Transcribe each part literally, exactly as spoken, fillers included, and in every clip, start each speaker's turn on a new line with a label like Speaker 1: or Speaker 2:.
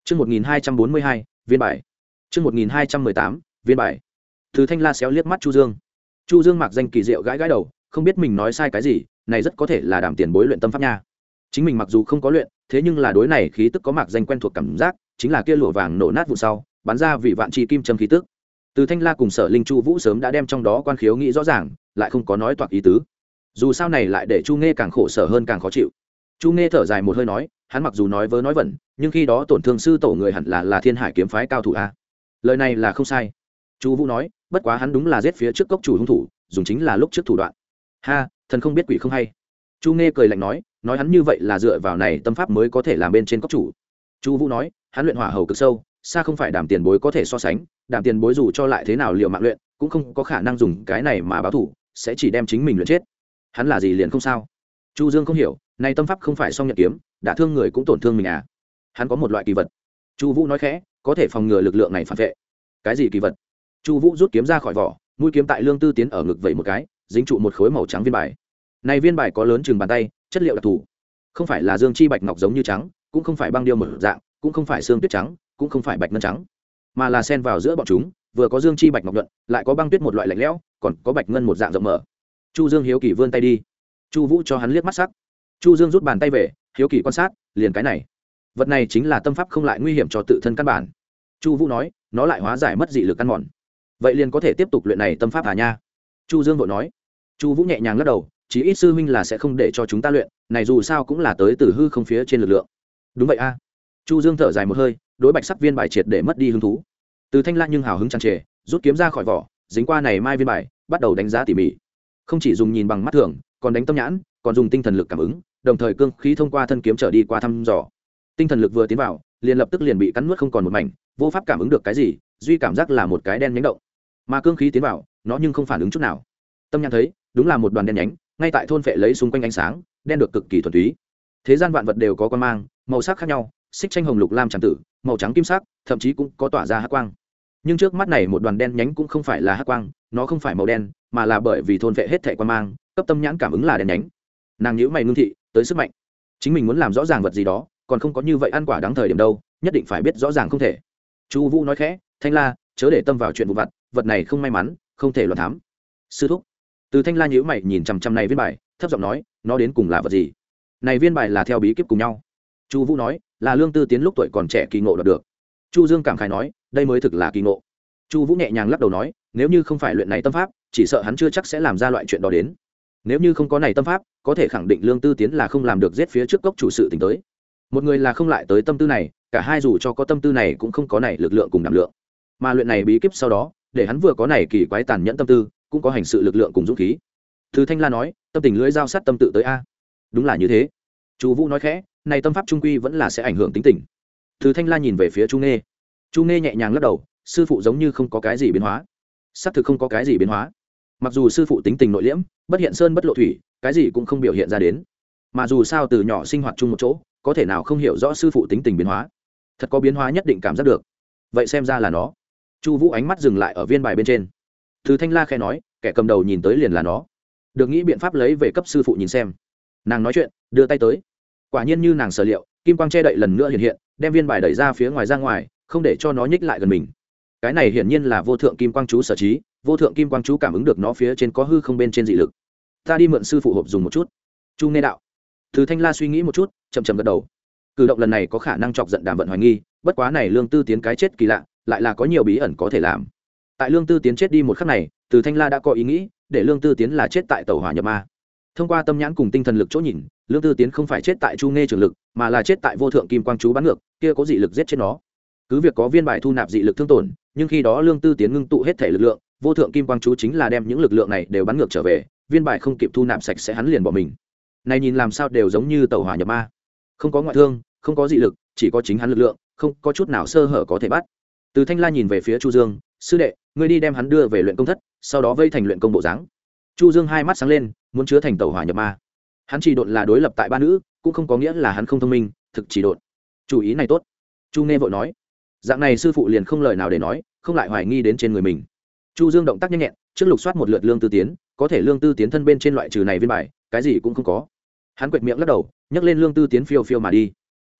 Speaker 1: Chương một nghìn hai trăm bốn mươi hai, viên bài. Chương một nghìn hai trăm mười tám, viên bài. Từ Thanh La xéo liếc mắt Chu Dương. Chu Dương mặc danh kỳ diệu gãi gãi đầu, không biết mình nói sai cái gì, này rất có thể là đảm tiền bối luyện tâm pháp nha. Chính mình mặc dù không có luyện, thế nhưng là đối này khí tức có mặc danh quen thuộc cảm giác, chính là kia lụa vàng nổ nát vụ sau, bắn ra vị vạn chi kim châm khí tức. Từ Thanh La cùng Sở Linh Chu Vũ sớm đã đem trong đó quan khiếu nghĩ rõ ràng, lại không có nói toạc ý tứ. Dù sao này lại để Chu Nghe càng khổ sở hơn càng khó chịu. Chu Nghe thở dài một hơi nói, hắn mặc dù nói vớ nói vẩn, nhưng khi đó tổn thương sư tổ người hẳn là là Thiên Hải kiếm phái cao thủ a. Lời này là không sai. Chu Vũ nói, bất quá hắn đúng là giết phía trước cốc chủ hung thủ, dùng chính là lúc trước thủ đoạn. Ha, thần không biết quỷ không hay. Chu Nghe cười lạnh nói, nói hắn như vậy là dựa vào này tâm pháp mới có thể làm bên trên cốc chủ. Chu Vũ nói, hắn luyện hỏa hầu cực sâu, xa không phải Đàm tiền bối có thể so sánh, Đàm tiền bối dù cho lại thế nào liều mạng luyện, cũng không có khả năng dùng cái này mà báo thủ, sẽ chỉ đem chính mình luyện chết. Hắn là gì liền không sao. Chu Dương không hiểu, này tâm pháp không phải song nhật kiếm, đả thương người cũng tổn thương mình à? Hắn có một loại kỳ vật. Chu Vũ nói khẽ, có thể phòng ngừa lực lượng này phản vệ. Cái gì kỳ vật? Chu Vũ rút kiếm ra khỏi vỏ, mũi kiếm tại Lương Tư Tiến ở ngực vẩy một cái, dính trụ một khối màu trắng viên bài. Này viên bài có lớn chừng bàn tay, chất liệu đặc thù, không phải là dương chi bạch ngọc giống như trắng, cũng không phải băng điêu một dạng, cũng không phải xương tuyết trắng, cũng không phải bạch ngân trắng, mà là xen vào giữa bọn chúng, vừa có dương chi bạch ngọc nhuận, lại có băng tuyết một loại lạnh lẽo, còn có bạch ngân một dạng rộng mở. Chu Dương hiếu kỳ vươn tay đi. Chu Vũ cho hắn liếc mắt sắc. Chu Dương rút bàn tay về, hiếu kỳ quan sát, liền cái này. Vật này chính là tâm pháp không lại nguy hiểm cho tự thân căn bản. Chu Vũ nói, nó lại hóa giải mất dị lực căn mòn. Vậy liền có thể tiếp tục luyện này tâm pháp à nha? Chu Dương vội nói. Chu Vũ nhẹ nhàng lắc đầu, chí ít sư huynh là sẽ không để cho chúng ta luyện, này dù sao cũng là tới từ hư không phía trên lực lượng. Đúng vậy a. Chu Dương thở dài một hơi, đối bạch sắc viên bài triệt để mất đi hứng thú. Từ Thanh La nhưng hào hứng tràn trề, rút kiếm ra khỏi vỏ, dính qua này mai viên bài, bắt đầu đánh giá tỉ mỉ. Không chỉ dùng nhìn bằng mắt thường, còn đánh tâm nhãn, còn dùng tinh thần lực cảm ứng, đồng thời cương khí thông qua thân kiếm trở đi qua thăm dò. Tinh thần lực vừa tiến vào, liền lập tức liền bị cắn nuốt không còn một mảnh, vô pháp cảm ứng được cái gì, duy cảm giác là một cái đen nhánh động. Mà cương khí tiến vào, nó nhưng không phản ứng chút nào. Tâm nhãn thấy, đúng là một đoàn đen nhánh, ngay tại thôn phệ lấy xung quanh ánh sáng, đen được cực kỳ thuần túy. Thế gian vạn vật đều có quan mang, màu sắc khác nhau, xích tranh hồng lục lam tràng tử, màu trắng kim sắc, thậm chí cũng có tỏa ra hắc quang. Nhưng trước mắt này một đoàn đen nhánh cũng không phải là hắc quang, nó không phải màu đen, mà là bởi vì thôn phệ hết thảy quan mang, cấp tâm nhãn cảm ứng là đen nhánh. Nàng nhíu mày ngưng thị, tới sức mạnh. Chính mình muốn làm rõ ràng vật gì đó, còn không có như vậy ăn quả đáng thời điểm đâu, nhất định phải biết rõ ràng không thể. Chu Vũ nói khẽ, Thanh La, chớ để tâm vào chuyện vụn vặt, vật này không may mắn, không thể loạn thám. Sư thúc. Từ Thanh La nhíu mày nhìn chằm chằm này viên bài, thấp giọng nói, nó đến cùng là vật gì? Này viên bài là theo bí kíp cùng nhau. Chu Vũ nói, là Lương Tư Tiến lúc tuổi còn trẻ kỳ ngộ đoạt được. Chu Dương cảm khái nói, đây mới thực là kỳ ngộ. Chu Vũ nhẹ nhàng lắc đầu nói, nếu như không phải luyện này tâm pháp, chỉ sợ hắn chưa chắc sẽ làm ra loại chuyện đó đến. Nếu như không có này tâm pháp, có thể khẳng định Lương Tư Tiến là không làm được giết phía trước cốc chủ sự tình tới. Một người là không lại tới tâm tư này, cả hai dù cho có tâm tư này cũng không có này lực lượng cùng đảm lượng. Mà luyện này bí kíp sau đó, để hắn vừa có này kỳ quái tàn nhẫn tâm tư, cũng có hành sự lực lượng cùng dũng khí. Từ Thanh La nói, tâm tình lưỡi dao sát tâm tự tới a. Đúng là như thế. Chu Vũ nói khẽ, này tâm pháp trung quy vẫn là sẽ ảnh hưởng tính tình. Từ Thanh La nhìn về phía Chu Nghê. Chu Nghê nhẹ nhàng lắc đầu, sư phụ giống như không có cái gì biến hóa. Xác thực không có cái gì biến hóa. Mặc dù sư phụ tính tình nội liễm, bất hiện sơn bất lộ thủy, cái gì cũng không biểu hiện ra đến. Mà dù sao từ nhỏ sinh hoạt chung một chỗ, có thể nào không hiểu rõ sư phụ tính tình biến hóa. Thật có biến hóa nhất định cảm giác được. Vậy xem ra là nó. Chu Vũ ánh mắt dừng lại ở viên bài bên trên. Từ Thanh La khẽ nói, kẻ cầm đầu nhìn tới liền là nó. Được nghĩ biện pháp lấy về cấp sư phụ nhìn xem. Nàng nói chuyện, đưa tay tới. Quả nhiên như nàng sở liệu, kim quang che đậy lần nữa hiện hiện, đem viên bài đẩy ra phía ngoài ra ngoài, không để cho nó nhích lại gần mình. Cái này hiển nhiên là vô thượng kim quang chú sở trí, vô thượng kim quang chú cảm ứng được nó phía trên có hư không bên trên dị lực. Ta đi mượn sư phụ hộp dùng một chút. Chu Nghe đạo. Từ Thanh La suy nghĩ một chút, chậm chậm gật đầu. Cử động lần này có khả năng chọc giận Đàm Vận hoài nghi, bất quá này Lương Tư Tiến cái chết kỳ lạ, lại là có nhiều bí ẩn có thể làm. Tại Lương Tư Tiến chết đi một khắc này, Từ Thanh La đã có ý nghĩ, để Lương Tư Tiến là chết tại tẩu hỏa nhập ma. Thông qua tâm nhãn cùng tinh thần lực chỗ nhìn, Lương Tư Tiến không phải chết tại Chu Nghe trường lực, mà là chết tại vô thượng kim quang chú bắn ngược, kia có dị lực giết chết nó. Cứ việc có viên bài thu nạp dị lực thương tổn, nhưng khi đó Lương Tư Tiến ngưng tụ hết thể lực lượng, vô thượng kim quang chú chính là đem những lực lượng này đều bắn ngược trở về, viên bài không kịp thu nạp sạch sẽ hắn liền bỏ mình. Này nhìn làm sao đều giống như tẩu hỏa nhập ma. Không có ngoại thương, không có dị lực, chỉ có chính hắn lực lượng, không có chút nào sơ hở có thể bắt. Từ Thanh La nhìn về phía Chu Dương, sư đệ, ngươi đi đem hắn đưa về luyện công thất, sau đó vây thành luyện công bộ dáng. Chu Dương hai mắt sáng lên, muốn chứa thành tẩu hỏa nhập ma. Hắn chỉ độn là đối lập tại ba nữ, cũng không có nghĩa là hắn không thông minh, thực chỉ độn. Chủ ý này tốt. Chu Nghe vội nói, dạng này sư phụ liền không lời nào để nói, không lại hoài nghi đến trên người mình. Chu Dương động tác nhanh nhẹn, trước lục soát một lượt Lương Tư Tiến, có thể Lương Tư Tiến thân bên trên loại trừ này viên bài, cái gì cũng không có. Hắn quệt miệng lắc đầu, nhấc lên Lương Tư Tiến phiêu phiêu mà đi.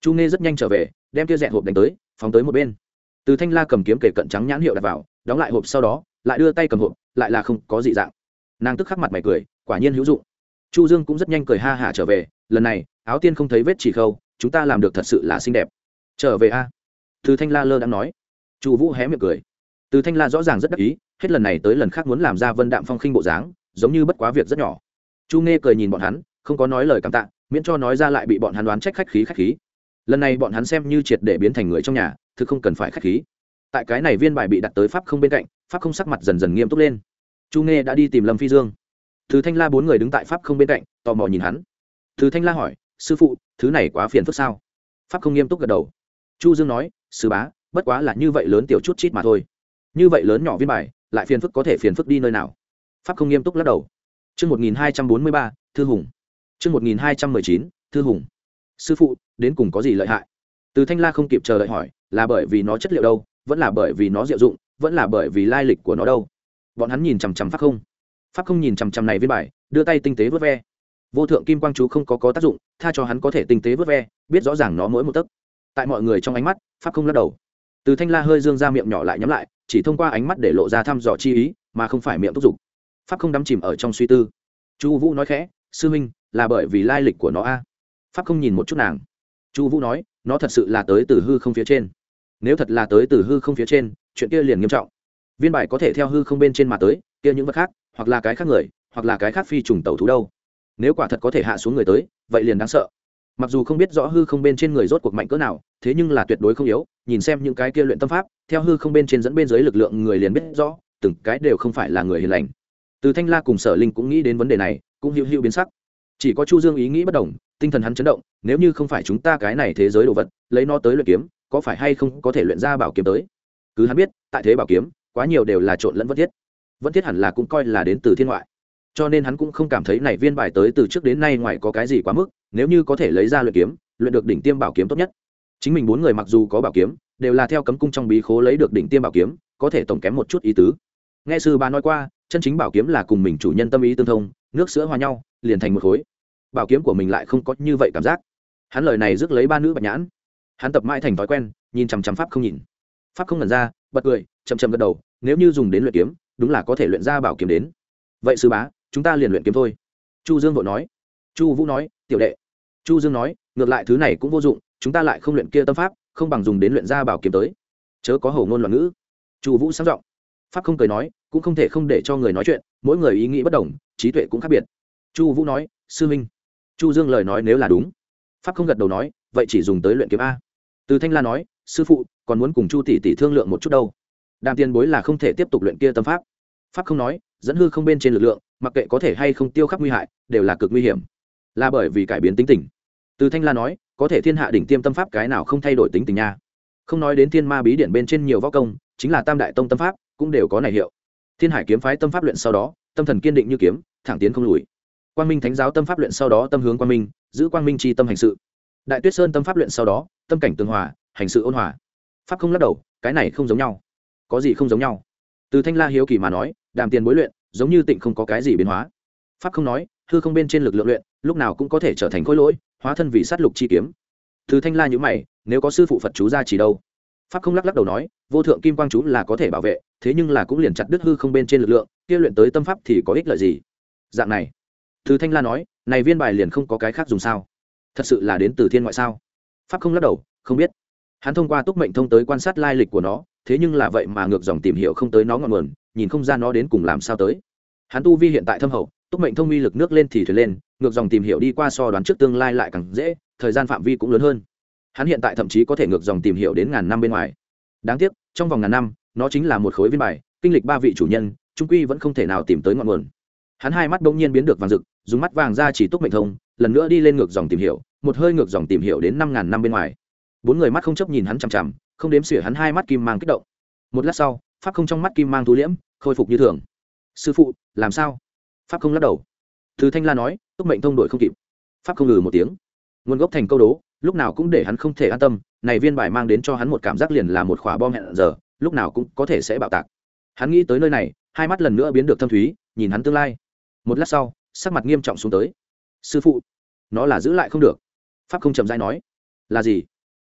Speaker 1: Chu Nghe rất nhanh trở về, đem kia dẹt hộp đánh tới, phóng tới một bên. Từ Thanh La cầm kiếm kể cận trắng nhãn hiệu đặt vào, đóng lại hộp sau đó, lại đưa tay cầm hộp, lại là không có dị dạng. Nàng tức khắc mặt mày cười, quả nhiên hữu dụng. Chu Dương cũng rất nhanh cười ha hả trở về, lần này, áo tiên không thấy vết chỉ khâu, chúng ta làm được thật sự là xinh đẹp. Trở về a. Từ Thanh La lơ đang nói. Chu Vũ hé miệng cười. Từ Thanh La rõ ràng rất đắc ý, hết lần này tới lần khác muốn làm ra Vân Đạm Phong khinh bộ dáng, giống như bất quá việc rất nhỏ. Chu Nghe cười nhìn bọn hắn, không có nói lời cảm tạ, miễn cho nói ra lại bị bọn hắn đoán trách khách khí khách khí. Lần này bọn hắn xem như triệt để biến thành người trong nhà, thực không cần phải khách khí. Tại cái này viên bài bị đặt tới pháp không bên cạnh, pháp không sắc mặt dần dần nghiêm túc lên. Chu Nghe đã đi tìm Lâm Phi Dương. Từ Thanh La bốn người đứng tại pháp không bên cạnh, tò mò nhìn hắn. Từ Thanh La hỏi, sư phụ, thứ này quá phiền phức sao? Pháp không nghiêm túc gật đầu. Chu Dương nói, sư bá, bất quá là như vậy lớn tiểu chút chít mà thôi. Như vậy lớn nhỏ viên bài, lại phiền phức có thể phiền phức đi nơi nào? Pháp không nghiêm túc lắc đầu. Chương một nghìn hai trăm bốn mươi ba, Thư Hùng. Chương một nghìn hai trăm mười chín, Thư Hùng. Sư phụ, đến cùng có gì lợi hại? Từ Thanh La không kịp chờ đợi hỏi, là bởi vì nó chất liệu đâu, vẫn là bởi vì nó diệu dụng, vẫn là bởi vì lai lịch của nó đâu? Bọn hắn nhìn chằm chằm Pháp không. Pháp không nhìn chằm chằm này viên bài, đưa tay tinh tế vớt ve. Vô thượng kim quang chú không có có tác dụng, tha cho hắn có thể tinh tế vớt ve, biết rõ ràng nó mỗi một tấc. Tại mọi người trong ánh mắt, Pháp không lắc đầu. Từ Thanh La hơi dương ra miệng nhỏ lại nhắm lại, chỉ thông qua ánh mắt để lộ ra thăm dò chi ý, mà không phải miệng thúc giục. Pháp không đắm chìm ở trong suy tư. Chu Vũ nói khẽ, sư huynh, là bởi vì lai lịch của nó a. Pháp không nhìn một chút nàng. Chu Vũ nói, nó thật sự là tới từ hư không phía trên. Nếu thật là tới từ hư không phía trên, chuyện kia liền nghiêm trọng. Viên bài có thể theo hư không bên trên mà tới, kia những vật khác, hoặc là cái khác người, hoặc là cái khác phi trùng tẩu thú đâu. Nếu quả thật có thể hạ xuống người tới, vậy liền đáng sợ. Mặc dù không biết rõ hư không bên trên người rốt cuộc mạnh cỡ nào, thế nhưng là tuyệt đối không yếu, nhìn xem những cái kia luyện tâm pháp, theo hư không bên trên dẫn bên dưới lực lượng người liền biết rõ, từng cái đều không phải là người hiền lành. Từ Thanh La cùng Sở Linh cũng nghĩ đến vấn đề này, cũng hữu hữu biến sắc. Chỉ có Chu Dương ý nghĩ bất đồng, tinh thần hắn chấn động, nếu như không phải chúng ta cái này thế giới đồ vật, lấy nó tới luyện kiếm, có phải hay không có thể luyện ra bảo kiếm tới? Cứ hắn biết, tại thế bảo kiếm, quá nhiều đều là trộn lẫn vân thiết. Vân thiết hẳn là cũng coi là đến từ thiên ngoại. Cho nên hắn cũng không cảm thấy này viên bài tới từ trước đến nay ngoài có cái gì quá mức, nếu như có thể lấy ra luyện kiếm, luyện được đỉnh tiêm bảo kiếm tốt nhất. Chính mình bốn người mặc dù có bảo kiếm, đều là theo cấm cung trong bí khố lấy được đỉnh tiêm bảo kiếm, có thể tổng kém một chút ý tứ. Nghe sư bà nói qua, chân chính bảo kiếm là cùng mình chủ nhân tâm ý tương thông, nước sữa hòa nhau, liền thành một khối. Bảo kiếm của mình lại không có như vậy cảm giác. Hắn lời này rước lấy ba nữ bạch nhãn. Hắn tập mãi thành thói quen, nhìn chằm chằm pháp không nhìn. Pháp không ngẩn ra, bật cười, chậm chậm gật đầu, nếu như dùng đến luyện kiếm, đúng là có thể luyện ra bảo kiếm đến. Vậy sư bá, chúng ta liền luyện kiếm thôi. Chu Dương vội nói. Chu Vũ nói, tiểu đệ. Chu Dương nói, ngược lại thứ này cũng vô dụng, chúng ta lại không luyện kia tâm pháp, không bằng dùng đến luyện ra bảo kiếm tới. Chớ có hổ ngôn loạn ngữ. Chu Vũ sáng giọng. Pháp không cười nói, cũng không thể không để cho người nói chuyện, mỗi người ý nghĩ bất đồng, trí tuệ cũng khác biệt. Chu Vũ nói, sư huynh. Chu Dương lời nói nếu là đúng. Pháp không gật đầu nói, vậy chỉ dùng tới luyện kiếm a. Từ Thanh La nói, sư phụ, còn muốn cùng Chu tỷ tỷ thương lượng một chút đâu. Đàm tiền bối là không thể tiếp tục luyện kia tâm pháp. Pháp không nói, dẫn hư không bên trên lực lượng, mặc kệ có thể hay không tiêu khắc nguy hại, đều là cực nguy hiểm. Là bởi vì cải biến tính tình. Từ Thanh La nói, có thể thiên hạ đỉnh tiêm tâm pháp cái nào không thay đổi tính tình nha. Không nói đến thiên ma bí điển bên trên nhiều võ công, chính là tam đại tông tâm pháp cũng đều có này hiệu. Thiên Hải kiếm phái tâm pháp luyện sau đó, tâm thần kiên định như kiếm, thẳng tiến không lùi. Quang Minh thánh giáo tâm pháp luyện sau đó, tâm hướng quang minh, giữ quang minh chi tâm hành sự. Đại Tuyết Sơn tâm pháp luyện sau đó, tâm cảnh tường hòa, hành sự ôn hòa. Pháp không lắc đầu, cái này không giống nhau. Có gì không giống nhau? Từ Thanh La hiếu kỳ mà nói, đàm tiền bối luyện, giống như tịnh không có cái gì biến hóa. Pháp không nói, hư không bên trên lực lượng luyện, lúc nào cũng có thể trở thành khối lỗi, hóa thân vì sát lục chi kiếm. Từ Thanh La nhíu mày, nếu có sư phụ Phật chú gia chỉ đâu? Pháp không lắc lắc đầu nói, vô thượng kim quang chú là có thể bảo vệ, thế nhưng là cũng liền chặt đứt hư không bên trên lực lượng, kia luyện tới tâm pháp thì có ích lợi gì? Dạng này. Từ Thanh La nói, này viên bài liền không có cái khác dùng sao? Thật sự là đến từ thiên ngoại sao? Pháp không lắc đầu, không biết. Hắn thông qua túc mệnh thông tới quan sát lai lịch của nó, thế nhưng là vậy mà ngược dòng tìm hiểu không tới nó ngọn nguồn, nhìn không ra nó đến cùng làm sao tới. Hắn tu vi hiện tại thâm hậu, túc mệnh thông uy lực nước lên thì thuyền lên, ngược dòng tìm hiểu đi qua so đoán trước tương lai lại càng dễ, thời gian phạm vi cũng lớn hơn. Hắn hiện tại thậm chí có thể ngược dòng tìm hiểu đến ngàn năm bên ngoài. Đáng tiếc, trong vòng ngàn năm, nó chính là một khối viên bài, kinh lịch ba vị chủ nhân, trung quy vẫn không thể nào tìm tới ngọn nguồn. Hắn hai mắt bỗng nhiên biến được vàng rực, dùng mắt vàng ra chỉ túc mệnh thông, lần nữa đi lên ngược dòng tìm hiểu, một hơi ngược dòng tìm hiểu đến năm ngàn năm bên ngoài. Bốn người mắt không chấp nhìn hắn chằm chằm, không đếm xỉa hắn hai mắt kim mang kích động. Một lát sau, pháp không trong mắt kim mang thu liễm, khôi phục như thường. Sư phụ, làm sao? Pháp không lắc đầu. Từ Thanh La nói, túc mệnh thông đổi không kịp. Pháp không ngừ một tiếng. Nguồn gốc thành câu đố, lúc nào cũng để hắn không thể an tâm, này viên bài mang đến cho hắn một cảm giác liền là một quả bom hẹn giờ, lúc nào cũng có thể sẽ bạo tạc. Hắn nghĩ tới nơi này, hai mắt lần nữa biến được thâm thúy, nhìn hắn tương lai. Một lát sau, sắc mặt nghiêm trọng xuống tới. Sư phụ, nó là giữ lại không được. Pháp không chậm rãi nói. Là gì?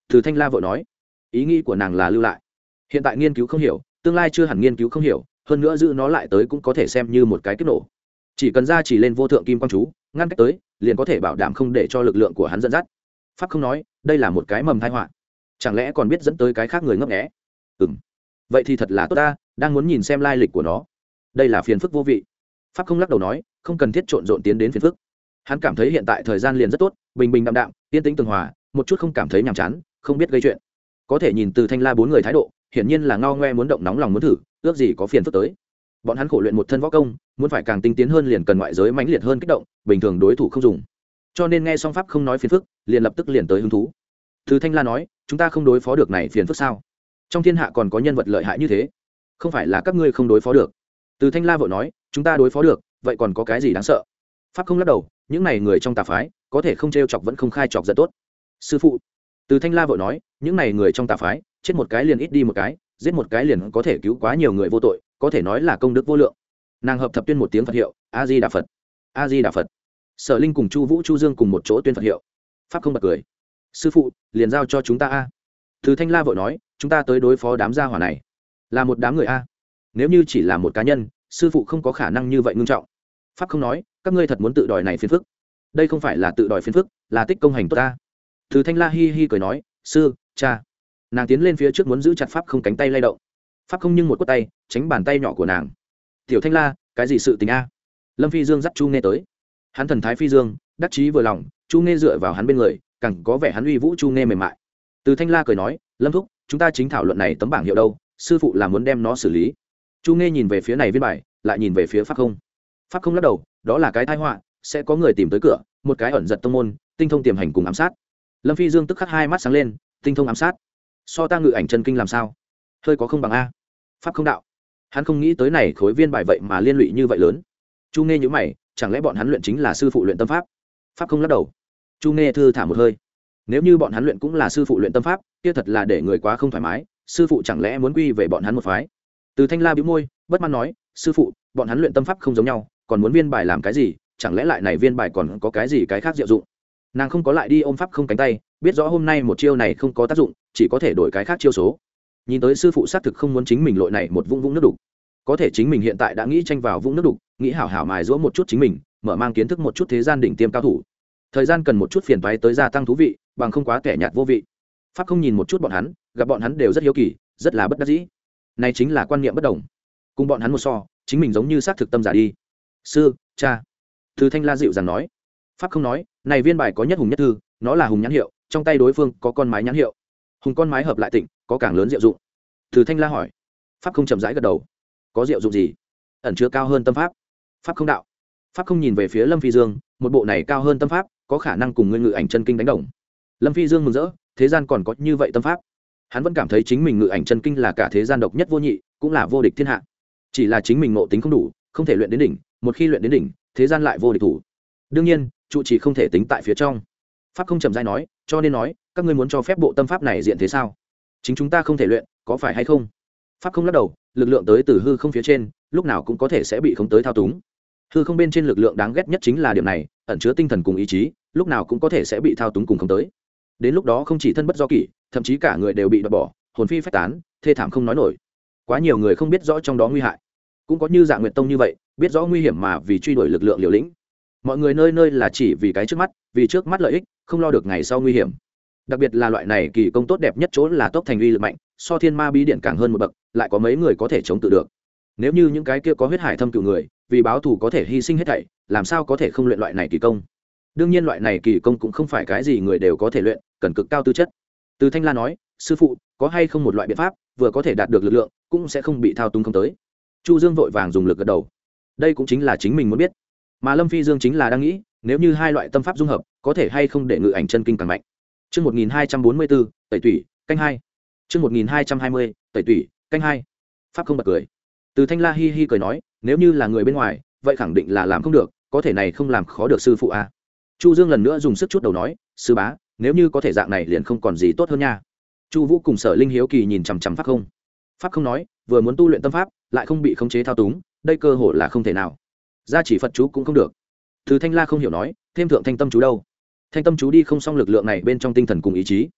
Speaker 1: Từ thanh la vội nói. Ý nghĩ của nàng là lưu lại, hiện tại nghiên cứu không hiểu, tương lai chưa hẳn nghiên cứu không hiểu, hơn nữa giữ nó lại tới cũng có thể xem như một cái kích nổ. Chỉ cần ra chỉ lên vô thượng kim quang chú ngăn cách tới, liền có thể bảo đảm không để cho lực lượng của hắn dẫn dắt. Pháp không nói, đây là một cái mầm tai họa, chẳng lẽ còn biết dẫn tới cái khác người ngấp nghé. Ừm, vậy thì thật là tốt ta, đang muốn nhìn xem lai lịch của nó. Đây là phiền phức vô vị. Pháp không lắc đầu nói, không cần thiết trộn rộn tiến đến phiền phức. Hắn cảm thấy hiện tại thời gian liền rất tốt, bình bình đạm đạm, yên tĩnh tường hòa, một chút không cảm thấy nhàm chán, không biết gây chuyện. Có thể nhìn từ thanh la bốn người thái độ, hiển nhiên là ngao ngoe muốn động nóng lòng muốn thử, ước gì có phiền phức tới. Bọn hắn khổ luyện một thân võ công, muốn phải càng tinh tiến hơn liền cần ngoại giới mãnh liệt hơn kích động, bình thường đối thủ không dùng. Cho nên nghe song pháp không nói phiền phức, liền lập tức liền tới hứng thú. Từ thanh la nói, chúng ta không đối phó được này phiền phức sao? Trong thiên hạ còn có nhân vật lợi hại như thế, không phải là các ngươi không đối phó được. Từ thanh la vội nói, chúng ta đối phó được, vậy còn có cái gì đáng sợ? Pháp không lắc đầu, những này người trong tà phái có thể không trêu chọc vẫn không khai chọc giận tốt. Sư phụ. Từ thanh la vội nói, những này người trong tà phái chết một cái liền ít đi một cái, giết một cái liền có thể cứu quá nhiều người vô tội, có thể nói là công đức vô lượng. Nàng hợp thập tuyên một tiếng Phật hiệu, a di đà Phật, a di đà Phật. Sở Linh cùng Chu Vũ, Chu Dương cùng một chỗ tuyên Phật hiệu. Pháp không bật cười, sư phụ, liền giao cho chúng ta a. Từ thanh la vội nói, chúng ta tới đối phó đám gia hỏa này, là một đám người a. Nếu như chỉ là một cá nhân, sư phụ không có khả năng như vậy ngưng trọng. Pháp không nói, các ngươi thật muốn tự đòi này phiền phức. Đây không phải là tự đòi phiền phức, là tích công hành tốt ta. Từ thanh la hi hi cười nói, sư cha. Nàng tiến lên phía trước muốn giữ chặt Pháp không cánh tay lay động. Pháp không nhưng một quất tay tránh bàn tay nhỏ của nàng. Tiểu thanh la, cái gì sự tình a? Lâm Phi Dương dắt Chu Nghe tới. Hắn thần thái phi dương, đắc chí vừa lòng, Chu Nghe dựa vào hắn bên người, càng có vẻ hắn uy vũ. Chu Nghe mềm mại. Từ thanh la cười nói, Lâm thúc, chúng ta chính thảo luận này tấm bảng hiệu đâu, sư phụ là muốn đem nó xử lý. Chu Nghe nhìn về phía này viên bài, lại nhìn về phía Pháp không. Pháp không lắc đầu, đó là cái tai họa, sẽ có người tìm tới cửa, một cái ẩn giật tông môn, tinh thông tiềm hành cùng ám sát. Lâm Phi Dương tức khắc hai mắt sáng lên, tinh thông ám sát, so ta ngự ảnh chân kinh làm sao, hơi có không bằng a. Pháp không đạo, hắn không nghĩ tới này khối viên bài vậy mà liên lụy như vậy lớn. Chu Nghe nhíu mày, chẳng lẽ bọn hắn luyện chính là sư phụ luyện tâm pháp? Pháp không lắc đầu. Chu Nghe thư thả một hơi, nếu như bọn hắn luyện cũng là sư phụ luyện tâm pháp, kia thật là để người quá không thoải mái, sư phụ chẳng lẽ muốn quy về bọn hắn một phái? Từ thanh la bĩu môi, bất mãn nói, sư phụ, bọn hắn luyện tâm pháp không giống nhau, còn muốn viên bài làm cái gì? Chẳng lẽ lại này viên bài còn có cái gì cái khác diệu dụng? Nàng không có lại đi ôm Pháp không cánh tay, biết rõ hôm nay một chiêu này không có tác dụng, chỉ có thể đổi cái khác chiêu số. Nhìn tới sư phụ xác thực không muốn chính mình lội này một vũng vũng nước đục, có thể chính mình hiện tại đã nghĩ tranh vào vũng nước đục, nghĩ hảo hảo mài giũa một chút chính mình, mở mang kiến thức một chút thế gian đỉnh tiêm cao thủ. Thời gian cần một chút phiền toái tới gia tăng thú vị, bằng không quá kẻ nhạt vô vị. Pháp không nhìn một chút bọn hắn, gặp bọn hắn đều rất hiếu kỳ, rất là bất đắc dĩ. Này chính là quan niệm bất đồng, cùng bọn hắn một so, chính mình giống như xác thực tâm giả đi. Sư cha. Từ thanh la dịu dàng nói. Pháp không nói, này viên bài có nhất hùng nhất thư, nó là hùng nhãn hiệu, trong tay đối phương có con mái nhãn hiệu, hùng con mái hợp lại tịnh, có càng lớn diệu dụng. Từ thanh la hỏi. Pháp không chậm rãi gật đầu. Có diệu dụng gì? Ẩn chứa cao hơn tâm pháp. Pháp không đạo. Pháp không nhìn về phía Lâm Phi Dương, một bộ này cao hơn tâm pháp, có khả năng cùng ngươi ngự ảnh chân kinh đánh đồng. Lâm Phi Dương mừng rỡ, thế gian còn có như vậy tâm pháp. Hắn vẫn cảm thấy chính mình ngự ảnh chân kinh là cả thế gian độc nhất vô nhị, cũng là vô địch thiên hạ. Chỉ là chính mình ngộ tính không đủ, không thể luyện đến đỉnh, một khi luyện đến đỉnh, thế gian lại vô địch thủ. Đương nhiên, trụ chỉ không thể tính tại phía trong. Pháp không chậm rãi nói, cho nên nói, các ngươi muốn cho phép bộ tâm pháp này diện thế sao? Chính chúng ta không thể luyện, có phải hay không? Pháp không lắc đầu, lực lượng tới từ hư không phía trên, lúc nào cũng có thể sẽ bị khống tới thao túng. Hư không bên trên lực lượng đáng ghét nhất chính là điểm này, ẩn chứa tinh thần cùng ý chí, lúc nào cũng có thể sẽ bị thao túng cùng khống tới. Đến lúc đó không chỉ thân bất do kỷ, thậm chí cả người đều bị đoạt bỏ, hồn phi phách tán, thê thảm không nói nổi. Quá nhiều người không biết rõ trong đó nguy hại, cũng có như Dạ Nguyệt Tông như vậy, biết rõ nguy hiểm mà vì truy đuổi lực lượng liều lĩnh. Mọi người nơi nơi là chỉ vì cái trước mắt, vì trước mắt lợi ích, không lo được ngày sau nguy hiểm. Đặc biệt là loại này kỳ công tốt đẹp nhất chỗ là tốc thành uy lực mạnh, so thiên ma bí điện càng hơn một bậc, lại có mấy người có thể chống tự được. Nếu như những cái kia có huyết hải thâm cửu người, vì báo thù có thể hy sinh hết thảy, làm sao có thể không luyện loại này kỳ công? Đương nhiên loại này kỳ công cũng không phải cái gì người đều có thể luyện, cần cực cao tư chất. Từ thanh la nói, sư phụ, có hay không một loại biện pháp vừa có thể đạt được lực lượng, cũng sẽ không bị thao túng không tới? Chu Dương vội vàng dùng lực gật đầu. Đây cũng chính là chính mình muốn biết, mà Lâm Phi Dương chính là đang nghĩ, nếu như hai loại tâm pháp dung hợp, có thể hay không để ngự ảnh chân kinh càng mạnh. Chương một nghìn hai trăm bốn mươi bốn, tẩy tủy, canh hai. Chương một nghìn hai trăm hai mươi, tẩy tủy, canh hai. Pháp không bật cười. Từ thanh la hi hi cười nói, nếu như là người bên ngoài, vậy khẳng định là làm không được, có thể này không làm khó được sư phụ a. Chu Dương lần nữa dùng sức chút đầu nói, sư bá, nếu như có thể dạng này liền không còn gì tốt hơn nha. Chu Vũ cùng Sở Linh hiếu kỳ nhìn chằm chằm Pháp không. Pháp không nói, vừa muốn tu luyện tâm pháp, lại không bị khống chế thao túng, đây cơ hội là không thể nào. Gia chỉ Phật chú cũng không được. Từ thanh la không hiểu nói, thêm thượng thanh tâm chú đâu? Thanh tâm chú đi không xong lực lượng này bên trong tinh thần cùng ý chí.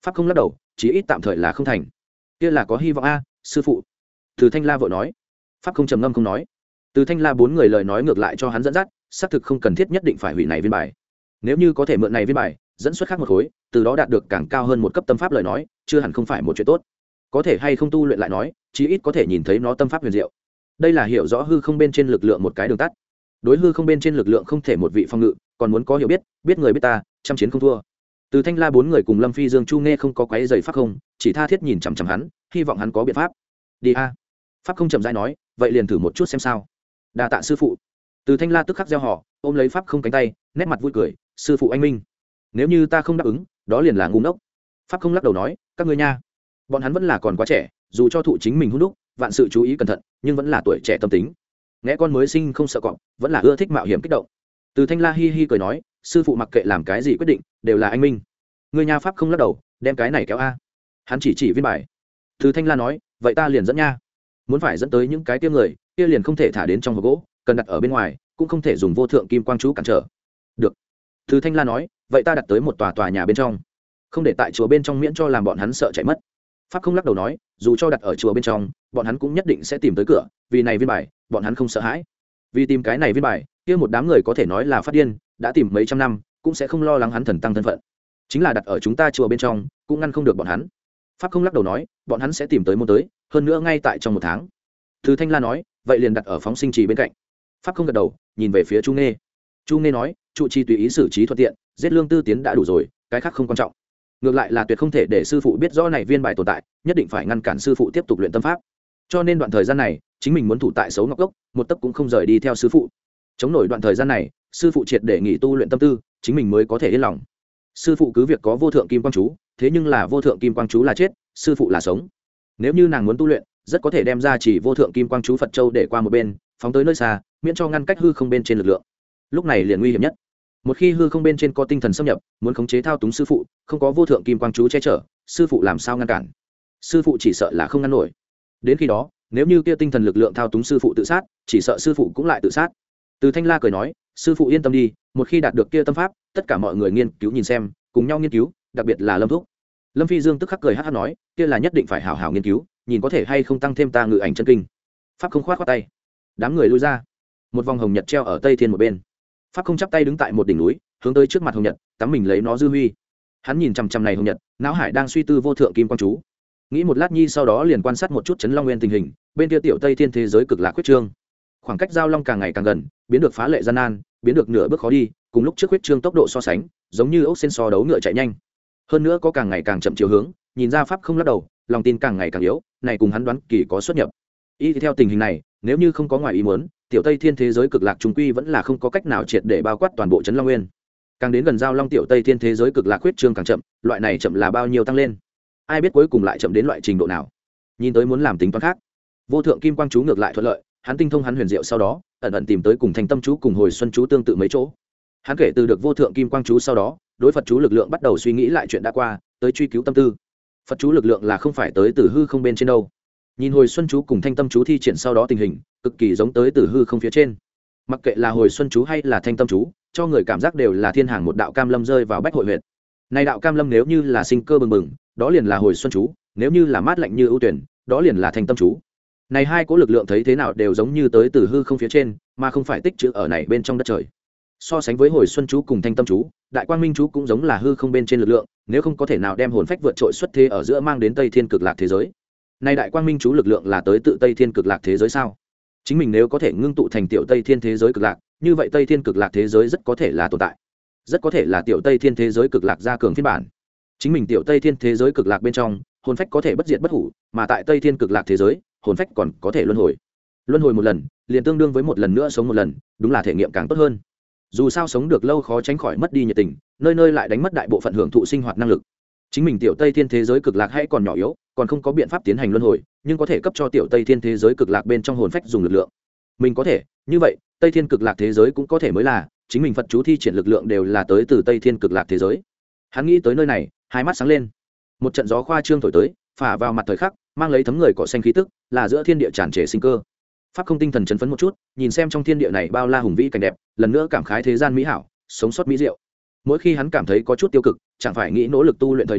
Speaker 1: pháp không lắc đầu, chí ít tạm thời là không thành. Kia là có hy vọng a, sư phụ. Từ Thanh La vội nói. Pháp không trầm ngâm không nói. Từ Thanh La bốn người lời nói ngược lại cho hắn dẫn dắt, xác thực không cần thiết nhất định phải hủy này viên bài. Nếu như có thể mượn này viên bài, dẫn xuất khác một khối, từ đó đạt được càng cao hơn một cấp tâm pháp lời nói, chưa hẳn không phải một chuyện tốt. Có thể hay không tu luyện lại nói, chí ít có thể nhìn thấy nó tâm pháp huyền diệu. Đây là hiểu rõ hư không bên trên lực lượng một cái đường tắt. Đối hư không bên trên lực lượng không thể một vị phong ngự, còn muốn có hiểu biết, biết người biết ta, trăm chiến không thua. Từ Thanh La bốn người cùng Lâm Phi Dương Chu nghe không có quấy giày pháp không, chỉ tha thiết nhìn chằm chằm hắn, hy vọng hắn có biện pháp. Đi a. Pháp không chậm rãi nói, vậy liền thử một chút xem sao. Đa tạ sư phụ. Từ Thanh La tức khắc gieo họ, ôm lấy pháp không cánh tay, nét mặt vui cười, sư phụ anh minh. Nếu như ta không đáp ứng, đó liền là ngu ngốc. Pháp không lắc đầu nói, các ngươi nha, bọn hắn vẫn là còn quá trẻ, dù cho thụ chính mình hút đúc, vạn sự chú ý cẩn thận, nhưng vẫn là tuổi trẻ tâm tính. Nghe con mới sinh không sợ cọp, vẫn là ưa thích mạo hiểm kích động. Từ Thanh La hi hi cười nói, sư phụ mặc kệ làm cái gì quyết định, đều là anh minh. Ngươi nha pháp không lắc đầu, đem cái này kéo a. Hắn chỉ chỉ viên bài. Từ Thanh La nói, vậy ta liền dẫn nha. Muốn phải dẫn tới những cái kia người, kia liền không thể thả đến trong hộp gỗ, cần đặt ở bên ngoài, cũng không thể dùng vô thượng kim quang chú cản trở. Được. Từ Thanh La nói, vậy ta đặt tới một tòa tòa nhà bên trong, không để tại chùa bên trong miễn cho làm bọn hắn sợ chạy mất. Pháp không lắc đầu nói, dù cho đặt ở chùa bên trong, bọn hắn cũng nhất định sẽ tìm tới cửa, vì này viên bài, bọn hắn không sợ hãi. Vì tìm cái này viên bài, kia một đám người có thể nói là phát điên, đã tìm mấy trăm năm, cũng sẽ không lo lắng hắn thần tăng thân phận. Chính là đặt ở chúng ta chùa bên trong, cũng ngăn không được bọn hắn. Pháp không lắc đầu nói, bọn hắn sẽ tìm tới môn tới, hơn nữa ngay tại trong một tháng. Từ Thanh La nói, vậy liền đặt ở phóng sinh trì bên cạnh. Pháp không gật đầu, nhìn về phía Chu Nghê. Chu Nghê nói, trụ trì tùy ý xử trí thuận tiện, giết lương tư tiến đã đủ rồi, cái khác không quan trọng. Ngược lại là tuyệt không thể để sư phụ biết rõ này viên bài tồn tại, nhất định phải ngăn cản sư phụ tiếp tục luyện tâm pháp. Cho nên đoạn thời gian này, chính mình muốn thủ tại Sấu Ngọc Cốc, một tấc cũng không rời đi theo sư phụ. Chống nổi đoạn thời gian này, sư phụ triệt để nghỉ tu luyện tâm tư, chính mình mới có thể yên lòng. Sư phụ cứ việc có vô thượng kim quang chú, thế nhưng là vô thượng kim quang chú là chết, sư phụ là sống. Nếu như nàng muốn tu luyện, rất có thể đem ra chỉ vô thượng kim quang chú Phật Châu để qua một bên, phóng tới nơi xa, miễn cho ngăn cách hư không bên trên lực lượng. Lúc này liền nguy hiểm nhất. Một khi hư không bên trên có tinh thần xâm nhập, muốn khống chế thao túng sư phụ, không có vô thượng kim quang chú che chở, sư phụ làm sao ngăn cản? Sư phụ chỉ sợ là không ngăn nổi. Đến khi đó, nếu như kia tinh thần lực lượng thao túng sư phụ tự sát, chỉ sợ sư phụ cũng lại tự sát. Từ Thanh La cười nói, sư phụ yên tâm đi, một khi đạt được kia tâm pháp, tất cả mọi người nghiên cứu nhìn xem, cùng nhau nghiên cứu, đặc biệt là Lâm Thúc. Lâm Phi Dương tức khắc cười hắc hắc nói, kia là nhất định phải hảo hảo nghiên cứu, nhìn có thể hay không tăng thêm ta ngự ảnh chân kinh. Pháp không khoát khoát tay, đám người lui ra. Một vòng hồng nhật treo ở tây thiên một bên. Pháp không chắp tay đứng tại một đỉnh núi, hướng tới trước mặt hồng nhật, tắm mình lấy nó dư huy. Hắn nhìn chằm chằm này hồng nhật, não hải đang suy tư vô thượng kim quang chú. Nghĩ một lát nhi sau đó liền quan sát một chút chấn long nguyên tình hình, bên kia tiểu tây thiên thế giới cực lạc quyết trương. Khoảng cách giao long càng ngày càng gần, biến được phá lệ gian nan, biến được nửa bước khó đi, cùng lúc trước quyết trương tốc độ so sánh, giống như ốc sen so đấu ngựa chạy nhanh. Hơn nữa có càng ngày càng chậm chiều hướng, nhìn ra pháp không lắc đầu, lòng tin càng ngày càng yếu, này cùng hắn đoán kỳ có xuất nhập. Y theo tình hình này, nếu như không có ngoài ý muốn, tiểu tây thiên thế giới cực lạc trung quy vẫn là không có cách nào triệt để bao quát toàn bộ chấn long nguyên. Càng đến gần giao long tiểu tây thiên thế giới cực lạc quyết trương càng chậm, loại này chậm là bao nhiêu tăng lên, ai biết cuối cùng lại chậm đến loại trình độ nào. Nhìn tới muốn làm tính toán khác. Vô thượng kim quang chú ngược lại thuận lợi, hắn tinh thông hắn huyền diệu sau đó, ẩn ẩn tìm tới cùng thành tâm chú cùng hồi xuân chú tương tự mấy chỗ. Hắn kể từ được vô thượng kim quang chú sau đó, đối Phật chú lực lượng bắt đầu suy nghĩ lại chuyện đã qua, tới truy cứu tâm tư. Phật chú lực lượng là không phải tới từ hư không bên trên đâu. Nhìn hồi xuân chú cùng thanh tâm chú thi triển sau đó tình hình, cực kỳ giống tới từ hư không phía trên. Mặc kệ là hồi xuân chú hay là thanh tâm chú, cho người cảm giác đều là thiên hàng một đạo cam lâm rơi vào bách hội huyệt. Này đạo cam lâm nếu như là sinh cơ bừng bừng, đó liền là hồi xuân chú, nếu như là mát lạnh như ưu tuyển, đó liền là thanh tâm chú. Này hai cỗ lực lượng thấy thế nào đều giống như tới từ hư không phía trên, mà không phải tích trữ ở này bên trong đất trời. So sánh với hồi xuân chú cùng thanh tâm chú, đại quang minh chú cũng giống là hư không bên trên lực lượng, nếu không có thể nào đem hồn phách vượt trội xuất thế ở giữa mang đến tây thiên cực lạc thế giới. Này đại quang minh chú lực lượng là tới tự tây thiên cực lạc thế giới sao? Chính mình nếu có thể ngưng tụ thành tiểu tây thiên thế giới cực lạc, như vậy tây thiên cực lạc thế giới rất có thể là tồn tại, rất có thể là tiểu tây thiên thế giới cực lạc gia cường phiên bản. Chính mình tiểu tây thiên thế giới cực lạc bên trong, hồn phách có thể bất diệt bất hủ, mà tại tây thiên cực lạc thế giới, hồn phách còn có thể luân hồi. Luân hồi một lần, liền tương đương với một lần nữa sống một lần, đúng là thể nghiệm càng tốt hơn. Dù sao sống được lâu khó tránh khỏi mất đi nhiệt tình, nơi nơi lại đánh mất đại bộ phận hưởng thụ sinh hoạt năng lực. Chính mình tiểu tây thiên thế giới cực lạc hay còn nhỏ yếu, còn không có biện pháp tiến hành luân hồi, nhưng có thể cấp cho tiểu tây thiên thế giới cực lạc bên trong hồn phách dùng lực lượng. Mình có thể, như vậy, tây thiên cực lạc thế giới cũng có thể mới là, chính mình Phật chú thi triển lực lượng đều là tới từ tây thiên cực lạc thế giới. Hắn nghĩ tới nơi này, hai mắt sáng lên. Một trận gió khoa trương thổi tới, phả vào mặt thời khắc, mang lấy thấm người cỏ xanh khí tức, là giữa thiên địa tràn trề sinh cơ. Pháp không tinh thần chấn phấn một chút, nhìn xem trong thiên địa này bao la hùng vĩ cảnh đẹp, lần nữa cảm khái thế gian mỹ hảo, sống sót mỹ diệu. Mỗi khi hắn cảm thấy có chút tiêu cực, chẳng phải nghĩ nỗ lực tu luyện thời điểm,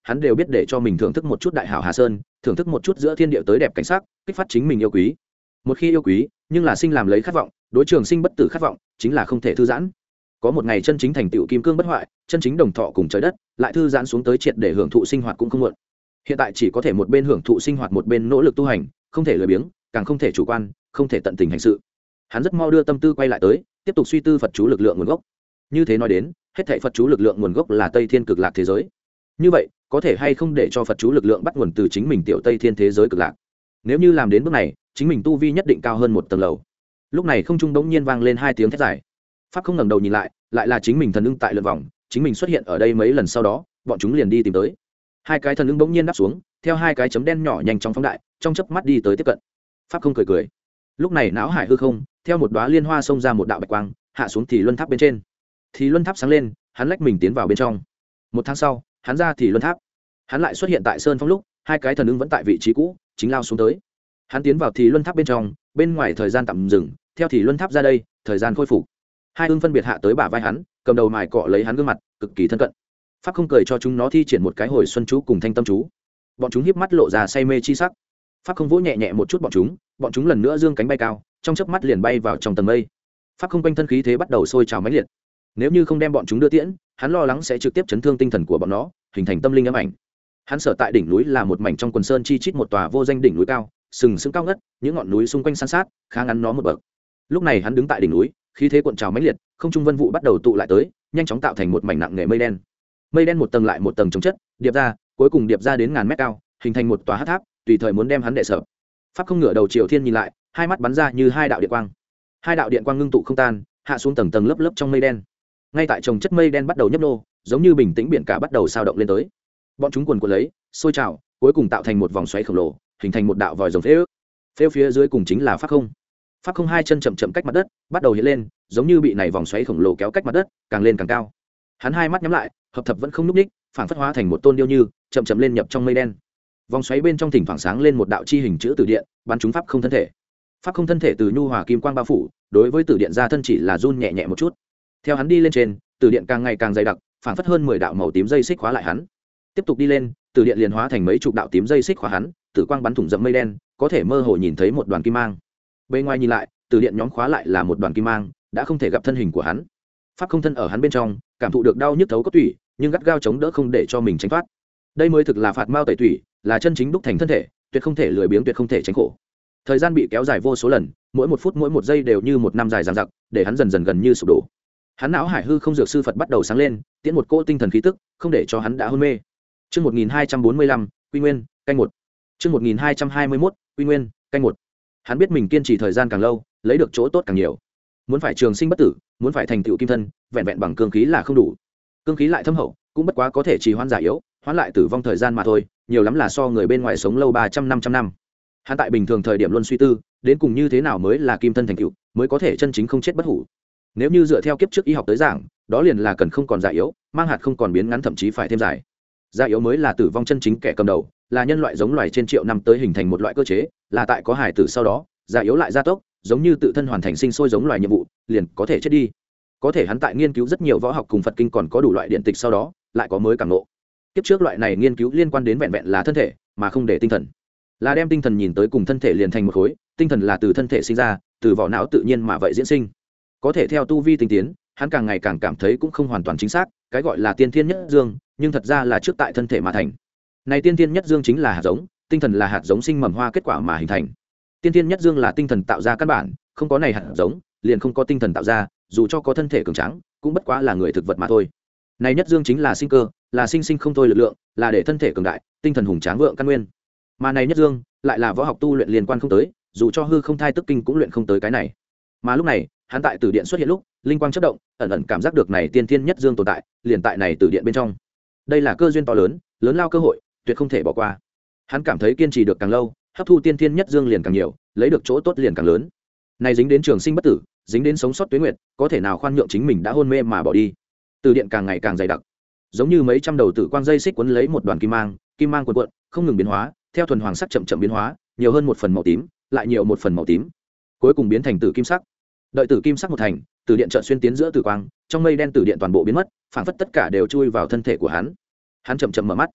Speaker 1: hắn đều biết để cho mình thưởng thức một chút đại hảo hà sơn, thưởng thức một chút giữa thiên địa tới đẹp cảnh sắc, kích phát chính mình yêu quý. Một khi yêu quý, nhưng là sinh làm lấy khát vọng, đối trường sinh bất tử khát vọng, chính là không thể thư giãn. Có một ngày chân chính thành tựu kim cương bất hoại, chân chính đồng thọ cùng trời đất, lại thư giãn xuống tới triệt để hưởng thụ sinh hoạt cũng không muộn. Hiện tại chỉ có thể một bên hưởng thụ sinh hoạt một bên nỗ lực tu hành, không thể lười biếng, càng không thể chủ quan, không thể tận tình hành sự. Hắn rất mau đưa tâm tư quay lại tới, tiếp tục suy tư Phật chú lực lượng nguồn gốc. Như thế nói đến, hết thảy Phật chú lực lượng nguồn gốc là Tây Thiên Cực Lạc thế giới. Như vậy, có thể hay không để cho Phật chú lực lượng bắt nguồn từ chính mình tiểu Tây Thiên thế giới cực lạc? Nếu như làm đến bước này, chính mình tu vi nhất định cao hơn một tầng lầu. Lúc này không trung bỗng nhiên vang lên hai tiếng thét dài. Pháp không ngẩng đầu nhìn lại, lại là chính mình thần ưng tại lượn vòng, chính mình xuất hiện ở đây mấy lần sau đó, bọn chúng liền đi tìm tới. Hai cái thần ưng bỗng nhiên đáp xuống, theo hai cái chấm đen nhỏ nhanh chóng phóng đại, trong chớp mắt đi tới tiếp cận. Pháp không cười cười. Lúc này não hải hư không, theo một đóa liên hoa xông ra một đạo bạch quang, hạ xuống thì luân tháp bên trên. Thì luân tháp sáng lên, hắn lách mình tiến vào bên trong. Một tháng sau, hắn ra thì luân tháp. Hắn lại xuất hiện tại sơn phong lúc, hai cái thần ưng vẫn tại vị trí cũ, chính lao xuống tới. Hắn tiến vào thì luân tháp bên trong, bên ngoài thời gian tạm dừng, theo thì luân tháp ra đây, thời gian khôi phục. Hai ưng phân biệt hạ tới bả vai hắn, cầm đầu mài cọ lấy hắn gương mặt, cực kỳ thân cận. Pháp không cười cho chúng nó thi triển một cái hồi xuân chú cùng thanh tâm chú. Bọn chúng híp mắt lộ ra say mê chi sắc. Pháp không vỗ nhẹ nhẹ một chút bọn chúng, bọn chúng lần nữa dương cánh bay cao, trong chớp mắt liền bay vào trong tầng mây. Pháp không quanh thân khí thế bắt đầu sôi trào mãnh liệt. Nếu như không đem bọn chúng đưa tiễn, hắn lo lắng sẽ trực tiếp chấn thương tinh thần của bọn nó, hình thành tâm linh ám ảnh. Hắn sở tại đỉnh núi là một mảnh trong quần sơn chi chít một tòa vô danh đỉnh núi cao, sừng sững cao ngất, những ngọn núi xung quanh san sát, khá ngắn nó một bậc. Lúc này hắn đứng tại đỉnh núi, khí thế cuộn trào mãnh liệt, không trung vân vụ bắt đầu tụ lại tới, nhanh chóng tạo thành một mảnh nặng nề mây đen. Mây đen một tầng lại một tầng chống chất, điệp ra, cuối cùng điệp ra đến ngàn mét cao, hình thành một tòa hắc tháp, tùy thời muốn đem hắn đè sập. Pháp không ngửa đầu chiều thiên nhìn lại, hai mắt bắn ra như hai đạo điện quang. Hai đạo điện quang ngưng tụ không tan, hạ xuống tầng tầng lớp lớp trong mây đen. Ngay tại chồng chất mây đen bắt đầu nhấp nô, giống như bình tĩnh biển cả bắt đầu sao động lên tới. Bọn chúng cuồn cuộn lấy, sôi trào, cuối cùng tạo thành một vòng xoáy khổng lồ, hình thành một đạo vòi rồng phế ước. Phế phía dưới cùng chính là pháp không. Pháp không hai chân chậm chậm cách mặt đất, bắt đầu hiện lên, giống như bị này vòng xoáy khổng lồ kéo cách mặt đất, càng lên càng cao. Hắn hai mắt nhắm lại, hợp thập vẫn không nhúc nhích, phản phất hóa thành một tôn điêu như, chậm chậm lên nhập trong mây đen. Vòng xoáy bên trong thỉnh thoảng sáng lên một đạo chi hình chữ tử điện, bắn trúng pháp không thân thể. Pháp không thân thể từ nhu hòa kim quang bao phủ, đối với tử điện ra thân chỉ là run nhẹ nhẹ một chút. Theo hắn đi lên trên, tử điện càng ngày càng dày đặc, phản phất hơn mười đạo màu tím dây xích khóa lại hắn. Tiếp tục đi lên, tử điện liền hóa thành mấy chục đạo tím dây xích khóa hắn, tử quang bắn thủng dậm mây đen, có thể mơ hồ nhìn thấy một đoàn kim mang. Bên ngoài nhìn lại, tử điện nhóm khóa lại là một đoàn kim mang, đã không thể gặp thân hình của hắn. Pháp không thân ở hắn bên trong, cảm thụ được đau nhức thấu cốt tủy, nhưng gắt gao chống đỡ không để cho mình tránh thoát. Đây mới thực là phạt mao tẩy tủy, là chân chính đúc thành thân thể, tuyệt không thể lười biếng, tuyệt không thể tránh khổ. Thời gian bị kéo dài vô số lần, mỗi một phút mỗi một giây đều như một năm dài dằng dặc, để hắn dần dần gần như sụp đổ. Hắn não hải hư không dược sư Phật bắt đầu sáng lên, tiễn một cỗ tinh thần khí tức, không để cho hắn đã hôn mê. Chương một nghìn hai trăm bốn mươi lăm, Quy Nguyên, canh một. Chương một nghìn hai trăm hai mươi mốt, Quy Nguyên, canh một. Hắn biết mình kiên trì thời gian càng lâu, lấy được chỗ tốt càng nhiều. Muốn phải trường sinh bất tử, muốn phải thành tựu kim thân, vẹn vẹn bằng cương khí là không đủ. Cương khí lại thâm hậu, cũng bất quá có thể trì hoãn giả yếu, hoãn lại tử vong thời gian mà thôi, nhiều lắm là so người bên ngoài sống lâu ba trăm năm trăm năm. Hắn tại bình thường thời điểm luôn suy tư, đến cùng như thế nào mới là kim thân thành tựu, mới có thể chân chính không chết bất hủ. Nếu như dựa theo kiếp trước y học tới giảng, đó liền là cần không còn già yếu, mang hạt không còn biến ngắn, thậm chí phải thêm dài. Già yếu mới là tử vong chân chính kẻ cầm đầu, là nhân loại giống loài trên triệu năm tới hình thành một loại cơ chế, là tại có hài tử sau đó, già yếu lại gia tốc, giống như tự thân hoàn thành sinh sôi giống loài nhiệm vụ, liền có thể chết đi. Có thể hắn tại nghiên cứu rất nhiều võ học cùng Phật kinh còn có đủ loại điện tịch sau đó, lại có mới cảm ngộ. Kiếp trước loại này nghiên cứu liên quan đến vẹn vẹn là thân thể, mà không để tinh thần. Là đem tinh thần nhìn tới cùng thân thể liền thành một khối, tinh thần là từ thân thể sinh ra, từ vỏ não tự nhiên mà vậy diễn sinh. Có thể theo tu vi tinh tiến, hắn càng ngày càng cảm thấy cũng không hoàn toàn chính xác, cái gọi là tiên thiên nhất dương, nhưng thật ra là trước tại thân thể mà thành. Này tiên thiên nhất dương chính là hạt giống, tinh thần là hạt giống sinh mầm hoa kết quả mà hình thành. Tiên thiên nhất dương là tinh thần tạo ra căn bản, không có này hạt giống, liền không có tinh thần tạo ra, dù cho có thân thể cường tráng, cũng bất quá là người thực vật mà thôi. Này nhất dương chính là sinh cơ, là sinh sinh không thôi lực lượng, là để thân thể cường đại, tinh thần hùng tráng vượng căn nguyên. Mà này nhất dương, lại là võ học tu luyện liên quan không tới, dù cho hư không thai tức kinh cũng luyện không tới cái này. Mà lúc này, hắn tại tử điện xuất hiện lúc, linh quang chớp động, ẩn ẩn cảm giác được này tiên thiên nhất dương tồn tại, liền tại này tử điện bên trong. Đây là cơ duyên to lớn, lớn lao cơ hội, tuyệt không thể bỏ qua. Hắn cảm thấy kiên trì được càng lâu, hấp thu tiên thiên nhất dương liền càng nhiều, lấy được chỗ tốt liền càng lớn. Này dính đến trường sinh bất tử, dính đến sống sót tuế nguyệt, có thể nào khoan nhượng chính mình đã hôn mê mà bỏ đi. Tử điện càng ngày càng dày đặc, giống như mấy trăm đầu tử quang dây xích quấn lấy một đoàn kim mang, kim mang cuộn cuộn, không ngừng biến hóa, theo thuần hoàng sắc chậm chậm biến hóa, nhiều hơn một phần màu tím, lại nhiều một phần màu tím, cuối cùng biến thành tử kim sắc. Đợi tử kim sắc một thành, tử điện chợt xuyên tiến giữa tử quang, trong mây đen tử điện toàn bộ biến mất, phảng phất tất cả đều chui vào thân thể của hắn. Hắn chậm chậm mở mắt,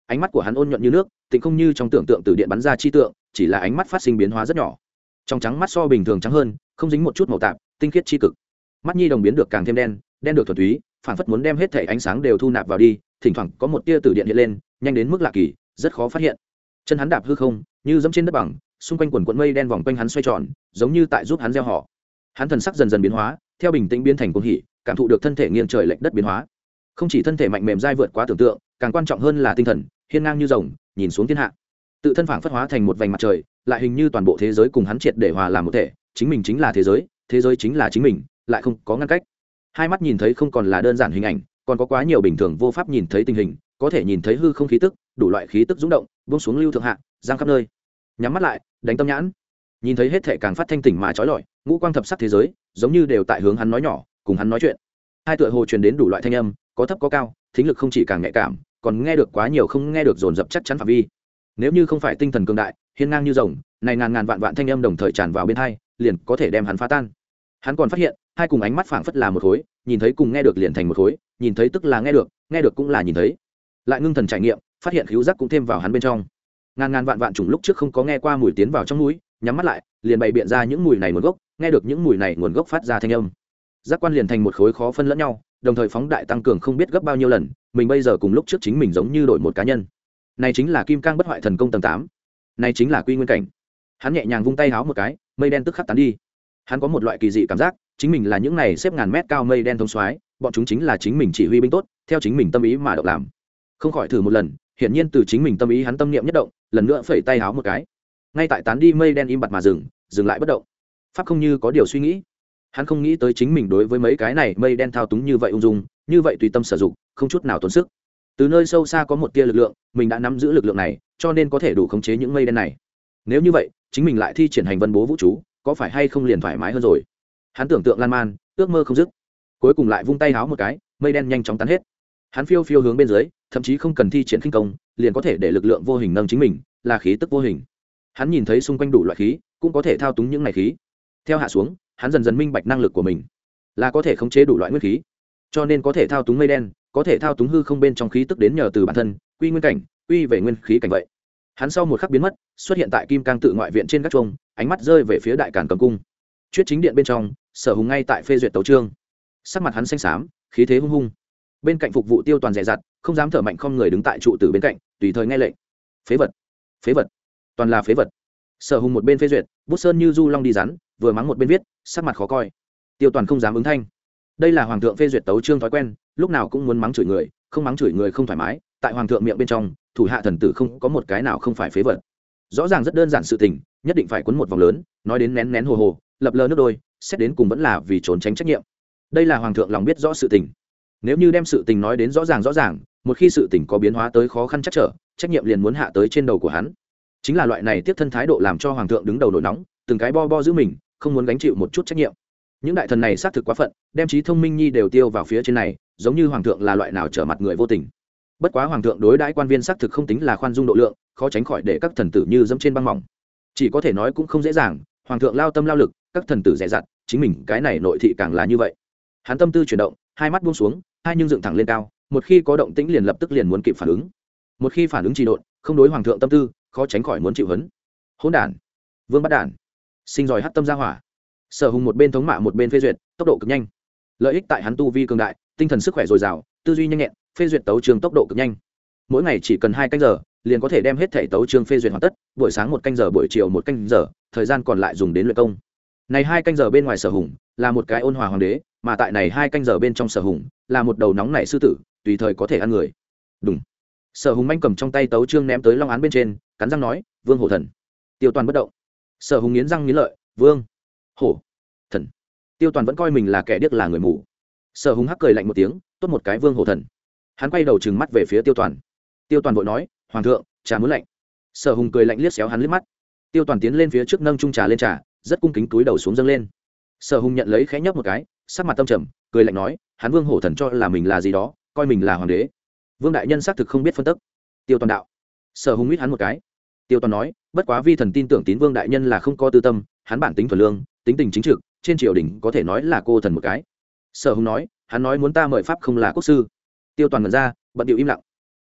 Speaker 1: ánh mắt của hắn ôn nhuận như nước, tịnh không như trong tưởng tượng từ điện bắn ra chi tượng, chỉ là ánh mắt phát sinh biến hóa rất nhỏ. Trong trắng mắt so bình thường trắng hơn, không dính một chút màu tạp, tinh khiết chi cực. Mắt nhi đồng biến được càng thêm đen, đen được thuần túy, phản phất muốn đem hết thể ánh sáng đều thu nạp vào đi, thỉnh thoảng có một tia tử điện hiện lên, nhanh đến mức lạ kỳ, rất khó phát hiện. Chân hắn đạp hư không, như dẫm trên đất bằng, xung quanh quần quần mây đen vòng quanh hắn xoay tròn, giống như tại giúp hắn gieo họ. Hắn thần sắc dần dần biến hóa, theo bình tĩnh biến thành cuồng hỉ, cảm thụ được thân thể nghiêng trời lệch đất biến hóa. Không chỉ thân thể mạnh mềm dai vượt quá tưởng tượng, càng quan trọng hơn là tinh thần, hiên ngang như rồng, nhìn xuống thiên hạ. Tự thân phảng phất hóa thành một vành mặt trời, lại hình như toàn bộ thế giới cùng hắn triệt để hòa làm một thể, chính mình chính là thế giới, thế giới chính là chính mình, lại không có ngăn cách. Hai mắt nhìn thấy không còn là đơn giản hình ảnh, còn có quá nhiều bình thường vô pháp nhìn thấy tình hình, có thể nhìn thấy hư không khí tức, đủ loại khí tức dũng động, buông xuống lưu thượng hạ, giang khắp nơi. Nhắm mắt lại, đánh tâm nhãn, nhìn thấy hết thể càng phát thanh tỉnh mà chói lọi, ngũ quang thập sắc thế giới, giống như đều tại hướng hắn nói nhỏ, cùng hắn nói chuyện. Hai tựa hồ truyền đến đủ loại thanh âm, có thấp có cao, thính lực không chỉ càng nhạy cảm, còn nghe được quá nhiều không nghe được dồn dập chắc chắn phạm vi. Nếu như không phải tinh thần cường đại, hiên ngang như rồng, này ngàn ngàn vạn vạn thanh âm đồng thời tràn vào bên hai, liền có thể đem hắn phá tan. Hắn còn phát hiện, hai cùng ánh mắt phảng phất là một khối, nhìn thấy cùng nghe được liền thành một khối, nhìn thấy tức là nghe được, nghe được cũng là nhìn thấy. Lại ngưng thần trải nghiệm, phát hiện khứu giác cũng thêm vào hắn bên trong. Ngàn ngàn vạn vạn chủng lúc trước không có nghe qua mùi tiến vào trong mũi, nhắm mắt lại, liền bày biện ra những mùi này nguồn gốc, nghe được những mùi này nguồn gốc phát ra thanh âm. Giác quan liền thành một khối khó phân lẫn nhau, đồng thời phóng đại tăng cường không biết gấp bao nhiêu lần, mình bây giờ cùng lúc trước chính mình giống như đổi một cá nhân. Này chính là Kim Cang Bất Hoại Thần Công tầng tám. Này chính là Quy Nguyên cảnh. Hắn nhẹ nhàng vung tay háo một cái, mây đen tức khắc tán đi. Hắn có một loại kỳ dị cảm giác, chính mình là những này xếp ngàn mét cao mây đen thông soái, bọn chúng chính là chính mình chỉ huy binh tốt, theo chính mình tâm ý mà động làm. Không khỏi thử một lần, hiển nhiên từ chính mình tâm ý hắn tâm niệm nhất động, lần nữa phẩy tay háo một cái. Ngay tại tán đi mây đen im bặt mà dừng, dừng lại bất động. Pháp không như có điều suy nghĩ. Hắn không nghĩ tới chính mình đối với mấy cái này mây đen thao túng như vậy ung dung, như vậy tùy tâm sử dụng, không chút nào tốn sức. Từ nơi sâu xa có một tia lực lượng, mình đã nắm giữ lực lượng này, cho nên có thể đủ khống chế những mây đen này. Nếu như vậy, chính mình lại thi triển hành vân bố vũ chú, có phải hay không liền thoải mái hơn rồi? Hắn tưởng tượng lan man, ước mơ không dứt. Cuối cùng lại vung tay háo một cái, mây đen nhanh chóng tán hết. Hắn phiêu phiêu hướng bên dưới, thậm chí không cần thi triển khinh công, liền có thể để lực lượng vô hình nâng chính mình, là khí tức vô hình. Hắn nhìn thấy xung quanh đủ loại khí, cũng có thể thao túng những này khí. Theo hạ xuống, hắn dần dần minh bạch năng lực của mình, là có thể khống chế đủ loại nguyên khí, cho nên có thể thao túng mây đen, có thể thao túng hư không bên trong khí tức đến nhờ từ bản thân, quy nguyên cảnh, quy về nguyên khí cảnh vậy. Hắn sau một khắc biến mất, xuất hiện tại Kim Cang tự ngoại viện trên các chuông, ánh mắt rơi về phía đại càn cầm cung. Chuyết chính điện bên trong, Sở Hùng ngay tại phê duyệt tấu chương. Sắc mặt hắn xanh xám, khí thế hung hung. Bên cạnh phục vụ Tiêu Toàn dè dặt, không dám thở mạnh, không người đứng tại trụ tử bên cạnh, tùy thời nghe lệnh. Phế vật, phế vật, toàn là phế vật. Sở Hùng một bên phê duyệt, bút sơn như du long đi rắn, vừa mắng một bên viết, sắc mặt khó coi. Tiêu Toàn không dám ứng thanh. Đây là hoàng thượng phê duyệt tấu chương thói quen, lúc nào cũng muốn mắng chửi người, không mắng chửi người không thoải mái. Tại hoàng thượng miệng bên trong, thủ hạ thần tử không có một cái nào không phải phế vật. Rõ ràng rất đơn giản sự tình, nhất định phải quấn một vòng lớn, nói đến nén nén hồ hồ, lập lờ nước đôi, xét đến cùng vẫn là vì trốn tránh trách nhiệm. Đây là hoàng thượng lòng biết rõ sự tình. Nếu như đem sự tình nói đến rõ ràng rõ ràng, một khi sự tình có biến hóa tới khó khăn chắc trở, trách nhiệm liền muốn hạ tới trên đầu của hắn. Chính là loại này tiếp thân thái độ làm cho hoàng thượng đứng đầu nổi nóng, từng cái bo bo giữ mình, không muốn gánh chịu một chút trách nhiệm. Những đại thần này xác thực quá phận, đem trí thông minh nhi đều tiêu vào phía trên này, giống như hoàng thượng là loại nào trở mặt người vô tình. Bất quá hoàng thượng đối đãi quan viên xác thực không tính là khoan dung độ lượng, khó tránh khỏi để các thần tử như dẫm trên băng mỏng. Chỉ có thể nói cũng không dễ dàng, hoàng thượng lao tâm lao lực, các thần tử dè dặt, chính mình cái này nội thị càng là như vậy. Hắn tâm tư chuyển động, hai mắt buông xuống, hai nhưng dựng thẳng lên cao, một khi có động tĩnh liền lập tức liền muốn kịp phản ứng. Một khi phản ứng trì độn, không đối hoàng thượng tâm tư, khó tránh khỏi muốn chịu hấn. Hỗn đản, vương bắt đản, sinh giỏi hắc tâm ra hỏa. Sở Hùng một bên thống mạ một bên phê duyệt, tốc độ cực nhanh. Lợi ích tại hắn tu vi cường đại, tinh thần sức khỏe dồi dào, tư duy nhanh nhẹn, phê duyệt tấu chương tốc độ cực nhanh. Mỗi ngày chỉ cần hai canh giờ, liền có thể đem hết thể tấu chương phê duyệt hoàn tất, buổi sáng một canh giờ, buổi chiều một canh giờ, thời gian còn lại dùng đến luyện công. Này hai canh giờ bên ngoài Sở Hùng là một cái ôn hòa hoàng đế, mà tại này hai canh giờ bên trong Sở Hùng là một đầu nóng nảy sư tử, tùy thời có thể ăn người. Đúng. Sở Hùng manh cầm trong tay tấu chương ném tới long án bên trên, cắn răng nói, "Vương Hổ Thần." Tiêu Toàn bất động. Sở Hùng nghiến răng nghiến lợi, "Vương Hổ Thần." Tiêu Toàn vẫn coi mình là kẻ điếc là người mù. Sở Hùng hắc cười lạnh một tiếng, tốt một cái Vương Hổ Thần. Hắn quay đầu trừng mắt về phía Tiêu Toàn. Tiêu Toàn vội nói, "Hoàng thượng, trà muốn lạnh." Sở Hùng cười lạnh liếc xéo hắn liếc mắt. Tiêu Toàn tiến lên phía trước nâng chung trà lên trà, rất cung kính túi đầu xuống dâng lên. Sở Hùng nhận lấy khẽ nhấp một cái, sắc mặt tâm trầm, cười lạnh nói, hắn Vương Hổ Thần cho là mình là gì đó, coi mình là hoàng đế. Vương đại nhân xác thực không biết phân tức. Tiêu Toàn đạo. Sở Hùng mít hắn một cái. Tiêu Toàn nói, bất quá vi thần tin tưởng Tín Vương đại nhân là không có tư tâm, hắn bản tính thuần lương, tính tình chính trực, trên triều đình có thể nói là cô thần một cái. Sở Hùng nói, hắn nói muốn ta mời pháp không là quốc sư. Tiêu Toàn ngẩn ra, bận điệu im lặng.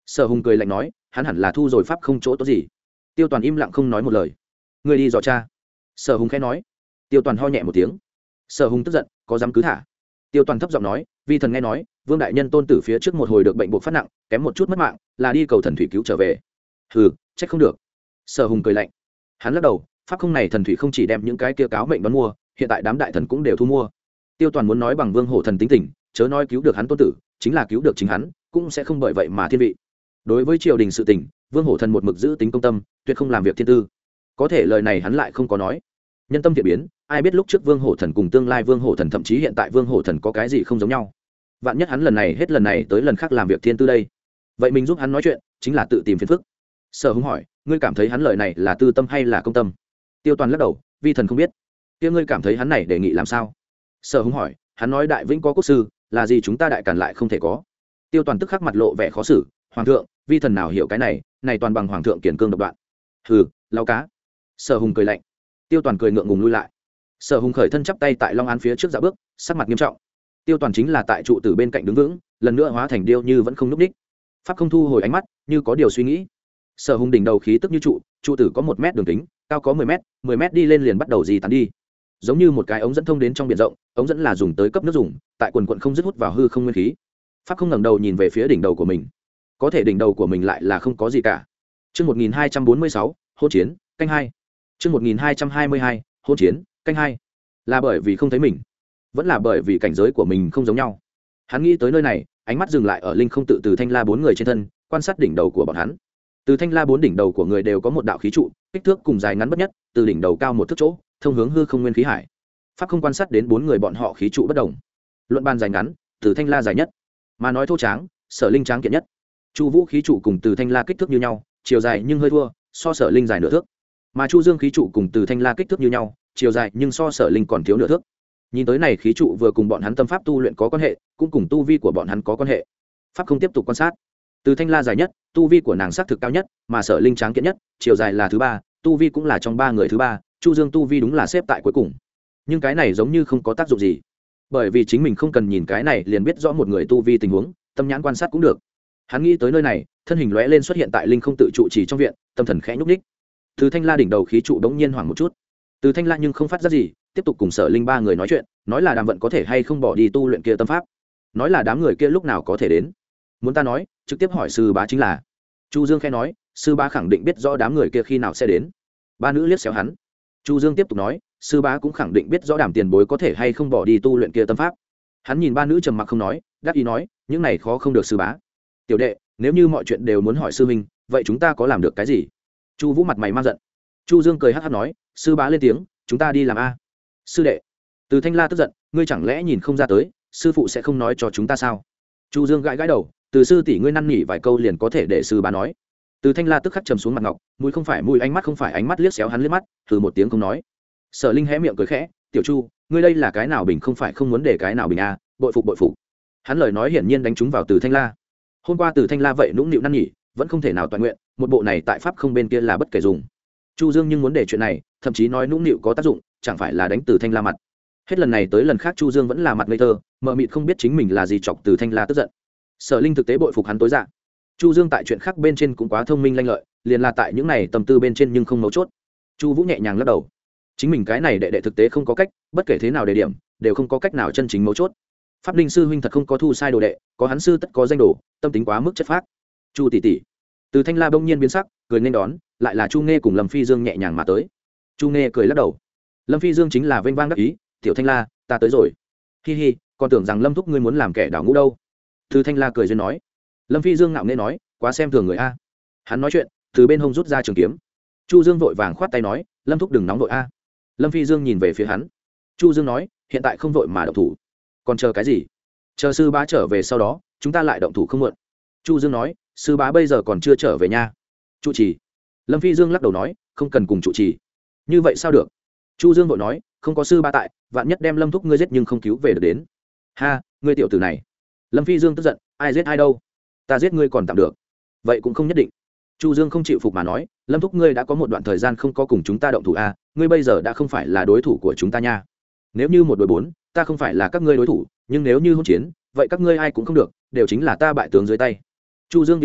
Speaker 1: Sở Hùng cười lạnh nói, hắn hẳn là thu rồi pháp không chỗ tốt gì. Tiêu Toàn im lặng không nói một lời. Người đi dò cha. Sở Hùng khẽ nói. Tiêu Toàn ho nhẹ một tiếng. Sở Hùng tức giận, có dám cứ thả. Tiêu Toàn thấp giọng nói, vi thần nghe nói Vương đại nhân tôn tử phía trước một hồi được bệnh buộc phát nặng, kém một chút mất mạng, là đi cầu thần thủy cứu trở về. Hừ, trách không được. Sở Hùng cười lạnh. Hắn lắc đầu, pháp không này thần thủy không chỉ đem những cái kia cáo mệnh đoán mua, hiện tại đám đại thần cũng đều thu mua. Tiêu Toàn muốn nói bằng Vương Hổ thần tính tình, chớ nói cứu được hắn tôn tử, chính là cứu được chính hắn, cũng sẽ không bởi vậy mà thiên vị. Đối với triều đình sự tình, Vương Hổ thần một mực giữ tính công tâm, tuyệt không làm việc thiên tư. Có thể lời này hắn lại không có nói. Nhân tâm thiện biến, ai biết lúc trước Vương Hổ thần cùng tương lai Vương Hổ thần, thậm chí hiện tại Vương Hổ thần có cái gì không giống nhau. Vạn nhất hắn lần này hết lần này tới lần khác làm việc thiên tư đây, vậy mình giúp hắn nói chuyện chính là tự tìm phiền phức. Sở Hùng hỏi, ngươi cảm thấy hắn lời này là tư tâm hay là công tâm? Tiêu Toàn lắc đầu, vi thần không biết. Kia ngươi cảm thấy hắn này đề nghị làm sao? Sở Hùng hỏi, hắn nói đại vĩnh có quốc sư, là gì chúng ta đại càn lại không thể có? Tiêu Toàn tức khắc mặt lộ vẻ khó xử, hoàng thượng, vi thần nào hiểu cái này, này toàn bằng hoàng thượng kiển cương độc đoạn. Hừ, lao cá. Sở Hùng cười lạnh. Tiêu Toàn cười ngượng ngùng lui lại. Sở Hùng khởi thân chắp tay tại Long Án phía trước dạo bước, sắc mặt nghiêm trọng. Tiêu Toàn chính là tại trụ tử bên cạnh đứng vững, lần nữa hóa thành điêu như vẫn không núp đích. Pháp không thu hồi ánh mắt, như có điều suy nghĩ. Sở Hùng đỉnh đầu khí tức như trụ, trụ tử có một mét đường kính, cao có mười mét, mười mét đi lên liền bắt đầu dì tán đi. Giống như một cái ống dẫn thông đến trong biển rộng, ống dẫn là dùng tới cấp nước dùng, tại quần quần không dứt hút vào hư không nguyên khí. Pháp không ngẩng đầu nhìn về phía đỉnh đầu của mình. Có thể đỉnh đầu của mình lại là không có gì cả. Chương một nghìn hai trăm bốn mươi sáu, hôn chiến, canh hai. Chương một nghìn hai trăm hai mươi hai, hôn chiến, canh hai. Là bởi vì không thấy mình, vẫn là bởi vì cảnh giới của mình không giống nhau. Hắn nghĩ tới nơi này, ánh mắt dừng lại ở linh không tự từ thanh la bốn người trên thân, quan sát đỉnh đầu của bọn hắn. Từ thanh la bốn đỉnh đầu của người đều có một đạo khí trụ, kích thước cùng dài ngắn bất nhất, từ đỉnh đầu cao một thước chỗ, thông hướng hư không nguyên khí hải. Pháp không quan sát đến bốn người bọn họ khí trụ bất đồng. Luận ban dài ngắn, từ thanh la dài nhất, mà nói thô tráng, Sở Linh tráng kiện nhất. Chu Vũ khí trụ cùng từ thanh la kích thước như nhau, chiều dài nhưng hơi thua, so Sở Linh dài nửa thước. Mà Chu Dương khí trụ cùng từ thanh la kích thước như nhau, chiều dài nhưng so Sở Linh còn thiếu nửa thước. Nhìn tới này khí trụ vừa cùng bọn hắn tâm pháp tu luyện có quan hệ, cũng cùng tu vi của bọn hắn có quan hệ. Pháp không tiếp tục quan sát. Từ thanh la dài nhất, tu vi của nàng sắc thực cao nhất, mà Sở Linh tráng kiện nhất, chiều dài là thứ ba, tu vi cũng là trong ba người thứ ba, Chu Dương tu vi đúng là xếp tại cuối cùng. Nhưng cái này giống như không có tác dụng gì, bởi vì chính mình không cần nhìn cái này liền biết rõ một người tu vi tình huống, tâm nhãn quan sát cũng được. Hắn nghĩ tới nơi này, thân hình lóe lên xuất hiện tại linh không tự trụ chỉ trong viện, tâm thần khẽ nhúc nhích. Từ thanh la đỉnh đầu khí trụ đống nhiên hoảng một chút. Từ thanh la nhưng không phát ra gì, tiếp tục cùng Sở Linh ba người nói chuyện, nói là Đàm Vận có thể hay không bỏ đi tu luyện kia tâm pháp, nói là đám người kia lúc nào có thể đến. Muốn ta nói, trực tiếp hỏi sư bá chính là. Chu Dương khẽ nói, sư bá khẳng định biết rõ đám người kia khi nào sẽ đến. Ba nữ liếc xéo hắn. Chu Dương tiếp tục nói, sư bá cũng khẳng định biết rõ Đàm tiền bối có thể hay không bỏ đi tu luyện kia tâm pháp. Hắn nhìn ba nữ trầm mặc không nói, đáp ý nói, những này khó không được sư bá. Tiểu đệ, nếu như mọi chuyện đều muốn hỏi sư huynh, vậy chúng ta có làm được cái gì? Chu Vũ mặt mày mang giận. Chu Dương cười hắc hắc nói, sư bá lên tiếng, chúng ta đi làm a. Sư đệ. Từ thanh la tức giận, ngươi chẳng lẽ nhìn không ra tới, sư phụ sẽ không nói cho chúng ta sao? Chu Dương gãi gãi đầu, từ sư tỷ ngươi năn nỉ vài câu liền có thể để sư bá nói. Từ thanh la tức khắc trầm xuống mặt ngọc, mũi không phải mũi, ánh mắt không phải ánh mắt, liếc xéo hắn liếc mắt, từ một tiếng không nói. Sở Linh hé miệng cười khẽ, tiểu Chu, ngươi đây là cái nào bình không phải không muốn để cái nào bình a, bội phục bội phục. Hắn lời nói hiển nhiên đánh trúng vào từ thanh la. Hôm qua từ thanh la vậy nũng nịu năn nỉ, vẫn không thể nào toàn nguyện, một bộ này tại pháp không bên kia là bất kể dùng. Chu Dương nhưng muốn để chuyện này, thậm chí nói nũng nịu có tác dụng, chẳng phải là đánh từ thanh la mặt. Hết lần này tới lần khác Chu Dương vẫn là mặt ngây thơ, mờ mịt không biết chính mình là gì chọc từ thanh la tức giận. Sở Linh thực tế bội phục hắn tối dạ. Chu Dương tại chuyện khác bên trên cũng quá thông minh lanh lợi, liền là tại những này tâm tư bên trên nhưng không mấu chốt. Chu Vũ nhẹ nhàng lắc đầu. Chính mình cái này đệ đệ thực tế không có cách, bất kể thế nào đề điểm, đều không có cách nào chân chính mấu chốt. Pháp Linh sư huynh thật không có thu sai đồ đệ, có hắn sư tất có danh đồ, tâm tính quá mức chất phác. Chu tỷ tỷ. Từ thanh la bỗng nhiên biến sắc, cười nên đón, lại là Chu Nghe cùng Lâm Phi Dương nhẹ nhàng mà tới. Chu Nghe cười lắc đầu. Lâm Phi Dương chính là vênh vang đắc ý, tiểu thanh la, ta tới rồi. Hi hi, còn tưởng rằng Lâm thúc ngươi muốn làm kẻ đảo ngũ đâu. Từ thanh la cười duyên nói. Lâm Phi Dương ngạo nghễ nói, quá xem thường người a. Hắn nói chuyện, từ bên hông rút ra trường kiếm. Chu Dương vội vàng khoát tay nói, Lâm thúc đừng nóng vội a. Lâm Phi Dương nhìn về phía hắn. Chu Dương nói, hiện tại không vội mà động thủ, còn chờ cái gì? Chờ sư bá trở về sau đó, chúng ta lại động thủ không muộn. Chu Dương nói, sư bá bây giờ còn chưa trở về nha. Trụ trì. Lâm Phi Dương lắc đầu nói, không cần cùng trụ trì. Như vậy sao được? Chu Dương vội nói, không có sư bá tại, vạn nhất đem Lâm thúc ngươi giết nhưng không cứu về được đến. Ha, ngươi tiểu tử này. Lâm Phi Dương tức giận, ai giết ai đâu? Ta giết ngươi còn tạm được, vậy cũng không nhất định. Chu Dương không chịu phục mà nói, Lâm thúc ngươi đã có một đoạn thời gian không có cùng chúng ta động thủ a, ngươi bây giờ đã không phải là đối thủ của chúng ta nha. Nếu như một đối bốn, ta không phải là các ngươi đối thủ, nhưng nếu như hỗn chiến, vậy các ngươi ai cũng không được, đều chính là ta bại tướng dưới tay. Chu Dương nhíu môi,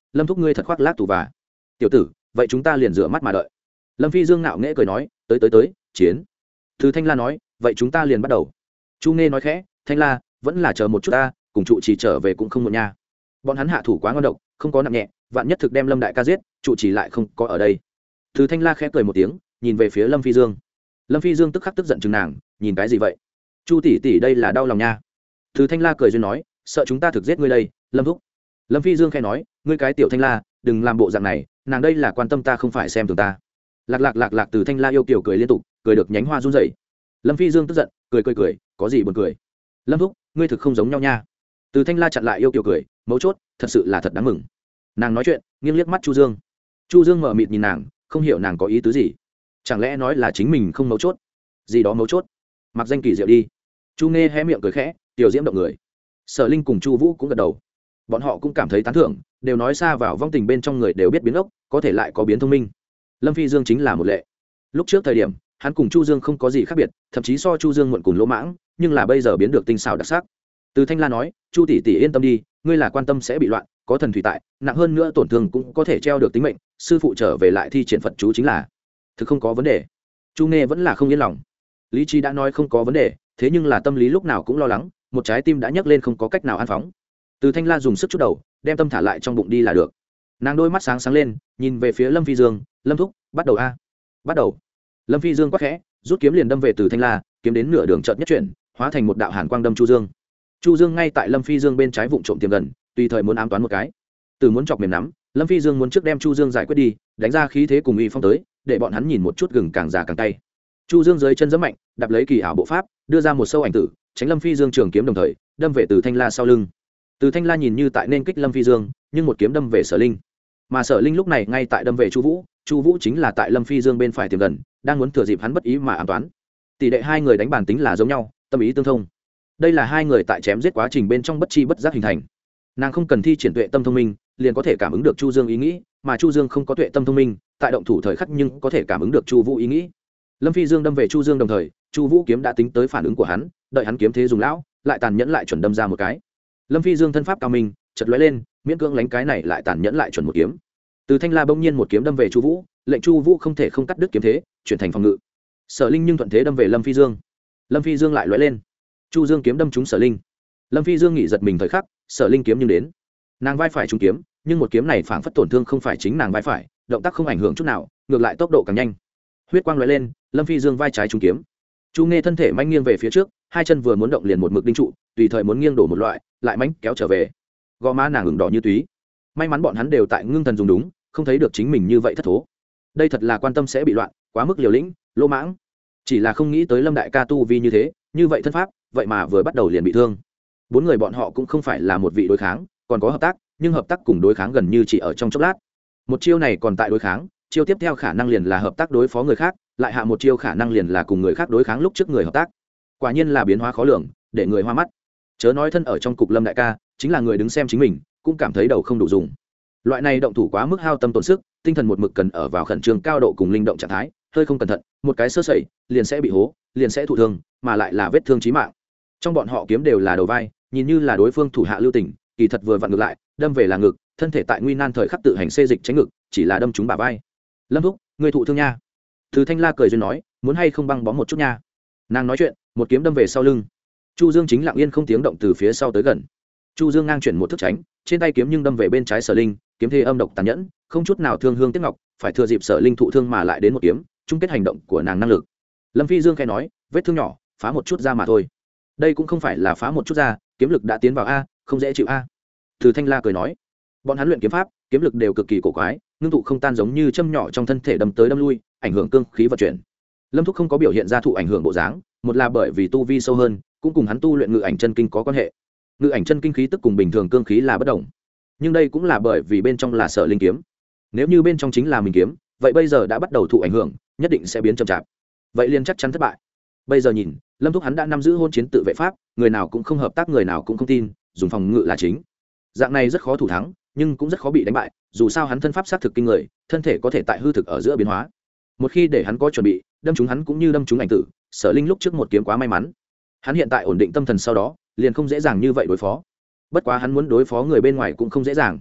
Speaker 1: lâm thúc ngươi thật khoác lác tù và tiểu tử vậy chúng ta liền rửa mắt mà đợi. Lâm Phi Dương ngạo nghễ cười nói, tới tới tới chiến. Từ Thanh La nói, vậy chúng ta liền bắt đầu. Chu Nghe nói khẽ, Thanh La vẫn là chờ một chút ta, cùng trụ chỉ trở về cũng không muộn nha. Bọn hắn hạ thủ quá ngon độc, không có nặng nhẹ, vạn nhất thực đem Lâm đại ca giết, trụ chỉ lại không có ở đây. Từ Thanh La khẽ cười một tiếng, nhìn về phía Lâm Phi Dương. Lâm Phi Dương tức khắc tức giận chừng nàng, nhìn cái gì vậy? Chu tỷ tỷ đây là đau lòng nha. Từ Thanh La cười duyên nói, sợ chúng ta thực giết ngươi đây, Lâm thúc. Lâm Phi Dương khẽ nói, ngươi cái tiểu Thanh La, đừng làm bộ dạng này, nàng đây là quan tâm ta không phải xem thường ta. Lạc lạc lạc lạc Từ Thanh La yêu kiều cười liên tục, cười được nhánh hoa run rẩy. Lâm Phi Dương tức giận, cười cười cười, có gì buồn cười? Lâm thúc, ngươi thực không giống nhau nha. Từ Thanh La chặn lại yêu kiều cười, mấu chốt, thật sự là thật đáng mừng. Nàng nói chuyện, nghiêng liếc mắt Chu Dương. Chu Dương mở mịt nhìn nàng, không hiểu nàng có ý tứ gì. Chẳng lẽ nói là chính mình không mấu chốt? Gì đó mấu chốt? Mặc danh kỳ diệu đi. Chu Nghe hé miệng cười khẽ, tiểu diễm động người. Sở Linh cùng Chu Vũ cũng gật đầu. Bọn họ cũng cảm thấy tán thưởng, đều nói xa vào vong tình bên trong người đều biết biến ốc, có thể lại có biến thông minh. Lâm Phi Dương chính là một lệ. Lúc trước thời điểm, hắn cùng Chu Dương không có gì khác biệt, thậm chí so Chu Dương muộn cùng lỗ mãng, nhưng là bây giờ biến được tinh xảo đặc sắc. Từ Thanh La nói, Chu tỷ tỷ yên tâm đi, ngươi là quan tâm sẽ bị loạn, có thần thủy tại, nặng hơn nữa tổn thương cũng có thể treo được tính mệnh, sư phụ trở về lại thi triển Phật chú chính là, thực không có vấn đề. Chu Nghe vẫn là không yên lòng. Lý trí đã nói không có vấn đề, thế nhưng là tâm lý lúc nào cũng lo lắng, một trái tim đã nhấc lên không có cách nào an phóng. Từ Thanh La dùng sức chút đầu, đem tâm thả lại trong bụng đi là được. Nàng đôi mắt sáng sáng lên, nhìn về phía Lâm Phi Dương, Lâm thúc, bắt đầu a. Bắt đầu. Lâm Phi Dương quát khẽ, rút kiếm liền đâm về Từ Thanh La, kiếm đến nửa đường chợt nhất chuyển, hóa thành một đạo hàn quang đâm Chu Dương. Chu Dương ngay tại Lâm Phi Dương bên trái vụng trộm tiềm gần, tùy thời muốn ám toán một cái. Từ muốn chọc mềm nắm, Lâm Phi Dương muốn trước đem Chu Dương giải quyết đi, đánh ra khí thế cùng uy phong tới, để bọn hắn nhìn một chút gừng càng già càng tay. Chu Dương dưới chân giẫm mạnh, đạp lấy kỳ ảo bộ pháp, đưa ra một sâu ảnh tử, tránh Lâm Phi Dương trường kiếm đồng thời, đâm về Từ Thanh La sau lưng. Từ Thanh La nhìn như tại nên kích Lâm Phi Dương, nhưng một kiếm đâm về Sở Linh. Mà Sở Linh lúc này ngay tại đâm về Chu Vũ, Chu Vũ chính là tại Lâm Phi Dương bên phải tiềm gần, đang muốn thừa dịp hắn bất ý mà ám toán. Tỷ đệ hai người đánh bản tính là giống nhau, tâm ý tương thông. Đây là hai người tại chém giết quá trình bên trong bất chi bất giác hình thành. Nàng không cần thi triển tuệ tâm thông minh, liền có thể cảm ứng được Chu Dương ý nghĩ, mà Chu Dương không có tuệ tâm thông minh, tại động thủ thời khắc nhưng có thể cảm ứng được Chu Vũ ý nghĩ. Lâm Phi Dương đâm về Chu Dương đồng thời, Chu Vũ kiếm đã tính tới phản ứng của hắn, đợi hắn kiếm thế dùng lão, lại tàn nhẫn lại chuẩn đâm ra một cái. Lâm Phi Dương thân pháp cao minh, chợt lóe lên, miễn cưỡng lánh cái này lại tàn nhẫn lại chuẩn một kiếm. Từ Thanh La bỗng nhiên một kiếm đâm về Chu Vũ, lệnh Chu Vũ không thể không cắt đứt kiếm thế, chuyển thành phòng ngự. Sở Linh nhưng thuận thế đâm về Lâm Phi Dương. Lâm Phi Dương lại lóe lên. Chu Dương kiếm đâm trúng Sở Linh. Lâm Phi Dương nghĩ giật mình thời khắc, Sở Linh kiếm nhưng đến. Nàng vai phải trúng kiếm, nhưng một kiếm này phảng phất tổn thương không phải chính nàng vai phải, động tác không ảnh hưởng chút nào, ngược lại tốc độ càng nhanh. Huyết quang lóe lên, Lâm Phi Dương vai trái trúng kiếm. Chu Nghe thân thể manh nghiêng về phía trước, hai chân vừa muốn động liền một mực đinh trụ, tùy thời muốn nghiêng đổ một loại, lại manh kéo trở về. Gò má nàng ửng đỏ như túy. May mắn bọn hắn đều tại ngưng thần dùng đúng, không thấy được chính mình như vậy thất thố. Đây thật là quan tâm sẽ bị loạn, quá mức liều lĩnh, lỗ mãng. Chỉ là không nghĩ tới Lâm đại ca tu vi như thế, như vậy thân pháp, vậy mà vừa bắt đầu liền bị thương. Bốn người bọn họ cũng không phải là một vị đối kháng, còn có hợp tác, nhưng hợp tác cùng đối kháng gần như chỉ ở trong chốc lát. Một chiêu này còn tại đối kháng, chiêu tiếp theo khả năng liền là hợp tác đối phó người khác, lại hạ một chiêu khả năng liền là cùng người khác đối kháng lúc trước người hợp tác. Quả nhiên là biến hóa khó lường, để người hoa mắt. Chớ nói thân ở trong cục Lâm đại ca, chính là người đứng xem chính mình, cũng cảm thấy đầu không đủ dùng. Loại này động thủ quá mức hao tâm tổn sức, tinh thần một mực cần ở vào khẩn trương cao độ cùng linh động trạng thái, hơi không cẩn thận, một cái sơ sẩy, liền sẽ bị hố, liền sẽ thụ thương, mà lại là vết thương chí mạng. Trong bọn họ kiếm đều là đầu vai, nhìn như là đối phương thủ hạ lưu tình, kỳ thật vừa vặn ngược lại, đâm về là ngực, thân thể tại nguy nan thời khắc tự hành xê dịch tránh ngực, chỉ là đâm trúng bả vai. Lâm thúc, người thụ thương nha. Từ Thanh La cười duyên nói, muốn hay không băng bó một chút nha. Nàng nói chuyện, một kiếm đâm về sau lưng. Chu Dương chính lặng yên không tiếng động từ phía sau tới gần. Chu Dương ngang chuyển một thức tránh, trên tay kiếm nhưng đâm về bên trái Sở Linh, kiếm thế âm độc tàn nhẫn, không chút nào thương hương tiếc ngọc, phải thừa dịp Sở Linh thụ thương mà lại đến một kiếm, chung kết hành động của nàng năng lực. Lâm Phi Dương khẽ nói, vết thương nhỏ, phá một chút ra mà thôi. Đây cũng không phải là phá một chút ra, kiếm lực đã tiến vào a, không dễ chịu a. Từ Thanh La cười nói, bọn hắn luyện kiếm pháp, kiếm lực đều cực kỳ cổ quái, ngưng tụ không tan giống như châm nhỏ trong thân thể đâm tới đâm lui, ảnh hưởng cương khí vận chuyển. Lâm Thúc không có biểu hiện ra thụ ảnh hưởng bộ dáng, một là bởi vì tu vi sâu hơn, cũng cùng hắn tu luyện ngự ảnh chân kinh có quan hệ. Ngự ảnh chân kinh khí tức cùng bình thường cương khí là bất đồng, nhưng đây cũng là bởi vì bên trong là Sở Linh kiếm. Nếu như bên trong chính là mình kiếm, vậy bây giờ đã bắt đầu thụ ảnh hưởng, nhất định sẽ biến chậm chạp, vậy liền chắc chắn thất bại. Bây giờ nhìn, Lâm Thúc hắn đã nắm giữ hôn chiến tự vệ pháp, người nào cũng không hợp tác, người nào cũng không tin, dùng phòng ngự là chính. Dạng này rất khó thủ thắng, nhưng cũng rất khó bị đánh bại, dù sao hắn thân pháp sát thực kinh người, thân thể có thể tại hư thực ở giữa biến hóa. Một khi để hắn có chuẩn bị, đâm chúng hắn cũng như đâm chúng ảnh tử. Sở Linh lúc trước một kiếm quá may mắn, hắn hiện tại ổn định tâm thần sau đó, liền không dễ dàng như vậy đối phó. Bất quá hắn muốn đối phó người bên ngoài cũng không dễ dàng.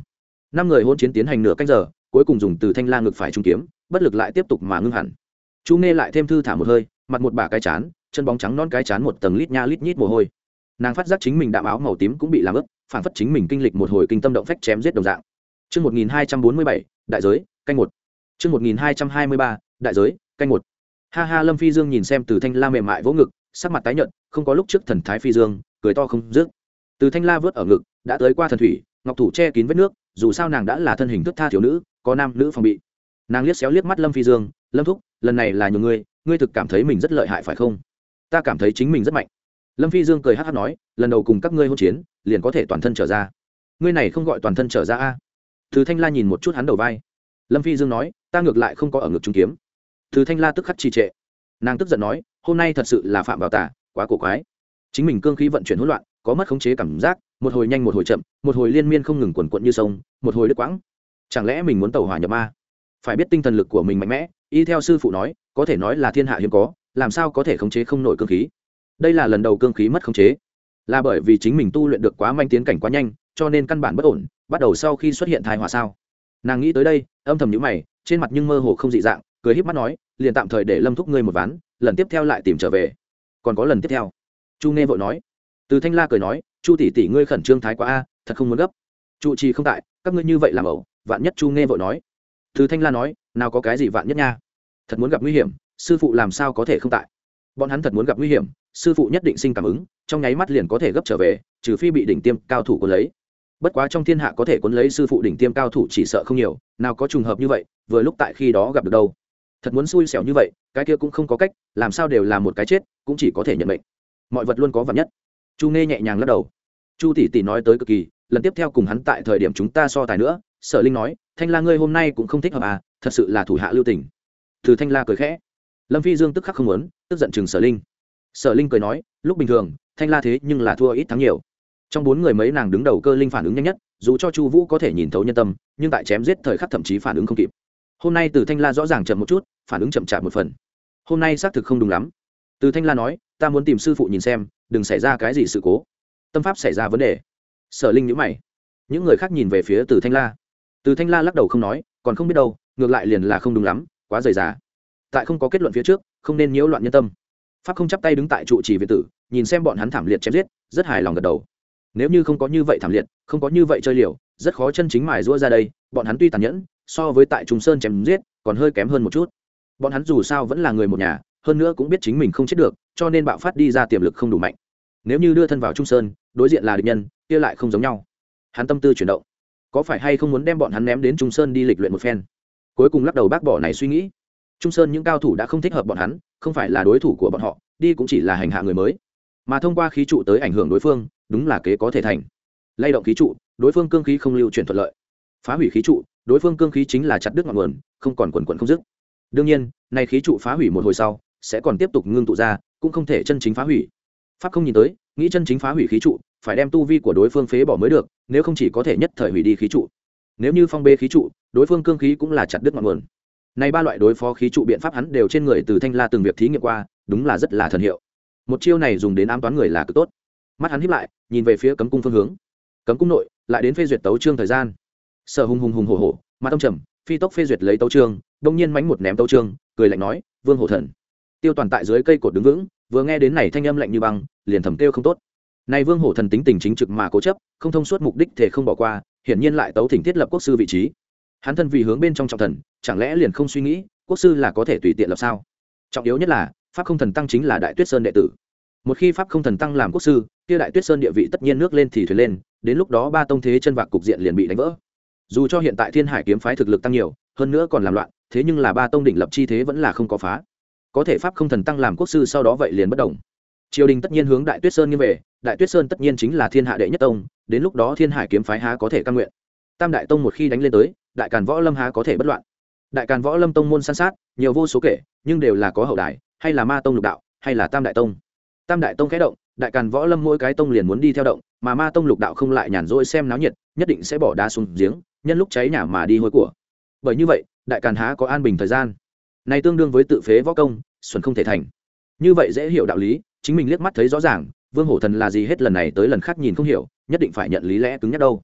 Speaker 1: năm người hôn chiến tiến hành nửa canh giờ, cuối cùng dùng từ thanh la ngực phải trung kiếm, bất lực lại tiếp tục mà ngưng hẳn. Chu Nghe lại thêm thư thả một hơi, mặt một bả cái chán, chân bóng trắng non cái chán một tầng lít nha lít nhít mồ hôi. Nàng phát giác chính mình đạm áo màu tím cũng bị làm ướt, phản phất chính mình kinh lịch một hồi kinh tâm động phách chém giết đồng dạng. Chương một nghìn hai trăm bốn mươi bảy, đại giới, canh một. Chương một nghìn hai trăm hai mươi ba, đại giới, canh một. Ha ha, Lâm Phi Dương nhìn xem Từ Thanh La mềm mại vỗ ngực, sắc mặt tái nhợt, không có lúc trước thần thái phi dương, cười to không dứt. Từ Thanh La vớt ở ngực, đã tới qua thần thủy, ngọc thủ che kín vết nước, dù sao nàng đã là thân hình thức tha thiếu nữ, có nam nữ phòng bị. Nàng liếc xéo liếc mắt Lâm Phi Dương, Lâm thúc, lần này là nhờ ngươi, ngươi thực cảm thấy mình rất lợi hại phải không? Ta cảm thấy chính mình rất mạnh. Lâm Phi Dương cười hắc hắc nói, lần đầu cùng các ngươi hôn chiến, liền có thể toàn thân trở ra. Ngươi này không gọi toàn thân trở ra a? Từ Thanh La nhìn một chút hắn đầu vai. Lâm Phi Dương nói, ta ngược lại không có ở ngực trung kiếm. Từ Thanh La tức khắc trì trệ. Nàng tức giận nói, hôm nay thật sự là phạm vào tà, quá cổ quái. Chính mình cương khí vận chuyển hỗn loạn, có mất khống chế cảm giác, một hồi nhanh một hồi chậm, một hồi liên miên không ngừng quần quật như sông, một hồi đứt quãng. Chẳng lẽ mình muốn tẩu hỏa nhập ma? Phải biết tinh thần lực của mình mạnh mẽ, y theo sư phụ nói, có thể nói là thiên hạ hiếm có, làm sao có thể khống chế không nổi cương khí. Đây là lần đầu cương khí mất khống chế, là bởi vì chính mình tu luyện được quá manh tiến cảnh quá nhanh, cho nên căn bản bất ổn, bắt đầu sau khi xuất hiện thai hỏa sao? Nàng nghĩ tới đây, âm thầm nhíu mày, trên mặt nhưng mơ hồ không dị dạng, cười híp mắt nói, liền tạm thời để Lâm thúc ngươi một ván, lần tiếp theo lại tìm trở về. Còn có lần tiếp theo? Chu Nghe vội nói. Từ Thanh La cười nói, Chu tỷ tỷ ngươi khẩn trương thái quá a, thật không muốn gấp. Chu trì không tại, các ngươi như vậy làm ẩu, vạn nhất. Chu Nghe vội nói. Từ Thanh La nói, nào có cái gì vạn nhất nha, thật muốn gặp nguy hiểm, sư phụ làm sao có thể không tại. Bọn hắn thật muốn gặp nguy hiểm, sư phụ nhất định sinh cảm ứng, trong nháy mắt liền có thể gấp trở về, trừ phi bị đỉnh tiêm cao thủ cuốn lấy. Bất quá trong thiên hạ có thể cuốn lấy sư phụ đỉnh tiêm cao thủ chỉ sợ không nhiều, nào có trùng hợp như vậy, vừa lúc tại khi đó gặp được đâu. Thật muốn xui xẻo như vậy, cái kia cũng không có cách, làm sao đều là một cái chết, cũng chỉ có thể nhận mệnh. Mọi vật luôn có vạn nhất. Chu Nghe nhẹ nhàng lắc đầu. Chu tỷ tỷ nói tới cực kỳ, lần tiếp theo cùng hắn tại thời điểm chúng ta so tài nữa. Sở Linh nói, Thanh La ngươi hôm nay cũng không thích hợp à, thật sự là thủ hạ lưu tình. Từ Thanh La cười khẽ. Lâm Phi Dương tức khắc không muốn, tức giận chừng Sở Linh. Sở Linh cười nói, lúc bình thường Thanh La thế nhưng là thua ít thắng nhiều. Trong bốn người mấy nàng đứng đầu cơ linh phản ứng nhanh nhất, dù cho Chu Vũ có thể nhìn thấu nhân tâm, nhưng tại chém giết thời khắc thậm chí phản ứng không kịp. Hôm nay Từ Thanh La rõ ràng chậm một chút, phản ứng chậm chạp một phần. Hôm nay xác thực không đúng lắm. Từ Thanh La nói, ta muốn tìm sư phụ nhìn xem, đừng xảy ra cái gì sự cố, tâm pháp xảy ra vấn đề. Sở Linh nhíu mày. Những người khác nhìn về phía Từ Thanh La. Từ Thanh La lắc đầu không nói, còn không biết đâu, ngược lại liền là không đúng lắm, quá rời rả. Tại không có kết luận phía trước, không nên nhiễu loạn nhân tâm. Pháp không chắp tay đứng tại trụ trì viện tử, nhìn xem bọn hắn thảm liệt chém giết, rất hài lòng gật đầu. Nếu như không có như vậy thảm liệt, không có như vậy chơi liều, rất khó chân chính mài giũa ra đây. Bọn hắn tuy tàn nhẫn, so với tại Trung Sơn chém giết, còn hơi kém hơn một chút. Bọn hắn dù sao vẫn là người một nhà, hơn nữa cũng biết chính mình không chết được, cho nên bạo phát đi ra tiềm lực không đủ mạnh. Nếu như đưa thân vào Trung Sơn, đối diện là địch nhân, kia lại không giống nhau. Hắn tâm tư chuyển động, có phải hay không muốn đem bọn hắn ném đến Trung Sơn đi lịch luyện một phen? Cuối cùng lắc đầu bác bỏ này suy nghĩ. Trung Sơn những cao thủ đã không thích hợp bọn hắn, không phải là đối thủ của bọn họ, đi cũng chỉ là hành hạ người mới. Mà thông qua khí trụ tới ảnh hưởng đối phương, đúng là kế có thể thành. Lay động khí trụ, đối phương cương khí không lưu chuyển thuận lợi. Phá hủy khí trụ, đối phương cương khí chính là chặt đứt ngọn nguồn, không còn quần quần không dứt. Đương nhiên, này khí trụ phá hủy một hồi sau, sẽ còn tiếp tục ngưng tụ ra, cũng không thể chân chính phá hủy. Pháp không nhìn tới, nghĩ chân chính phá hủy khí trụ, phải đem tu vi của đối phương phế bỏ mới được, nếu không chỉ có thể nhất thời hủy đi khí trụ. Nếu như phong bê khí trụ, đối phương cương khí cũng là chặt đứt ngọn nguồn. Này ba loại đối phó khí trụ biện pháp hắn đều trên người Từ Thanh La từng việc thí nghiệm qua, đúng là rất là thần hiệu. Một chiêu này dùng đến ám toán người là cực tốt. Mắt hắn híp lại, nhìn về phía cấm cung phương hướng. Cấm cung nội, lại đến phê duyệt tấu chương thời gian. Sở hùng hùng hùng hổ hổ, mà tông trầm, phi tốc phê duyệt lấy tấu chương, đông nhiên mánh một ném tấu chương, cười lạnh nói, Vương Hổ Thần. Tiêu Toàn tại dưới cây cột đứng vững, vừa nghe đến này thanh âm lạnh như băng, liền thầm kêu không tốt. Này Vương Hổ Thần tính tình chính trực mà cố chấp, không thông suốt mục đích thể không bỏ qua, hiển nhiên lại tấu thỉnh thiết lập quốc sư vị trí. Hắn thân vì hướng bên trong trọng thần, chẳng lẽ liền không suy nghĩ, quốc sư là có thể tùy tiện lập sao? Trọng yếu nhất là, Pháp Không Thần tăng chính là Đại Tuyết Sơn đệ tử. Một khi Pháp Không Thần tăng làm quốc sư, kia Đại Tuyết Sơn địa vị tất nhiên nước lên thì thuyền lên, đến lúc đó ba tông thế chân vạc cục diện liền bị đánh vỡ. Dù cho hiện tại Thiên Hải kiếm phái thực lực tăng nhiều, hơn nữa còn làm loạn, thế nhưng là ba tông đỉnh lập chi thế vẫn là không có phá. Có thể Pháp Không Thần tăng làm quốc sư sau đó vậy liền bất động. Triều đình tất nhiên hướng Đại Tuyết Sơn nghiêng về, Đại Tuyết Sơn tất nhiên chính là thiên hạ đệ nhất tông, đến lúc đó Thiên Hải kiếm phái há có thể cam nguyện. Tam đại tông một khi đánh lên tới, Đại Càn Võ Lâm há có thể bất loạn. Đại Càn Võ Lâm tông môn san sát, nhiều vô số kể, nhưng đều là có hậu đài, hay là Ma tông lục đạo, hay là Tam đại tông. Tam đại tông khẽ động, Đại Càn Võ Lâm mỗi cái tông liền muốn đi theo động, mà Ma tông lục đạo không lại nhàn rỗi xem náo nhiệt, nhất định sẽ bỏ đá xuống giếng, nhân lúc cháy nhà mà đi hôi của. Bởi như vậy, Đại Càn há có an bình thời gian. Này tương đương với tự phế võ công, xuẩn không thể thành. Như vậy dễ hiểu đạo lý, chính mình liếc mắt thấy rõ ràng, Vương Hổ Thần là gì hết lần này tới lần khác nhìn không hiểu, nhất định phải nhận lý lẽ cứng nhắc đâu.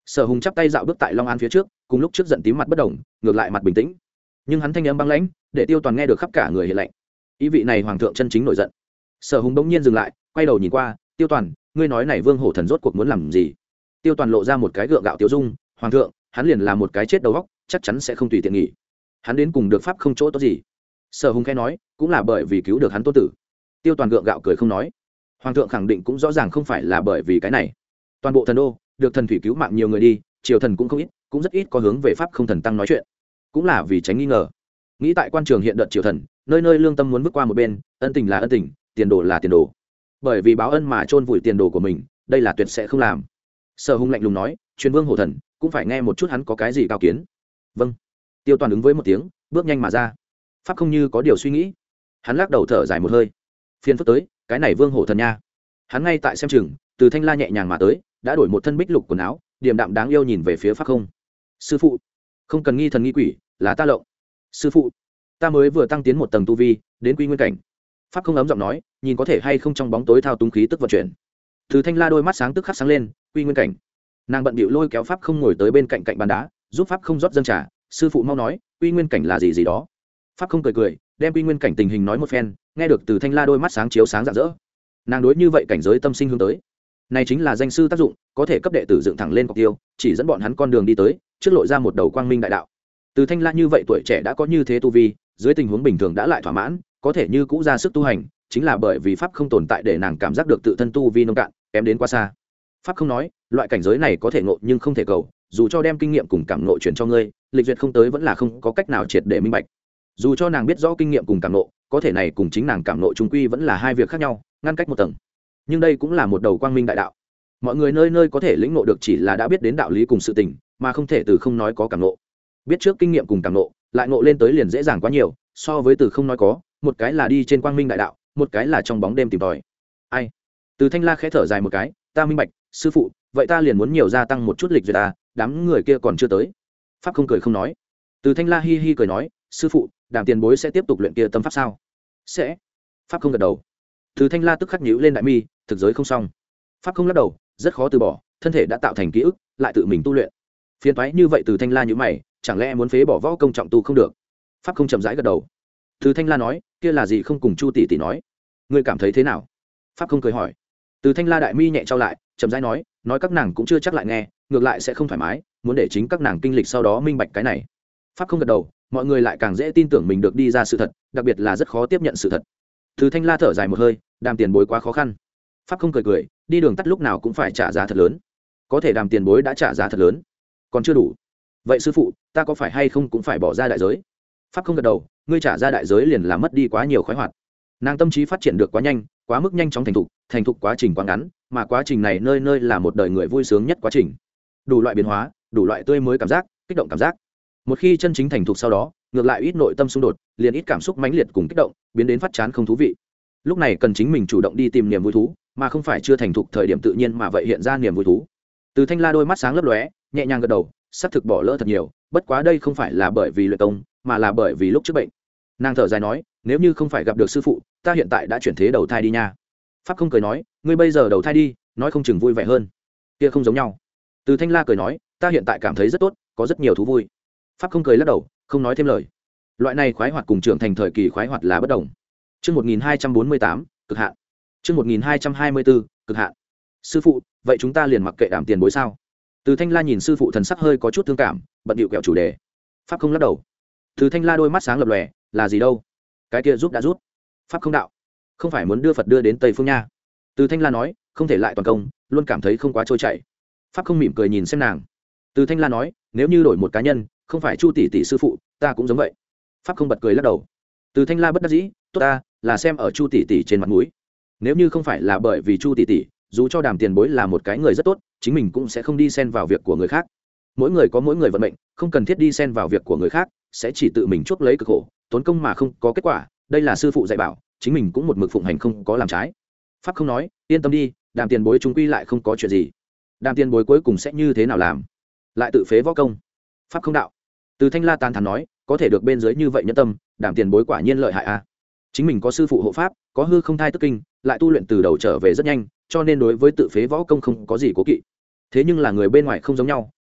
Speaker 1: Sở Hùng chắp tay dạo bước tại Long An phía trước, cùng lúc trước giận tím mặt bất động, ngược lại mặt bình tĩnh. Nhưng hắn thanh âm băng lãnh, để Tiêu Toàn nghe được khắp cả người hiện lạnh. Ý vị này hoàng thượng chân chính nổi giận. Sở Hùng bỗng nhiên dừng lại, quay đầu nhìn qua, Tiêu Toàn, ngươi nói này Vương Hổ Thần rốt cuộc muốn làm gì? Tiêu Toàn lộ ra một cái gượng gạo tiêu dung, hoàng thượng, hắn liền là một cái chết đầu óc, chắc chắn sẽ không tùy tiện nghỉ. Hắn đến cùng được pháp không chỗ tốt gì? Sở Hùng khẽ nói, cũng là bởi vì cứu được hắn tôn tử. Tiêu Toàn gượng gạo cười không nói. Hoàng thượng khẳng định cũng rõ ràng không phải là bởi vì cái này. Toàn bộ thần đô, được thần thủy cứu mạng nhiều người đi, triều thần cũng không ít, cũng rất ít có hướng về pháp không thần tăng nói chuyện. Cũng là vì tránh nghi ngờ. Nghĩ tại quan trường hiện đợt triều thần, nơi nơi lương tâm muốn bước qua một bên, ân tình là ân tình, tiền đồ là tiền đồ. Bởi vì báo ân mà chôn vùi tiền đồ của mình, đây là tuyệt sẽ không làm. Sở Hùng lạnh lùng nói, truyền Vương Hổ Thần, cũng phải nghe một chút hắn có cái gì cao kiến. Vâng. Tiêu Toàn ứng với một tiếng, bước nhanh mà ra. Pháp không như có điều suy nghĩ, hắn lắc đầu thở dài một hơi. Phiên phức tới, cái này Vương Hổ Thần nha. Hắn ngay tại xem chừng, từ Thanh La nhẹ nhàng mà tới, đã đổi một thân bích lục quần áo, điềm đạm đáng yêu nhìn về phía Pháp không. Sư phụ, không cần nghi thần nghi quỷ, là ta lộng. Sư phụ, ta mới vừa tăng tiến một tầng tu vi, đến quy nguyên cảnh. Pháp không ấm giọng nói, nhìn có thể hay không trong bóng tối thao túng khí tức vận chuyển. Từ Thanh La đôi mắt sáng tức khắc sáng lên, quy nguyên cảnh. Nàng bận bịu lôi kéo Pháp không ngồi tới bên cạnh cạnh bàn đá, giúp Pháp không rót dâng trà. Sư phụ mau nói, quy nguyên cảnh là gì gì đó. Pháp không cười cười, đem quy nguyên cảnh tình hình nói một phen, nghe được Từ Thanh La đôi mắt sáng chiếu sáng rạng rỡ. Nàng đối như vậy cảnh giới tâm sinh hướng tới, này chính là danh sư tác dụng, có thể cấp đệ tử dựng thẳng lên cọc tiêu, chỉ dẫn bọn hắn con đường đi tới, trước lộ ra một đầu quang minh đại đạo. Từ Thanh La như vậy tuổi trẻ đã có như thế tu vi, dưới tình huống bình thường đã lại thỏa mãn, có thể như cũ ra sức tu hành, chính là bởi vì pháp không tồn tại để nàng cảm giác được tự thân tu vi nông cạn, kém đến quá xa. Pháp không nói, loại cảnh giới này có thể ngộ nhưng không thể cầu, dù cho đem kinh nghiệm cùng cảm ngộ truyền cho ngươi, lịch duyệt không tới vẫn là không có cách nào triệt để minh bạch. Dù cho nàng biết rõ kinh nghiệm cùng cảm ngộ, có thể này cùng chính nàng cảm ngộ chung quy vẫn là hai việc khác nhau, ngăn cách một tầng. Nhưng đây cũng là một đầu quang minh đại đạo. Mọi người nơi nơi có thể lĩnh ngộ được chỉ là đã biết đến đạo lý cùng sự tình, mà không thể từ không nói có cảm ngộ. Biết trước kinh nghiệm cùng cảm ngộ, lại ngộ lên tới liền dễ dàng quá nhiều, so với từ không nói có, một cái là đi trên quang minh đại đạo, một cái là trong bóng đêm tìm tòi. Ai? Từ Thanh La khẽ thở dài một cái, ta minh bạch, sư phụ, vậy ta liền muốn nhiều gia tăng một chút lịch duyệt ta, đám người kia còn chưa tới. Pháp không cười không nói. Từ Thanh La hi hi cười nói, sư phụ, Đàm tiền bối sẽ tiếp tục luyện kia tâm pháp sao? Sẽ. Pháp không gật đầu. Từ Thanh La tức khắc nhíu lên đại mi, thực giới không xong. Pháp không lắc đầu, rất khó từ bỏ, thân thể đã tạo thành ký ức, lại tự mình tu luyện. Phiền toái như vậy Từ Thanh La nhíu mày, chẳng lẽ muốn phế bỏ võ công trọng tu không được? Pháp không chậm rãi gật đầu. Từ Thanh La nói, kia là gì không cùng Chu tỷ tỷ nói? Ngươi cảm thấy thế nào? Pháp không cười hỏi. Từ Thanh La đại mi nhẹ trao lại, chậm rãi nói, nói các nàng cũng chưa chắc lại nghe, ngược lại sẽ không thoải mái, muốn để chính các nàng kinh lịch sau đó minh bạch cái này. Pháp không gật đầu, mọi người lại càng dễ tin tưởng mình được đi ra sự thật, đặc biệt là rất khó tiếp nhận sự thật. Từ Thanh La thở dài một hơi, Đàm tiền bối quá khó khăn. Pháp không cười cười, đi đường tắt lúc nào cũng phải trả giá thật lớn. Có thể Đàm tiền bối đã trả giá thật lớn, còn chưa đủ. Vậy sư phụ, ta có phải hay không cũng phải bỏ ra đại giới? Pháp không gật đầu, ngươi trả ra đại giới liền là mất đi quá nhiều khoái hoạt. Nàng tâm trí phát triển được quá nhanh, quá mức nhanh chóng thành thục, thành thục quá trình quá ngắn, mà quá trình này nơi nơi là một đời người vui sướng nhất quá trình. Đủ loại biến hóa, đủ loại tươi mới cảm giác, kích động cảm giác. Một khi chân chính thành thục sau đó, ngược lại ít nội tâm xung đột, liền ít cảm xúc mãnh liệt cùng kích động, biến đến phát chán không thú vị. Lúc này cần chính mình chủ động đi tìm niềm vui thú, mà không phải chưa thành thục thời điểm tự nhiên mà vậy hiện ra niềm vui thú. Từ Thanh La đôi mắt sáng lấp lóe, nhẹ nhàng gật đầu, xác thực bỏ lỡ thật nhiều, bất quá đây không phải là bởi vì luyện công, mà là bởi vì lúc trước bệnh. Nàng thở dài nói, nếu như không phải gặp được sư phụ, ta hiện tại đã chuyển thế đầu thai đi nha. Pháp không cười nói, ngươi bây giờ đầu thai đi, nói không chừng vui vẻ hơn. Kia không giống nhau. Từ Thanh La cười nói, ta hiện tại cảm thấy rất tốt, có rất nhiều thú vui. Pháp không cười lắc đầu, không nói thêm lời. Loại này khoái hoạt cùng trưởng thành thời kỳ khoái hoạt là bất đồng. Chương một nghìn hai trăm bốn mươi tám, cực hạn. Chương một nghìn hai trăm hai mươi bốn, cực hạn. Sư phụ, vậy chúng ta liền mặc kệ Đàm tiền bối sao? Từ Thanh La nhìn sư phụ thần sắc hơi có chút thương cảm, bận điệu kẹo chủ đề. Pháp không lắc đầu. Từ Thanh La đôi mắt sáng lập lòe, là gì đâu? Cái kia giúp đã rút. Pháp không đạo, không phải muốn đưa Phật đưa đến Tây phương nha. Từ Thanh La nói, không thể lại toàn công, luôn cảm thấy không quá trôi chảy. Pháp không mỉm cười nhìn xem nàng. Từ Thanh La nói, nếu như đổi một cá nhân, không phải Chu tỷ tỷ sư phụ, ta cũng giống vậy. Pháp không bật cười lắc đầu. Từ Thanh La bất đắc dĩ, tốt ta, là xem ở Chu tỷ tỷ trên mặt mũi. Nếu như không phải là bởi vì Chu tỷ tỷ, dù cho Đàm tiền bối là một cái người rất tốt, chính mình cũng sẽ không đi xen vào việc của người khác. Mỗi người có mỗi người vận mệnh, không cần thiết đi xen vào việc của người khác, sẽ chỉ tự mình chuốc lấy cực khổ, tốn công mà không có kết quả. Đây là sư phụ dạy bảo, chính mình cũng một mực phụng hành không có làm trái. Pháp không nói, yên tâm đi, Đàm tiền bối chúng quy lại không có chuyện gì. Đàm tiền bối cuối cùng sẽ như thế nào làm? Lại tự phế võ công? Pháp không đạo. Từ Thanh La tán thán nói, có thể được bên dưới như vậy nhân tâm, Đàm tiền bối quả nhiên lợi hại a. À. Chính mình có sư phụ hộ pháp, có hư không thai tức kinh, lại tu luyện từ đầu trở về rất nhanh, cho nên đối với tự phế võ công không có gì cố kỵ. Thế nhưng là người bên ngoài không giống nhau,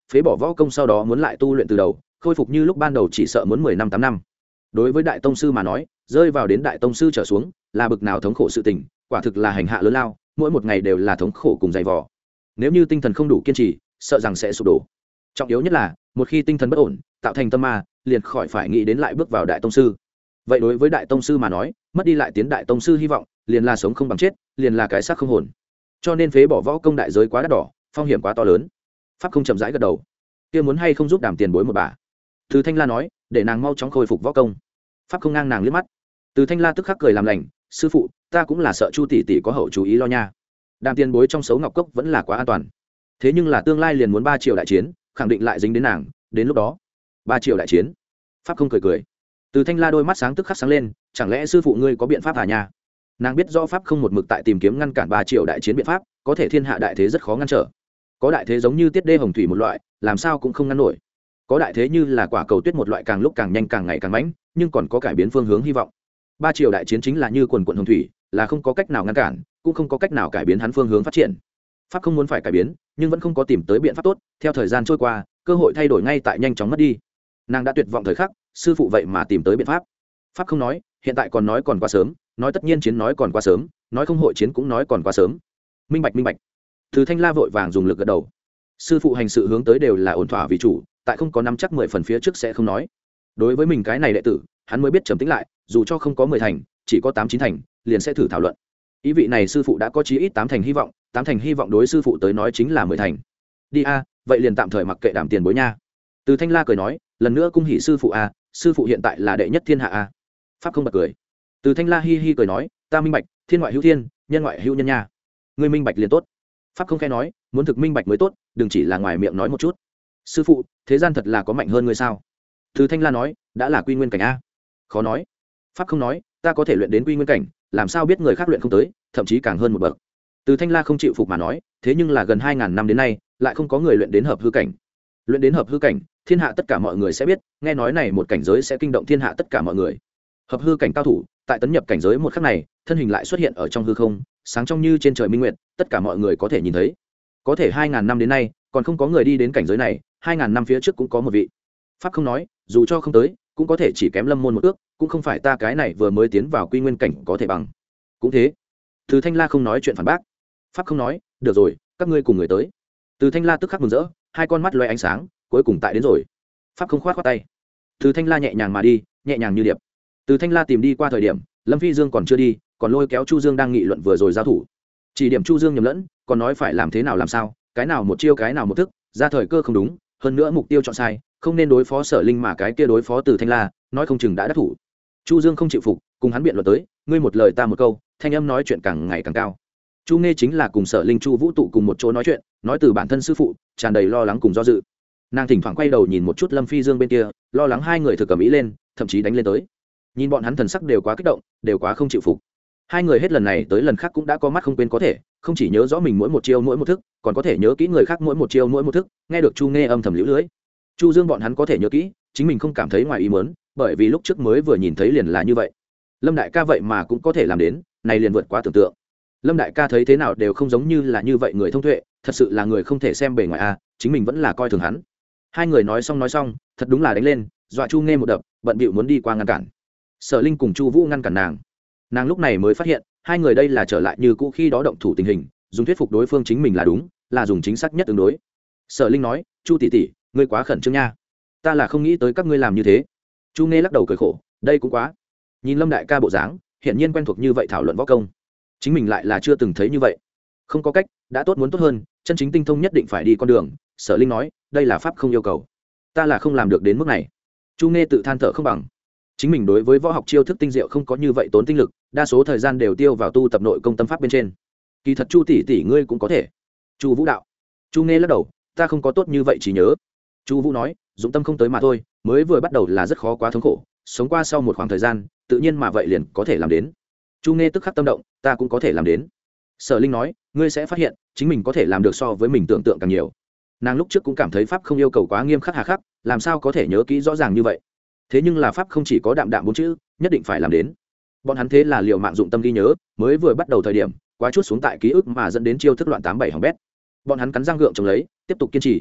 Speaker 1: phế bỏ võ công sau đó muốn lại tu luyện từ đầu khôi phục như lúc ban đầu chỉ sợ muốn mười năm tám năm. Đối với đại tông sư mà nói rơi vào đến đại tông sư trở xuống là bực nào thống khổ sự tình, quả thực là hành hạ lớn lao, mỗi một ngày đều là thống khổ cùng dày vò. Nếu như tinh thần không đủ kiên trì sợ rằng sẽ sụp đổ. Trọng yếu nhất là một khi tinh thần bất ổn tạo thành tâm ma liền khỏi phải nghĩ đến lại bước vào đại tông sư. Vậy đối với đại tông sư mà nói mất đi lại tiến đại tông sư hy vọng liền là sống không bằng chết, liền là cái xác không hồn. Cho nên phế bỏ võ công đại giới quá đắt đỏ, phong hiểm quá to lớn. Pháp không chậm rãi gật đầu. Kia muốn hay không giúp Đàm tiền bối một bà? Từ Thanh La nói, để nàng mau chóng khôi phục võ công. Pháp không ngang nàng liếc mắt. Từ Thanh La tức khắc cười làm lành, sư phụ, ta cũng là sợ Chu tỷ tỷ có hậu chú ý lo nha. Đàm tiền bối trong xấu ngọc cốc vẫn là quá an toàn. Thế nhưng là tương lai liền muốn ba triệu đại chiến, khẳng định lại dính đến nàng, đến lúc đó, ba triệu đại chiến. Pháp không cười cười. Từ Thanh La đôi mắt sáng tức khắc sáng lên, chẳng lẽ sư phụ ngươi có biện pháp à nha? Nàng biết rõ Pháp không một mực tại tìm kiếm ngăn cản ba triệu đại chiến biện pháp, có thể thiên hạ đại thế rất khó ngăn trở. Có đại thế giống như tiết đê hồng thủy một loại, làm sao cũng không ngăn nổi. Có đại thế như là quả cầu tuyết một loại càng lúc càng nhanh càng ngày càng mãnh, nhưng còn có cải biến phương hướng hy vọng. Ba triệu đại chiến chính là như quần quần hồng thủy, là không có cách nào ngăn cản, cũng không có cách nào cải biến hắn phương hướng phát triển. Pháp không muốn phải cải biến, nhưng vẫn không có tìm tới biện pháp tốt, theo thời gian trôi qua, cơ hội thay đổi ngay tại nhanh chóng mất đi. Nàng đã tuyệt vọng thời khắc, sư phụ vậy mà tìm tới biện pháp. Pháp không nói, hiện tại còn nói còn quá sớm, nói tất nhiên chiến nói còn quá sớm, nói không hội chiến cũng nói còn quá sớm. Minh bạch minh bạch. Từ Thanh La vội vàng dùng lực gật đầu. Sư phụ hành sự hướng tới đều là ổn thỏa vì chủ, tại không có nắm chắc mười phần phía trước sẽ không nói. Đối với mình cái này đệ tử, hắn mới biết trầm tĩnh lại, dù cho không có mười thành, chỉ có tám chín thành, liền sẽ thử thảo luận. Ý vị này sư phụ đã có chí ít tám thành hy vọng, tám thành hy vọng đối sư phụ tới nói chính là mười thành. Đi a, vậy liền tạm thời mặc kệ Đàm tiền bối nha. Từ Thanh La cười nói, lần nữa cung hỉ sư phụ a, sư phụ hiện tại là đệ nhất thiên hạ a. Pháp không bật cười. Từ Thanh La hi hi cười nói, ta minh bạch, thiên ngoại hữu thiên, nhân ngoại hữu nhân nha. Ngươi minh bạch liền tốt. Pháp không khẽ nói, muốn thực minh bạch mới tốt, đừng chỉ là ngoài miệng nói một chút. Sư phụ, thế gian thật là có mạnh hơn ngươi sao? Từ Thanh La nói, đã là quy nguyên cảnh a. Khó nói. Pháp không nói, ta có thể luyện đến quy nguyên cảnh, làm sao biết người khác luyện không tới, thậm chí càng hơn một bậc. Từ Thanh La không chịu phục mà nói, thế nhưng là gần hai ngàn năm đến nay, lại không có người luyện đến hợp hư cảnh. Luyện đến hợp hư cảnh, thiên hạ tất cả mọi người sẽ biết, nghe nói này một cảnh giới sẽ kinh động thiên hạ tất cả mọi người. Hợp hư cảnh cao thủ, tại tấn nhập cảnh giới một khắc này, thân hình lại xuất hiện ở trong hư không, sáng trong như trên trời minh nguyệt, tất cả mọi người có thể nhìn thấy. Có thể hai ngàn năm đến nay, còn không có người đi đến cảnh giới này, hai ngàn năm phía trước cũng có một vị. Pháp không nói, dù cho không tới, cũng có thể chỉ kém Lâm môn một ước, cũng không phải ta cái này vừa mới tiến vào quy nguyên cảnh có thể bằng. Cũng thế. Từ Thanh La không nói chuyện phản bác. Pháp không nói, được rồi, các ngươi cùng người tới. Từ Thanh La tức khắc mừng rỡ, hai con mắt lóe ánh sáng, cuối cùng tại đến rồi. Pháp không khoát khoát tay. Từ Thanh La nhẹ nhàng mà đi, nhẹ nhàng như điệp. Từ Thanh La tìm đi qua thời điểm, Lâm Phi Dương còn chưa đi, còn lôi kéo Chu Dương đang nghị luận vừa rồi giao thủ. Chỉ điểm Chu Dương nhầm lẫn, còn nói phải làm thế nào làm sao, cái nào một chiêu cái nào một thức, ra thời cơ không đúng, hơn nữa mục tiêu chọn sai, không nên đối phó Sở Linh mà cái kia đối phó Từ Thanh La, nói không chừng đã đắc thủ. Chu Dương không chịu phục, cùng hắn biện luận tới, ngươi một lời ta một câu, thanh âm nói chuyện càng ngày càng cao. Chu Nghe chính là cùng Sở Linh Chu Vũ tụ cùng một chỗ nói chuyện, nói từ bản thân sư phụ, tràn đầy lo lắng cùng do dự. Nàng thỉnh thoảng quay đầu nhìn một chút Lâm Phi Dương bên kia, lo lắng hai người thực cầm ý lên, thậm chí đánh lên tới. Nhìn bọn hắn thần sắc đều quá kích động, đều quá không chịu phục. Hai người hết lần này tới lần khác cũng đã có mắt không quên có thể, không chỉ nhớ rõ mình mỗi một chiêu mỗi một thức, còn có thể nhớ kỹ người khác mỗi một chiêu mỗi một thức, nghe được Chu Nghe âm thầm liễu lưới. Chu Dương bọn hắn có thể nhớ kỹ, chính mình không cảm thấy ngoài ý muốn, bởi vì lúc trước mới vừa nhìn thấy liền là như vậy. Lâm đại ca vậy mà cũng có thể làm đến, này liền vượt quá tưởng tượng. Lâm đại ca thấy thế nào đều không giống như là như vậy người thông tuệ, thật sự là người không thể xem bề ngoài a, chính mình vẫn là coi thường hắn. Hai người nói xong nói xong, thật đúng là đánh lên, dọa Chu Nghe một đập, bận bịu muốn đi qua ngăn cản. Sở Linh cùng Chu Vũ ngăn cản nàng. Nàng lúc này mới phát hiện, hai người đây là trở lại như cũ khi đó động thủ tình hình, dùng thuyết phục đối phương chính mình là đúng, là dùng chính xác nhất tương đối. Sở Linh nói, Chu tỷ tỷ, ngươi quá khẩn trương nha, ta là không nghĩ tới các ngươi làm như thế. Chu Nghe lắc đầu cười khổ, đây cũng quá. Nhìn Lâm đại ca bộ dáng, hiển nhiên quen thuộc như vậy thảo luận võ công, chính mình lại là chưa từng thấy như vậy. Không có cách, đã tốt muốn tốt hơn, chân chính tinh thông nhất định phải đi con đường. Sở Linh nói, đây là pháp không yêu cầu, ta là không làm được đến mức này. Chu Nghe tự than thở không bằng, chính mình đối với võ học chiêu thức tinh diệu không có như vậy tốn tinh lực, đa số thời gian đều tiêu vào tu tập nội công tâm pháp bên trên. Kỳ thật Chu tỷ tỷ ngươi cũng có thể. Chu Vũ đạo. Chu Nghe lắc đầu, ta không có tốt như vậy trí nhớ. Chu Vũ nói, dụng tâm không tới mà thôi, mới vừa bắt đầu là rất khó quá thống khổ, sống qua sau một khoảng thời gian, tự nhiên mà vậy liền có thể làm đến. Chu Nghe tức khắc tâm động, ta cũng có thể làm đến. Sở Linh nói, ngươi sẽ phát hiện, chính mình có thể làm được so với mình tưởng tượng càng nhiều. Nàng lúc trước cũng cảm thấy pháp không yêu cầu quá nghiêm khắc hà khắc, làm sao có thể nhớ kỹ rõ ràng như vậy. Thế nhưng là pháp không chỉ có đạm đạm bốn chữ, nhất định phải làm đến. Bọn hắn thế là liều mạng dụng tâm ghi nhớ, mới vừa bắt đầu thời điểm, quá chút xuống tại ký ức mà dẫn đến chiêu thức loạn tám bảy hỏng bét. Bọn hắn cắn răng gượng chống lấy, tiếp tục kiên trì.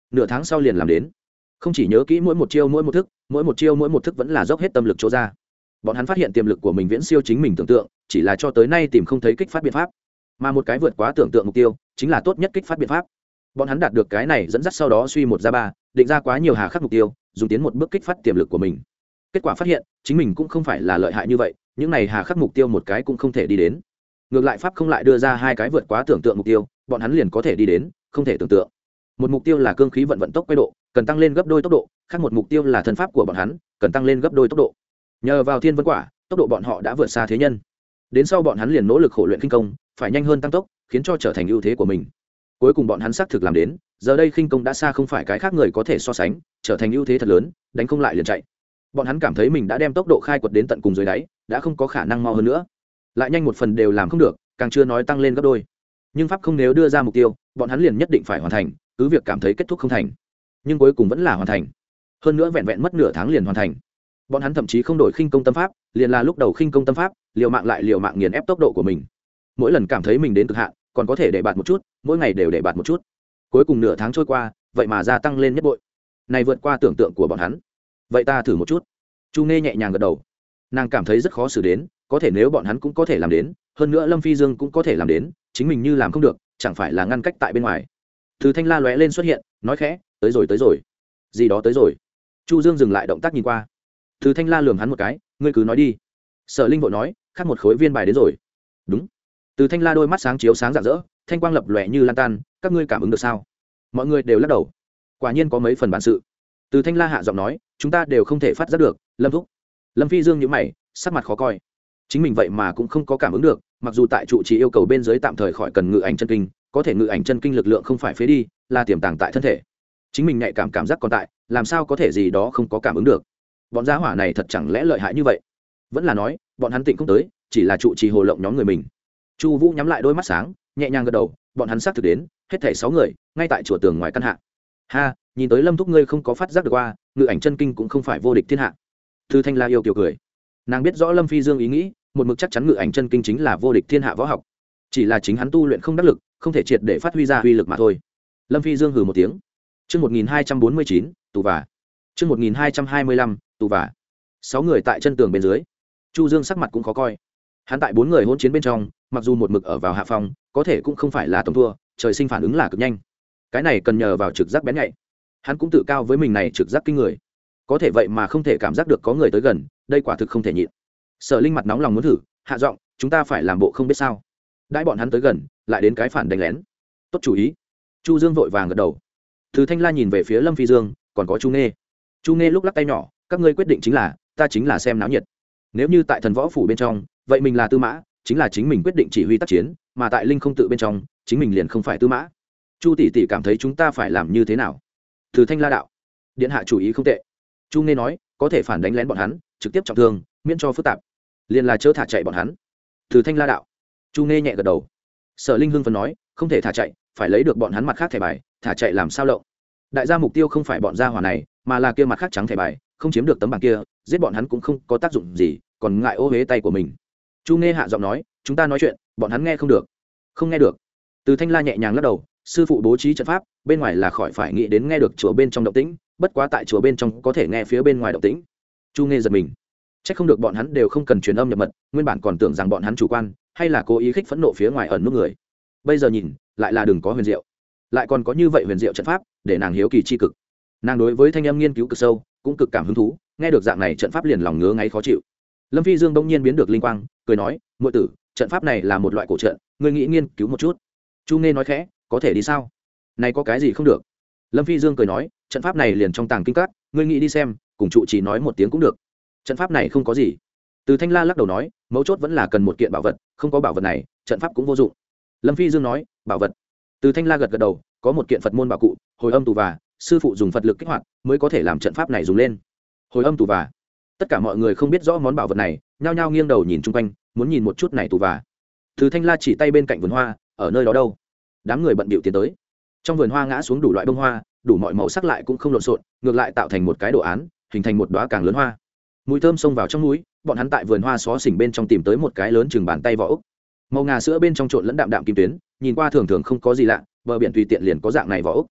Speaker 1: nửa tháng sau liền làm đến, không chỉ nhớ kỹ mỗi một chiêu mỗi một thức, mỗi một chiêu mỗi một thức vẫn là dốc hết tâm lực chỗ ra. Bọn hắn phát hiện tiềm lực của mình viễn siêu chính mình tưởng tượng, chỉ là cho tới nay tìm không thấy kích phát biện pháp, mà một cái vượt quá tưởng tượng mục tiêu chính là tốt nhất kích phát biện pháp. Bọn hắn đạt được cái này dẫn dắt, sau đó suy một ra ba, định ra quá nhiều hà khắc mục tiêu, dùng tiến một bước kích phát tiềm lực của mình. Kết quả phát hiện chính mình cũng không phải là lợi hại như vậy, những này hà khắc mục tiêu một cái cũng không thể đi đến. Ngược lại pháp không lại đưa ra hai cái vượt quá tưởng tượng mục tiêu, bọn hắn liền có thể đi đến, không thể tưởng tượng. Một mục tiêu là cương khí vận vận tốc quay độ, cần tăng lên gấp đôi tốc độ, khác một mục tiêu là thân pháp của bọn hắn, cần tăng lên gấp đôi tốc độ. Nhờ vào thiên vân quả, tốc độ bọn họ đã vượt xa thế nhân. Đến sau bọn hắn liền nỗ lực khổ luyện khinh công, phải nhanh hơn tăng tốc, khiến cho trở thành ưu thế của mình. Cuối cùng bọn hắn xác thực làm đến, giờ đây khinh công đã xa không phải cái khác người có thể so sánh, trở thành ưu thế thật lớn, đánh không lại liền chạy. Bọn hắn cảm thấy mình đã đem tốc độ khai quật đến tận cùng dưới đáy, đã không có khả năng mau hơn nữa, lại nhanh một phần đều làm không được, càng chưa nói tăng lên gấp đôi. Nhưng pháp không nếu đưa ra mục tiêu, bọn hắn liền nhất định phải hoàn thành, cứ việc cảm thấy kết thúc không thành, nhưng cuối cùng vẫn là hoàn thành. Hơn nữa vẹn vẹn mất nửa tháng liền hoàn thành. Bọn hắn thậm chí không đổi khinh công tâm pháp, liền là lúc đầu khinh công tâm pháp, liều mạng lại liều mạng nghiền ép tốc độ của mình. Mỗi lần cảm thấy mình đến cực hạn, còn có thể để bạt một chút, mỗi ngày đều để bạt một chút. Cuối cùng nửa tháng trôi qua, vậy mà gia tăng lên nhất bội. Này vượt qua tưởng tượng của bọn hắn. Vậy ta thử một chút. Chu Nghe nhẹ nhàng gật đầu. Nàng cảm thấy rất khó xử đến, có thể nếu bọn hắn cũng có thể làm đến, hơn nữa Lâm Phi Dương cũng có thể làm đến, chính mình như làm không được, chẳng phải là ngăn cách tại bên ngoài. Từ Thanh La lóe lên xuất hiện, nói khẽ, tới rồi tới rồi. Gì đó tới rồi. Chu Dương dừng lại động tác nhìn qua. Từ Thanh La lườm hắn một cái, ngươi cứ nói đi. Sở Linh vội nói, khác một khối viên bài đến rồi. Đúng. Từ Thanh La đôi mắt sáng chiếu sáng rạng rỡ, thanh quang lập lòe như lan tan, các ngươi cảm ứng được sao? Mọi người đều lắc đầu. Quả nhiên có mấy phần bản sự. Từ Thanh La hạ giọng nói, chúng ta đều không thể phát giác được, Lâm thúc. Lâm Phi Dương nhíu mày, sắc mặt khó coi. Chính mình vậy mà cũng không có cảm ứng được, mặc dù tại trụ trì yêu cầu bên dưới tạm thời khỏi cần ngự ảnh chân kinh, có thể ngự ảnh chân kinh lực lượng không phải phế đi, là tiềm tàng tại thân thể. Chính mình nhạy cảm cảm giác còn tại, làm sao có thể gì đó không có cảm ứng được? Bọn gia hỏa này thật chẳng lẽ lợi hại như vậy? Vẫn là nói, bọn hắn tịnh không tới, chỉ là trụ trì hồ lộng nhóm người mình. Chu Vũ nhắm lại đôi mắt sáng, nhẹ nhàng gật đầu, bọn hắn xác thực đến, hết thảy sáu người, ngay tại chùa tường ngoài căn hạ. Ha, nhìn tới Lâm thúc ngươi không có phát giác được qua, ngự ảnh chân kinh cũng không phải vô địch thiên hạ. Thư Thanh La yêu kiều cười. Nàng biết rõ Lâm Phi Dương ý nghĩ, một mực chắc chắn ngự ảnh chân kinh chính là vô địch thiên hạ võ học, chỉ là chính hắn tu luyện không đắc lực, không thể triệt để phát huy ra uy lực mà thôi. Lâm Phi Dương hừ một tiếng. Chương một nghìn hai trăm bốn mươi chín, tù vả. Chương một nghìn hai trăm hai mươi lăm, tù vả. Sáu người tại chân tường bên dưới. Chu Dương sắc mặt cũng khó coi. Hắn tại bốn người hỗn chiến bên trong, mặc dù một mực ở vào hạ phòng, có thể cũng không phải là tổng thua, trời sinh phản ứng là cực nhanh. Cái này cần nhờ vào trực giác bén nhạy. Hắn cũng tự cao với mình này trực giác kinh người, có thể vậy mà không thể cảm giác được có người tới gần, đây quả thực không thể nhịn. Sở Linh mặt nóng lòng muốn thử, hạ giọng, chúng ta phải làm bộ không biết sao? Đãi bọn hắn tới gần, lại đến cái phản đánh lén. Tốt chủ ý. Chu Dương vội vàng gật đầu. Từ Thanh La nhìn về phía Lâm Phi Dương, còn có Chu Nghe. Chu Nghe lúc lắc tay nhỏ, các ngươi quyết định chính là, ta chính là xem náo nhiệt. Nếu như tại thần võ phủ bên trong, vậy mình là tư mã, chính là chính mình quyết định chỉ huy tác chiến, mà tại linh không tự bên trong, chính mình liền không phải tư mã. Chu tỷ tỷ cảm thấy chúng ta phải làm như thế nào? Từ Thanh La đạo, điện hạ chủ ý không tệ. Chu Nghe nói, có thể phản đánh lén bọn hắn, trực tiếp trọng thương, miễn cho phức tạp, liền là chớ thả chạy bọn hắn. Từ Thanh La đạo. Chu Nghe nhẹ gật đầu. Sở Linh hưng phấn nói, không thể thả chạy, phải lấy được bọn hắn mặt khác thẻ bài, thả chạy làm sao lộng? Đại gia mục tiêu không phải bọn gia hỏa này, mà là kia mặt khác trắng thẻ bài, không chiếm được tấm bảng kia, giết bọn hắn cũng không có tác dụng gì, còn ngại ô uế tay của mình. Chu Nghe hạ giọng nói, chúng ta nói chuyện, bọn hắn nghe không được. Không nghe được. Từ Thanh La nhẹ nhàng lắc đầu, sư phụ bố trí trận pháp, bên ngoài là khỏi phải nghĩ đến nghe được chùa bên trong động tĩnh, bất quá tại chùa bên trong có thể nghe phía bên ngoài động tĩnh. Chu Nghe giật mình. Chắc không được bọn hắn đều không cần truyền âm nhập mật, nguyên bản còn tưởng rằng bọn hắn chủ quan, hay là cố ý khích phẫn nộ phía ngoài ẩn nút người. Bây giờ nhìn, lại là đừng có huyền diệu, lại còn có như vậy huyền diệu trận pháp, để nàng hiếu kỳ chi cực. Nàng đối với thanh âm nghiên cứu cực sâu, cũng cực cảm hứng thú, nghe được dạng này trận pháp liền lòng ngứa ngáy khó chịu. Lâm Phi Dương bỗng nhiên biến được linh quang, cười nói, muội tử, trận pháp này là một loại cổ trận, ngươi nghĩ nghiên cứu một chút? Chu Nghe nói khẽ, có thể đi sao? Này có cái gì không được? Lâm Phi Dương cười nói, trận pháp này liền trong tàng kinh các, ngươi nghĩ đi xem, cùng trụ chỉ nói một tiếng cũng được. Trận pháp này không có gì. Từ Thanh La lắc đầu nói, mấu chốt vẫn là cần một kiện bảo vật, không có bảo vật này, trận pháp cũng vô dụng. Lâm Phi Dương nói, bảo vật. Từ Thanh La gật gật đầu, có một kiện Phật môn bảo cụ, hồi âm tù và, sư phụ dùng Phật lực kích hoạt, mới có thể làm trận pháp này dùng lên. Hồi âm tù và. Tất cả mọi người không biết rõ món bảo vật này, nhao nhao nghiêng đầu nhìn chung quanh, muốn nhìn một chút này tù và. Từ Thanh La chỉ tay bên cạnh vườn hoa, ở nơi đó đâu? Đám người bận bịu tiến tới. Trong vườn hoa ngã xuống đủ loại bông hoa, đủ mọi màu sắc lại cũng không lộn xộn, ngược lại tạo thành một cái đồ án, hình thành một đóa càng lớn hoa. Mùi thơm xông vào trong núi, bọn hắn tại vườn hoa xó xỉnh bên trong tìm tới một cái lớn chừng bàn tay vỏ ốc. Màu ngà sữa bên trong trộn lẫn đạm đạm kim tuyến, nhìn qua thường thường không có gì lạ, bờ biển tùy tiện liền có dạng này vỏ ốc.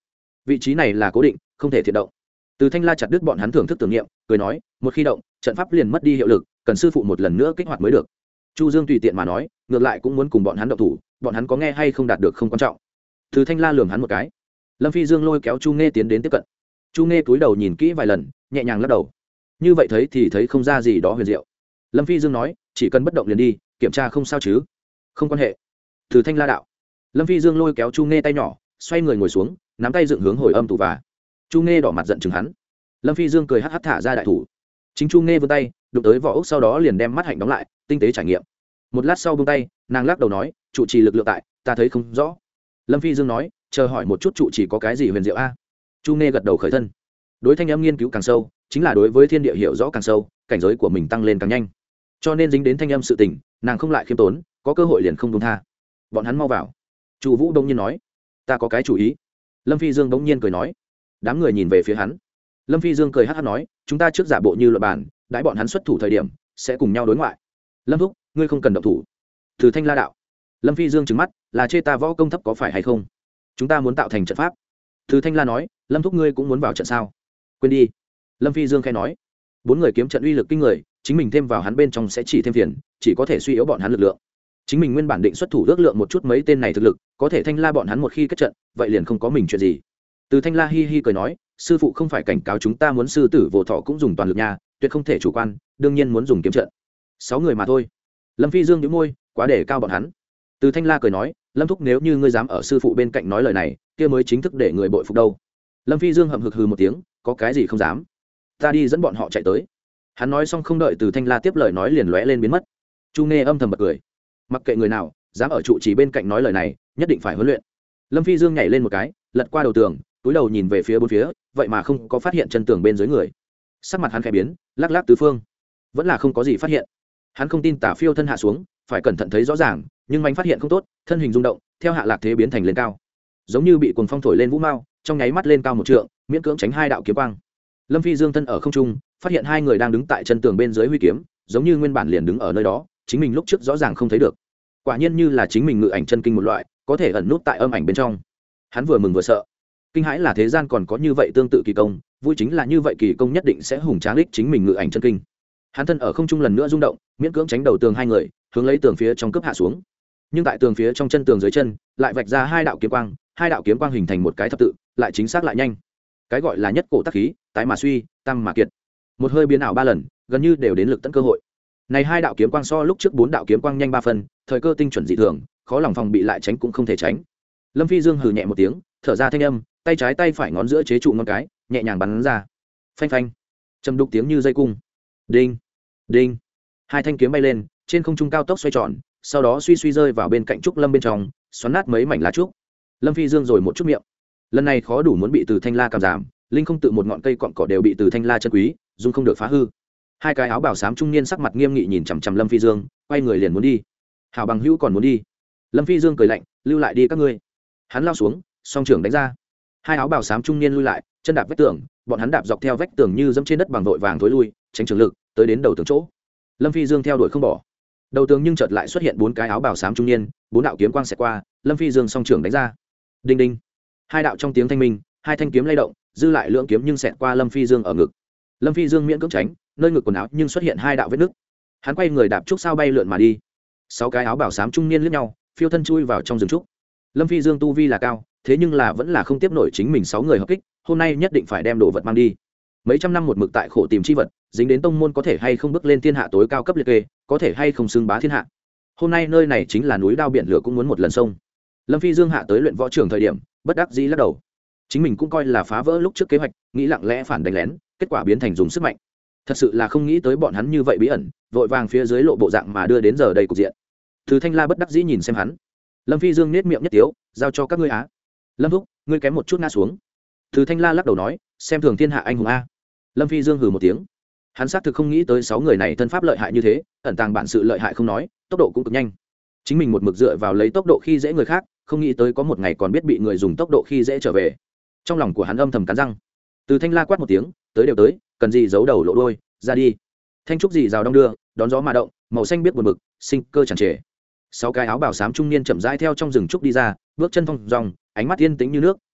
Speaker 1: vị trí này là cố định không thể thiệt động. Từ Thanh La chặt đứt bọn hắn thưởng thức tưởng niệm, cười nói, một khi động trận pháp liền mất đi hiệu lực, cần sư phụ một lần nữa kích hoạt mới được. Chu Dương tùy tiện mà nói, ngược lại cũng muốn cùng bọn hắn động thủ, bọn hắn có nghe hay không đạt được không quan trọng. Từ Thanh La lườm hắn một cái. Lâm Phi Dương lôi kéo Chu Nghe tiến đến tiếp cận. Chu Nghe cúi đầu nhìn kỹ vài lần, nhẹ nhàng lắc đầu. Như vậy thấy thì thấy không ra gì đó huyền diệu. Lâm Phi Dương nói, chỉ cần bất động liền đi, kiểm tra không sao chứ? Không quan hệ. Từ Thanh La đạo. Lâm Phi Dương lôi kéo Chu Nghe tay nhỏ, xoay người ngồi xuống, nắm tay dựng hướng hồi âm tủ và. Chu Nghe đỏ mặt giận chừng hắn. Lâm Phi Dương cười hắc hắc thả ra đại thủ. Chính Chu Nghe vươn tay, đụng tới vỏ ốc sau đó liền đem mắt hạnh đóng lại, tinh tế trải nghiệm. Một lát sau buông tay, nàng lắc đầu nói, trụ trì lực lượng tại, ta thấy không rõ. Lâm Phi Dương nói, chờ hỏi một chút trụ trì có cái gì huyền diệu a? Chu Nghe gật đầu khởi thân. Đối thanh âm nghiên cứu càng sâu, chính là đối với thiên địa hiểu rõ càng sâu, cảnh giới của mình tăng lên càng nhanh. Cho nên dính đến thanh âm sự tình, nàng không lại khiêm tốn, có cơ hội liền không buông tha. Bọn hắn mau vào. Chu Vũ đông nhiên nói, ta có cái chủ ý. Lâm Phi Dương bỗng nhiên cười nói. Đám người nhìn về phía hắn. Lâm Phi Dương cười hắc hắc nói, chúng ta trước giả bộ như luận bàn, đãi bọn hắn xuất thủ thời điểm sẽ cùng nhau đối ngoại. Lâm thúc, ngươi không cần động thủ. Từ Thanh La đạo. Lâm Phi Dương trừng mắt, là chê ta võ công thấp có phải hay không? Chúng ta muốn tạo thành trận pháp. Từ Thanh La nói, Lâm thúc ngươi cũng muốn vào trận sao? Quên đi. Lâm Phi Dương khẽ nói, bốn người kiếm trận uy lực kinh người, chính mình thêm vào hắn bên trong sẽ chỉ thêm phiền, chỉ có thể suy yếu bọn hắn lực lượng. Chính mình nguyên bản định xuất thủ ước lượng một chút mấy tên này thực lực, có thể Thanh La bọn hắn một khi kết trận, vậy liền không có mình chuyện gì. Từ Thanh La hi hi cười nói, sư phụ không phải cảnh cáo chúng ta muốn sư tử vô thọ cũng dùng toàn lực nha, tuyệt không thể chủ quan, đương nhiên muốn dùng kiếm trận. Sáu người mà thôi. Lâm Phi Dương nhếch môi, quá để cao bọn hắn. Từ Thanh La cười nói, Lâm thúc nếu như ngươi dám ở sư phụ bên cạnh nói lời này, kia mới chính thức để người bội phục đâu. Lâm Phi Dương hậm hực hừ một tiếng, có cái gì không dám, ta đi dẫn bọn họ chạy tới. Hắn nói xong không đợi Từ Thanh La tiếp lời nói liền lóe lên biến mất. Chu Nghe âm thầm bật cười, mặc kệ người nào dám ở trụ trì bên cạnh nói lời này, nhất định phải huấn luyện. Lâm Phi Dương nhảy lên một cái, lật qua đầu tường, túi đầu nhìn về phía bốn phía, vậy mà không có phát hiện chân tường bên dưới người. Sắc mặt hắn khẽ biến, lắc lắc tứ phương, vẫn là không có gì phát hiện. Hắn không tin Tả Phiêu thân hạ xuống, phải cẩn thận thấy rõ ràng, nhưng manh phát hiện không tốt, thân hình rung động, theo hạ lạc thế biến thành lên cao, giống như bị cuồng phong thổi lên vũ mao, trong nháy mắt lên cao một trượng, miễn cưỡng tránh hai đạo kiếm quang. Lâm Phi Dương thân ở không trung, phát hiện hai người đang đứng tại chân tường bên dưới huy kiếm, giống như nguyên bản liền đứng ở nơi đó, chính mình lúc trước rõ ràng không thấy được. Quả nhiên như là chính mình ngự ảnh chân kinh một loại, có thể ẩn nút tại âm ảnh bên trong. Hắn vừa mừng vừa sợ. Kinh hãi là thế gian còn có như vậy tương tự kỳ công, vui chính là như vậy kỳ công nhất định sẽ hùng tráng đích chính mình ngự ảnh chân kinh. Hắn thân ở không trung lần nữa rung động, miễn cưỡng tránh đầu tường hai người, hướng lấy tường phía trong cướp hạ xuống. Nhưng tại tường phía trong chân tường dưới chân, lại vạch ra hai đạo kiếm quang, hai đạo kiếm quang hình thành một cái thập tự, lại chính xác lại nhanh. Cái gọi là nhất cổ tác khí, tái mà suy, tăng mà kiệt. Một hơi biến ảo ba lần, gần như đều đến lực tận cơ hội. Này hai đạo kiếm quang so lúc trước bốn đạo kiếm quang nhanh ba phần, thời cơ tinh chuẩn dị thường, khó lòng phòng bị lại tránh cũng không thể tránh. Lâm Phi Dương hừ nhẹ một tiếng, thở ra thanh âm, tay trái tay phải ngón giữa chế trụ ngón cái, nhẹ nhàng bắn ra. Phanh phanh, trầm đục tiếng như dây cung. Đinh, đinh. Hai thanh kiếm bay lên, trên không trung cao tốc xoay tròn, sau đó suy suy rơi vào bên cạnh trúc lâm bên trong, xoắn nát mấy mảnh lá trúc. Lâm Phi Dương rồi một chút miệng. Lần này khó đủ muốn bị Từ Thanh La cảm giảm, linh không tự một ngọn cây cọn cỏ đều bị Từ Thanh La chân quý, dung không được phá hư. Hai cái áo bào xám trung niên sắc mặt nghiêm nghị nhìn chằm chằm Lâm Phi Dương, quay người liền muốn đi. Hảo bằng hữu còn muốn đi. Lâm Phi Dương cười lạnh, lưu lại đi các ngươi. Hắn lao xuống, song trưởng đánh ra. Hai áo bào xám trung niên lui lại, chân đạp vách tường, bọn hắn đạp dọc theo vách tường như dẫm trên đất bằng vội vàng thối lui, tránh trường lực, tới đến đầu tường chỗ. Lâm Phi Dương theo đuổi không bỏ. Đầu tường nhưng chợt lại xuất hiện bốn cái áo bào xám trung niên, bốn đạo kiếm quang xẹt qua, Lâm Phi Dương song trưởng đánh ra. Đinh đinh. Hai đạo trong tiếng thanh minh, hai thanh kiếm lay động, dư lại lưỡng kiếm nhưng xẹt qua Lâm Phi Dương ở ngực. Lâm Phi Dương miễn cưỡng tránh, nơi ngực quần áo nhưng xuất hiện hai đạo vết nứt. Hắn quay người đạp trúc sao bay lượn mà đi. Sáu cái áo bào xám trung niên liếc nhau, phiêu thân chui vào trong rừng trúc. Lâm Phi Dương tu vi là cao, thế nhưng là vẫn là không tiếp nổi chính mình sáu người hợp kích, hôm nay nhất định phải đem đồ vật mang đi. Mấy trăm năm một mực tại khổ tìm chi vật, dính đến tông môn có thể hay không bước lên thiên hạ tối cao cấp liệt kê, có thể hay không xưng bá thiên hạ. Hôm nay nơi này chính là núi đao biển lửa cũng muốn một lần sông. Lâm Phi Dương hạ tới luyện võ trường thời điểm, bất đắc dĩ lắc đầu. Chính mình cũng coi là phá vỡ lúc trước kế hoạch, nghĩ lặng lẽ phản đánh lén, kết quả biến thành dùng sức mạnh. Thật sự là không nghĩ tới bọn hắn như vậy bí ẩn, vội vàng phía dưới lộ bộ dạng mà đưa đến giờ đây cục diện. Từ Thanh La bất đắc dĩ nhìn xem hắn. Lâm Phi Dương nét miệng nhất tiếu, giao cho các ngươi á. Lâm thúc, ngươi kém một chút ngã xuống. Từ Thanh La lắc đầu nói, xem thường thiên hạ anh hùng a. Lâm Phi Dương hừ một tiếng. Hắn xác thực không nghĩ tới sáu người này thân pháp lợi hại như thế, ẩn tàng bản sự lợi hại không nói, tốc độ cũng cực nhanh. Chính mình một mực dựa vào lấy tốc độ khi dễ người khác, không nghĩ tới có một ngày còn biết bị người dùng tốc độ khi dễ trở về. Trong lòng của hắn âm thầm cắn răng. Từ Thanh La quát một tiếng, tới đều tới, cần gì giấu đầu lộ đuôi, ra đi. Thanh trúc gì rào đông đưa, đón gió mà động, màu xanh biết buồn bực, sinh cơ tràn trề. Sáu cái áo bào xám trung niên chậm rãi theo trong rừng trúc đi ra, bước chân thong dong, ánh mắt yên tĩnh như nước,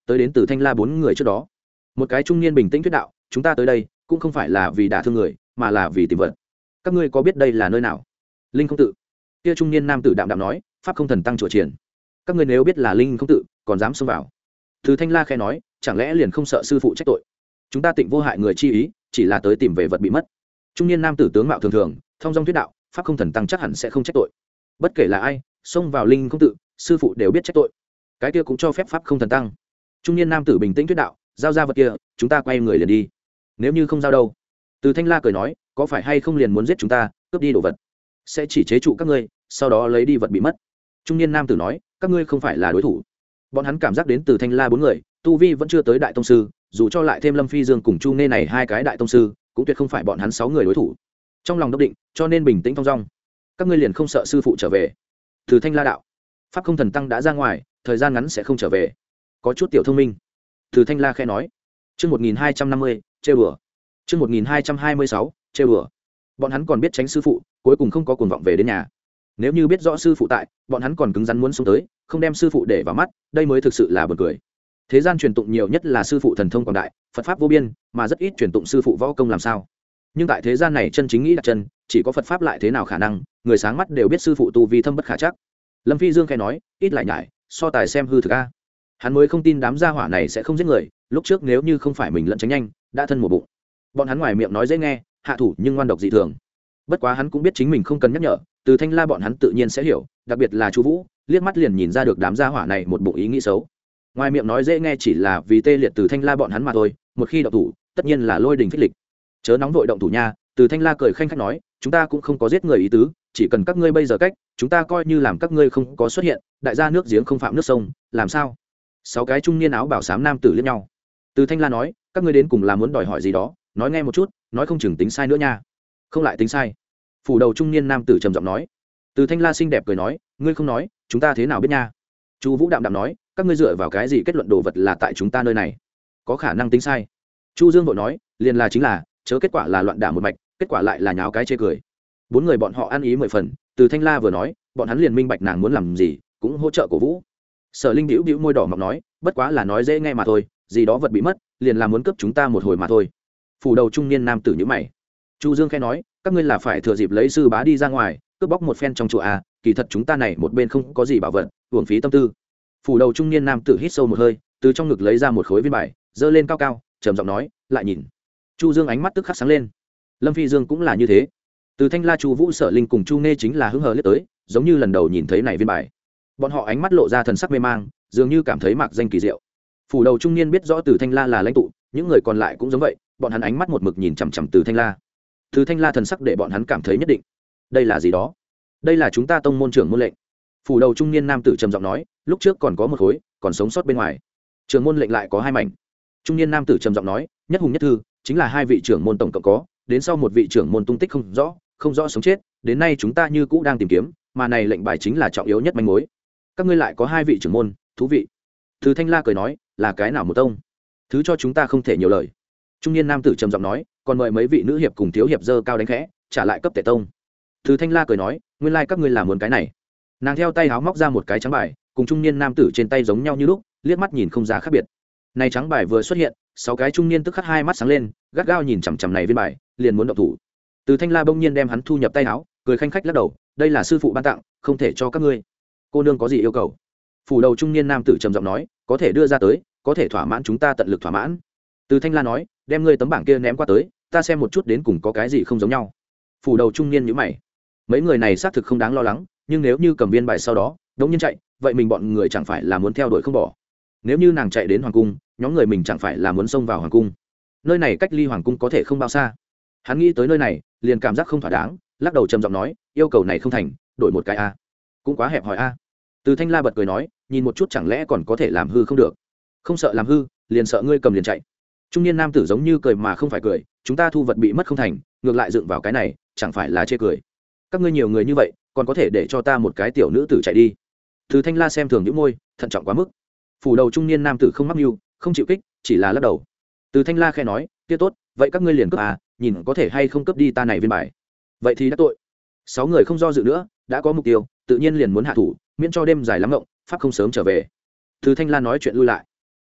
Speaker 1: tới đến từ thanh la bốn người trước đó. Một cái trung niên bình tĩnh thuyết đạo, chúng ta tới đây cũng không phải là vì đả thương người, mà là vì tìm vật. Các ngươi có biết đây là nơi nào? Linh không tự. Kia trung niên nam tử đạm đạm nói, pháp không thần tăng chùa triển. Các ngươi nếu biết là linh không tự, còn dám xông vào? Từ thanh la khẽ nói, chẳng lẽ liền không sợ sư phụ trách tội? Chúng ta tịnh vô hại người chi ý, chỉ là tới tìm về vật bị mất. Trung niên nam tử tướng mạo thường thường, thông dong thuyết đạo, pháp không thần tăng chắc hẳn sẽ không trách tội. Bất kể là ai xông vào linh không tự, sư phụ đều biết trách tội. Cái kia cũng cho phép pháp không thần tăng. Trung niên nam tử bình tĩnh thuyết đạo, giao ra vật kia, chúng ta quay người liền đi. Nếu như không giao đâu? Từ thanh la cười nói, có phải hay không liền muốn giết chúng ta, cướp đi đồ vật, sẽ chỉ chế trụ các ngươi, sau đó lấy đi vật bị mất. Trung niên nam tử nói, các ngươi không phải là đối thủ. Bọn hắn cảm giác đến từ thanh la bốn người tu vi vẫn chưa tới đại tông sư, dù cho lại thêm Lâm Phi Dương cùng Chu Nê này hai cái đại tông sư, cũng tuyệt không phải bọn hắn sáu người đối thủ. Trong lòng đốc định, cho nên bình tĩnh thong dong. Các ngươi liền không sợ sư phụ trở về? Từ thanh la đạo, pháp không thần tăng đã ra ngoài, thời gian ngắn sẽ không trở về. Có chút tiểu thông minh. Từ thanh la khẽ nói. Chương một nghìn hai trăm năm mươi, trêu đùa. Chương một nghìn hai trăm hai mươi sáu, trêu đùa. Bọn hắn còn biết tránh sư phụ, cuối cùng không có cuồng vọng về đến nhà. Nếu như biết rõ sư phụ tại, bọn hắn còn cứng rắn muốn xuống tới, không đem sư phụ để vào mắt, đây mới thực sự là buồn cười. Thế gian truyền tụng nhiều nhất là sư phụ thần thông quảng đại, Phật pháp vô biên, mà rất ít truyền tụng sư phụ võ công làm sao. Nhưng tại thế gian này chân chính nghĩ đặt chân, chỉ có Phật pháp lại thế nào khả năng, người sáng mắt đều biết sư phụ tu vi thâm bất khả chắc. Lâm Phi Dương khẽ nói, ít lại nhải, so tài xem hư thực a. Hắn mới không tin đám gia hỏa này sẽ không giết người, lúc trước nếu như không phải mình lẫn tránh nhanh, đã thân một bụng. Bọn hắn ngoài miệng nói dễ nghe, hạ thủ nhưng ngoan độc dị thường. Bất quá hắn cũng biết chính mình không cần nhắc nhở, từ thanh la bọn hắn tự nhiên sẽ hiểu, đặc biệt là Chu Vũ, liếc mắt liền nhìn ra được đám gia hỏa này một bụng ý nghĩ xấu. Ngoài miệng nói dễ nghe chỉ là vì tê liệt từ thanh la bọn hắn mà thôi, một khi động thủ, tất nhiên là lôi đình phích lịch. Chớ nóng vội động thủ nha, từ thanh la cười khanh khách nói, chúng ta cũng không có giết người ý tứ, chỉ cần các ngươi bây giờ cách, chúng ta coi như làm các ngươi không có xuất hiện, đại gia nước giếng không phạm nước sông, làm sao? Sáu cái trung niên áo bảo xám nam tử liếc nhau. Từ thanh la nói, các ngươi đến cùng là muốn đòi hỏi gì đó, nói nghe một chút, nói không chừng tính sai nữa nha. Không lại tính sai. Phủ đầu trung niên nam tử trầm giọng nói. Từ thanh la xinh đẹp cười nói, ngươi không nói, chúng ta thế nào biết nha? Chu Vũ đạm đạm nói, các ngươi dựa vào cái gì kết luận đồ vật là tại chúng ta nơi này? Có khả năng tính sai. Chu Dương vội nói, liền là chính là, chớ kết quả là loạn đả một mạch, kết quả lại là nháo cái chê cười. Bốn người bọn họ ăn ý mười phần, từ thanh la vừa nói, bọn hắn liền minh bạch nàng muốn làm gì, cũng hỗ trợ cổ vũ. Sở Linh bĩu bĩu môi đỏ mọng nói, bất quá là nói dễ nghe mà thôi, gì đó vật bị mất, liền là muốn cướp chúng ta một hồi mà thôi. Phủ đầu trung niên nam tử nhíu mày. Chu Dương khẽ nói, các ngươi là phải thừa dịp lấy sư bá đi ra ngoài, cướp bóc một phen trong chùa à, kỳ thật chúng ta này một bên không có gì bảo vật, uổng phí tâm tư. Phủ đầu trung niên nam tử hít sâu một hơi, từ trong ngực lấy ra một khối viên bài, giơ lên cao cao, trầm giọng nói, lại nhìn. Chu Dương ánh mắt tức khắc sáng lên. Lâm Phi Dương cũng là như thế. Từ thanh la, Chu Vũ, Sở Linh cùng Chu Nê chính là hứng hờ liếc tới, giống như lần đầu nhìn thấy này viên bài. Bọn họ ánh mắt lộ ra thần sắc mê mang, dường như cảm thấy mạc danh kỳ diệu. Phủ đầu trung niên biết rõ Từ thanh la là lãnh tụ, những người còn lại cũng giống vậy, bọn hắn ánh mắt một mực nhìn chằm chằm Từ thanh la. Từ thanh la thần sắc để bọn hắn cảm thấy nhất định. Đây là gì đó? Đây là chúng ta tông môn trưởng môn lệnh. Phủ đầu trung niên nam tử trầm giọng nói, lúc trước còn có một khối, còn sống sót bên ngoài. Trưởng môn lệnh lại có hai mảnh. Trung niên nam tử trầm giọng nói, nhất hùng nhất thư, chính là hai vị trưởng môn tổng cộng có, đến sau một vị trưởng môn tung tích không rõ, không rõ sống chết, đến nay chúng ta như cũ đang tìm kiếm, mà này lệnh bài chính là trọng yếu nhất manh mối. Các ngươi lại có hai vị trưởng môn, thú vị. Từ thanh la cười nói, là cái nào một tông? Thứ cho chúng ta không thể nhiều lời. Trung niên nam tử trầm giọng nói, còn mời mấy vị nữ hiệp cùng thiếu hiệp dơ cao đánh khẽ, trả lại cấp tể tông. Từ thanh la cười nói, nguyên lai các ngươi làm muốn cái này. Nàng theo tay háo móc ra một cái trắng bài, cùng trung niên nam tử trên tay giống nhau như lúc, liếc mắt nhìn không ra khác biệt. Này trắng bài vừa xuất hiện, sáu cái trung niên tức khắc hai mắt sáng lên, gắt gao nhìn chằm chằm này viên bài, liền muốn động thủ. Từ thanh la bỗng nhiên đem hắn thu nhập tay áo, cười khanh khách lắc đầu, đây là sư phụ ban tặng, không thể cho các ngươi. Cô nương có gì yêu cầu? Phủ đầu trung niên nam tử trầm giọng nói, có thể đưa ra tới, có thể thỏa mãn chúng ta tận lực thỏa mãn. Từ thanh la nói, đem ngươi tấm bảng kia ném qua tới, ta xem một chút đến cùng có cái gì không giống nhau. Phủ đầu trung niên nhíu mày, mấy người này xác thực không đáng lo lắng, nhưng nếu như cầm viên bài sau đó đống nhiên chạy, vậy mình bọn người chẳng phải là muốn theo đuổi không bỏ. Nếu như nàng chạy đến hoàng cung, nhóm người mình chẳng phải là muốn xông vào hoàng cung. Nơi này cách ly hoàng cung có thể không bao xa. Hắn nghĩ tới nơi này, liền cảm giác không thỏa đáng, lắc đầu trầm giọng nói, yêu cầu này không thành, đổi một cái a. Cũng quá hẹp hòi a. Từ thanh la bật cười nói, nhìn một chút chẳng lẽ còn có thể làm hư không được? Không sợ làm hư, liền sợ ngươi cầm liền chạy. Trung niên nam tử giống như cười mà không phải cười, chúng ta thu vật bị mất không thành, ngược lại dựng vào cái này, chẳng phải là chê cười. Các ngươi nhiều người như vậy, còn có thể để cho ta một cái tiểu nữ tử chạy đi? Từ thanh la xem thường những môi, thận trọng quá mức. Phủ đầu trung niên nam tử không mắc mưu, không chịu kích, chỉ là lắc đầu. Từ thanh la khẽ nói, kia tốt, vậy các ngươi liền cướp à, nhìn có thể hay không cướp đi ta này viên bài. Vậy thì đã tội. Sáu người không do dự nữa, đã có mục tiêu, tự nhiên liền muốn hạ thủ, miễn cho đêm dài lắm ngộng, pháp không sớm trở về. Từ thanh la nói chuyện lui lại.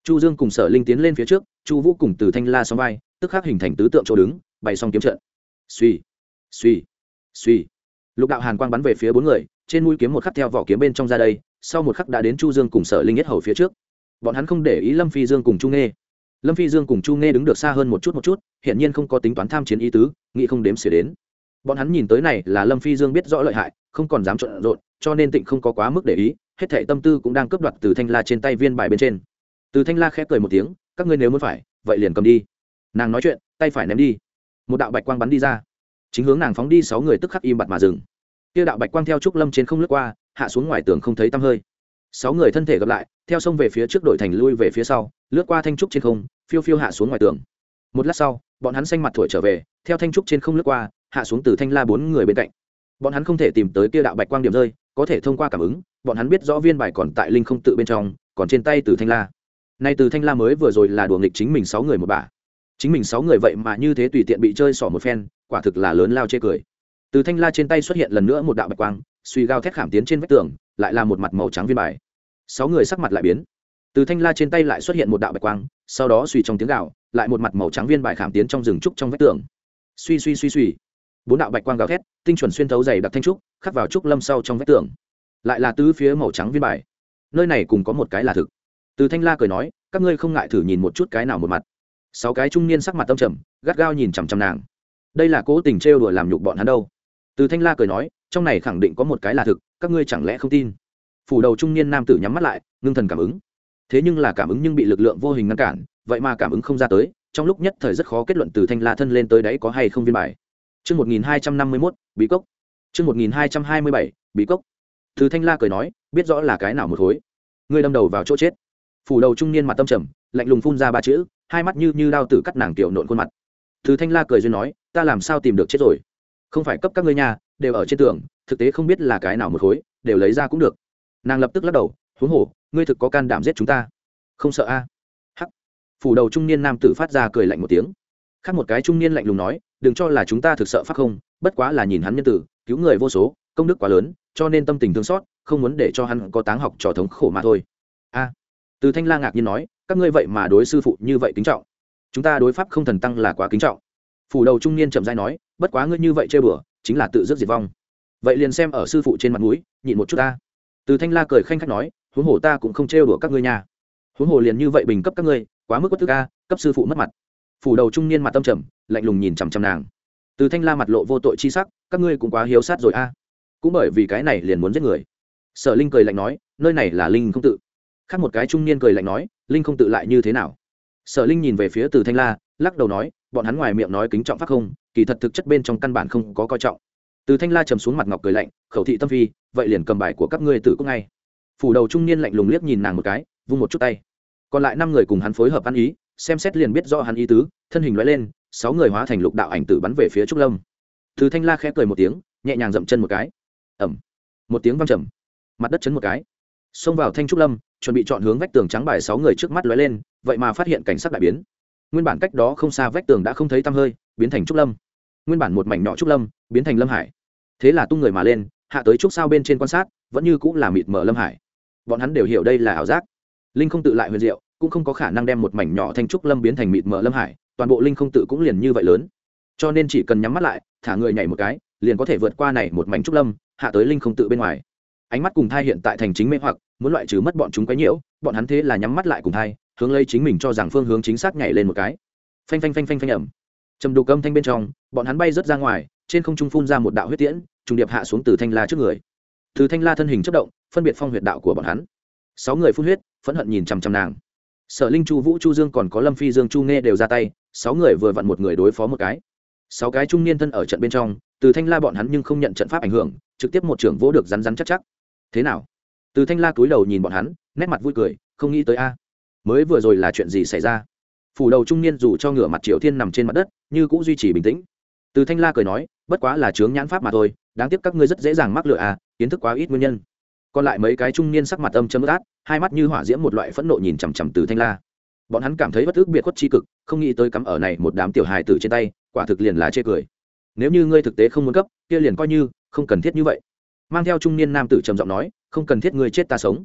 Speaker 1: Chu Dương cùng Sở Linh tiến lên phía trước, Chu Vũ cùng Từ Thanh La song vai, tức khắc hình thành tứ tượng chỗ đứng, bày xong kiếm trận. Suy, suy, suy. Lục đạo hàn quang bắn về phía bốn người, trên mũi kiếm một khắc theo vỏ kiếm bên trong ra đây, sau một khắc đã đến Chu Dương cùng Sở Linh nhất hầu phía trước. Bọn hắn không để ý Lâm Phi Dương cùng Chu Nghê. Lâm Phi Dương cùng Chu Nghê đứng được xa hơn một chút một chút, hiển nhiên không có tính toán tham chiến ý tứ, nghĩ không đếm xỉa đến. Bọn hắn nhìn tới này là Lâm Phi Dương biết rõ lợi hại, không còn dám trộn rộn, cho nên Tịnh không có quá mức để ý, hết thảy tâm tư cũng đang cướp đoạt Từ Thanh La trên tay viên bài bên trên. Từ Thanh La khẽ cười một tiếng, các ngươi nếu muốn phải, vậy liền cầm đi. Nàng nói chuyện, tay phải ném đi, một đạo bạch quang bắn đi ra, chính hướng nàng phóng đi. Sáu người tức khắc im bặt mà dừng. Kia đạo bạch quang theo trúc lâm trên không lướt qua, hạ xuống ngoài tường không thấy tăm hơi. Sáu người thân thể gặp lại, theo sông về phía trước đổi thành lui về phía sau, lướt qua thanh trúc trên không, phiêu phiêu hạ xuống ngoài tường. Một lát sau, bọn hắn xanh mặt thổi trở về, theo thanh trúc trên không lướt qua, hạ xuống Từ Thanh La bốn người bên cạnh. Bọn hắn không thể tìm tới kia đạo bạch quang điểm rơi, có thể thông qua cảm ứng, bọn hắn biết rõ viên bài còn tại linh không tự bên trong, còn trên tay Từ Thanh La. Nay Từ Thanh La mới vừa rồi là đùa nghịch chính mình sáu người một bả. Chính mình sáu người vậy mà như thế tùy tiện bị chơi xỏ một phen, quả thực là lớn lao chê cười. Từ Thanh La trên tay xuất hiện lần nữa một đạo bạch quang, suy gao thét khảm tiến trên vách tường, lại là một mặt màu trắng viên bài. Sáu người sắc mặt lại biến. Từ Thanh La trên tay lại xuất hiện một đạo bạch quang, sau đó suy trong tiếng gào, lại một mặt màu trắng viên bài khảm tiến trong rừng trúc trong vách tường. Suy suy suy suy. Bốn đạo bạch quang gào thét, tinh chuẩn xuyên thấu dày đặc thanh trúc, khắc vào trúc lâm sau trong vách tường. Lại là tứ phía màu trắng viên bài. Nơi này cùng có một cái là thực. Từ Thanh La cười nói, các ngươi không ngại thử nhìn một chút cái nào một mặt. Sáu cái trung niên sắc mặt tâm trầm, gắt gao nhìn chằm chằm nàng. Đây là cố tình trêu đùa làm nhục bọn hắn đâu. Từ Thanh La cười nói, trong này khẳng định có một cái là thực, các ngươi chẳng lẽ không tin? Phủ đầu trung niên nam tử nhắm mắt lại, ngưng thần cảm ứng. Thế nhưng là cảm ứng nhưng bị lực lượng vô hình ngăn cản, vậy mà cảm ứng không ra tới, trong lúc nhất thời rất khó kết luận Từ Thanh La thân lên tới đấy có hay không viên bài. Chương một nghìn hai trăm năm mươi mốt, bí cốc. Chương một nghìn hai trăm hai mươi bảy, bí cốc. Từ Thanh La cười nói, biết rõ là cái nào một khối. Ngươi đâm đầu vào chỗ chết. Phủ đầu trung niên mặt tâm trầm, lạnh lùng phun ra ba chữ, hai mắt như như đao tử cắt nàng tiểu nộn khuôn mặt. Từ Thanh La cười duyên nói, ta làm sao tìm được chết rồi? Không phải cấp các ngươi nhà, đều ở trên tường, thực tế không biết là cái nào một khối, đều lấy ra cũng được. Nàng lập tức lắc đầu, huống hồ, ngươi thực có can đảm giết chúng ta? Không sợ a? À? Hắc. Phủ đầu trung niên nam tử phát ra cười lạnh một tiếng. Khác một cái trung niên lạnh lùng nói, đừng cho là chúng ta thực sợ pháp không, bất quá là nhìn hắn nhân tử, cứu người vô số, công đức quá lớn, cho nên tâm tình thương xót, không muốn để cho hắn có táng học trò thống khổ mà thôi. A. À. Từ Thanh La ngạc nhiên nói, các ngươi vậy mà đối sư phụ như vậy kính trọng. Chúng ta đối pháp không thần tăng là quá kính trọng. Phủ đầu trung niên chậm rãi nói, bất quá ngươi như vậy chơi bừa, chính là tự dứt diệt vong. Vậy liền xem ở sư phụ trên mặt mũi, nhịn một chút ta. Từ Thanh La cười khanh khách nói, huống hồ ta cũng không trêu đùa các ngươi nha. Huống hồ liền như vậy bình cấp các ngươi, quá mức bất tức a, cấp sư phụ mất mặt. Phủ đầu trung niên mặt tâm trầm, lạnh lùng nhìn chằm chằm nàng. Từ Thanh La mặt lộ vô tội chi sắc, các ngươi cũng quá hiếu sát rồi a. Cũng bởi vì cái này liền muốn giết người. Sở Linh cười lạnh nói, nơi này là linh không tự. Khác một cái trung niên cười lạnh nói, linh không tự lại như thế nào? Sở Linh nhìn về phía Từ Thanh La, lắc đầu nói, bọn hắn ngoài miệng nói kính trọng pháp không, kỳ thật thực chất bên trong căn bản không có coi trọng. Từ Thanh La trầm xuống mặt ngọc cười lạnh, khẩu thị tâm phi, vậy liền cầm bài của các ngươi tự cũng ngay. Phủ đầu trung niên lạnh lùng liếc nhìn nàng một cái, vung một chút tay. Còn lại năm người cùng hắn phối hợp ăn ý, xem xét liền biết rõ hắn ý tứ, thân hình lóe lên, sáu người hóa thành lục đạo ảnh tử bắn về phía trúc lâm. Từ Thanh La khẽ cười một tiếng, nhẹ nhàng dậm chân một cái. Ầm. Một tiếng vang trầm, mặt đất chấn một cái. Xông vào thanh trúc lâm, chuẩn bị chọn hướng vách tường trắng bài sáu người trước mắt lóe lên, vậy mà phát hiện cảnh sắc đại biến. Nguyên bản cách đó không xa vách tường đã không thấy tăm hơi, biến thành trúc lâm. Nguyên bản một mảnh nhỏ trúc lâm, biến thành lâm hải. Thế là tung người mà lên, hạ tới trúc sao bên trên quan sát, vẫn như cũng là mịt mờ lâm hải. Bọn hắn đều hiểu đây là ảo giác. Linh không tự lại huyền diệu, cũng không có khả năng đem một mảnh nhỏ thanh trúc lâm biến thành mịt mờ lâm hải, toàn bộ linh không tự cũng liền như vậy lớn. Cho nên chỉ cần nhắm mắt lại, thả người nhảy một cái, liền có thể vượt qua này một mảnh trúc lâm, hạ tới linh không tự bên ngoài. Ánh mắt cùng thai hiện tại thành chính mê hoặc, muốn loại trừ mất bọn chúng quấy nhiễu, bọn hắn thế là nhắm mắt lại cùng thai, hướng lấy chính mình cho rằng phương hướng chính xác nhảy lên một cái. Phanh phanh phanh phanh phanh ầm. Trầm đục âm thanh bên trong, bọn hắn bay rất ra ngoài, trên không trung phun ra một đạo huyết tiễn, trùng điệp hạ xuống từ Thanh La trước người. Từ Thanh La thân hình chớp động, phân biệt phong huyệt đạo của bọn hắn. Sáu người phun huyết, phẫn hận nhìn chằm chằm nàng. Sở Linh, Chu Vũ, Chu Dương còn có Lâm Phi Dương, Chu Nghê đều ra tay, sáu người vừa vặn một người đối phó một cái. Sáu cái trung niên thân ở trận bên trong, Từ Thanh La bọn hắn nhưng không nhận trận pháp ảnh hưởng, trực tiếp một trưởng vỗ được rắn rắn chắc chắc. Thế nào? Từ Thanh La cúi đầu nhìn bọn hắn, nét mặt vui cười, không nghĩ tới a, mới vừa rồi là chuyện gì xảy ra? Phủ đầu trung niên dù cho ngửa mặt Triệu Thiên nằm trên mặt đất, như cũng duy trì bình tĩnh. Từ Thanh La cười nói, bất quá là chướng nhãn pháp mà thôi, đáng tiếc các ngươi rất dễ dàng mắc lừa à, kiến thức quá ít nguyên nhân. Còn lại mấy cái trung niên sắc mặt âm trầm ác, hai mắt như hỏa diễm một loại phẫn nộ nhìn chằm chằm Từ Thanh La. Bọn hắn cảm thấy bất ức biệt khuất chi cực, không nghĩ tới cắm ở này một đám tiểu hài tử trên tay, quả thực liền là chê cười. Nếu như ngươi thực tế không muốn cấp, kia liền coi như không cần thiết như vậy. Mang theo trung niên nam tử trầm giọng nói, không cần thiết ngươi chết ta sống.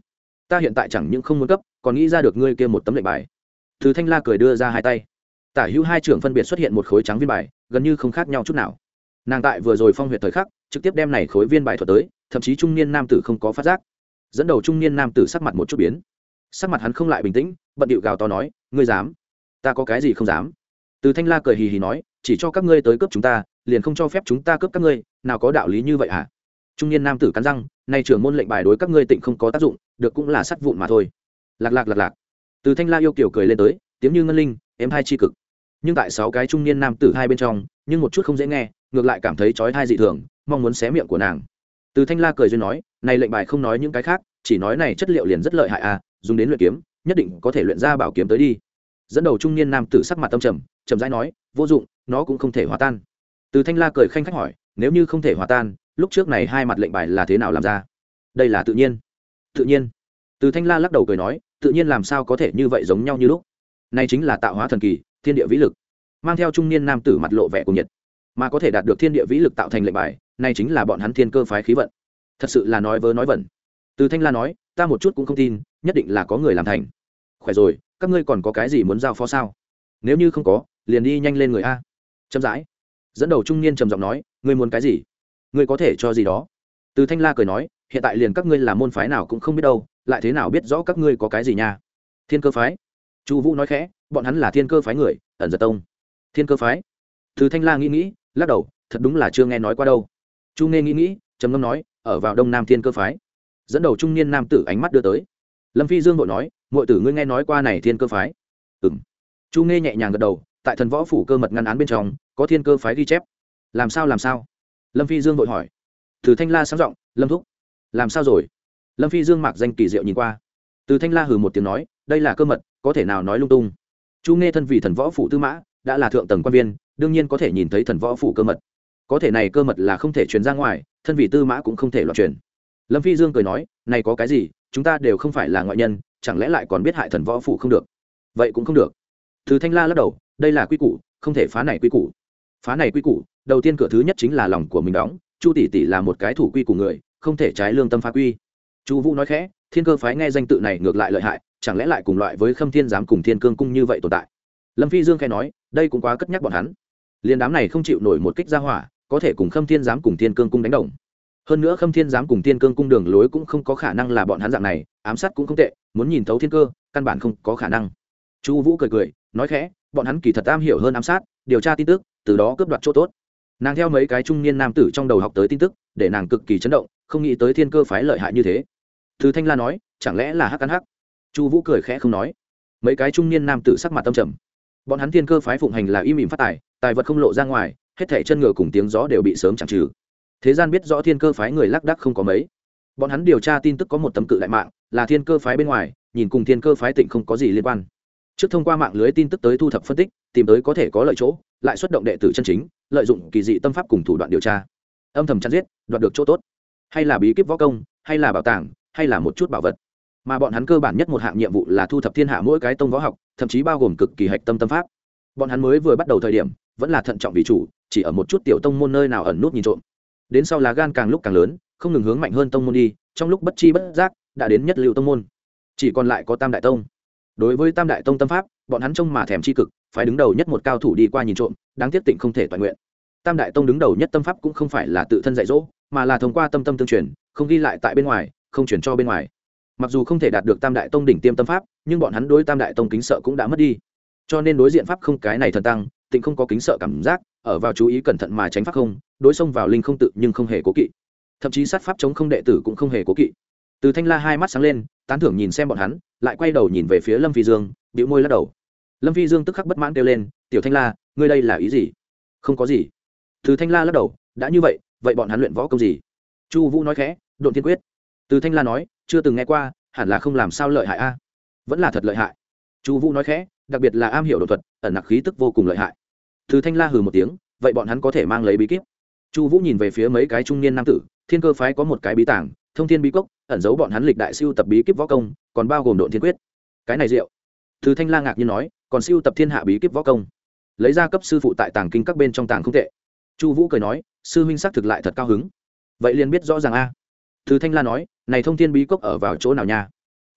Speaker 1: ta hiện tại chẳng những không muốn cấp còn nghĩ ra được ngươi kia một tấm lệnh bài. Từ Thanh La cười đưa ra hai tay, tả hữu hai trưởng phân biệt xuất hiện một khối trắng viên bài, gần như không khác nhau chút nào. Nàng tại vừa rồi phong huyệt thời khắc trực tiếp đem này khối viên bài thuật tới, thậm chí trung niên nam tử không có phát giác. Dẫn đầu trung niên nam tử sắc mặt một chút biến, sắc mặt hắn không lại bình tĩnh, bận điệu gào to nói, ngươi dám? Ta có cái gì không dám? Từ Thanh La cười hì hì nói, chỉ cho các ngươi tới cướp chúng ta, liền không cho phép chúng ta cướp các ngươi, nào có đạo lý như vậy hả? Trung niên nam tử cắn răng, nay trưởng môn lệnh bài đối các ngươi tịnh không có tác dụng, được cũng là sắt vụn mà thôi. Lạc lạc lạc lạc. Từ Thanh La yêu kiều cười lên tới, tiếng như ngân linh, êm hai chi cực. Nhưng tại sáu cái trung niên nam tử hai bên trong, nhưng một chút không dễ nghe, ngược lại cảm thấy chói tai dị thường, mong muốn xé miệng của nàng. Từ Thanh La cười duyên nói, này lệnh bài không nói những cái khác, chỉ nói này chất liệu liền rất lợi hại à, dùng đến luyện kiếm, nhất định có thể luyện ra bảo kiếm tới đi. Dẫn đầu trung niên nam tử sắc mặt tâm trầm, trầm rãi nói, vô dụng, nó cũng không thể hòa tan. Từ Thanh La cười khanh khách hỏi, nếu như không thể hòa tan, lúc trước này hai mặt lệnh bài là thế nào làm ra? Đây là tự nhiên. Tự nhiên. Từ Thanh La lắc đầu cười nói, tự nhiên làm sao có thể như vậy giống nhau như lúc. Này chính là tạo hóa thần kỳ, thiên địa vĩ lực. Mang theo trung niên nam tử mặt lộ vẻ cuồng nhiệt, mà có thể đạt được thiên địa vĩ lực tạo thành lệnh bài, này chính là bọn hắn thiên cơ phái khí vận. Thật sự là nói vớ nói vẩn. Từ Thanh La nói, ta một chút cũng không tin, nhất định là có người làm thành. Khỏe rồi, các ngươi còn có cái gì muốn giao phó sao? Nếu như không có, liền đi nhanh lên người a. Chậm rãi. Dẫn đầu trung niên trầm giọng nói, ngươi muốn cái gì? Ngươi có thể cho gì đó. Từ Thanh La cười nói, hiện tại liền các ngươi là môn phái nào cũng không biết đâu, lại thế nào biết rõ các ngươi có cái gì nha? Thiên cơ phái. Chu Vũ nói khẽ, bọn hắn là thiên cơ phái người, ẩn giật tông. Thiên cơ phái. Từ Thanh La nghĩ nghĩ, lắc đầu, thật đúng là chưa nghe nói qua đâu. Chu Nghe nghĩ nghĩ, trầm ngâm nói, ở vào Đông Nam Thiên cơ phái. Dẫn đầu trung niên nam tử ánh mắt đưa tới. Lâm Phi Dương vội nói, muội tử ngươi nghe nói qua này thiên cơ phái? Ừm. Chu Nghe nhẹ nhàng gật đầu, tại thần võ phủ cơ mật ngăn án bên trong có thiên cơ phái ghi chép. Làm sao làm sao? Lâm Phi Dương vội hỏi. Từ Thanh La sáng giọng, Lâm thúc, làm sao rồi? Lâm Phi Dương mặc danh kỳ diệu nhìn qua. Từ Thanh La hừ một tiếng nói, đây là cơ mật, có thể nào nói lung tung? Chu Nghe thân vì thần võ phủ tư mã, đã là thượng tầng quan viên, đương nhiên có thể nhìn thấy thần võ phủ cơ mật. Có thể này cơ mật là không thể truyền ra ngoài, thân vì tư mã cũng không thể loạn truyền. Lâm Phi Dương cười nói, này có cái gì, chúng ta đều không phải là ngoại nhân, chẳng lẽ lại còn biết hại thần võ phủ không được? Vậy cũng không được. Từ Thanh La lắc đầu, đây là quy củ, không thể phá này quy củ. Phá này quy củ, đầu tiên cửa thứ nhất chính là lòng của mình đóng, Chu tỷ tỷ là một cái thủ quy của người, không thể trái lương tâm phá quy. Chu Vũ nói khẽ, thiên cơ phái nghe danh tự này ngược lại lợi hại, chẳng lẽ lại cùng loại với Khâm Thiên giám cùng Thiên Cương cung như vậy tồn tại? Lâm Phi Dương khẽ nói, đây cũng quá cất nhắc bọn hắn. Liên đám này không chịu nổi một kích ra hỏa, có thể cùng Khâm Thiên giám cùng Thiên Cương cung đánh đồng. Hơn nữa Khâm Thiên giám cùng Thiên Cương cung đường lối cũng không có khả năng là bọn hắn dạng này, ám sát cũng không tệ, muốn nhìn thấu thiên cơ, căn bản không có khả năng. Chu Vũ cười cười, nói khẽ, bọn hắn kỳ thật am hiểu hơn ám sát, điều tra tin tức, từ đó cướp đoạt chỗ tốt. Nàng theo mấy cái trung niên nam tử trong đầu học tới tin tức, để nàng cực kỳ chấn động, không nghĩ tới thiên cơ phái lợi hại như thế. Từ Thanh La nói, chẳng lẽ là hắc ăn hắc? Chu Vũ cười khẽ không nói. Mấy cái trung niên nam tử sắc mặt tâm trầm. Bọn hắn thiên cơ phái phụng hành là im ỉm phát tài, tài vật không lộ ra ngoài, hết thảy chân ngựa cùng tiếng gió đều bị sớm chẳng trừ. Thế gian biết rõ thiên cơ phái người lác đác không có mấy. Bọn hắn điều tra tin tức có một tấm cự đại mạng, là thiên cơ phái bên ngoài, nhìn cùng thiên cơ phái tịnh không có gì liên quan. Trước thông qua mạng lưới tin tức tới thu thập phân tích, tìm tới có thể có lợi chỗ, lại xuất động đệ tử chân chính, lợi dụng kỳ dị tâm pháp cùng thủ đoạn điều tra, âm thầm chặn giết, đoạt được chỗ tốt, hay là bí kíp võ công, hay là bảo tàng, hay là một chút bảo vật. Mà bọn hắn cơ bản nhất một hạng nhiệm vụ là thu thập thiên hạ mỗi cái tông võ học, thậm chí bao gồm cực kỳ hạch tâm tâm pháp. Bọn hắn mới vừa bắt đầu thời điểm, vẫn là thận trọng vì chủ, chỉ ở một chút tiểu tông môn nơi nào ẩn nút nhìn trộm. Đến sau lá gan càng lúc càng lớn, không ngừng hướng mạnh hơn tông môn đi, trong lúc bất chi bất giác đã đến nhất lưu tông môn. Chỉ còn lại có Tam đại tông. Đối với Tam đại tông tâm pháp, bọn hắn trông mà thèm chi cực, phải đứng đầu nhất một cao thủ đi qua nhìn trộm, đáng tiếc tịnh không thể toàn nguyện. Tam đại tông đứng đầu nhất tâm pháp cũng không phải là tự thân dạy dỗ, mà là thông qua tâm tâm tương truyền, không ghi lại tại bên ngoài, không truyền cho bên ngoài. Mặc dù không thể đạt được Tam đại tông đỉnh tiêm tâm pháp, nhưng bọn hắn đối Tam đại tông kính sợ cũng đã mất đi. Cho nên đối diện pháp không cái này thần tăng, tịnh không có kính sợ cảm giác, ở vào chú ý cẩn thận mà tránh pháp không, đối xông vào linh không tự nhưng không hề cố kỵ. Thậm chí sát pháp chống không đệ tử cũng không hề cố kỵ. Từ Thanh La hai mắt sáng lên, tán thưởng nhìn xem bọn hắn, lại quay đầu nhìn về phía Lâm Phi Dương, bĩu môi lắc đầu. Lâm Phi Dương tức khắc bất mãn kêu lên, "Tiểu Thanh La, ngươi đây là ý gì?" "Không có gì." Từ Thanh La lắc đầu, "Đã như vậy, vậy bọn hắn luyện võ công gì?" Chu Vũ nói khẽ, "Độn Thiên Quyết." Từ Thanh La nói, "Chưa từng nghe qua, hẳn là không làm sao lợi hại a." "Vẫn là thật lợi hại." Chu Vũ nói khẽ, "Đặc biệt là am hiểu độn thuật, ẩn nặc khí tức vô cùng lợi hại." Từ Thanh La hừ một tiếng, "Vậy bọn hắn có thể mang lấy bí kíp?" Chu Vũ nhìn về phía mấy cái trung niên nam tử, Thiên Cơ phái có một cái bí tàng, Thông Thiên bí cốc, ẩn giấu bọn hắn lịch đại siêu tập bí kíp võ công, còn bao gồm Độn Thiên Quyết. Cái này diệu. Từ Thanh La ngạc nhiên nói, còn siêu tập thiên hạ bí kíp võ công, lấy ra cấp sư phụ tại tàng kinh các bên trong tàng không tệ. Chu Vũ cười nói, sư huynh xác thực lại thật cao hứng. Vậy liền biết rõ ràng a. Từ Thanh La nói, này Thông Thiên bí cốc ở vào chỗ nào nha?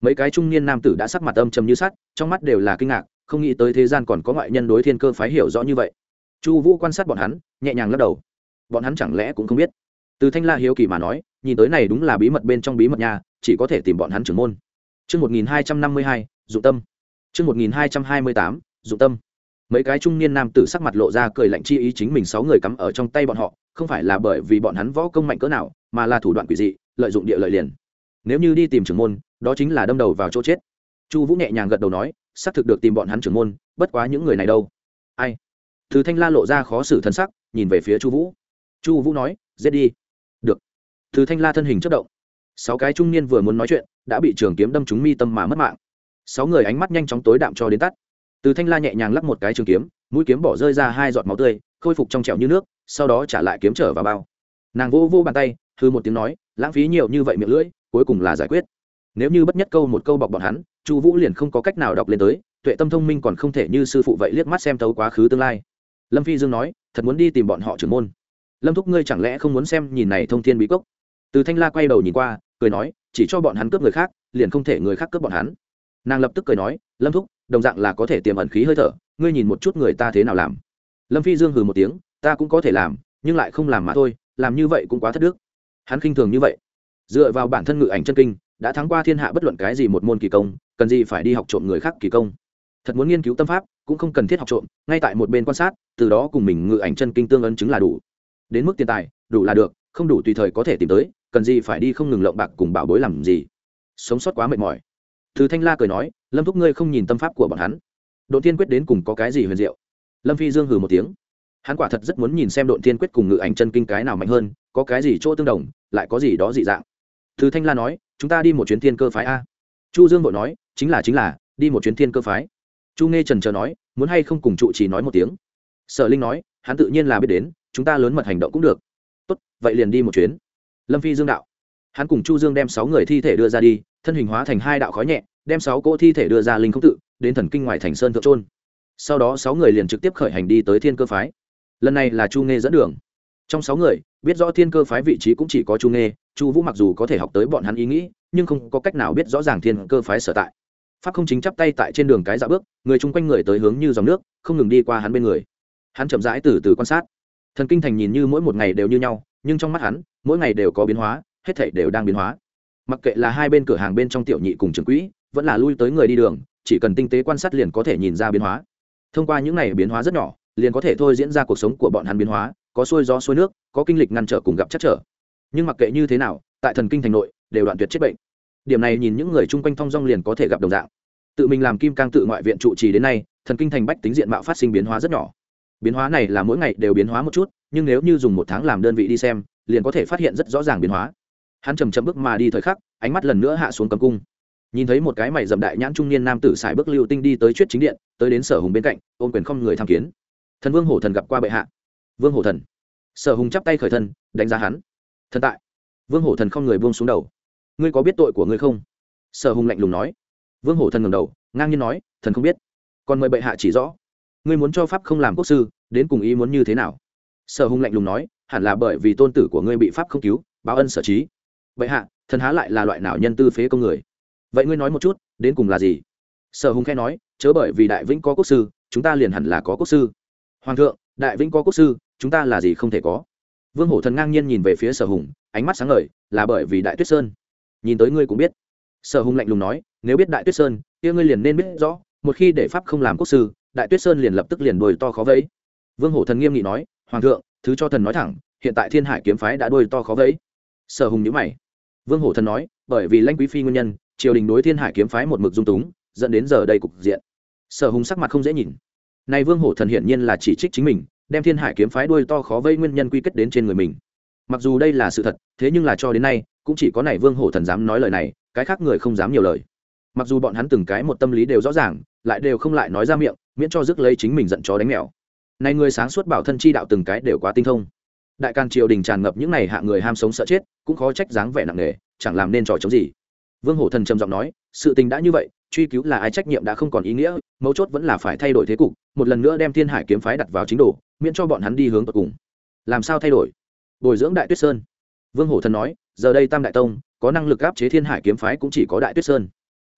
Speaker 1: mấy cái trung niên nam tử đã sắc mặt âm trầm như sắt, trong mắt đều là kinh ngạc, không nghĩ tới thế gian còn có ngoại nhân đối thiên cơ phái hiểu rõ như vậy. Chu Vũ quan sát bọn hắn, nhẹ nhàng lắc đầu. Bọn hắn chẳng lẽ cũng không biết? Từ Thanh La hiếu kỳ mà nói, nhìn tới này đúng là bí mật bên trong bí mật nha, chỉ có thể tìm bọn hắn trưởng môn. Chương một nghìn hai trăm năm mươi hai, dụng tâm. Chương một nghìn hai trăm hai mươi tám, dụng tâm. Mấy cái trung niên nam tử sắc mặt lộ ra cười lạnh chi ý, chính mình sáu người cắm ở trong tay bọn họ, không phải là bởi vì bọn hắn võ công mạnh cỡ nào, mà là thủ đoạn quỷ dị, lợi dụng địa lợi liền. Nếu như đi tìm trưởng môn, đó chính là đâm đầu vào chỗ chết. Chu Vũ nhẹ nhàng gật đầu nói, xác thực được tìm bọn hắn trưởng môn, bất quá những người này đâu? Ai? Từ Thanh La lộ ra khó xử thân sắc, nhìn về phía Chu Vũ. Chu Vũ nói, giết đi. Được. Từ Thanh La thân hình chớp động. Sáu cái trung niên vừa muốn nói chuyện, đã bị trường kiếm đâm trúng mi tâm mà mất mạng. Sáu người ánh mắt nhanh chóng tối đạm cho đến tắt. Từ Thanh La nhẹ nhàng lắc một cái trường kiếm, mũi kiếm bỏ rơi ra hai giọt máu tươi, khôi phục trong trẻo như nước, sau đó trả lại kiếm trở vào bao. Nàng vô vô bàn tay, hừ một tiếng nói, lãng phí nhiều như vậy miệng lưỡi, cuối cùng là giải quyết. Nếu như bất nhất câu một câu bọc bọn hắn, Chu Vũ liền không có cách nào đọc lên tới, tuệ tâm thông minh còn không thể như sư phụ vậy liếc mắt xem thấu quá khứ tương lai. Lâm Phi Dương nói, thật muốn đi tìm bọn họ trưởng môn. Lâm thúc ngươi chẳng lẽ không muốn xem nhìn này thông thiên bí cốc? Từ Thanh La quay đầu nhìn qua, cười nói, chỉ cho bọn hắn cướp người khác, liền không thể người khác cướp bọn hắn. Nàng lập tức cười nói, Lâm thúc, đồng dạng là có thể tiềm ẩn khí hơi thở, ngươi nhìn một chút người ta thế nào làm. Lâm Phi Dương hừ một tiếng, ta cũng có thể làm, nhưng lại không làm mà thôi, làm như vậy cũng quá thất đức. Hắn khinh thường như vậy, dựa vào bản thân ngự ảnh chân kinh, đã thắng qua thiên hạ bất luận cái gì một môn kỳ công, cần gì phải đi học trộm người khác kỳ công. Thật muốn nghiên cứu tâm pháp, cũng không cần thiết học trộm, ngay tại một bên quan sát, từ đó cùng mình ngự ảnh chân kinh tương ấn chứng là đủ. Đến mức tiền tài, đủ là được, không đủ tùy thời có thể tìm tới, cần gì phải đi không ngừng lộng bạc cùng bảo bối làm gì. Sống sót quá mệt mỏi. Từ Thanh La cười nói, Lâm thúc ngươi không nhìn tâm pháp của bọn hắn, Độn Thiên quyết đến cùng có cái gì huyền diệu? Lâm Phi Dương hừ một tiếng, hắn quả thật rất muốn nhìn xem Độn Thiên quyết cùng ngự ảnh chân kinh cái nào mạnh hơn, có cái gì chỗ tương đồng, lại có gì đó dị dạng. Từ Thanh La nói, chúng ta đi một chuyến thiên cơ phái a. Chu Dương vội nói, chính là chính là, đi một chuyến thiên cơ phái. Chu Nghe trần chờ nói, muốn hay không cùng trụ trì nói một tiếng. Sở Linh nói, hắn tự nhiên là biết đến, chúng ta lớn mật hành động cũng được. Tốt, vậy liền đi một chuyến. Lâm Phi Dương đạo, hắn cùng Chu Dương đem sáu người thi thể đưa ra đi, thân hình hóa thành hai đạo khói nhẹ, đem sáu cỗ thi thể đưa ra linh không tự, đến thần kinh ngoài thành sơn thượng trôn. Sau đó sáu người liền trực tiếp khởi hành đi tới thiên cơ phái. Lần này là Chu Nghe dẫn đường. Trong sáu người, biết rõ thiên cơ phái vị trí cũng chỉ có Chu Nghe, Chu Vũ mặc dù có thể học tới bọn hắn ý nghĩ, nhưng không có cách nào biết rõ ràng thiên cơ phái sở tại. Pháp không chính chắp tay tại trên đường cái dạo bước, người chung quanh người tới hướng như dòng nước, không ngừng đi qua hắn bên người. Hắn chậm rãi từ từ quan sát. Thần kinh thành nhìn như mỗi một ngày đều như nhau, nhưng trong mắt hắn, mỗi ngày đều có biến hóa, hết thảy đều đang biến hóa. Mặc kệ là hai bên cửa hàng bên trong tiểu nhị cùng trưởng quỹ, vẫn là lui tới người đi đường, chỉ cần tinh tế quan sát liền có thể nhìn ra biến hóa. Thông qua những này biến hóa rất nhỏ, liền có thể thôi diễn ra cuộc sống của bọn hắn biến hóa, có xuôi gió xuôi nước, có kinh lịch ngăn trở cùng gặp chắc trở. Nhưng mặc kệ như thế nào, tại thần kinh thành nội đều đoạn tuyệt chết bệnh. Điểm này nhìn những người chung quanh thong dong liền có thể gặp đồng dạng. Tự mình làm kim cang tự ngoại viện trụ trì đến nay, thần kinh thành bách tính diện mạo phát sinh biến hóa rất nhỏ. Biến hóa này là mỗi ngày đều biến hóa một chút, nhưng nếu như dùng một tháng làm đơn vị đi xem, liền có thể phát hiện rất rõ ràng biến hóa. Hắn chầm chậm bước mà đi thời khắc, ánh mắt lần nữa hạ xuống cấm cung, nhìn thấy một cái mày rậm đại nhãn trung niên nam tử xài bước lưu tinh đi tới Chuyết Chính điện, tới đến Sở Hùng bên cạnh, ôm quyền không người tham kiến. Thần Vương Hổ Thần gặp qua bệ hạ. Vương Hổ Thần. Sở Hùng chắp tay khởi thân, đánh giá hắn. Thần tại. Vương Hổ Thần không người buông xuống đầu. Ngươi có biết tội của ngươi không? Sở Hùng lạnh lùng nói. Vương Hổ Thần ngẩng đầu, ngang nhiên nói, thần không biết. Còn mời bệ hạ chỉ rõ. Ngươi muốn cho pháp không làm quốc sư, đến cùng ý muốn như thế nào? Sở Hùng lạnh lùng nói, hẳn là bởi vì tôn tử của ngươi bị pháp không cứu, báo ân sở trí. Bệ hạ, thần há lại là loại nào nhân tư phế công người? Vậy ngươi nói một chút, đến cùng là gì? Sở Hùng khẽ nói, chớ bởi vì Đại Vĩnh có quốc sư, chúng ta liền hẳn là có quốc sư. Hoàng thượng, Đại Vĩnh có quốc sư, chúng ta là gì không thể có? Vương Hổ Thần ngang nhiên nhìn về phía Sở Hùng, ánh mắt sáng ngời, là bởi vì Đại Tuyết Sơn. Nhìn tới ngươi cũng biết. Sở Hùng lạnh lùng nói, nếu biết Đại Tuyết Sơn, kia ngươi liền nên biết rõ, một khi để pháp không làm quốc sư, Đại Tuyết Sơn liền lập tức liền đuôi to khó vẫy. Vương Hổ Thần nghiêm nghị nói, hoàng thượng, thứ cho thần nói thẳng, hiện tại Thiên Hải kiếm phái đã đuôi to khó vẫy. Sở Hùng nhíu mày. Vương Hổ Thần nói, bởi vì Lãnh Quý phi nguyên nhân, triều đình đối Thiên Hải kiếm phái một mực dung túng, dẫn đến giờ đây cục diện. Sở Hùng sắc mặt không dễ nhìn. Này Vương Hổ Thần hiển nhiên là chỉ trích chính mình, đem Thiên Hải kiếm phái đuôi to khó vây nguyên nhân quy kết đến trên người mình. Mặc dù đây là sự thật, thế nhưng là cho đến nay, cũng chỉ có này Vương Hổ Thần dám nói lời này, cái khác người không dám nhiều lời. Mặc dù bọn hắn từng cái một tâm lý đều rõ ràng, lại đều không lại nói ra miệng, miễn cho rước lấy chính mình giận chó đánh mèo. Này người sáng suốt bảo thân chi đạo từng cái đều quá tinh thông. Đại can triều đình tràn ngập những này hạ người ham sống sợ chết, cũng khó trách dáng vẻ nặng nề, chẳng làm nên trò chống gì. Vương Hổ Thần trầm giọng nói, sự tình đã như vậy, truy cứu là ai trách nhiệm đã không còn ý nghĩa, mấu chốt vẫn là phải thay đổi thế cục, một lần nữa đem Thiên Hải kiếm phái đặt vào chính đồ, miễn cho bọn hắn đi hướng tận cùng. Làm sao thay đổi? Bồi dưỡng Đại Tuyết Sơn. Vương Hổ Thần nói, giờ đây Tam Đại Tông có năng lực áp chế Thiên Hải kiếm phái cũng chỉ có Đại Tuyết Sơn.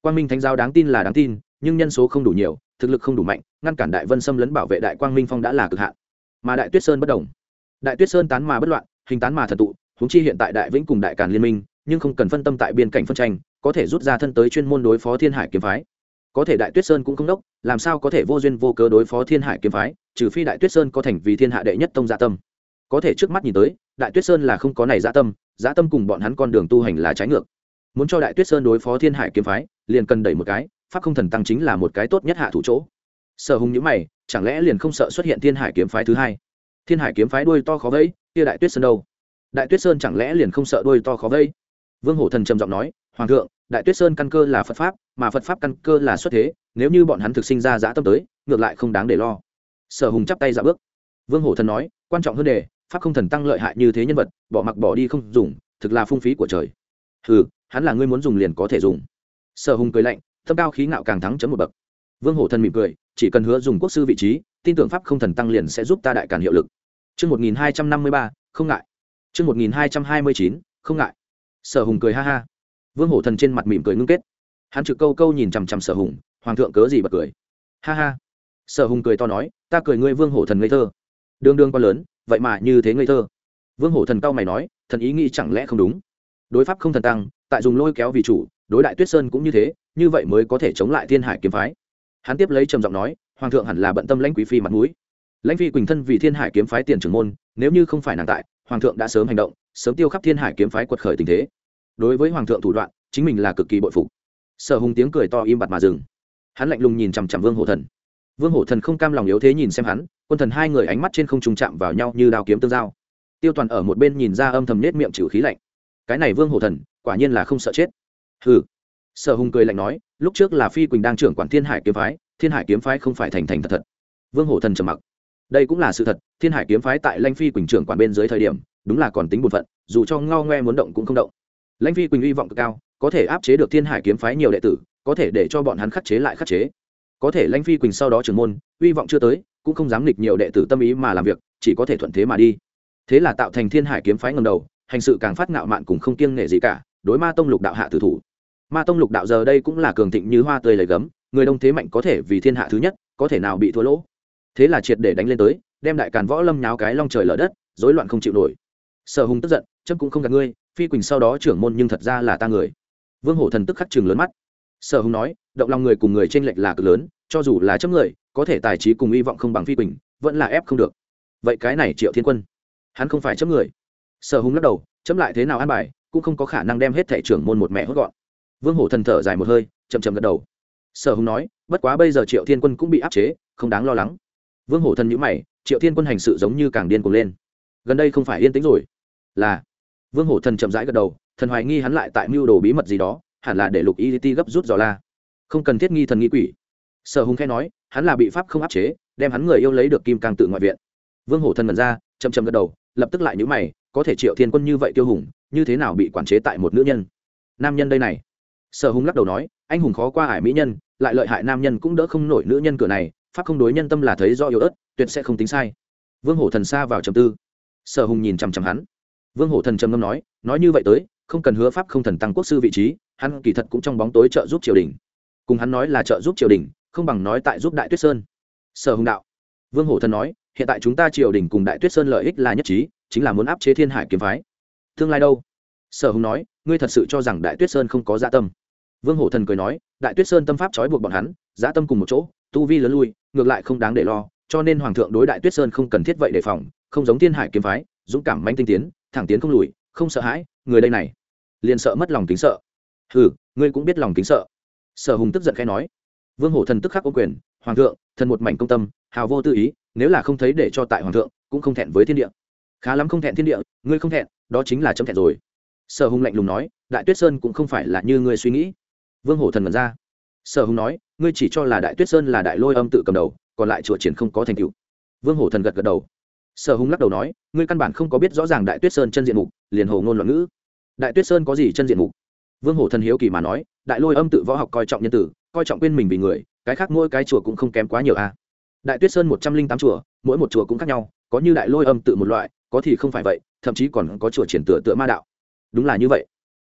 Speaker 1: Quang Minh Thánh giáo đáng tin là đáng tin, nhưng nhân số không đủ nhiều, thực lực không đủ mạnh, ngăn cản Đại Vân xâm lấn bảo vệ Đại Quang Minh Phong đã là cực hạn. Mà Đại Tuyết Sơn bất đồng. Đại Tuyết Sơn tán mà bất loạn, hình tán mà thần tụ, huống chi hiện tại Đại Vĩnh cùng Đại Càn liên minh, nhưng không cần phân tâm tại biên cảnh phân tranh, có thể rút ra thân tới chuyên môn đối phó Thiên Hải kiếm phái. Có thể Đại Tuyết Sơn cũng không đốc, làm sao có thể vô duyên vô cớ đối phó Thiên Hải kiếm phái, trừ phi Đại Tuyết Sơn có thành vì thiên hạ đệ nhất tông dạ tâm. Có thể trước mắt nhìn tới, Đại Tuyết Sơn là không có này dạ tâm, dạ tâm cùng bọn hắn con đường tu hành là trái ngược. Muốn cho Đại Tuyết Sơn đối phó Thiên Hải kiếm phái, liền cần đẩy một cái, pháp không thần tăng chính là một cái tốt nhất hạ thủ chỗ. Sở Hùng nhíu mày, chẳng lẽ liền không sợ xuất hiện Thiên Hải kiếm phái thứ hai? Thiên Hải kiếm phái đuôi to khó vây, kia Đại Tuyết Sơn đâu? Đại Tuyết Sơn chẳng lẽ liền không sợ đuôi to khó vây? Vương Hổ Thần trầm giọng nói, hoàng thượng, Đại Tuyết Sơn căn cơ là Phật pháp, mà Phật pháp căn cơ là xuất thế, nếu như bọn hắn thực sinh ra dã tâm tới, ngược lại không đáng để lo. Sở Hùng chắp tay dạ bước. Vương Hổ Thần nói, quan trọng hơn đề, pháp không thần tăng lợi hại như thế nhân vật, bỏ mặc bỏ đi không dùng, thực là phung phí của trời. Hừ, hắn là ngươi muốn dùng liền có thể dùng. Sở Hùng cười lạnh, tâm cao khí ngạo càng thắng chấm một bậc. Vương Hổ Thần mỉm cười, chỉ cần hứa dùng quốc sư vị trí, tin tưởng pháp không thần tăng liền sẽ giúp ta đại càn hiệu lực. Chương một nghìn hai trăm năm mươi ba, không ngại. Chương một nghìn hai trăm hai mươi chín, không ngại. Sở Hùng cười ha ha. Vương Hổ Thần trên mặt mỉm cười ngưng kết. Hắn trực câu câu nhìn chằm chằm Sở Hùng, hoàng thượng cớ gì bật cười. Ha ha. Sở Hùng cười to nói, ta cười ngươi Vương Hổ Thần ngây thơ. Đường đường quá lớn, vậy mà như thế ngây thơ. Vương Hổ Thần cao mày nói, thần ý nghĩ chẳng lẽ không đúng? Đối pháp không thần tăng, tại dùng lôi kéo vì chủ, đối Đại Tuyết Sơn cũng như thế, như vậy mới có thể chống lại Thiên Hải kiếm phái. Hắn tiếp lấy trầm giọng nói, hoàng thượng hẳn là bận tâm lãnh quý phi mặt mũi. Lãnh phi Quỳnh thân vì Thiên Hải kiếm phái tiền trưởng môn, nếu như không phải nàng tại, hoàng thượng đã sớm hành động, sớm tiêu khắp Thiên Hải kiếm phái quật khởi tình thế. Đối với hoàng thượng thủ đoạn, chính mình là cực kỳ bội phục. Sở Hùng tiếng cười to im bặt mà dừng. Hắn lạnh lùng nhìn chằm chằm Vương Hổ Thần. Vương Hổ Thần không cam lòng yếu thế nhìn xem hắn, quân thần hai người ánh mắt trên không trùng chạm vào nhau như đao kiếm tương giao. Tiêu Toàn ở một bên nhìn ra âm thầm nết miệng chịu khí lạnh. Cái này Vương Hổ Thần, quả nhiên là không sợ chết. Hừ. Sở Hùng cười lạnh nói, lúc trước là Phi Quỳnh đang trưởng quản Thiên Hải kiếm phái, Thiên Hải kiếm phái không phải thành thành thật thật. Vương Hổ Thần trầm mặc. Đây cũng là sự thật, Thiên Hải kiếm phái tại Lãnh Phi Quỳnh trưởng quản bên dưới thời điểm, đúng là còn tính bổn phận, dù cho ngao ngoe muốn động cũng không động. Lãnh Phi Quỳnh uy vọng cực cao, có thể áp chế được Thiên Hải kiếm phái nhiều đệ tử, có thể để cho bọn hắn khắc chế lại khắc chế. Có thể Lãnh Phi Quỳnh sau đó trưởng môn, uy vọng chưa tới, cũng không dám nghịch nhiều đệ tử tâm ý mà làm việc, chỉ có thể thuận thế mà đi. Thế là tạo thành Thiên Hải kiếm phái ngẩng đầu, hành sự càng phát ngạo mạn cùng không kiêng nể gì cả, đối Ma Tông Lục đạo hạ tử thủ. Ma Tông Lục đạo giờ đây cũng là cường thịnh như hoa tươi lấy gấm, người đông thế mạnh có thể vì thiên hạ thứ nhất, có thể nào bị thua lỗ. Thế là triệt để đánh lên tới, đem đại càn võ lâm nháo cái long trời lở đất, rối loạn không chịu nổi. Sở Hùng tức giận, chấm cũng không gạt ngươi, Phi Quỳnh sau đó trưởng môn nhưng thật ra là ta người. Vương Hổ Thần tức khắc trừng lớn mắt. Sở Hùng nói, động lòng người cùng người trên lệch là cực lớn, cho dù là chấm người, có thể tài trí cùng hy vọng không bằng Phi Quỳnh, vẫn là ép không được. Vậy cái này Triệu Thiên Quân, hắn không phải chấm người. Sở Hùng lắc đầu, chấm lại thế nào an bài, cũng không có khả năng đem hết thảy trưởng môn một mẹ hốt gọn. Vương Hổ Thần thở dài một hơi, chậm chậm gật đầu. Sở Hùng nói, bất quá bây giờ Triệu Thiên Quân cũng bị áp chế, không đáng lo lắng. Vương Hổ Thần nhíu mày, Triệu Thiên Quân hành sự giống như càng điên cuồng lên. Gần đây không phải yên tĩnh rồi, là? Vương Hổ Thần chậm rãi gật đầu, thần hoài nghi hắn lại tại mưu đồ bí mật gì đó, hẳn là để Lục Y Ti gấp rút dò la. Không cần thiết nghi thần nghi quỷ. Sở Hùng khẽ nói, hắn là bị pháp không áp chế, đem hắn người yêu lấy được Kim Cang tự ngoại viện. Vương Hổ Thần mẩn ra, chậm chậm gật đầu, lập tức lại nhíu mày, có thể Triệu Thiên Quân như vậy tiêu hùng, như thế nào bị quản chế tại một nữ nhân? Nam nhân đây này. Sở Hùng lắc đầu nói, anh hùng khó qua ải mỹ nhân, lại lợi hại nam nhân cũng đỡ không nổi nữ nhân cửa này, pháp không đối nhân tâm là thấy do yếu ớt, tuyệt sẽ không tính sai. Vương Hổ Thần xa vào trầm tư. Sở Hùng nhìn chằm chằm hắn. Vương Hổ Thần trầm ngâm nói, nói như vậy tới, không cần hứa pháp không thần tăng quốc sư vị trí, hắn kỳ thật cũng trong bóng tối trợ giúp triều đình. Cùng hắn nói là trợ giúp triều đình, không bằng nói tại giúp Đại Tuyết Sơn. Sở Hùng đạo. Vương Hổ Thần nói, hiện tại chúng ta triều đình cùng Đại Tuyết Sơn lợi ích là nhất trí, chính là muốn áp chế Thiên Hải kiếm phái. Tương lai đâu? Sở Hùng nói, ngươi thật sự cho rằng Đại Tuyết Sơn không có dạ tâm? Vương Hổ Thần cười nói, Đại Tuyết Sơn tâm pháp trói buộc bọn hắn, dạ tâm cùng một chỗ, tu vi lớn lui, ngược lại không đáng để lo, cho nên hoàng thượng đối Đại Tuyết Sơn không cần thiết vậy đề phòng, không giống Thiên Hải kiếm phái, dũng cảm mãnh tinh tiến, thẳng tiến không lùi, không sợ hãi, người đây này, liền sợ mất lòng kính sợ. Hừ, ngươi cũng biết lòng kính sợ. Sở Hùng tức giận khẽ nói. Vương Hổ Thần tức khắc ô quyền, hoàng thượng, thần một mảnh công tâm, hào vô tư ý, nếu là không thấy để cho tại hoàng thượng, cũng không thẹn với thiên địa. Khá lắm không thẹn thiên địa, ngươi không thẹn, đó chính là chấm thẹn rồi. Sở Hùng lạnh lùng nói, Đại Tuyết Sơn cũng không phải là như ngươi suy nghĩ. Vương Hổ Thần ngẩn ra. Sở Hùng nói, ngươi chỉ cho là Đại Tuyết Sơn là Đại Lôi Âm tự cầm đầu, còn lại chùa triển không có thành tựu. Vương Hổ Thần gật gật đầu. Sở Hùng lắc đầu nói, ngươi căn bản không có biết rõ ràng Đại Tuyết Sơn chân diện mục, liền hồ ngôn loạn ngữ. Đại Tuyết Sơn có gì chân diện mục? Vương Hổ Thần hiếu kỳ mà nói, Đại Lôi Âm tự võ học coi trọng nhân tử, coi trọng quên mình vì người, cái khác mỗi cái chùa cũng không kém quá nhiều a. À. Đại Tuyết Sơn một trăm linh tám chùa, mỗi một chùa cũng khác nhau, có như Đại Lôi Âm tự một loại, có thì không phải vậy, thậm chí còn có chùa triển tựa tựa ma đạo. Đúng là như vậy.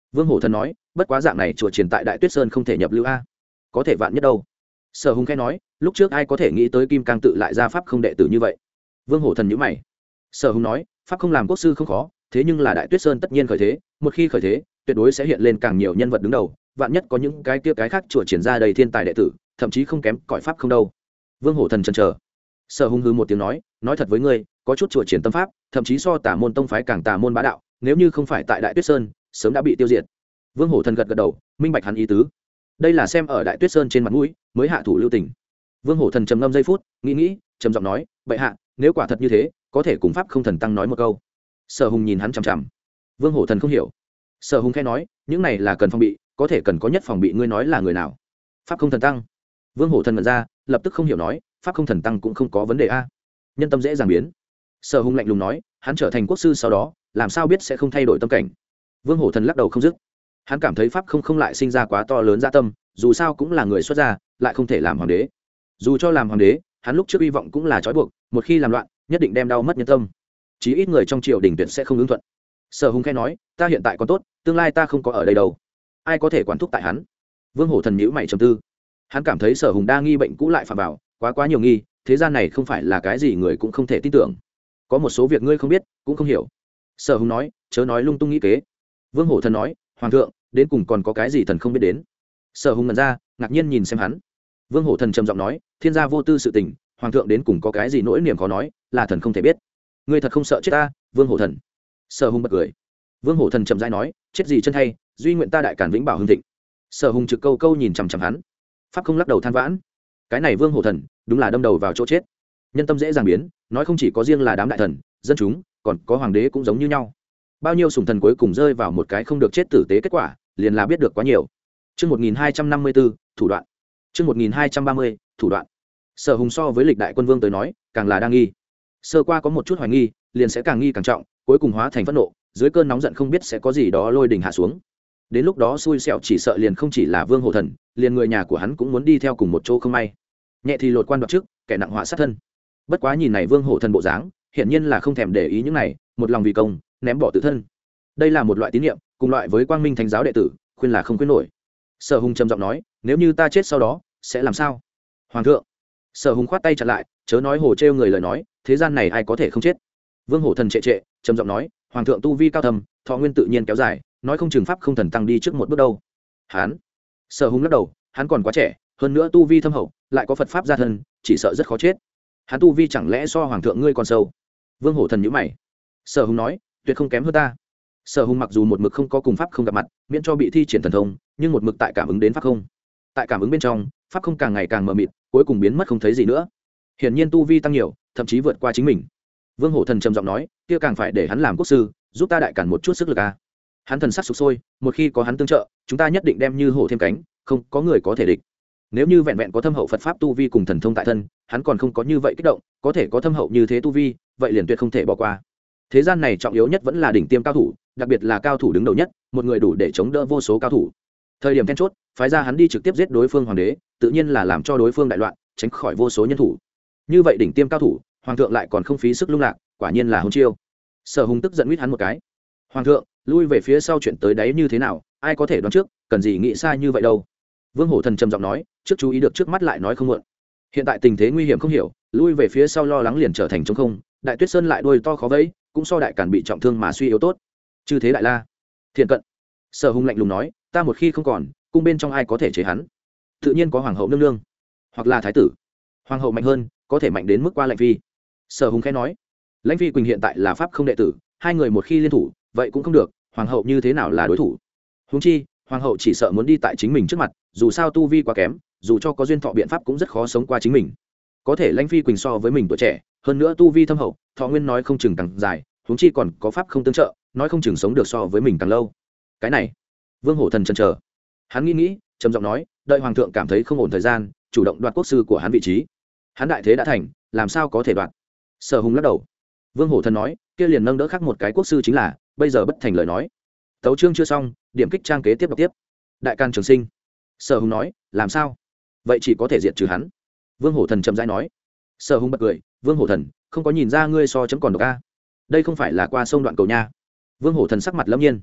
Speaker 1: Vương Hổ Thần nói, bất quá dạng này chùa triển tại Đại Tuyết Sơn không thể nhập lưu a, có thể vạn nhất đâu. Sở Hùng khẽ nói, lúc trước ai có thể nghĩ tới Kim Cang tự lại ra pháp không đệ tử như vậy. Vương Hổ Thần nhíu mày. Sở Hùng nói, pháp không làm quốc sư không khó, thế nhưng là Đại Tuyết Sơn tất nhiên khởi thế, một khi khởi thế, tuyệt đối sẽ hiện lên càng nhiều nhân vật đứng đầu, vạn nhất có những cái kia cái khác chùa triển ra đầy thiên tài đệ tử, thậm chí không kém cõi pháp không đâu. Vương Hổ Thần chần chờ. Sở Hùng hừ một tiếng nói, nói thật với ngươi, có chút chùa triển tâm pháp, thậm chí so tà môn tông phái càng tà môn bá đạo, nếu như không phải tại Đại Tuyết Sơn, sớm đã bị tiêu diệt. Vương Hổ Thần gật gật đầu, minh bạch hắn ý tứ. Đây là xem ở Đại Tuyết Sơn trên mặt mũi, mới hạ thủ lưu tình. Vương Hổ Thần trầm ngâm giây phút, nghĩ nghĩ, trầm giọng nói, bệ hạ, nếu quả thật như thế, có thể cùng pháp không thần tăng nói một câu. Sở Hùng nhìn hắn chằm chằm. Vương Hổ Thần không hiểu. Sở Hùng khẽ nói, những này là cần phòng bị, có thể cần có nhất phòng bị, ngươi nói là người nào? Pháp không thần tăng. Vương Hổ Thần ngẩn ra, lập tức không hiểu nói, pháp không thần tăng cũng không có vấn đề a. Nhân tâm dễ dàng biến. Sở Hùng lạnh lùng nói, hắn trở thành quốc sư sau đó, làm sao biết sẽ không thay đổi tâm cảnh? Vương Hổ Thần lắc đầu không dứt. Hắn cảm thấy pháp không không lại sinh ra quá to lớn dạ tâm, dù sao cũng là người xuất gia, lại không thể làm hoàng đế. Dù cho làm hoàng đế, hắn lúc trước hy vọng cũng là trói buộc, một khi làm loạn, nhất định đem đau mất nhân tâm. Chí ít người trong triều đình tuyệt sẽ không ứng thuận. Sở Hùng khẽ nói, ta hiện tại còn tốt, tương lai ta không có ở đây đâu, ai có thể quản thúc tại hắn? Vương Hổ Thần nhíu mày trầm tư. Hắn cảm thấy Sở Hùng đa nghi bệnh cũ lại phạm vào, quá quá nhiều nghi, thế gian này không phải là cái gì người cũng không thể tin tưởng. Có một số việc ngươi không biết, cũng không hiểu. Sở Hùng nói, chớ nói lung tung nghĩ kế. Vương Hổ Thần nói, hoàng thượng, đến cùng còn có cái gì thần không biết đến? Sở Hùng ngẩn ra, ngạc nhiên nhìn xem hắn. Vương Hổ Thần trầm giọng nói, thiên gia vô tư sự tình, hoàng thượng đến cùng có cái gì nỗi niềm khó nói, là thần không thể biết. Ngươi thật không sợ chết ta? Vương Hổ Thần. Sở Hùng bật cười. Vương Hổ Thần trầm rãi nói, chết gì chân thay, duy nguyện ta đại cản vĩnh bảo hưng thịnh. Sở Hùng trực câu câu nhìn chằm chằm hắn. Pháp không lắc đầu than vãn. Cái này Vương Hổ Thần, đúng là đâm đầu vào chỗ chết. Nhân tâm dễ dàng biến, nói không chỉ có riêng là đám đại thần, dân chúng, còn có hoàng đế cũng giống như nhau. Bao nhiêu sủng thần cuối cùng rơi vào một cái không được chết tử tế kết quả, liền là biết được quá nhiều. Chương một nghìn hai trăm năm mươi tư, thủ đoạn. Chương một nghìn hai trăm ba mươi, thủ đoạn. Sở Hùng so với lịch đại quân vương tới nói, càng là đang nghi. Sơ qua có một chút hoài nghi, liền sẽ càng nghi càng trọng, cuối cùng hóa thành phẫn nộ, dưới cơn nóng giận không biết sẽ có gì đó lôi đỉnh hạ xuống. Đến lúc đó xui xẻo chỉ sợ liền không chỉ là Vương Hổ Thần, liền người nhà của hắn cũng muốn đi theo cùng một chỗ không may. Nhẹ thì lột quan đoạt chức, kẻ nặng họa sát thân. Bất quá nhìn này Vương Hổ Thần bộ dáng, hiển nhiên là không thèm để ý những này, một lòng vì công, ném bỏ tự thân. Đây là một loại tín niệm, cùng loại với Quang Minh Thánh giáo đệ tử, khuyên là không khuyên nổi. Sở Hùng trầm giọng nói, nếu như ta chết sau đó, sẽ làm sao? Hoàng thượng. Sở Hùng khoát tay chặn lại, chớ nói hồ trêu người lời nói, thế gian này ai có thể không chết? Vương Hổ Thần trệ trệ, trầm giọng nói, hoàng thượng tu vi cao thầm, thọ nguyên tự nhiên kéo dài, nói không chừng pháp không thần tăng đi trước một bước đâu. Hắn. Sở Hùng lắc đầu, hắn còn quá trẻ, hơn nữa tu vi thâm hậu, lại có Phật pháp gia thân, chỉ sợ rất khó chết. Hắn tu vi chẳng lẽ so hoàng thượng ngươi còn sâu? Vương Hổ Thần nhíu mày. Sở Hùng nói, tuyệt không kém hơn ta. Sở Hùng mặc dù một mực không có cùng pháp không gặp mặt, miễn cho bị thi triển thần thông, nhưng một mực tại cảm ứng đến pháp không. Tại cảm ứng bên trong, pháp không càng ngày càng mờ mịt, cuối cùng biến mất không thấy gì nữa. Hiển nhiên tu vi tăng nhiều, thậm chí vượt qua chính mình. Vương Hổ Thần trầm giọng nói, kia càng phải để hắn làm quốc sư, giúp ta đại cản một chút sức lực a. Hắn thần sắc sục sôi, một khi có hắn tương trợ, chúng ta nhất định đem như hổ thêm cánh, không có người có thể địch. Nếu như vẹn vẹn có thâm hậu Phật pháp tu vi cùng thần thông tại thân, hắn còn không có như vậy kích động, có thể có thâm hậu như thế tu vi, vậy liền tuyệt không thể bỏ qua. Thế gian này trọng yếu nhất vẫn là đỉnh tiêm cao thủ, đặc biệt là cao thủ đứng đầu nhất, một người đủ để chống đỡ vô số cao thủ. Thời điểm then chốt, phái ra hắn đi trực tiếp giết đối phương hoàng đế, tự nhiên là làm cho đối phương đại loạn, tránh khỏi vô số nhân thủ. Như vậy đỉnh tiêm cao thủ, hoàng thượng lại còn không phí sức lung lạc, quả nhiên là hôn chiêu. Sở Hùng tức giận huýt hắn một cái. Hoàng thượng, lui về phía sau chuyện tới đấy như thế nào, ai có thể đoán trước, cần gì nghĩ sai như vậy đâu. Vương Hổ Thần trầm giọng nói, trước chú ý được trước mắt lại nói không muộn. Hiện tại tình thế nguy hiểm không hiểu, lui về phía sau lo lắng liền trở thành trống không, Đại Tuyết Sơn lại đuôi to khó vẫy, cũng so đại càn bị trọng thương mà suy yếu tốt. Chư thế đại la, thiện cận. Sở Hùng lạnh lùng nói, ta một khi không còn, cung bên trong ai có thể chế hắn? Tự nhiên có hoàng hậu nương nương, hoặc là thái tử. Hoàng hậu mạnh hơn, có thể mạnh đến mức qua Lãnh Phi. Sở Hùng khẽ nói, Lãnh Phi Quỳnh hiện tại là pháp không đệ tử, hai người một khi liên thủ, vậy cũng không được, hoàng hậu như thế nào là đối thủ? Huống chi, hoàng hậu chỉ sợ muốn đi tại chính mình trước mặt, dù sao tu vi quá kém, dù cho có duyên thọ biện pháp cũng rất khó sống qua chính mình. Có thể Lãnh Phi Quỳnh so với mình tuổi trẻ, hơn nữa tu vi thâm hậu, thọ nguyên nói không chừng càng dài, huống chi còn có pháp không tương trợ, nói không chừng sống được so với mình càng lâu. Cái này, Vương Hổ Thần chần chờ. Hắn nghĩ nghĩ, trầm giọng nói, đợi hoàng thượng cảm thấy không ổn thời gian, chủ động đoạt quốc sư của hắn vị trí. Hắn đại thế đã thành, làm sao có thể đoạt? Sở Hùng lắc đầu. Vương Hổ Thần nói, kia liền nâng đỡ khác một cái quốc sư chính là, bây giờ bất thành lời nói. Tấu chương chưa xong, điểm kích trang kế tiếp đọc tiếp. Đại can trường sinh. Sở Hùng nói, làm sao? Vậy chỉ có thể diệt trừ hắn. Vương Hổ Thần chậm rãi nói. Sở Hùng bật cười, Vương Hổ Thần, không có nhìn ra ngươi so chấm còn độc a. Đây không phải là qua sông đoạn cầu nha. Vương Hổ Thần sắc mặt lâm nhiên.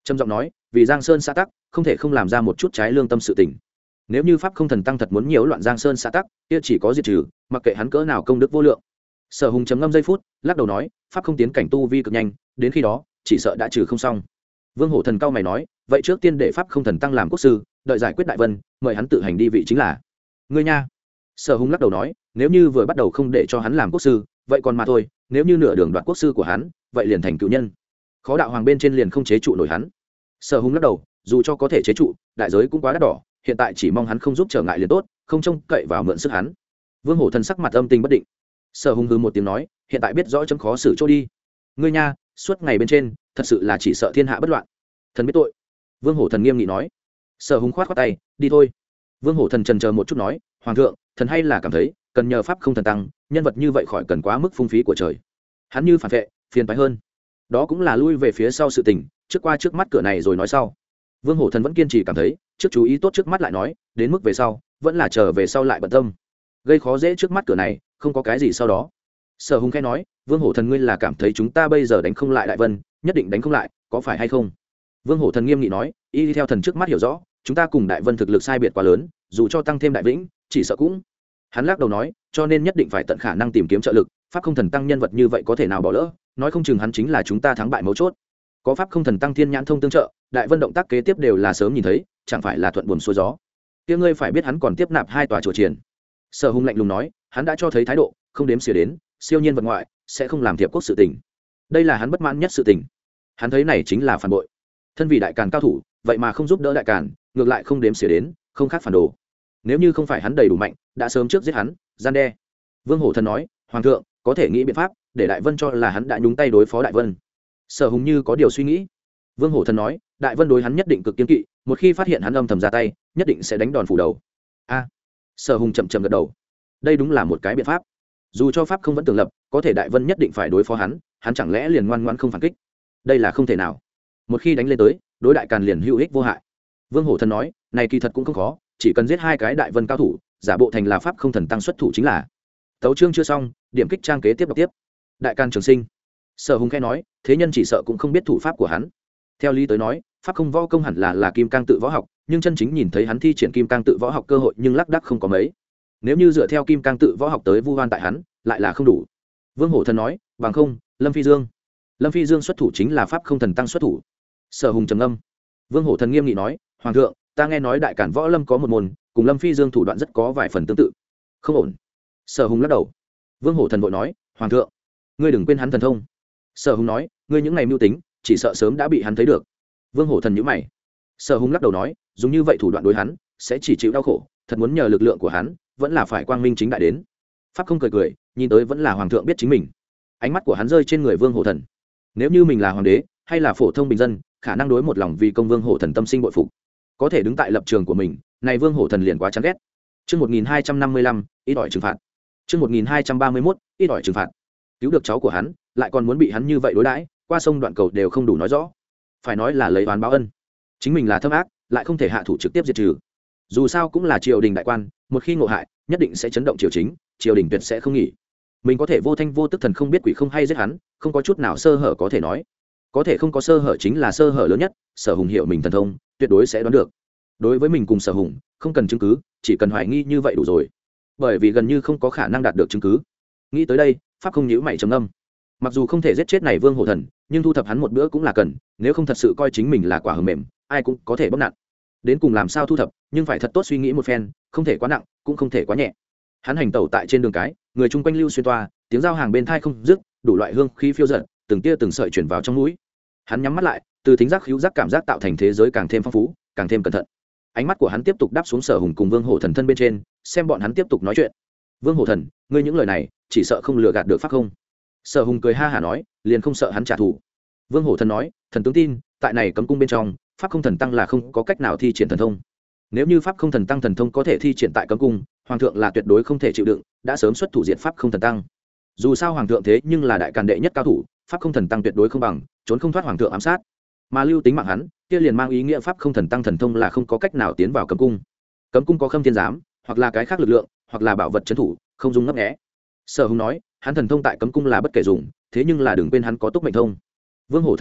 Speaker 1: trầm giọng nói, vì Giang Sơn xã tắc không thể không làm ra một chút trái lương tâm sự tình. Nếu như pháp không thần tăng thật muốn nhiễu loạn Giang Sơn xã tắc, kia chỉ có diệt trừ, mặc kệ hắn cỡ nào công đức vô lượng. Sở Hùng chấm ngâm giây phút, lắc đầu nói, pháp không tiến cảnh tu vi cực nhanh, đến khi đó chỉ sợ đã trừ không xong. Vương Hổ Thần cao mày nói, vậy trước tiên để pháp không thần tăng làm quốc sư, đợi giải quyết đại vân, mời hắn tự hành đi vị chính là. Ngươi nha. Sở Hùng lắc đầu nói, nếu như vừa bắt đầu không để cho hắn làm quốc sư, vậy còn mà thôi, nếu như nửa đường đoạt quốc sư của hắn, vậy liền thành cựu nhân. Khó đạo hoàng bên trên liền không chế trụ nổi hắn. Sở Hùng lắc đầu, dù cho có thể chế trụ, đại giới cũng quá đắt đỏ, hiện tại chỉ mong hắn không giúp trở ngại liền tốt, không trông cậy vào mượn sức hắn. Vương Hổ Thần sắc mặt âm tình bất định. Sở Hùng hừ một tiếng nói, hiện tại biết rõ chấm khó xử chỗ đi. Ngươi nha, suốt ngày bên trên, thật sự là chỉ sợ thiên hạ bất loạn. Thần biết tội. Vương Hổ Thần nghiêm nghị nói. Sở Hùng khoát khoát tay, đi thôi. Vương Hổ Thần chần chờ một chút nói, hoàng thượng, thần hay là cảm thấy cần nhờ pháp không thần tăng, nhân vật như vậy khỏi cần quá mức phung phí của trời. Hắn như phản vệ, phiền toái hơn. Đó cũng là lui về phía sau sự tình, trước qua trước mắt cửa này rồi nói sau. Vương Hổ Thần vẫn kiên trì cảm thấy, trước chú ý tốt trước mắt lại nói, đến mức về sau, vẫn là chờ về sau lại bận tâm. Gây khó dễ trước mắt cửa này, không có cái gì sau đó. Sở Hùng khẽ nói, Vương Hổ Thần ngươi là cảm thấy chúng ta bây giờ đánh không lại đại vân, nhất định đánh không lại, có phải hay không? Vương Hổ Thần nghiêm nghị nói, y đi theo thần trước mắt hiểu rõ, chúng ta cùng đại vân thực lực sai biệt quá lớn, dù cho tăng thêm đại vĩnh, chỉ sợ cũng. Hắn lắc đầu nói, cho nên nhất định phải tận khả năng tìm kiếm trợ lực, pháp không thần tăng nhân vật như vậy có thể nào bỏ lỡ, nói không chừng hắn chính là chúng ta thắng bại mấu chốt. Có pháp không thần tăng thiên nhãn thông tương trợ, đại vân động tác kế tiếp đều là sớm nhìn thấy, chẳng phải là thuận buồm xuôi gió. Kia ngươi phải biết hắn còn tiếp nạp hai tòa chùa chiền. Sở Hùng lạnh lùng nói, hắn đã cho thấy thái độ, không đếm xỉa đến, siêu nhiên vật ngoại, sẽ không làm thiệp quốc sự tình. Đây là hắn bất mãn nhất sự tình. Hắn thấy này chính là phản bội. Thân vì đại càn cao thủ, vậy mà không giúp đỡ đại càn, ngược lại không đếm xỉa đến, không khác phản đồ. Nếu như không phải hắn đầy đủ mạnh, đã sớm trước giết hắn, gian đe. Vương Hổ Thần nói, hoàng thượng có thể nghĩ biện pháp để đại vân cho là hắn đã nhúng tay đối phó đại vân. Sở Hùng như có điều suy nghĩ. Vương Hổ Thần nói, đại vân đối hắn nhất định cực kiên kỵ, một khi phát hiện hắn âm thầm ra tay, nhất định sẽ đánh đòn phủ đầu. A. Sở Hùng chậm chậm gật đầu. Đây đúng là một cái biện pháp. Dù cho pháp không vẫn tường lập, có thể đại vân nhất định phải đối phó hắn, hắn chẳng lẽ liền ngoan ngoãn không phản kích? Đây là không thể nào. Một khi đánh lên tới, đối đại càn liền hữu ích vô hại. Vương Hổ Thần nói, này kỳ thật cũng không khó, chỉ cần giết hai cái đại vân cao thủ, giả bộ thành là pháp không thần tăng xuất thủ chính là. Tấu chương chưa xong, điểm kích trang kế tiếp đọc tiếp. Đại Càn Trường Sinh. Sở Hùng khẽ nói, thế nhân chỉ sợ cũng không biết thủ pháp của hắn. Theo lý tới nói, pháp không võ công hẳn là là kim cang tự võ học, nhưng chân chính nhìn thấy hắn thi triển kim cang tự võ học cơ hội nhưng lác đác không có mấy. Nếu như dựa theo kim cang tự võ học tới vu oan tại hắn, lại là không đủ. Vương Hổ Thần nói, bằng không, Lâm Phi Dương. Lâm Phi Dương xuất thủ chính là pháp không thần tăng xuất thủ. Sở Hùng trầm ngâm. Vương Hổ Thần nghiêm nghị nói, hoàng thượng, ta nghe nói đại cản võ lâm có một môn, cùng Lâm Phi Dương thủ đoạn rất có vài phần tương tự. Không ổn. Sở Hùng lắc đầu. Vương Hổ Thần vội nói, hoàng thượng, ngươi đừng quên hắn thần thông. Sở Hùng nói, ngươi những ngày mưu tính, chỉ sợ sớm đã bị hắn thấy được. Vương Hổ Thần nhíu mày. Sở Hùng lắc đầu nói, dùng như vậy thủ đoạn đối hắn, sẽ chỉ chịu đau khổ, thật muốn nhờ lực lượng của hắn, vẫn là phải quang minh chính đại đến. Pháp không cười cười, nhìn tới vẫn là hoàng thượng biết chính mình. Ánh mắt của hắn rơi trên người Vương Hổ Thần. Nếu như mình là hoàng đế, hay là phổ thông bình dân, khả năng đối một lòng vì công Vương Hổ Thần tâm sinh bội phục. Có thể đứng tại lập trường của mình, này Vương Hổ Thần liền quá chán ghét. Chương một nghìn hai trăm năm mươi lăm, ít ỏi trừng phạt. Chương một nghìn hai trăm ba mươi mốt, ít ỏi trừng phạt. Cứu được cháu của hắn, lại còn muốn bị hắn như vậy đối đãi, qua sông đoạn cầu đều không đủ nói rõ. Phải nói là lấy oán báo ân. Chính mình là thâm ác, lại không thể hạ thủ trực tiếp diệt trừ. Dù sao cũng là triều đình đại quan, một khi ngộ hại, nhất định sẽ chấn động triều chính, triều đình tuyệt sẽ không nghỉ. Mình có thể vô thanh vô tức thần không biết quỷ không hay giết hắn, không có chút nào sơ hở có thể nói. Có thể không có sơ hở chính là sơ hở lớn nhất, Sở Hùng hiểu mình thần thông, tuyệt đối sẽ đoán được. Đối với mình cùng Sở Hùng, không cần chứng cứ, chỉ cần hoài nghi như vậy đủ rồi. Bởi vì gần như không có khả năng đạt được chứng cứ. Nghĩ tới đây, pháp không nhíu mày trầm ngâm. Mặc dù không thể giết chết này Vương Hổ Thần, nhưng thu thập hắn một bữa cũng là cần, nếu không thật sự coi chính mình là quả hờ mềm, ai cũng có thể bóc nạn. Đến cùng làm sao thu thập, nhưng phải thật tốt suy nghĩ một phen, không thể quá nặng, cũng không thể quá nhẹ. Hắn hành tẩu tại trên đường cái, người chung quanh lưu xuyên toa, tiếng giao hàng bên thai không dứt, đủ loại hương khí phiêu dật, từng tia từng sợi chuyển vào trong mũi. Hắn nhắm mắt lại, từ thính giác khứu giác cảm giác tạo thành thế giới càng thêm phong phú, càng thêm cẩn thận. Ánh mắt của hắn tiếp tục đáp xuống Sở Hùng cùng Vương Hổ Thần thân bên trên, xem bọn hắn tiếp tục nói chuyện. Vương Hổ Thần, ngươi những lời này, chỉ sợ không lừa gạt được pháp không? Sở Hùng cười ha hả nói, liền không sợ hắn trả thù. Vương Hổ Thần nói, thần tướng tin, tại này cấm cung bên trong, pháp không thần tăng là không có cách nào thi triển thần thông. Nếu như pháp không thần tăng thần thông có thể thi triển tại cấm cung, hoàng thượng là tuyệt đối không thể chịu đựng, đã sớm xuất thủ diệt pháp không thần tăng. Dù sao hoàng thượng thế nhưng là đại càn đệ nhất cao thủ, pháp không thần tăng tuyệt đối không bằng, trốn không thoát hoàng thượng ám sát. Mà lưu tính mạng hắn, kia liền mang ý nghĩa pháp không thần tăng thần thông là không có cách nào tiến vào cấm cung. Cấm cung có Khâm Thiên Giám, hoặc là cái khác lực lượng, hoặc là bảo vật trấn thủ, không dung ngấp nghé. Sở Hùng nói, hắn thần thông tại cấm cung là bất kể dùng, thế nhưng là đừng quên hắn có túc mệnh thông. Vương Hổ Thần nói,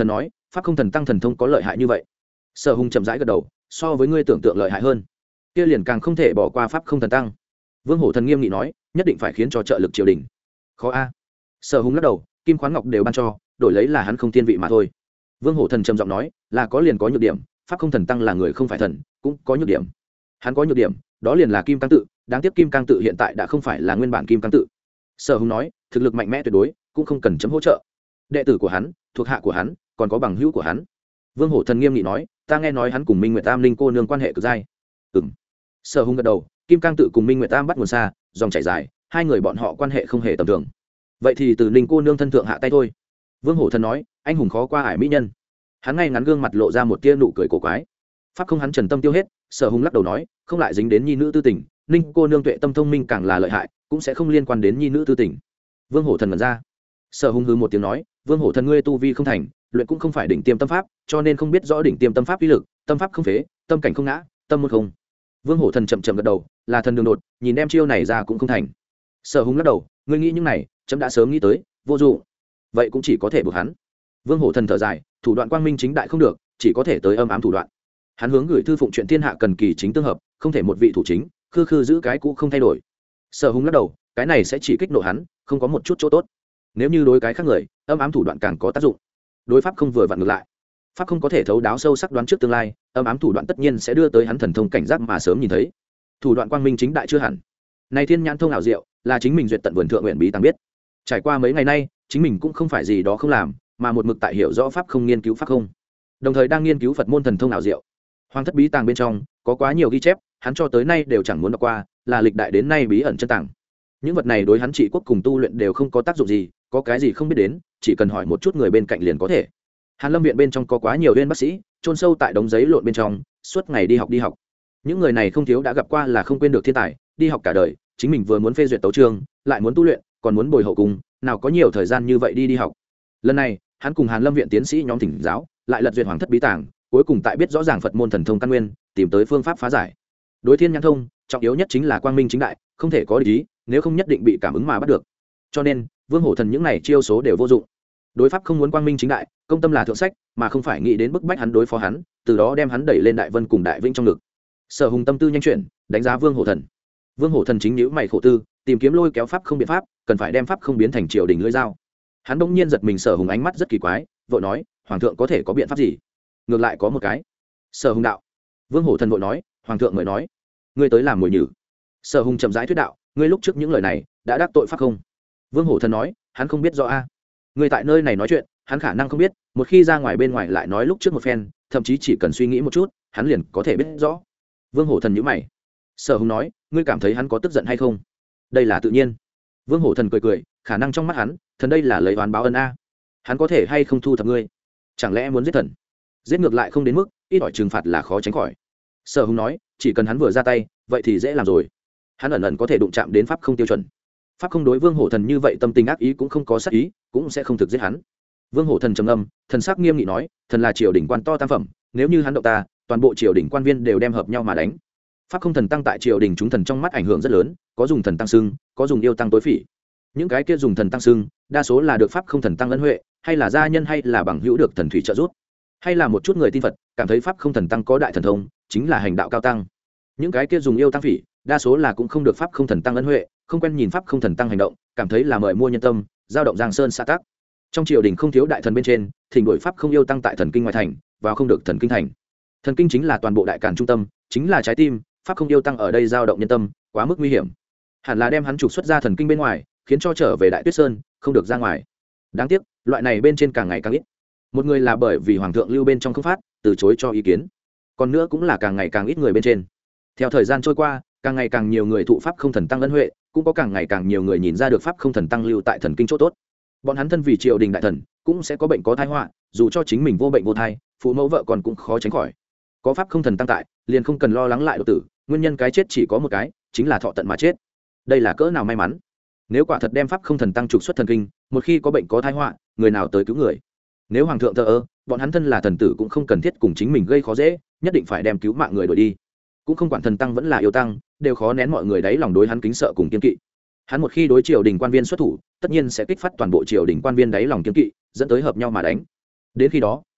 Speaker 1: pháp không thần tăng thần thông có lợi hại như vậy? Sở Hùng chậm rãi gật đầu, so với ngươi tưởng tượng lợi hại hơn. Kia liền càng không thể bỏ qua pháp không thần tăng. Vương Hổ Thần nghiêm nghị nói, nhất định phải khiến cho trợ lực triều đình. Khó a. Sở Hùng lắc đầu, kim khoáng ngọc đều ban cho, đổi lấy là hắn không tiên vị mà thôi. Vương Hổ Thần trầm giọng nói, là có liền có nhược điểm, pháp không thần tăng là người không phải thần, cũng có nhược điểm. Hắn có nhược điểm, đó liền là kim cang tự, đáng tiếc kim cang tự hiện tại đã không phải là nguyên bản kim cang tự. Sở Hùng nói, thực lực mạnh mẽ tuyệt đối, cũng không cần chấm hỗ trợ. Đệ tử của hắn, thuộc hạ của hắn, còn có bằng hữu của hắn. Vương Hổ Thần nghiêm nghị nói, ta nghe nói hắn cùng Minh Nguyệt Tam Linh cô nương quan hệ cực dai. Ừm. Sở Hùng gật đầu, kim cang tự cùng Minh Nguyệt Tam bắt nguồn xa, dòng chảy dài, hai người bọn họ quan hệ không hề tầm thường. Vậy thì từ Linh cô nương thân thượng hạ tay thôi. Vương Hổ Thần nói, anh hùng khó qua ải mỹ nhân. Hắn ngay ngắn gương mặt lộ ra một tia nụ cười cổ quái. Pháp không hắn trần tâm tiêu hết. Sở Hùng lắc đầu nói, không lại dính đến nhi nữ tư tình, Ninh cô nương tuệ tâm thông minh càng là lợi hại, cũng sẽ không liên quan đến nhi nữ tư tình. Vương Hổ Thần ngẩn ra. Sở Hùng hừ một tiếng nói, Vương Hổ Thần ngươi tu vi không thành, luyện cũng không phải đỉnh tiêm tâm pháp, cho nên không biết rõ đỉnh tiêm tâm pháp uy lực, tâm pháp không phế, tâm cảnh không ngã, tâm môn không. Vương Hổ Thần chậm chậm gật đầu, là thần đường đột, nhìn đem chiêu này ra cũng không thành. Sở Hùng lắc đầu, ngươi nghĩ những này, chấm đã sớm nghĩ tới, vô dụng. Vậy cũng chỉ có thể buộc hắn. Vương Hổ Thần thở dài, thủ đoạn quang minh chính đại không được, chỉ có thể tới âm ám thủ đoạn. Hắn hướng gửi thư phụng chuyện thiên hạ cần kỳ chính tương hợp, không thể một vị thủ chính, khư khư giữ cái cũ không thay đổi. Sở Hùng lắc đầu, cái này sẽ chỉ kích nộ hắn, không có một chút chỗ tốt. Nếu như đối cái khác người, âm ám thủ đoạn càng có tác dụng. Đối pháp không vừa vặn ngược lại. Pháp không có thể thấu đáo sâu sắc đoán trước tương lai, âm ám thủ đoạn tất nhiên sẽ đưa tới hắn thần thông cảnh giác mà sớm nhìn thấy. Thủ đoạn quang minh chính đại chưa hẳn. Này thiên nhãn thông ảo diệu, là chính mình duyệt tận vườn thượng nguyện bí tăng biết. Trải qua mấy ngày nay, chính mình cũng không phải gì đó không làm, mà một mực tại hiểu rõ pháp không nghiên cứu pháp không. Đồng thời đang nghiên cứu Phật môn thần thông ảo diệu. Hoàng thất bí tàng bên trong có quá nhiều ghi chép, hắn cho tới nay đều chẳng muốn đọc qua, là lịch đại đến nay bí ẩn chân tàng. Những vật này đối hắn trị quốc cùng tu luyện đều không có tác dụng gì, có cái gì không biết đến, chỉ cần hỏi một chút người bên cạnh liền có thể. Hàn Lâm viện bên trong có quá nhiều viên bác sĩ, chôn sâu tại đống giấy lộn bên trong, suốt ngày đi học đi học. Những người này không thiếu đã gặp qua là không quên được thiên tài, đi học cả đời, chính mình vừa muốn phê duyệt tấu chương, lại muốn tu luyện, còn muốn bồi hậu cùng, nào có nhiều thời gian như vậy đi đi học. Lần này, hắn cùng Hàn Lâm viện tiến sĩ nhóm thỉnh giáo, lại lật duyệt hoàng thất bí tàng, cuối cùng tại biết rõ ràng Phật môn thần thông căn nguyên, tìm tới phương pháp phá giải. Đối thiên nhãn thông, trọng yếu nhất chính là quang minh chính đại, không thể có địch ý, nếu không nhất định bị cảm ứng mà bắt được. Cho nên, Vương Hổ Thần những này chiêu số đều vô dụng. Đối pháp không muốn quang minh chính đại, công tâm là thượng sách, mà không phải nghĩ đến bức bách hắn đối phó hắn, từ đó đem hắn đẩy lên đại vân cùng đại vĩnh trong ngực. Sở Hùng tâm tư nhanh chuyển, đánh giá Vương Hổ Thần. Vương Hổ Thần chính nhíu mày khổ tư, tìm kiếm lôi kéo pháp không biện pháp, cần phải đem pháp không biến thành triều đình lưỡi dao. Hắn bỗng nhiên giật mình, Sở Hùng ánh mắt rất kỳ quái, vội nói, hoàng thượng có thể có biện pháp gì? Ngược lại có một cái. Sở Hùng đạo. Vương Hổ Thần vội nói, hoàng thượng mới nói, ngươi tới làm mồi nhử. Sở Hùng chậm rãi thuyết đạo, ngươi lúc trước những lời này đã đắc tội pháp không? Vương Hổ Thần nói, hắn không biết rõ a. Ngươi tại nơi này nói chuyện, hắn khả năng không biết, một khi ra ngoài bên ngoài lại nói lúc trước một phen, thậm chí chỉ cần suy nghĩ một chút, hắn liền có thể biết rõ. Vương Hổ Thần nhíu mày. Sở Hùng nói, ngươi cảm thấy hắn có tức giận hay không? Đây là tự nhiên. Vương Hổ Thần cười cười, khả năng trong mắt hắn, thần đây là lấy oán báo ân a. Hắn có thể hay không thu thập ngươi? Chẳng lẽ muốn giết thần? Giết ngược lại không đến mức, ít ỏi trừng phạt là khó tránh khỏi. Sở Hùng nói, chỉ cần hắn vừa ra tay, vậy thì dễ làm rồi. Hắn ẩn ẩn có thể đụng chạm đến pháp không tiêu chuẩn. Pháp không đối Vương Hổ Thần như vậy tâm tình ác ý cũng không có sát ý, cũng sẽ không thực giết hắn. Vương Hổ Thần trầm ngâm, thần sắc nghiêm nghị nói, thần là triều đình quan to tam phẩm, nếu như hắn động ta, toàn bộ triều đình quan viên đều đem hợp nhau mà đánh. Pháp không thần tăng tại triều đình chúng thần trong mắt ảnh hưởng rất lớn, có dùng thần tăng xưng, có dùng yêu tăng tối phỉ. Những cái kia dùng thần tăng xưng, đa số là được pháp không thần tăng ân huệ, hay là gia nhân hay là bằng hữu được thần thủy trợ giúp, hay là một chút người tin Phật, cảm thấy pháp không thần tăng có đại thần thông, chính là hành đạo cao tăng. Những cái kia dùng yêu tăng phỉ, đa số là cũng không được pháp không thần tăng ân huệ, không quen nhìn pháp không thần tăng hành động, cảm thấy là mời mua nhân tâm, giao động giang sơn xã tắc. Trong triều đình không thiếu đại thần bên trên, thỉnh đổi pháp không yêu tăng tại thần kinh ngoại thành, vào không được thần kinh thành. Thần kinh chính là toàn bộ đại càn trung tâm, chính là trái tim, pháp không yêu tăng ở đây giao động nhân tâm, quá mức nguy hiểm. Hẳn là đem hắn trục xuất ra thần kinh bên ngoài, khiến cho trở về Đại Tuyết Sơn, không được ra ngoài. Đáng tiếc, loại này bên trên càng ngày càng ít. Một người là bởi vì hoàng thượng lưu bên trong không phát, từ chối cho ý kiến. Còn nữa cũng là càng ngày càng ít người bên trên. Theo thời gian trôi qua, càng ngày càng nhiều người thụ pháp không thần tăng ân huệ, cũng có càng ngày càng nhiều người nhìn ra được pháp không thần tăng lưu tại thần kinh chỗ tốt. Bọn hắn thân vì triều đình đại thần, cũng sẽ có bệnh có tai họa, dù cho chính mình vô bệnh vô thai, phụ mẫu vợ còn cũng khó tránh khỏi. Có pháp không thần tăng tại, liền không cần lo lắng lại đột tử, nguyên nhân cái chết chỉ có một cái, chính là thọ tận mà chết. Đây là cỡ nào may mắn. Nếu quả thật đem pháp không thần tăng trục xuất thần kinh, một khi có bệnh có tai họa, người nào tới cứu người? Nếu hoàng thượng thờ ơ, bọn hắn thân là thần tử cũng không cần thiết cùng chính mình gây khó dễ, nhất định phải đem cứu mạng người đuổi đi. Cũng không quản thần tăng vẫn là yêu tăng, đều khó nén mọi người đáy lòng đối hắn kính sợ cùng kiên kỵ. Hắn một khi đối triều đình quan viên xuất thủ, tất nhiên sẽ kích phát toàn bộ triều đình quan viên đáy lòng kiên kỵ, dẫn tới hợp nhau mà đánh. Đến khi đó,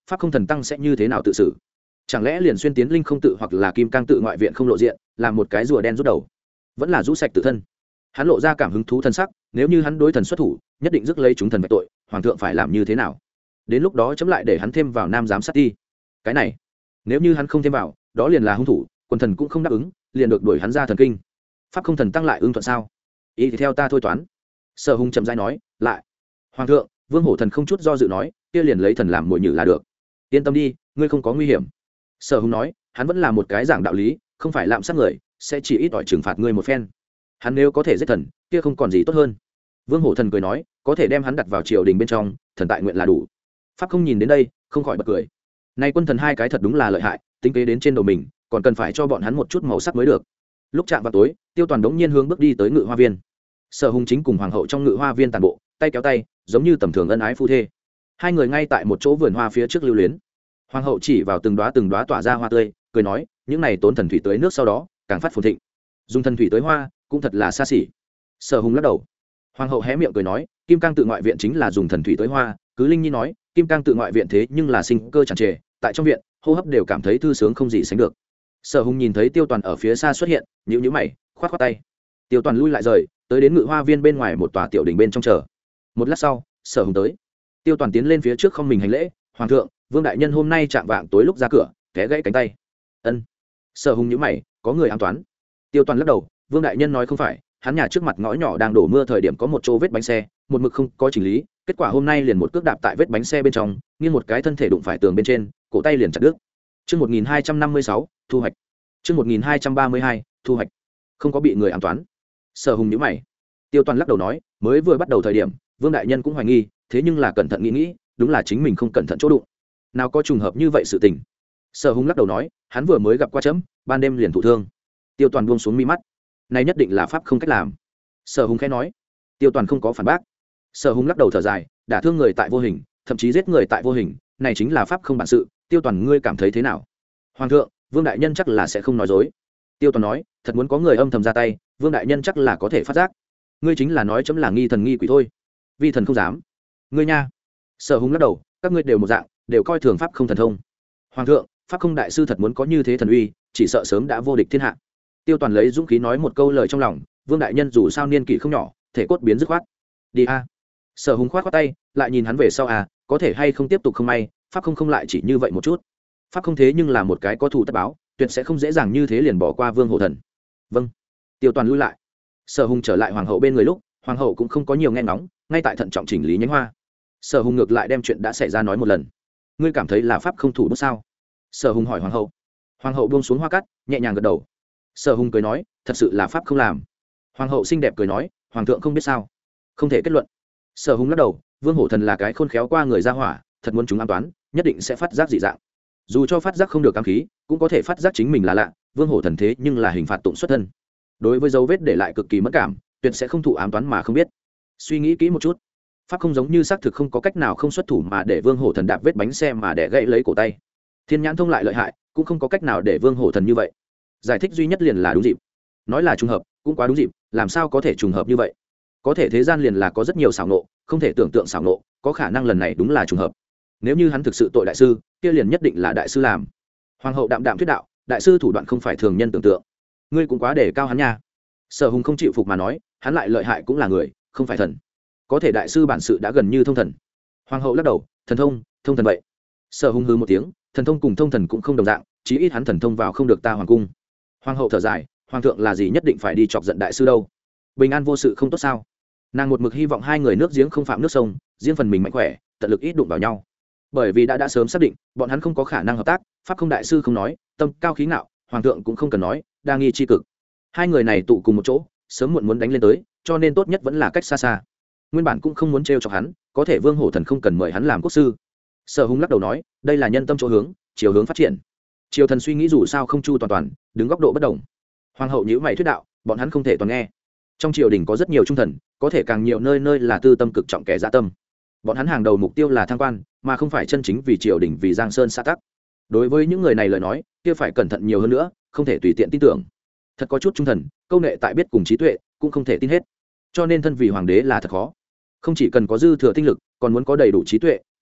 Speaker 1: pháp không thần tăng sẽ như thế nào tự xử? Chẳng lẽ liền xuyên tiến linh không tự hoặc là kim cang tự ngoại viện không lộ diện, làm một cái rùa đen rút đầu, vẫn là rũ sạch tự thân? Hắn lộ ra cảm hứng thú thân sắc, nếu như hắn đối thần xuất thủ, nhất định rước lấy chúng thần vạch tội, hoàng thượng phải làm như thế nào? Đến lúc đó chấm lại để hắn thêm vào nam giám sát ti. Cái này, nếu như hắn không thêm vào, đó liền là hung thủ, quần thần cũng không đáp ứng, liền được đuổi hắn ra thần kinh. Pháp không thần tăng lại ưng thuận sao? Ý thì theo ta thôi toán. Sở Hùng chậm rãi nói, lại. Hoàng thượng, Vương Hổ thần không chút do dự nói, kia liền lấy thần làm mồi nhử là được. Yên tâm đi, ngươi không có nguy hiểm. Sở Hùng nói, hắn vẫn là một cái giảng đạo lý, không phải lạm sát người, sẽ chỉ ít ỏi trừng phạt ngươi một phen. Hắn nếu có thể giết thần, kia không còn gì tốt hơn. Vương Hổ thần cười nói, có thể đem hắn đặt vào triều đình bên trong, thần tại nguyện là đủ. Pháp không nhìn đến đây, không khỏi bật cười. Này quân thần hai cái thật đúng là lợi hại, tính kế đến trên đầu mình, còn cần phải cho bọn hắn một chút màu sắc mới được. Lúc chạm vào tối, Tiêu Toàn đống nhiên hướng bước đi tới Ngự Hoa Viên. Sở Hùng chính cùng hoàng hậu trong Ngự Hoa Viên tàn bộ, tay kéo tay, giống như tầm thường ân ái phu thê. Hai người ngay tại một chỗ vườn hoa phía trước lưu luyến. Hoàng hậu chỉ vào từng đóa từng đóa tỏa ra hoa tươi, cười nói, những này tốn thần thủy tưới nước sau đó, càng phát phồn thịnh. Dùng thần thủy tưới hoa, cũng thật là xa xỉ. Sở Hùng lắc đầu. Hoàng hậu hé miệng cười nói, Kim Cang tự ngoại viện chính là dùng thần thủy tưới hoa, cứ Linh Nhi nói, Kim Cang tự ngoại viện thế nhưng là sinh cơ tràn trề, tại trong viện, hô hấp đều cảm thấy thư sướng không gì sánh được. Sở Hùng nhìn thấy Tiêu Toàn ở phía xa xuất hiện, nhíu nhíu mày, khoát khoát tay. Tiêu Toàn lui lại rời, tới đến Ngự Hoa Viên bên ngoài một tòa tiểu đình bên trong chờ. Một lát sau, Sở Hùng tới. Tiêu Toàn tiến lên phía trước không mình hành lễ, "Hoàng thượng, Vương đại nhân hôm nay chạm vạng tối lúc ra cửa, té gãy cánh tay." "Ân." Sở Hùng nhíu mày, "Có người ám toán?" Tiêu Toàn lắc đầu, "Vương đại nhân nói không phải, hắn nhà trước mặt ngõ nhỏ đang đổ mưa thời điểm có một chỗ vết bánh xe, một mực không có chỉnh lý, kết quả hôm nay liền một cước đạp tại vết bánh xe bên trong, nghiêng một cái thân thể đụng phải tường bên trên, cổ tay liền chặt đứt." Chương một nghìn hai trăm năm mươi sáu, thu hoạch. Chương một nghìn hai trăm ba mươi hai, thu hoạch. Không có bị người ám toán. Sở Hùng nhíu mày. Tiêu Toàn lắc đầu nói, mới vừa bắt đầu thời điểm, Vương đại nhân cũng hoài nghi, thế nhưng là cẩn thận nghĩ nghĩ, đúng là chính mình không cẩn thận chỗ đụng. Nào có trùng hợp như vậy sự tình. Sở Hùng lắc đầu nói, hắn vừa mới gặp qua chấm, ban đêm liền thụ thương. Tiêu Toàn buông xuống mi mắt. Này nhất định là pháp không cách làm. Sở Hùng khẽ nói. Tiêu Toàn không có phản bác. Sở Hùng lắc đầu thở dài, đả thương người tại vô hình, thậm chí giết người tại vô hình, này chính là pháp không bản sự. Tiêu Toàn ngươi cảm thấy thế nào? Hoàng thượng, Vương đại nhân chắc là sẽ không nói dối. Tiêu Toàn nói, thật muốn có người âm thầm ra tay, Vương đại nhân chắc là có thể phát giác. Ngươi chính là nói chấm là nghi thần nghi quỷ thôi. Vi thần không dám. Ngươi nha. Sở Hùng lắc đầu, các ngươi đều một dạng, đều coi thường pháp không thần thông. Hoàng thượng, pháp không đại sư thật muốn có như thế thần uy, chỉ sợ sớm đã vô địch thiên hạ. Tiêu Toàn lấy dũng khí nói một câu lời trong lòng, Vương đại nhân dù sao niên kỷ không nhỏ, thể cốt biến dứt khoát. Đi a. Sở Hùng khoát khoát tay, lại nhìn hắn về sau à, có thể hay không tiếp tục không may, pháp không không lại chỉ như vậy một chút. Pháp không thế nhưng là một cái có thù tất báo, tuyệt sẽ không dễ dàng như thế liền bỏ qua Vương Hổ Thần. Vâng. Tiêu Toàn lui lại. Sở Hùng trở lại hoàng hậu bên người lúc, hoàng hậu cũng không có nhiều nghe ngóng, ngay tại thận trọng chỉnh lý nhánh hoa. Sở Hùng ngược lại đem chuyện đã xảy ra nói một lần. Ngươi cảm thấy là pháp không thủ đốt sao? Sở Hùng hỏi hoàng hậu. Hoàng hậu buông xuống hoa cắt, nhẹ nhàng gật đầu. Sở Hùng cười nói, thật sự là pháp không làm. Hoàng hậu xinh đẹp cười nói, hoàng thượng không biết sao? Không thể kết luận. Sở Hùng lắc đầu, Vương Hổ Thần là cái khôn khéo qua người ra hỏa, thật muốn chúng ám toán, nhất định sẽ phát giác dị dạng. Dù cho phát giác không được ám khí, cũng có thể phát giác chính mình là lạ. Vương Hổ Thần thế nhưng là hình phạt tụng xuất thân, đối với dấu vết để lại cực kỳ mất cảm, tuyệt sẽ không thụ ám toán mà không biết. Suy nghĩ kỹ một chút, pháp không giống như xác thực không có cách nào không xuất thủ mà để Vương Hổ Thần đạp vết bánh xe mà để gãy lấy cổ tay. Thiên nhãn thông lại lợi hại, cũng không có cách nào để Vương Hổ Thần như vậy. Giải thích duy nhất liền là đúng dịp. Nói là trùng hợp, cũng quá đúng dịp, làm sao có thể trùng hợp như vậy? Có thể thế gian liền là có rất nhiều xảo nộ, không thể tưởng tượng xảo nộ, có khả năng lần này đúng là trùng hợp. Nếu như hắn thực sự tội đại sư, kia liền nhất định là đại sư làm. Hoàng hậu đạm đạm thuyết đạo, đại sư thủ đoạn không phải thường nhân tưởng tượng. Ngươi cũng quá để cao hắn nha. Sở Hùng không chịu phục mà nói, hắn lại lợi hại cũng là người, không phải thần. Có thể đại sư bản sự đã gần như thông thần. Hoàng hậu lắc đầu, thần thông, thông thần vậy. Sở Hùng hừ một tiếng, thần thông cùng thông thần cũng không đồng dạng, chí ít hắn thần thông vào không được ta hoàng cung. Hoàng hậu thở dài, hoàng thượng là gì nhất định phải đi chọc giận đại sư đâu? Bình an vô sự không tốt sao? Nàng một mực hy vọng hai người nước giếng không phạm nước sông, riêng phần mình mạnh khỏe, tận lực ít đụng vào nhau. Bởi vì đã đã sớm xác định, bọn hắn không có khả năng hợp tác, pháp không đại sư không nói, tâm cao khí ngạo, hoàng thượng cũng không cần nói, đa nghi chi cực. Hai người này tụ cùng một chỗ, sớm muộn muốn đánh lên tới, cho nên tốt nhất vẫn là cách xa xa. Nguyên bản cũng không muốn trêu chọc hắn, có thể Vương Hổ Thần không cần mời hắn làm quốc sư. Sở Hùng lắc đầu nói, đây là nhân tâm chỗ hướng, chiều hướng phát triển. Triều thần suy nghĩ dù sao không chu toàn toàn, đứng góc độ bất đồng. Hoàng hậu nhíu mày thuyết đạo, bọn hắn không thể toàn nghe. Trong triều đình có rất nhiều trung thần, có thể càng nhiều nơi nơi là tư tâm cực trọng kẻ dạ tâm. Bọn hắn hàng đầu mục tiêu là thăng quan, mà không phải chân chính vì triều đình vì giang sơn xã tắc. Đối với những người này lời nói, kia phải cẩn thận nhiều hơn nữa, không thể tùy tiện tin tưởng. Thật có chút trung thần, câu nệ tại biết cùng trí tuệ, cũng không thể tin hết. Cho nên thân vì hoàng đế là thật khó. Không chỉ cần có dư thừa tinh lực, còn muốn có đầy đủ trí tuệ,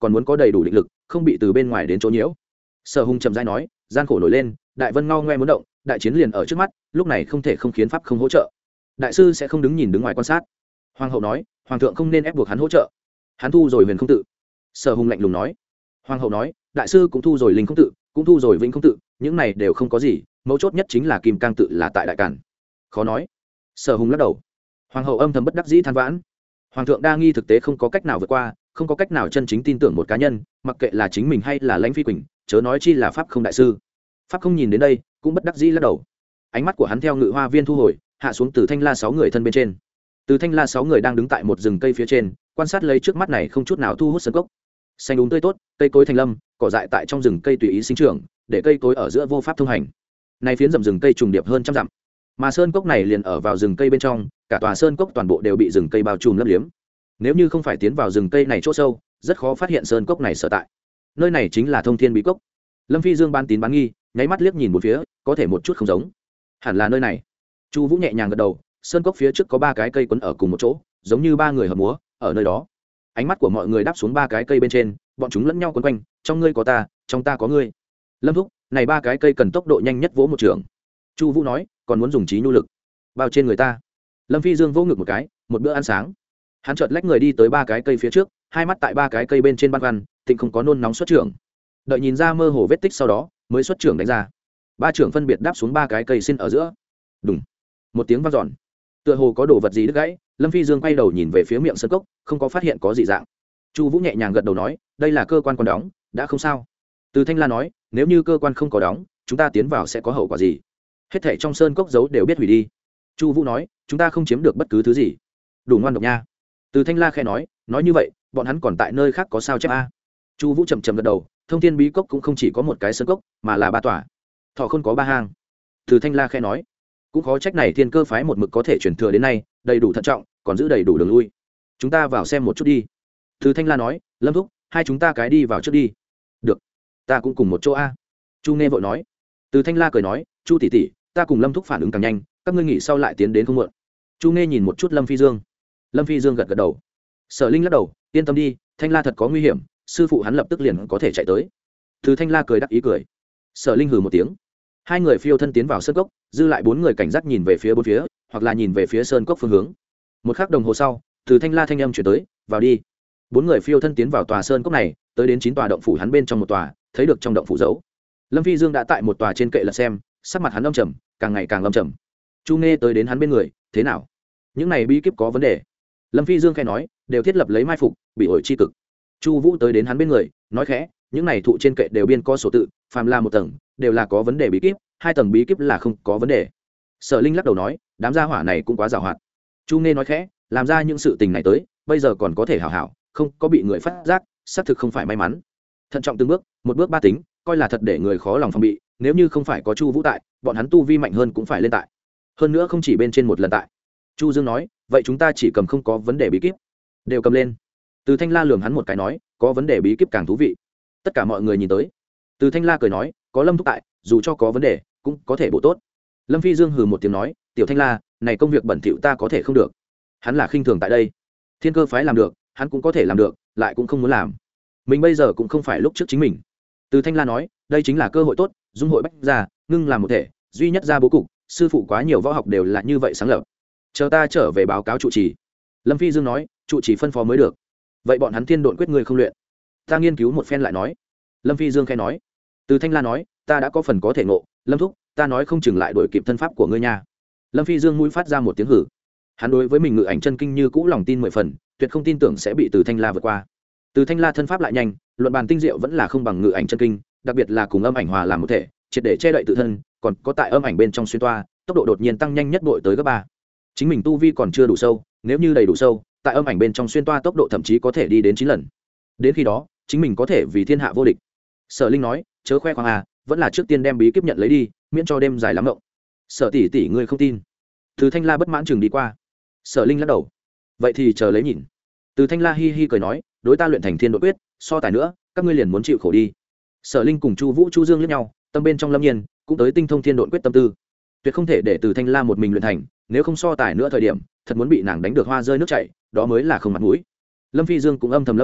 Speaker 1: còn muốn có đầy đủ định lực không bị từ bên ngoài đến chỗ nhiễu. Sở Hùng chậm rãi nói, gian khổ nổi lên, đại vân ngao ngoe muốn động, đại chiến liền ở trước mắt, lúc này không thể không khiến pháp không hỗ trợ. Đại sư sẽ không đứng nhìn đứng ngoài quan sát. Hoàng hậu nói, hoàng thượng không nên ép buộc hắn hỗ trợ. Hắn thu rồi huyền không tự. Sở Hùng lạnh lùng nói. Hoàng hậu nói, đại sư cũng thu rồi linh không tự, cũng thu rồi vĩnh không tự, những này đều không có gì, mấu chốt nhất chính là kim cang tự là tại đại cản. Khó nói. Sở Hùng lắc đầu. Hoàng hậu âm thầm bất đắc dĩ than vãn. Hoàng thượng đa nghi thực tế không có cách nào vượt qua, không có cách nào chân chính tin tưởng một cá nhân, mặc kệ là chính mình hay là Lãnh Phi Quỳnh, chớ nói chi là pháp không đại sư. Pháp không nhìn đến đây, cũng bất đắc dĩ lắc đầu. Ánh mắt của hắn theo ngự hoa viên thu hồi, hạ xuống từ thanh la sáu người thân bên trên. Từ thanh la sáu người đang đứng tại một rừng cây phía trên, quan sát lấy trước mắt này không chút nào thu hút sân cốc. Xanh đúng tươi tốt, cây cối thành lâm, cỏ dại tại trong rừng cây tùy ý sinh trưởng, để cây cối ở giữa vô pháp thông hành. Này phiến rậm rừng cây trùng điệp hơn trăm dặm, mà sơn cốc này liền ở vào rừng cây bên trong, cả tòa sơn cốc toàn bộ đều bị rừng cây bao trùm lấp liếm. Nếu như không phải tiến vào rừng cây này chỗ sâu, rất khó phát hiện sơn cốc này sở tại. Nơi này chính là Thông Thiên Bí Cốc. Lâm Phi Dương ban tín bán nghi, nháy mắt liếc nhìn một phía, có thể một chút không giống. Hẳn là nơi này. Chu Vũ nhẹ nhàng gật đầu, sơn cốc phía trước có ba cái cây quấn ở cùng một chỗ, giống như ba người hợp múa, ở nơi đó. Ánh mắt của mọi người đáp xuống ba cái cây bên trên, bọn chúng lẫn nhau quấn quanh, trong ngươi có ta, trong ta có ngươi. Lâm thúc, này ba cái cây cần tốc độ nhanh nhất vỗ một trường. Chu Vũ nói, còn muốn dùng trí nhu lực bao trên người ta. Lâm Phi Dương vỗ ngực một cái, một bữa ăn sáng. Hắn chợt lách người đi tới ba cái cây phía trước, hai mắt tại ba cái cây bên trên ban văn, thịnh không có nôn nóng xuất trưởng. Đợi nhìn ra mơ hồ vết tích sau đó, mới xuất trưởng đánh ra. Ba trưởng phân biệt đáp xuống ba cái cây xin ở giữa. Đùng, một tiếng vang dọn. Tựa hồ có đồ vật gì đứt gãy, Lâm Phi Dương quay đầu nhìn về phía miệng sơn cốc, không có phát hiện có gì dạng. Chu Vũ nhẹ nhàng gật đầu nói, đây là cơ quan còn đóng, đã không sao. Từ Thanh La nói, nếu như cơ quan không có đóng, chúng ta tiến vào sẽ có hậu quả gì? Hết thảy trong sơn cốc giấu đều biết hủy đi. Chu Vũ nói, chúng ta không chiếm được bất cứ thứ gì. Đủ ngoan độc nha. Từ Thanh La khẽ nói, nói như vậy, bọn hắn còn tại nơi khác có sao chép a? Chu Vũ chậm chậm gật đầu, Thông Thiên Bí Cốc cũng không chỉ có một cái sơn cốc, mà là ba tòa. Thọ Khôn có ba hang. Từ Thanh La khẽ nói, cũng khó trách này Thiên Cơ phái một mực có thể truyền thừa đến nay, đầy đủ thận trọng, còn giữ đầy đủ đường lui. Chúng ta vào xem một chút đi. Từ Thanh La nói, Lâm thúc, hai chúng ta cái đi vào trước đi. Được, ta cũng cùng một chỗ a. Chu Nghe vội nói. Từ Thanh La cười nói, Chu tỷ tỷ, ta cùng Lâm thúc phản ứng càng nhanh, các ngươi nghỉ sau lại tiến đến không muộn. Chu Nghe nhìn một chút Lâm Phi Dương. Lâm Phi Dương gật gật đầu. Sở Linh lắc đầu, yên tâm đi, Thanh La thật có nguy hiểm, sư phụ hắn lập tức liền có thể chạy tới. Từ Thanh La cười đắc ý cười. Sở Linh hừ một tiếng. Hai người phiêu thân tiến vào sơn cốc, dư lại bốn người cảnh giác nhìn về phía bốn phía, hoặc là nhìn về phía sơn cốc phương hướng. Một khắc đồng hồ sau, Từ Thanh La thanh âm chuyển tới, vào đi. Bốn người phiêu thân tiến vào tòa sơn cốc này, tới đến chín tòa động phủ hắn bên trong một tòa, thấy được trong động phủ dấu. Lâm Phi Dương đã tại một tòa trên kệ lật xem, sắc mặt hắn âm trầm, càng ngày càng âm trầm. Chu Nghe tới đến hắn bên người, thế nào? Những này bí kíp có vấn đề. Lâm Phi Dương khẽ nói, đều thiết lập lấy mai phục, bị ổi chi cực. Chu Vũ tới đến hắn bên người, nói khẽ, những này thụ trên kệ đều biên có sổ tự, phàm là một tầng, đều là có vấn đề bí kíp, hai tầng bí kíp là không có vấn đề. Sở Linh lắc đầu nói, đám gia hỏa này cũng quá giàu hoạt. Chu Nghe nói khẽ, làm ra những sự tình này tới, bây giờ còn có thể hảo hảo, không có bị người phát giác, xác thực không phải may mắn. Thận trọng từng bước, một bước ba tính, coi là thật để người khó lòng phòng bị, nếu như không phải có Chu Vũ tại, bọn hắn tu vi mạnh hơn cũng phải lên tại. Hơn nữa không chỉ bên trên một lần tại. Chu Dương nói, vậy chúng ta chỉ cầm không có vấn đề bí kíp, đều cầm lên. Từ Thanh La lườm hắn một cái nói, có vấn đề bí kíp càng thú vị. Tất cả mọi người nhìn tới. Từ Thanh La cười nói, có Lâm thúc tại, dù cho có vấn đề, cũng có thể bổ tốt. Lâm Phi Dương hừ một tiếng nói, tiểu Thanh La, này công việc bẩn thỉu ta có thể không được. Hắn là khinh thường tại đây. Thiên Cơ phái làm được, hắn cũng có thể làm được, lại cũng không muốn làm. Mình bây giờ cũng không phải lúc trước chính mình. Từ Thanh La nói, đây chính là cơ hội tốt, dung hội bách ra, ngưng làm một thể, duy nhất ra bố cục, sư phụ quá nhiều võ học đều là như vậy sáng lập. Chờ ta trở về báo cáo trụ trì. Lâm Phi Dương nói, trụ trì phân phó mới được. Vậy bọn hắn thiên độn quyết người không luyện. Ta nghiên cứu một phen lại nói. Lâm Phi Dương khẽ nói. Từ Thanh La nói, ta đã có phần có thể ngộ, Lâm thúc, ta nói không chừng lại đổi kịp thân pháp của ngươi nha. Lâm Phi Dương mũi phát ra một tiếng hử. Hắn đối với mình ngự ảnh chân kinh như cũ lòng tin mười phần, tuyệt không tin tưởng sẽ bị Từ Thanh La vượt qua. Từ Thanh La thân pháp lại nhanh, luận bàn tinh diệu vẫn là không bằng ngự ảnh chân kinh, đặc biệt là cùng âm ảnh hòa làm một thể, triệt để che đậy tự thân, còn có tại âm ảnh bên trong xuyên toa, tốc độ đột nhiên tăng nhanh nhất bội tới gấp ba. Chính mình tu vi còn chưa đủ sâu, nếu như đầy đủ sâu, tại âm ảnh bên trong xuyên toa tốc độ thậm chí có thể đi đến chín lần. Đến khi đó, chính mình có thể vì thiên hạ vô địch. Sở Linh nói, chớ khoe khoang à, vẫn là trước tiên đem bí kíp nhận lấy đi, miễn cho đêm dài lắm ngộng. Sở tỷ tỷ ngươi không tin. Từ Thanh La bất mãn chừng đi qua. Sở Linh lắc đầu. Vậy thì chờ lấy nhìn. Từ Thanh La hi hi cười nói, đối ta luyện thành thiên đột quyết, so tài nữa, các ngươi liền muốn chịu khổ đi. Sở Linh cùng Chu Vũ, Chu Dương liếc nhau, tâm bên trong lâm nhiên, cũng tới tinh thông thiên đột quyết tâm tư. Tuyệt không thể để Từ Thanh La một mình luyện thành, nếu không so tài nữa thời điểm, thật muốn bị nàng đánh được hoa rơi nước chảy, đó mới là không mặt mũi. Lâm Phi Dương cũng âm thầm lâm nhiên,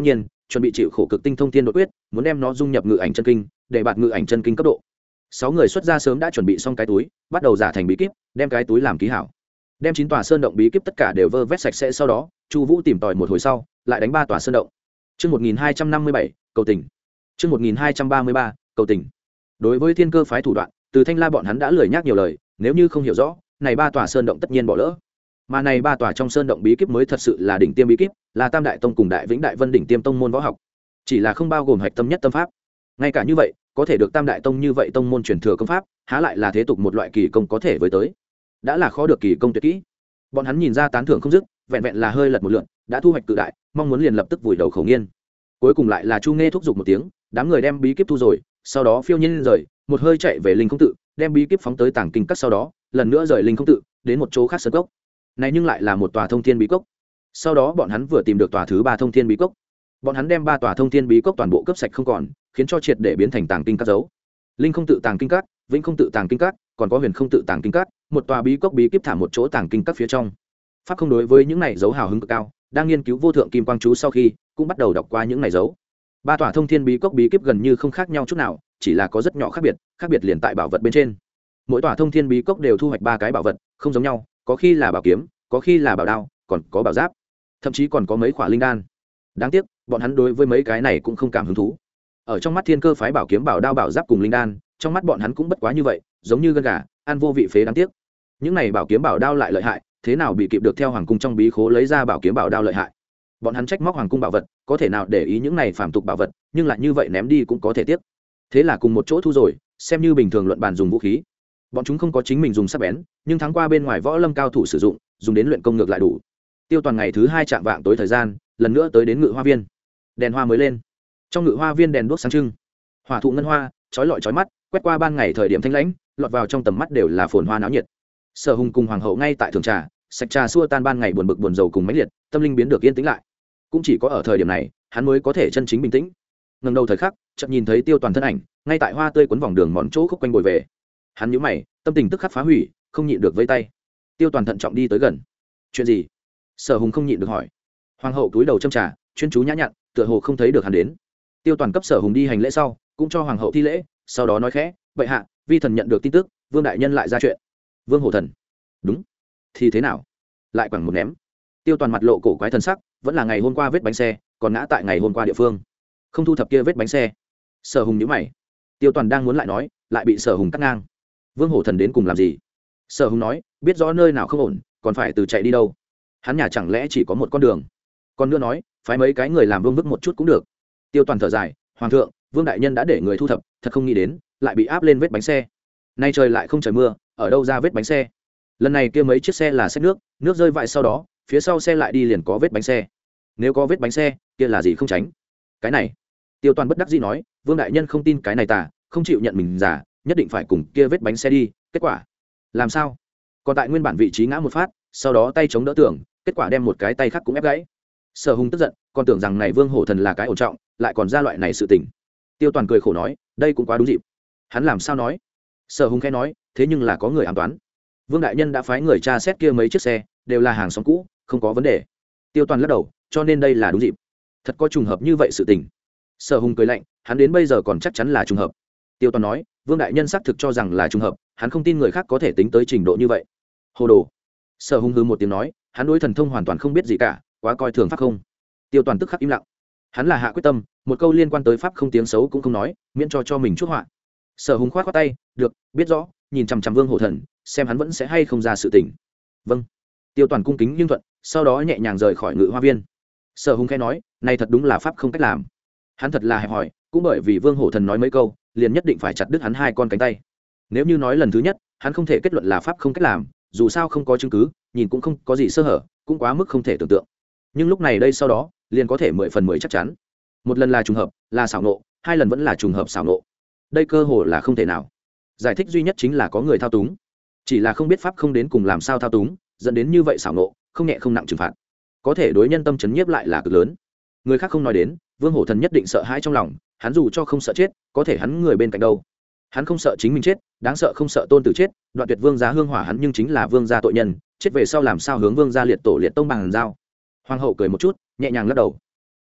Speaker 1: chuẩn bị chịu khổ cực tinh thông thiên đột quyết, muốn đem nó dung nhập ngự ảnh chân kinh, để bạt ngự ảnh chân kinh cấp độ. Sáu người xuất ra sớm đã chuẩn bị xong cái túi, bắt đầu giả thành bí kíp, đem cái túi làm ký hảo. Đem chín tòa sơn động bí kíp tất cả đều vơ vét sạch sẽ, sau đó, Chu Vũ tìm tòi một hồi sau, lại đánh ba tòa sơn động. Chương một nghìn hai trăm năm mươi bảy, cầu tình. Chương một nghìn hai trăm ba mươi ba, cầu tình. Đối với thiên cơ phái thủ đoạn, Từ Thanh La bọn hắn đã lười nhác nhiều lời, nếu như không hiểu rõ, này ba tòa sơn động tất nhiên bỏ lỡ. Mà này ba tòa trong sơn động bí kíp mới thật sự là đỉnh tiêm bí kíp, là Tam Đại Tông cùng Đại Vĩnh Đại Vân đỉnh tiêm tông môn võ học. Chỉ là không bao gồm hạch tâm nhất tâm pháp. Ngay cả như vậy, có thể được Tam Đại Tông như vậy tông môn truyền thừa công pháp, há lại là thế tục một loại kỳ công có thể với tới. Đã là khó được kỳ công tuyệt kỹ. Bọn hắn nhìn ra tán thưởng không dứt, vẹn vẹn là hơi lật một lượt, đã thu hoạch cự đại, mong muốn liền lập tức vùi đầu khẩu nghiên. Cuối cùng lại là Chu Nghe thúc giục một tiếng, đám người đem bí kíp thu rồi, sau đó phiêu nhiên rời, một hơi chạy về linh không tự, đem bí kíp phóng tới tàng kinh các, sau đó lần nữa rời linh không tự, đến một chỗ khác sơn cốc. Này nhưng lại là một tòa thông thiên bí cốc. Sau đó bọn hắn vừa tìm được tòa thứ ba thông thiên bí cốc. Bọn hắn đem ba tòa thông thiên bí cốc toàn bộ cướp sạch không còn, khiến cho triệt để biến thành tàng kinh các dấu. Linh không tự tàng kinh các, vĩnh không tự tàng kinh các, còn có huyền không tự tàng kinh các, một tòa bí cốc bí kíp thả một chỗ tàng kinh các phía trong. Pháp không đối với những này dấu hào hứng cực cao, đang nghiên cứu vô thượng kim quang chú sau khi, cũng bắt đầu đọc qua những này dấu. Ba tòa thông thiên bí cốc bí kíp gần như không khác nhau chút nào, chỉ là có rất nhỏ khác biệt, khác biệt liền tại bảo vật bên trên. Mỗi tòa thông thiên bí cốc đều thu hoạch ba cái bảo vật, không giống nhau, có khi là bảo kiếm, có khi là bảo đao, còn có bảo giáp, thậm chí còn có mấy khỏa linh đan. Đáng tiếc, bọn hắn đối với mấy cái này cũng không cảm hứng thú. Ở trong mắt thiên cơ phái bảo kiếm, bảo đao, bảo giáp cùng linh đan, trong mắt bọn hắn cũng bất quá như vậy, giống như gân gà, ăn vô vị phế đáng tiếc. Những này bảo kiếm bảo đao lại lợi hại, thế nào bị kịp được theo hoàng cung trong bí khố lấy ra bảo kiếm bảo đao lợi hại. Bọn hắn trách móc hoàng cung bảo vật, có thể nào để ý những này phàm tục bảo vật, nhưng lại như vậy ném đi cũng có thể tiếc. Thế là cùng một chỗ thu rồi, xem như bình thường luận bàn dùng vũ khí. Bọn chúng không có chính mình dùng sắc bén, nhưng thắng qua bên ngoài võ lâm cao thủ sử dụng, dùng đến luyện công ngược lại đủ. Tiêu Toàn ngày thứ hai chạm vạng tối thời gian, lần nữa tới đến ngự hoa viên. Đèn hoa mới lên, trong ngự hoa viên đèn đuốc sáng trưng, hỏa thụ ngân hoa chói lọi chói mắt, quét qua ban ngày thời điểm thanh lãnh, lọt vào trong tầm mắt đều là phồn hoa náo nhiệt. Sở Hùng cùng hoàng hậu ngay tại thưởng trà, sạch trà xua tan ban ngày buồn bực buồn rầu cùng mãnh liệt, tâm linh biến được yên tĩnh lại. Cũng chỉ có ở thời điểm này, hắn mới có thể chân chính bình tĩnh. Ngẩng đầu thời khắc, chợt nhìn thấy Tiêu Toàn thân ảnh, ngay tại hoa tươi quấn vòng đường mòn chỗ khúc quanh bồi về. Hắn nhíu mày, tâm tình tức khắc phá hủy, không nhịn được vẫy tay. Tiêu Toàn thận trọng đi tới gần. Chuyện gì? Sở Hùng không nhịn được hỏi. Hoàng hậu cúi đầu châm trà, chuyên chú nhã nhặn, tựa hồ không thấy được hắn đến. Tiêu Toàn cấp Sở Hùng đi hành lễ sau, cũng cho hoàng hậu thi lễ, sau đó nói khẽ, "Vậy hạ, vi thần nhận được tin tức, Vương đại nhân lại ra chuyện." Vương Hổ Thần? Đúng. Thì thế nào? Lại quẳng một ném. Tiêu Toàn mặt lộ cổ quái thần sắc, vẫn là ngày hôm qua vết bánh xe, còn ngã tại ngày hôm qua địa phương. Không thu thập kia vết bánh xe. Sở Hùng nhíu mày. Tiêu Toàn đang muốn lại nói, lại bị Sở Hùng cắt ngang. Vương Hổ Thần đến cùng làm gì? Sở Hùng nói, biết rõ nơi nào không ổn, còn phải từ chạy đi đâu? Hắn nhà chẳng lẽ chỉ có một con đường? Còn nữa nói, phái mấy cái người làm vương vức một chút cũng được. Tiêu Toàn thở dài, hoàng thượng, Vương đại nhân đã để người thu thập, thật không nghĩ đến, lại bị áp lên vết bánh xe. Nay trời lại không trời mưa, ở đâu ra vết bánh xe? Lần này kia mấy chiếc xe là xách nước, nước rơi vãi sau đó, phía sau xe lại đi liền có vết bánh xe. Nếu có vết bánh xe, kia là gì không tránh? Cái này, Tiêu Toàn bất đắc dĩ nói, Vương đại nhân không tin cái này tà, không chịu nhận mình giả, nhất định phải cùng kia vết bánh xe đi, kết quả làm sao? Còn tại nguyên bản vị trí ngã một phát, sau đó tay chống đỡ tường, kết quả đem một cái tay khác cũng ép gãy. Sở Hùng tức giận, còn tưởng rằng này Vương Hổ Thần là cái ổn trọng, lại còn ra loại này sự tình. Tiêu Toàn cười khổ nói, đây cũng quá đúng dịp. Hắn làm sao nói? Sở Hùng khẽ nói, thế nhưng là có người ám toán. Vương đại nhân đã phái người tra xét kia mấy chiếc xe, đều là hàng xóm cũ, không có vấn đề. Tiêu Toàn lắc đầu, cho nên đây là đúng dịp. Thật có trùng hợp như vậy sự tình. Sở Hùng cười lạnh, hắn đến bây giờ còn chắc chắn là trùng hợp. Tiêu Toàn nói, Vương đại nhân xác thực cho rằng là trùng hợp, hắn không tin người khác có thể tính tới trình độ như vậy. Hồ đồ. Sở Hùng hừ một tiếng nói, hắn đối thần thông hoàn toàn không biết gì cả, quá coi thường pháp không. Tiêu Toàn tức khắc im lặng. Hắn là hạ quyết tâm, một câu liên quan tới pháp không tiếng xấu cũng không nói, miễn cho cho mình chuốc họa. Sở Hùng khoát khoát tay, được, biết rõ, nhìn chằm chằm Vương Hổ Thần, xem hắn vẫn sẽ hay không ra sự tình. Vâng. Tiêu Toàn cung kính nhưng thuận, sau đó nhẹ nhàng rời khỏi ngự hoa viên. Sở Hùng khẽ nói, này thật đúng là pháp không cách làm. Hắn thật là hẹp hòi, cũng bởi vì Vương Hổ Thần nói mấy câu, liền nhất định phải chặt đứt hắn hai con cánh tay. Nếu như nói lần thứ nhất, hắn không thể kết luận là pháp không cách làm, dù sao không có chứng cứ, nhìn cũng không có gì sơ hở, cũng quá mức không thể tưởng tượng. Nhưng lúc này đây sau đó, liền có thể mười phần mười chắc chắn. Một lần là trùng hợp, là xảo nộ, hai lần vẫn là trùng hợp xảo nộ. Đây cơ hồ là không thể nào. Giải thích duy nhất chính là có người thao túng, chỉ là không biết pháp không đến cùng làm sao thao túng, dẫn đến như vậy xảo nộ, không nhẹ không nặng trừng phạt. Có thể đối nhân tâm chấn nhiếp lại là cực lớn. Người khác không nói đến, Vương Hổ Thần nhất định sợ hãi trong lòng, hắn dù cho không sợ chết, có thể hắn người bên cạnh đâu. Hắn không sợ chính mình chết, đáng sợ không sợ tôn tử chết, đoạn tuyệt vương gia hương hỏa hắn nhưng chính là vương gia tội nhân, chết về sau làm sao hướng vương gia liệt tổ liệt tông bằng giao. Hoàng hậu cười một chút, nhẹ nhàng lắc đầu.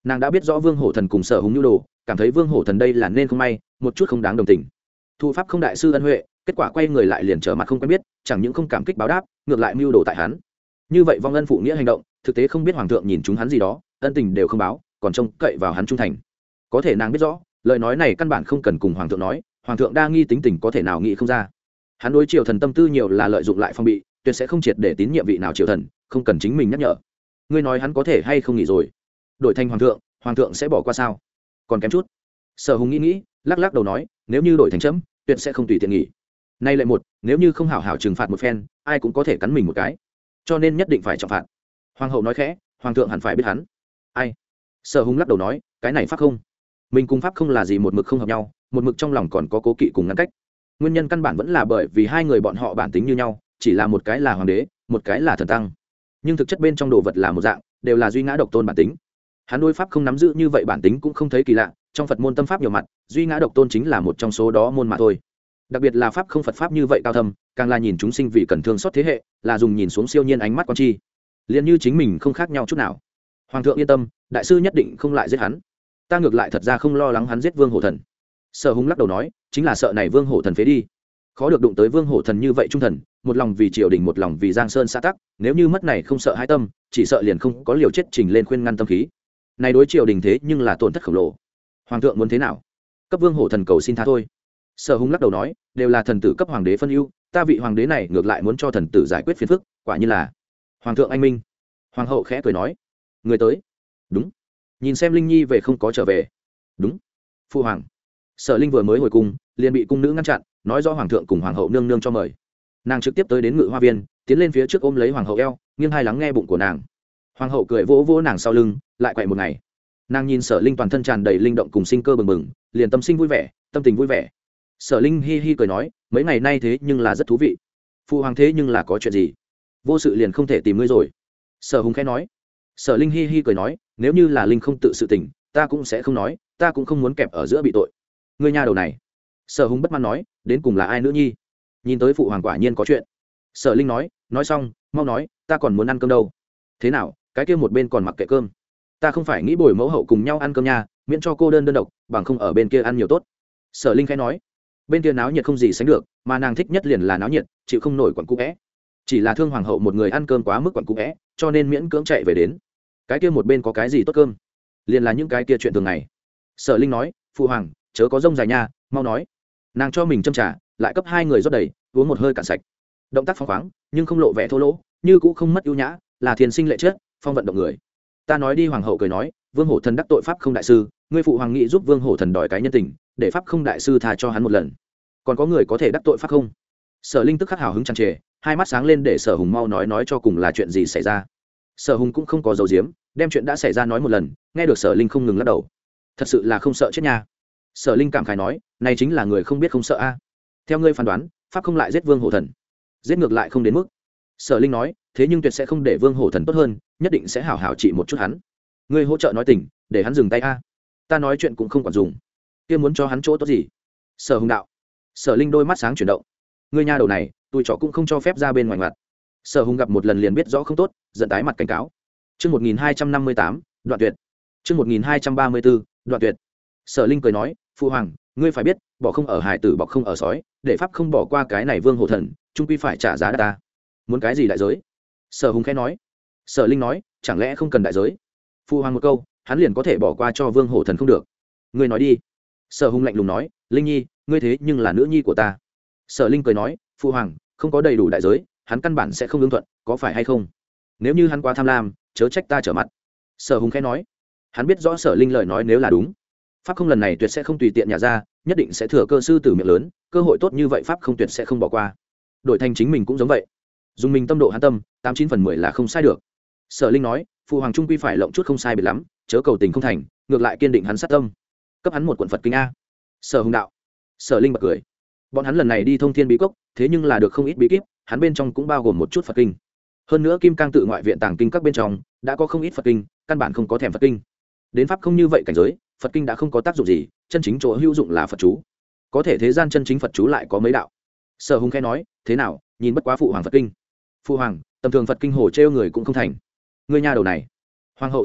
Speaker 1: nàng đã biết rõ vương hổ thần cùng sở hùng nhu đồ, cảm thấy vương hổ thần đây là nên không may, một chút không đáng đồng tình. Thụ pháp không đại sư ân huệ, kết quả quay người lại liền trở mặt không quen biết, chẳng những không cảm kích báo đáp, ngược lại mưu đồ tại hắn. Như vậy vong ân phụ nghĩa hành động, thực tế không biết hoàng thượng nhìn chúng hắn gì đó, ân tình đều không báo, còn trông cậy vào hắn trung thành. Có thể nàng biết rõ, lời nói này căn bản không cần cùng hoàng thượng nói, hoàng thượng đa nghi tính tình có thể nào nghĩ không ra. Hắn đối triều thần tâm tư nhiều là lợi dụng lại phong bị, tuyệt sẽ không triệt để tín nhiệm vị nào triều thần, không cần chính mình nhắc nhở. Ngươi nói hắn có thể hay không nghỉ rồi, đổi thành hoàng thượng, hoàng thượng sẽ bỏ qua sao? Còn kém chút. Sở Hùng nghĩ nghĩ, lắc lắc đầu nói, nếu như đổi thành chấm, tuyệt sẽ không tùy tiện nghỉ. Nay lại một, nếu như không hảo hảo trừng phạt một phen, ai cũng có thể cắn mình một cái, cho nên nhất định phải trọng phạt. Hoàng hậu nói khẽ, hoàng thượng hẳn phải biết hắn. Ai? Sở Hùng lắc đầu nói, cái này pháp không, mình cùng pháp không là gì, một mực không hợp nhau, một mực trong lòng còn có cố kỵ cùng ngăn cách. Nguyên nhân căn bản vẫn là bởi vì hai người bọn họ bản tính như nhau, chỉ là một cái là hoàng đế, một cái là thần tăng, nhưng thực chất bên trong đồ vật là một dạng, đều là duy ngã độc tôn bản tính. Hắn đối pháp không nắm giữ như vậy bản tính cũng không thấy kỳ lạ, trong Phật môn tâm pháp nhiều mặt, duy ngã độc tôn chính là một trong số đó môn mà thôi. Đặc biệt là pháp không Phật pháp như vậy cao thâm, càng là nhìn chúng sinh vì cần thương xót thế hệ, là dùng nhìn xuống siêu nhiên ánh mắt quan chi, liền như chính mình không khác nhau chút nào. Hoàng thượng yên tâm, đại sư nhất định không lại giết hắn. Ta ngược lại thật ra không lo lắng hắn giết Vương Hổ Thần. Sở Hùng lắc đầu nói, chính là sợ này Vương Hổ Thần phế đi, khó được đụng tới Vương Hổ Thần như vậy trung thần, một lòng vì triều đình, một lòng vì Giang Sơn xã tắc, nếu như mất này không sợ hai tâm, chỉ sợ liền không có liều chết trình lên khuyên ngăn tâm khí. Này đối triều đình thế nhưng là tổn thất khổng lồ. Hoàng thượng muốn thế nào? Cấp Vương Hổ Thần cầu xin tha thôi. Sở Hùng lắc đầu nói, đều là thần tử cấp hoàng đế phân ưu, ta vị hoàng đế này ngược lại muốn cho thần tử giải quyết phiền phức, quả như là hoàng thượng anh minh. Hoàng hậu khẽ cười nói, người tới. Đúng. Nhìn xem Linh Nhi về không có trở về. Đúng. Phu hoàng. Sở Linh vừa mới hồi cung, liền bị cung nữ ngăn chặn, nói rõ hoàng thượng cùng hoàng hậu nương nương cho mời. Nàng trực tiếp tới đến ngự hoa viên, tiến lên phía trước ôm lấy hoàng hậu eo, nghiêng hai lắng nghe bụng của nàng. Hoàng hậu cười vỗ vỗ nàng sau lưng, lại quậy một ngày. Nàng nhìn Sở Linh toàn thân tràn đầy linh động cùng sinh cơ bừng bừng, liền tâm sinh vui vẻ, tâm tình vui vẻ. Sở Linh hi hi cười nói, mấy ngày nay thế nhưng là rất thú vị. Phu hoàng thế nhưng là có chuyện gì? Vô sự liền không thể tìm ngươi rồi. Sở Hùng khẽ nói. Sở Linh hi hi cười nói, nếu như là Linh không tự sự tình, ta cũng sẽ không nói, ta cũng không muốn kẹp ở giữa bị tội. Ngươi nha đầu này. Sở Hùng bất mãn nói, đến cùng là ai nữa nhi? Nhìn tới phụ hoàng quả nhiên có chuyện. Sở Linh nói, nói xong, mau nói, ta còn muốn ăn cơm đâu. Thế nào, cái kia một bên còn mặc kệ cơm? Ta không phải nghĩ bồi mẫu hậu cùng nhau ăn cơm nha, miễn cho cô đơn đơn độc, bằng không ở bên kia ăn nhiều tốt. Sở Linh khẽ nói, bên kia náo nhiệt không gì sánh được, mà nàng thích nhất liền là náo nhiệt, chịu không nổi quặn cũ é. Chỉ là thương hoàng hậu một người ăn cơm quá mức quặn cũ é, cho nên miễn cưỡng chạy về đến. Cái kia một bên có cái gì tốt cơm? Liền là những cái kia chuyện thường ngày. Sở Linh nói, phụ hoàng, chớ có rông dài nha, mau nói. Nàng cho mình châm trà, lại cấp hai người rót đầy, uống một hơi cạn sạch. Động tác phóng khoáng, nhưng không lộ vẻ thô lỗ, như cũng không mất ưu nhã, là thiền sinh lệ chất, phong vận động người. Ta nói đi, hoàng hậu cười nói, Vương Hổ Thần đắc tội pháp không đại sư, ngươi phụ hoàng nghị giúp Vương Hổ Thần đòi cái nhân tình, để pháp không đại sư tha cho hắn một lần. Còn có người có thể đắc tội pháp không? Sở Linh tức khắc hào hứng tràn trề, hai mắt sáng lên để Sở Hùng mau nói nói cho cùng là chuyện gì xảy ra. Sở Hùng cũng không có dấu diếm, đem chuyện đã xảy ra nói một lần, nghe được Sở Linh không ngừng lắc đầu. Thật sự là không sợ chết nha. Sở Linh cảm khái nói, này chính là người không biết không sợ a. Theo ngươi phán đoán, pháp không lại giết Vương Hổ Thần, giết ngược lại không đến mức. Sở Linh nói, thế nhưng tuyệt sẽ không để Vương Hổ Thần tốt hơn, nhất định sẽ hảo hảo trị một chút hắn. Ngươi hỗ trợ nói tình, để hắn dừng tay a. Ta nói chuyện cũng không còn dùng. Kia muốn cho hắn chỗ tốt gì? Sở Hùng đạo. Sở Linh đôi mắt sáng chuyển động. Ngươi nha đầu này, tụi trọ cũng không cho phép ra bên ngoài mặt. Sở Hùng gặp một lần liền biết rõ không tốt, giận tái mặt cảnh cáo. Chương một nghìn hai trăm năm mươi tám, đoạn tuyệt. Chương một nghìn hai trăm ba mươi bốn, đoạn tuyệt. Sở Linh cười nói, phụ hoàng, ngươi phải biết, bỏ không ở hải tử bọc không ở sói, để pháp không bỏ qua cái này Vương Hổ Thần, trung quy phải trả giá đắt ta. Muốn cái gì đại giới? Sở Hùng khẽ nói. Sở Linh nói, chẳng lẽ không cần đại giới? Phụ hoàng một câu, hắn liền có thể bỏ qua cho Vương Hổ Thần không được. Ngươi nói đi. Sở Hùng lạnh lùng nói, Linh nhi, ngươi thế nhưng là nữ nhi của ta. Sở Linh cười nói, phụ hoàng, không có đầy đủ đại giới, hắn căn bản sẽ không ứng thuận, có phải hay không? Nếu như hắn quá tham lam, chớ trách ta trở mặt. Sở Hùng khẽ nói. Hắn biết rõ Sở Linh lời nói nếu là đúng, pháp không lần này tuyệt sẽ không tùy tiện nhả ra, nhất định sẽ thừa cơ sư tử miệng lớn, cơ hội tốt như vậy pháp không tuyệt sẽ không bỏ qua. Đổi thành chính mình cũng giống vậy, dùng mình tâm độ hắn tâm, tám chín phần mười là không sai được. Sở Linh nói, phụ hoàng trung quy phải lộng chút không sai biệt lắm, chớ cầu tình không thành, ngược lại kiên định hắn sát tâm, cấp hắn một cuộn Phật kinh a. Sở Hùng đạo. Sở Linh bật cười. Bọn hắn lần này đi thông thiên bí cốc, thế nhưng là được không ít bí kíp, hắn bên trong cũng bao gồm một chút Phật kinh. Hơn nữa Kim Cang tự ngoại viện tàng kinh các bên trong đã có không ít Phật kinh, căn bản không có thèm Phật kinh. Đến pháp không như vậy cảnh giới, Phật kinh đã không có tác dụng gì, chân chính chỗ hữu dụng là Phật chú. Có thể thế gian chân chính Phật chú lại có mấy đạo. Sở Hùng khẽ nói, thế nào, nhìn bất quá phụ hoàng Phật kinh. Phụ hoàng, tầm thường Phật kinh hồ trêu người cũng không thành. Ngươi nha đầu này. Hoàng hậu sang giọng,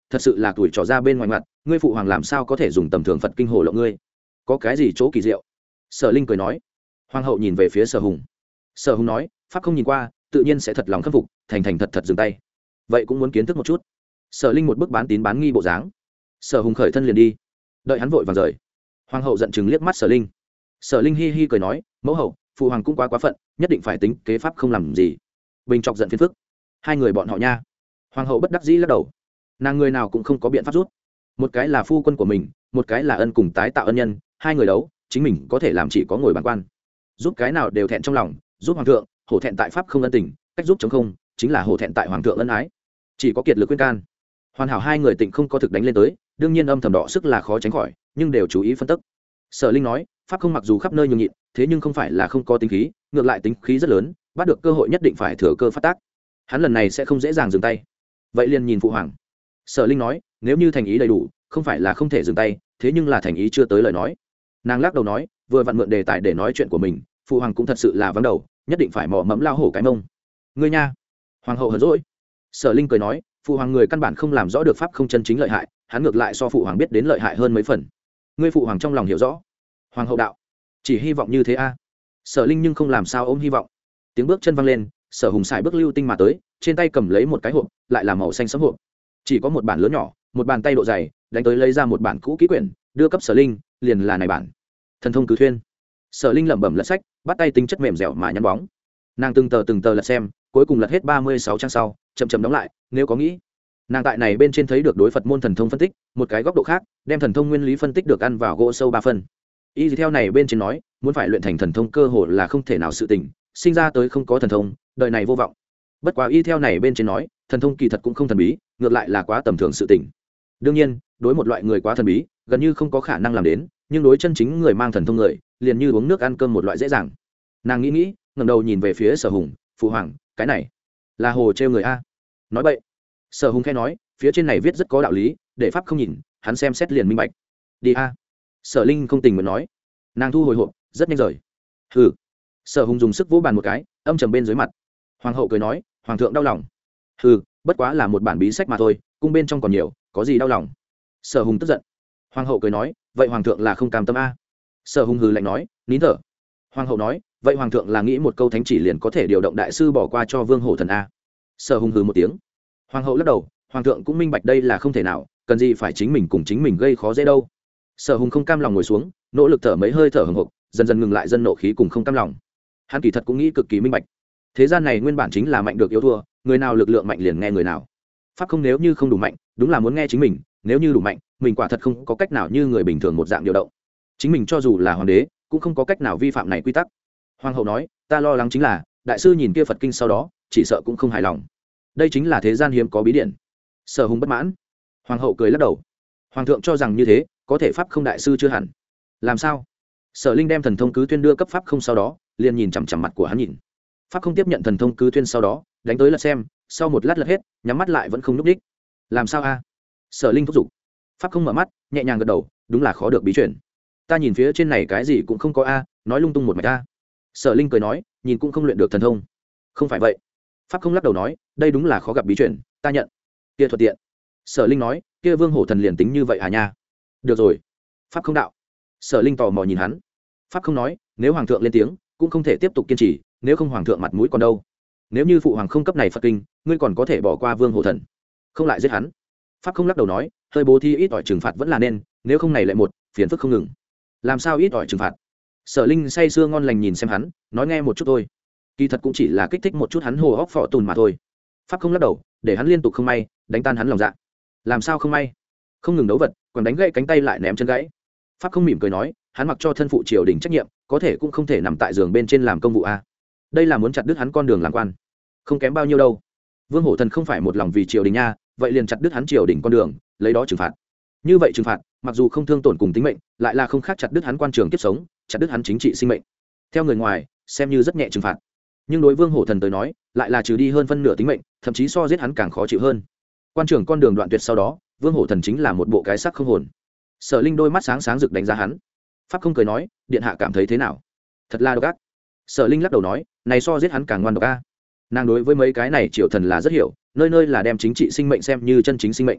Speaker 1: thật sự là tuổi trò ra bên ngoài mặt, ngươi phụ hoàng làm sao có thể dùng tầm thường Phật kinh hồ lộng ngươi? Có cái gì chỗ kỳ diệu? Sở Linh cười nói. Hoàng hậu nhìn về phía Sở Hùng. Sở Hùng nói, pháp không nhìn qua, tự nhiên sẽ thật lòng khâm phục, thành thành thật thật dừng tay. Vậy cũng muốn kiến thức một chút. Sở Linh một bức bán tín bán nghi bộ dáng. Sở Hùng khởi thân liền đi, đợi hắn vội vàng rời. Hoàng hậu giận chừng liếc mắt Sở Linh. Sở Linh hi hi cười nói, mẫu hậu, phụ hoàng cũng quá quá phận, nhất định phải tính kế pháp không làm gì. Bình chọc giận phiền phức. Hai người bọn họ nha. Hoàng hậu bất đắc dĩ lắc đầu. Nàng người nào cũng không có biện pháp rút. Một cái là phu quân của mình, một cái là ân cùng tái tạo ân nhân, hai người đấu, chính mình có thể làm chỉ có ngồi bàn quan. Giúp cái nào đều thẹn trong lòng, giúp hoàng thượng, hổ thẹn tại pháp không ân tình, cách giúp chống không, chính là hổ thẹn tại hoàng thượng ân ái. Chỉ có kiệt lực khuyên can. Hoàn hảo hai người tịnh không có thực đánh lên tới, đương nhiên âm thầm đỏ sức là khó tránh khỏi, nhưng đều chú ý phân tích. Sở Linh nói, pháp không mặc dù khắp nơi nhường nhịn, thế nhưng không phải là không có tính khí, ngược lại tính khí rất lớn, bắt được cơ hội nhất định phải thừa cơ phát tác. Hắn lần này sẽ không dễ dàng dừng tay. Vậy liền nhìn phụ hoàng. Sở Linh nói, nếu như thành ý đầy đủ, không phải là không thể dừng tay, thế nhưng là thành ý chưa tới lời nói. Nàng lắc đầu nói, vừa vặn mượn đề tài để nói chuyện của mình, phụ hoàng cũng thật sự là vắng đầu, nhất định phải mò mẫm lao hổ cái mông. Ngươi nha. Hoàng hậu hờn dỗi. Sở Linh cười nói, phụ hoàng người căn bản không làm rõ được pháp không chân chính lợi hại, hắn ngược lại so phụ hoàng biết đến lợi hại hơn mấy phần. Ngươi phụ hoàng trong lòng hiểu rõ. Hoàng hậu đạo, chỉ hy vọng như thế a. Sở Linh nhưng không làm sao ôm hy vọng. Tiếng bước chân văng lên, Sở Hùng xài bước lưu tinh mà tới, trên tay cầm lấy một cái hộp, lại là màu xanh sẫm hộp, chỉ có một bản lớn nhỏ, một bàn tay độ dày, đánh tới lấy ra một bản cũ ký quyển, đưa cấp Sở Linh, liền là này bản thần thông cứ thuyên. Sở Linh lẩm bẩm lật sách, bắt tay tính chất mềm dẻo mà nhăn bóng. Nàng từng tờ từng tờ lật xem, cuối cùng lật hết ba mươi sáu trang sau, chậm chậm đóng lại. Nếu có nghĩ, nàng tại này bên trên thấy được đối Phật môn thần thông phân tích, một cái góc độ khác, đem thần thông nguyên lý phân tích được ăn vào gỗ sâu ba phân. Y theo này bên trên nói, muốn phải luyện thành thần thông cơ hội là không thể nào sự tình, sinh ra tới không có thần thông, đời này vô vọng. Bất quá y theo này bên trên nói, thần thông kỳ thật cũng không thần bí, ngược lại là quá tầm thường sự tình. Đương nhiên, đối một loại người quá thần bí, gần như không có khả năng làm đến, nhưng đối chân chính người mang thần thông người, liền như uống nước ăn cơm một loại dễ dàng. Nàng nghĩ nghĩ, ngẩng đầu nhìn về phía Sở Hùng, phụ hoàng, cái này là hồ trêu người a. Nói bậy. Sở Hùng khẽ nói, phía trên này viết rất có đạo lý, để pháp không nhìn, hắn xem xét liền minh bạch. Đi a. Sở Linh không tình nguyện nói. Nàng thu hồi hộp, rất nhanh rời. Hừ. Sở Hùng dùng sức vỗ bàn một cái, âm trầm bên dưới mặt. Hoàng hậu cười nói, hoàng thượng đau lòng. Hừ, bất quá là một bản bí sách mà thôi, cung bên trong còn nhiều, có gì đau lòng. Sở Hùng tức giận. Hoàng hậu cười nói, vậy hoàng thượng là không cam tâm a. Sở Hùng hừ lạnh nói, nín thở. Hoàng hậu nói, vậy hoàng thượng là nghĩ một câu thánh chỉ liền có thể điều động đại sư bỏ qua cho vương hổ thần a. Sở Hùng hừ một tiếng. Hoàng hậu lắc đầu, hoàng thượng cũng minh bạch đây là không thể nào, cần gì phải chính mình cùng chính mình gây khó dễ đâu. Sở Hùng không cam lòng ngồi xuống, nỗ lực thở mấy hơi thở hừng hực, dần dần ngừng lại dân nộ khí cùng không cam lòng. Hắn kỳ thật cũng nghĩ cực kỳ minh bạch, thế gian này nguyên bản chính là mạnh được yếu thua, người nào lực lượng mạnh liền nghe người nào. Pháp không nếu như không đủ mạnh, đúng là muốn nghe chính mình, nếu như đủ mạnh, mình quả thật không có cách nào như người bình thường một dạng điều động. Chính mình cho dù là hoàng đế, cũng không có cách nào vi phạm này quy tắc. Hoàng hậu nói, ta lo lắng chính là đại sư nhìn kia Phật kinh sau đó, chỉ sợ cũng không hài lòng. Đây chính là thế gian hiếm có bí điển. Sở Hùng bất mãn. Hoàng hậu cười lắc đầu. Hoàng thượng cho rằng như thế, có thể pháp không đại sư chưa hẳn. Làm sao? Sở Linh đem thần thông cứ tuyên đưa cấp pháp không sau đó, liền nhìn chằm chằm mặt của hắn nhìn. Pháp không tiếp nhận thần thông cứ tuyên sau đó, đánh tới lật xem, sau một lát lật hết, nhắm mắt lại vẫn không nhúc đích. Làm sao a? Sở Linh thúc giục. Pháp không mở mắt, nhẹ nhàng gật đầu, đúng là khó được bí truyền. Ta nhìn phía trên này cái gì cũng không có a, nói lung tung một mạch a. Sở Linh cười nói, nhìn cũng không luyện được thần thông. Không phải vậy. Pháp không lắc đầu nói, đây đúng là khó gặp bí truyền, ta nhận. Kia thuận tiện. Sở Linh nói, kia vương hổ thần liền tính như vậy à nha. Được rồi. Pháp không đạo. Sở Linh tò mò nhìn hắn. Pháp không nói, nếu hoàng thượng lên tiếng, cũng không thể tiếp tục kiên trì, nếu không hoàng thượng mặt mũi còn đâu. Nếu như phụ hoàng không cấp này Phật kinh, ngươi còn có thể bỏ qua vương hổ thần, không lại giết hắn. Pháp không lắc đầu nói, hơi bố thí ít ỏi trừng phạt vẫn là nên, nếu không này lại một phiền phức không ngừng. Làm sao ít ỏi trừng phạt? Sở Linh say sưa ngon lành nhìn xem hắn, nói nghe một chút thôi. Kỳ thật cũng chỉ là kích thích một chút hắn hồ óc phọ tùn mà thôi. Pháp không lắc đầu, để hắn liên tục không may, đánh tan hắn lòng dạ. Làm sao không may? Không ngừng đấu vật, còn đánh gãy cánh tay lại ném chân gãy. Pháp không mỉm cười nói, hắn mặc cho thân phụ triều đình trách nhiệm, có thể cũng không thể nằm tại giường bên trên làm công vụ a. Đây là muốn chặt đứt hắn con đường làm quan, không kém bao nhiêu đâu. Vương hổ thần không phải một lòng vì triều đình nha, vậy liền chặt đứt hắn triều đình con đường, lấy đó trừng phạt. Như vậy trừng phạt, mặc dù không thương tổn cùng tính mệnh, lại là không khác chặt đứt hắn quan trường kiếp sống, chặt đứt hắn chính trị sinh mệnh. Theo người ngoài, xem như rất nhẹ trừng phạt, nhưng đối vương hổ thần tới nói, lại là trừ đi hơn phân nửa tính mệnh, thậm chí so giết hắn càng khó chịu hơn. Quan trường con đường đoạn tuyệt sau đó, vương hổ thần chính là một bộ cái xác không hồn. Sở Linh đôi mắt sáng sáng rực đánh giá hắn. Pháp không cười nói, điện hạ cảm thấy thế nào? Thật là độc ác. Sở Linh lắc đầu nói, này so giết hắn càng ngoan độc a. Nàng đối với mấy cái này triệu thần là rất hiểu, nơi nơi là đem chính trị sinh mệnh xem như chân chính sinh mệnh.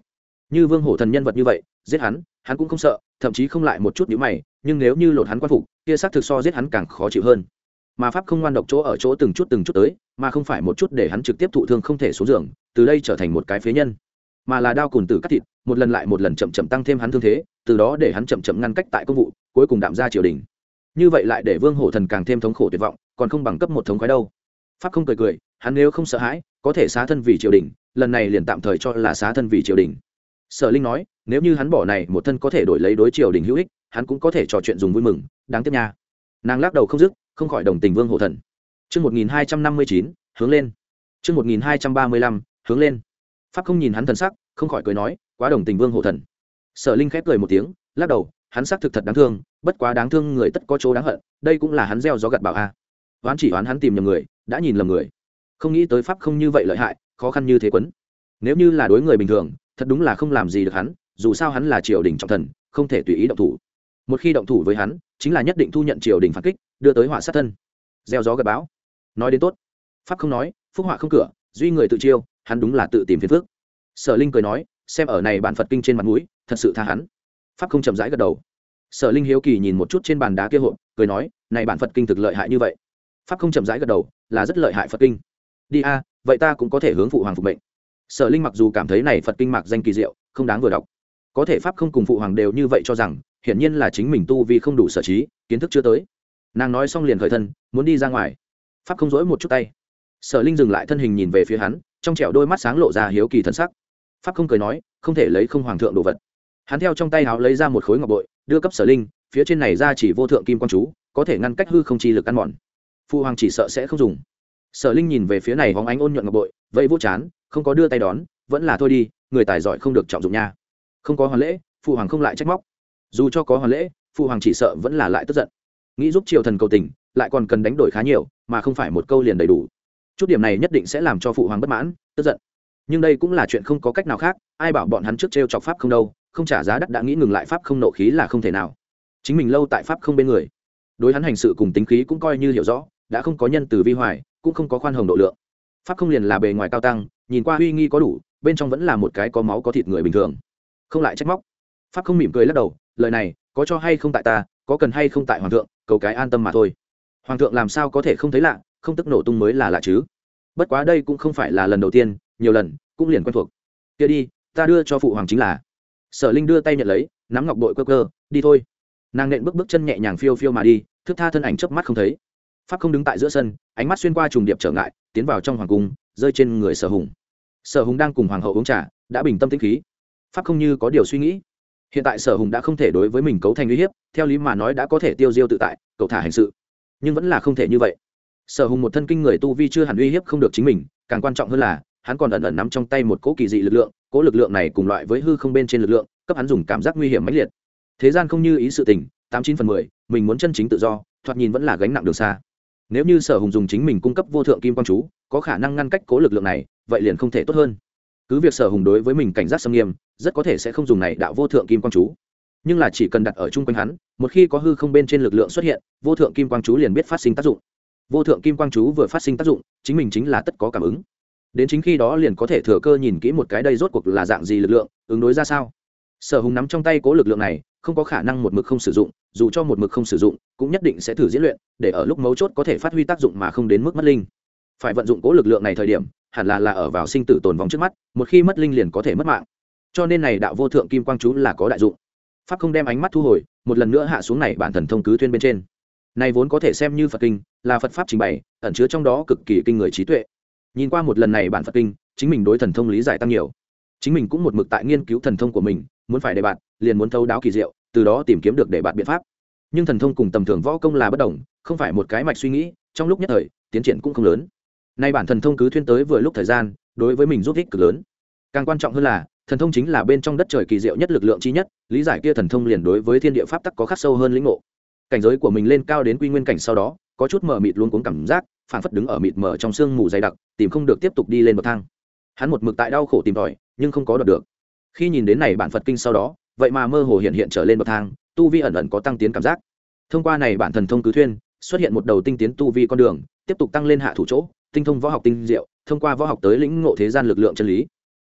Speaker 1: như vương hổ thần nhân vật như vậy giết hắn hắn cũng không sợ, thậm chí không lại một chút nhíu mày, nhưng nếu như lột hắn quan phục kia xác thực so giết hắn càng khó chịu hơn. Mà pháp không ngoan độc chỗ ở chỗ từng chút từng chút tới, mà không phải một chút để hắn trực tiếp thụ thương không thể xuống giường, từ đây trở thành một cái phế nhân, mà là đao cùn tử cắt thịt, một lần lại một lần chậm chậm tăng thêm hắn thương thế, từ đó để hắn chậm chậm ngăn cách tại công vụ, cuối cùng đạm ra triều đình. Như vậy lại để vương hổ thần càng thêm thống khổ tuyệt vọng, còn không bằng cấp một thống khoái đâu. Pháp không cười cười, hắn nếu không sợ hãi có thể xá thân vì triều đình, lần này liền tạm thời cho là xá thân vì triều đình. Sở Linh nói, nếu như hắn bỏ này một thân có thể đổi lấy đối triều đình hữu ích, hắn cũng có thể trò chuyện dùng vui mừng, đáng tiếc nha. Nàng lắc đầu không dứt, không khỏi đồng tình vương hổ thần. Chương một nghìn hai trăm năm mươi chín, hướng lên. Chương một nghìn hai trăm ba mươi lăm, hướng lên. Pháp không nhìn hắn thần sắc, không khỏi cười nói, quá đồng tình vương hổ thần. Sở Linh khép cười một tiếng, lắc đầu, hắn xác thực thật đáng thương, bất quá đáng thương người tất có chỗ đáng hận, đây cũng là hắn gieo gió gặt bão a. Oán chỉ oán hắn tìm nhầm người, đã nhìn lầm người. Không nghĩ tới pháp không như vậy lợi hại, khó khăn như thế quấn. Nếu như là đối người bình thường, thật đúng là không làm gì được hắn, dù sao hắn là triều đình trọng thần, không thể tùy ý động thủ. Một khi động thủ với hắn, chính là nhất định thu nhận triều đình phản kích, đưa tới họa sát thân. Gieo gió gặt bão. Nói đến tốt. Pháp không nói, phúc họa không cửa, duy người tự chiêu, hắn đúng là tự tìm phiền phức. Sở Linh cười nói, xem ở này bản Phật kinh trên mặt mũi, thật sự tha hắn. Pháp không chậm rãi gật đầu. Sở Linh hiếu kỳ nhìn một chút trên bàn đá kia hộp, cười nói, này bản Phật kinh thực lợi hại như vậy. Pháp không chậm rãi gật đầu, là rất lợi hại Phật kinh. Đi a, vậy ta cũng có thể hướng phụ hoàng phục mệnh. Sở Linh mặc dù cảm thấy này Phật kinh mạc danh kỳ diệu, không đáng vừa đọc, có thể pháp không cùng phụ hoàng đều như vậy cho rằng, hiển nhiên là chính mình tu vi không đủ sở trí, kiến thức chưa tới. Nàng nói xong liền khởi thân, muốn đi ra ngoài. Pháp không dỗi một chút tay. Sở Linh dừng lại thân hình nhìn về phía hắn, trong trẻo đôi mắt sáng lộ ra hiếu kỳ thần sắc. Pháp không cười nói, không thể lấy không hoàng thượng đồ vật. Hắn theo trong tay áo lấy ra một khối ngọc bội, đưa cấp Sở Linh, phía trên này ra chỉ vô thượng kim quang chú, có thể ngăn cách hư không chi lực ăn mòn. Phụ hoàng chỉ sợ sẽ không dùng. Sở Linh nhìn về phía này hóng ánh ôn nhuận ngọc bội, vậy vô chán, không có đưa tay đón, vẫn là thôi đi, người tài giỏi không được trọng dụng nha. Không có hoàn lễ, phụ hoàng không lại trách móc. Dù cho có hoàn lễ, phụ hoàng chỉ sợ vẫn là lại tức giận. Nghĩ giúp triều thần cầu tình, lại còn cần đánh đổi khá nhiều, mà không phải một câu liền đầy đủ. Chút điểm này nhất định sẽ làm cho phụ hoàng bất mãn, tức giận. Nhưng đây cũng là chuyện không có cách nào khác, ai bảo bọn hắn trước trêu chọc pháp không đâu, không trả giá đắt đã nghĩ ngừng lại pháp không nộ khí là không thể nào. Chính mình lâu tại pháp không bên người, đối hắn hành sự cùng tính khí cũng coi như hiểu rõ, đã không có nhân từ vi hoài, cũng không có khoan hồng độ lượng. Pháp không liền là bề ngoài cao tăng, nhìn qua uy nghi có đủ, bên trong vẫn là một cái có máu có thịt người bình thường, không lại trách móc. Pháp không mỉm cười lắc đầu, lời này có cho hay không tại ta, có cần hay không tại hoàng thượng, cầu cái an tâm mà thôi. Hoàng thượng làm sao có thể không thấy lạ, không tức nổ tung mới là lạ chứ. Bất quá đây cũng không phải là lần đầu tiên, nhiều lần cũng liền quen thuộc. Kia đi, ta đưa cho phụ hoàng chính là. Sở Linh đưa tay nhận lấy, nắm ngọc bội cơ cơ, đi thôi. Nàng nện bước bước chân nhẹ nhàng phiêu phiêu mà đi, thức tha thân ảnh chớp mắt không thấy. Pháp không đứng tại giữa sân, ánh mắt xuyên qua trùng điệp trở ngại, tiến vào trong hoàng cung, rơi trên người Sở Hùng. Sở Hùng đang cùng hoàng hậu uống trà, đã bình tâm tĩnh khí. Pháp không như có điều suy nghĩ. Hiện tại Sở Hùng đã không thể đối với mình cấu thành uy hiếp, theo lý mà nói đã có thể tiêu diêu tự tại, cậu thả hành sự, nhưng vẫn là không thể như vậy. Sở Hùng một thân kinh người tu vi chưa hẳn uy hiếp không được chính mình, càng quan trọng hơn là hắn còn ẩn ẩn nắm trong tay một cỗ kỳ dị lực lượng, cỗ lực lượng này cùng loại với hư không bên trên lực lượng, cấp hắn dùng cảm giác nguy hiểm mãnh liệt. Thế gian không như ý sự tình, tám chín phần mười, mình muốn chân chính tự do, thoạt nhìn vẫn là gánh nặng đường xa. Nếu như Sở Hùng dùng chính mình cung cấp vô thượng kim quang chú, có khả năng ngăn cách cỗ lực lượng này, vậy liền không thể tốt hơn. Cứ việc Sở Hùng đối với mình cảnh giác xâm nghiêm, rất có thể sẽ không dùng này đạo vô thượng kim quang chú, nhưng là chỉ cần đặt ở chung quanh hắn, một khi có hư không bên trên lực lượng xuất hiện, vô thượng kim quang chú liền biết phát sinh tác dụng. Vô thượng kim quang chú vừa phát sinh tác dụng, chính mình chính là tất có cảm ứng. Đến chính khi đó liền có thể thừa cơ nhìn kỹ một cái đây rốt cuộc là dạng gì lực lượng, ứng đối ra sao. Sở Hùng nắm trong tay cố lực lượng này, không có khả năng một mực không sử dụng, dù cho một mực không sử dụng, cũng nhất định sẽ thử diễn luyện, để ở lúc mấu chốt có thể phát huy tác dụng mà không đến mức mất linh. Phải vận dụng cố lực lượng này thời điểm, hẳn là là ở vào sinh tử tồn vong trước mắt, một khi mất linh liền có thể mất mạng. Cho nên này đạo vô thượng kim quang chú là có đại dụng. Pháp không đem ánh mắt thu hồi, một lần nữa hạ xuống này bản thần thông cứ thuyên bên trên. Này vốn có thể xem như Phật kinh, là Phật pháp trình bày, ẩn chứa trong đó cực kỳ kinh người trí tuệ. Nhìn qua một lần này bản Phật kinh, chính mình đối thần thông lý giải tăng nhiều. Chính mình cũng một mực tại nghiên cứu thần thông của mình, muốn phải đề bạt, liền muốn thấu đáo kỳ diệu, từ đó tìm kiếm được đề bạt biện pháp. Nhưng thần thông cùng tầm thường võ công là bất đồng, không phải một cái mạch suy nghĩ, trong lúc nhất thời, tiến triển cũng không lớn. Nay bản thần thông cứ thuyên tới vừa lúc thời gian, đối với mình giúp ích cực lớn. Càng quan trọng hơn là, thần thông chính là bên trong đất trời kỳ diệu nhất lực lượng chi nhất, lý giải kia thần thông liền đối với thiên địa pháp tắc có khắc sâu hơn lĩnh ngộ. Cảnh giới của mình lên cao đến quy nguyên cảnh sau đó, có chút mờ mịt luống cuống cảm giác, phản phất đứng ở mịt mờ trong sương mù dày đặc, tìm không được tiếp tục đi lên bậc thang. Hắn một mực tại đau khổ tìm tòi, nhưng không có đoạt được. Khi nhìn đến này bản Phật kinh sau đó, vậy mà mơ hồ hiện hiện trở lên bậc thang, tu vi ẩn ẩn có tăng tiến cảm giác. Thông qua này bản thần thông cứ thuyên, xuất hiện một đầu tinh tiến tu vi con đường, tiếp tục tăng lên hạ thủ chỗ, tinh thông võ học tinh diệu, thông qua võ học tới lĩnh ngộ thế gian lực lượng chân lý.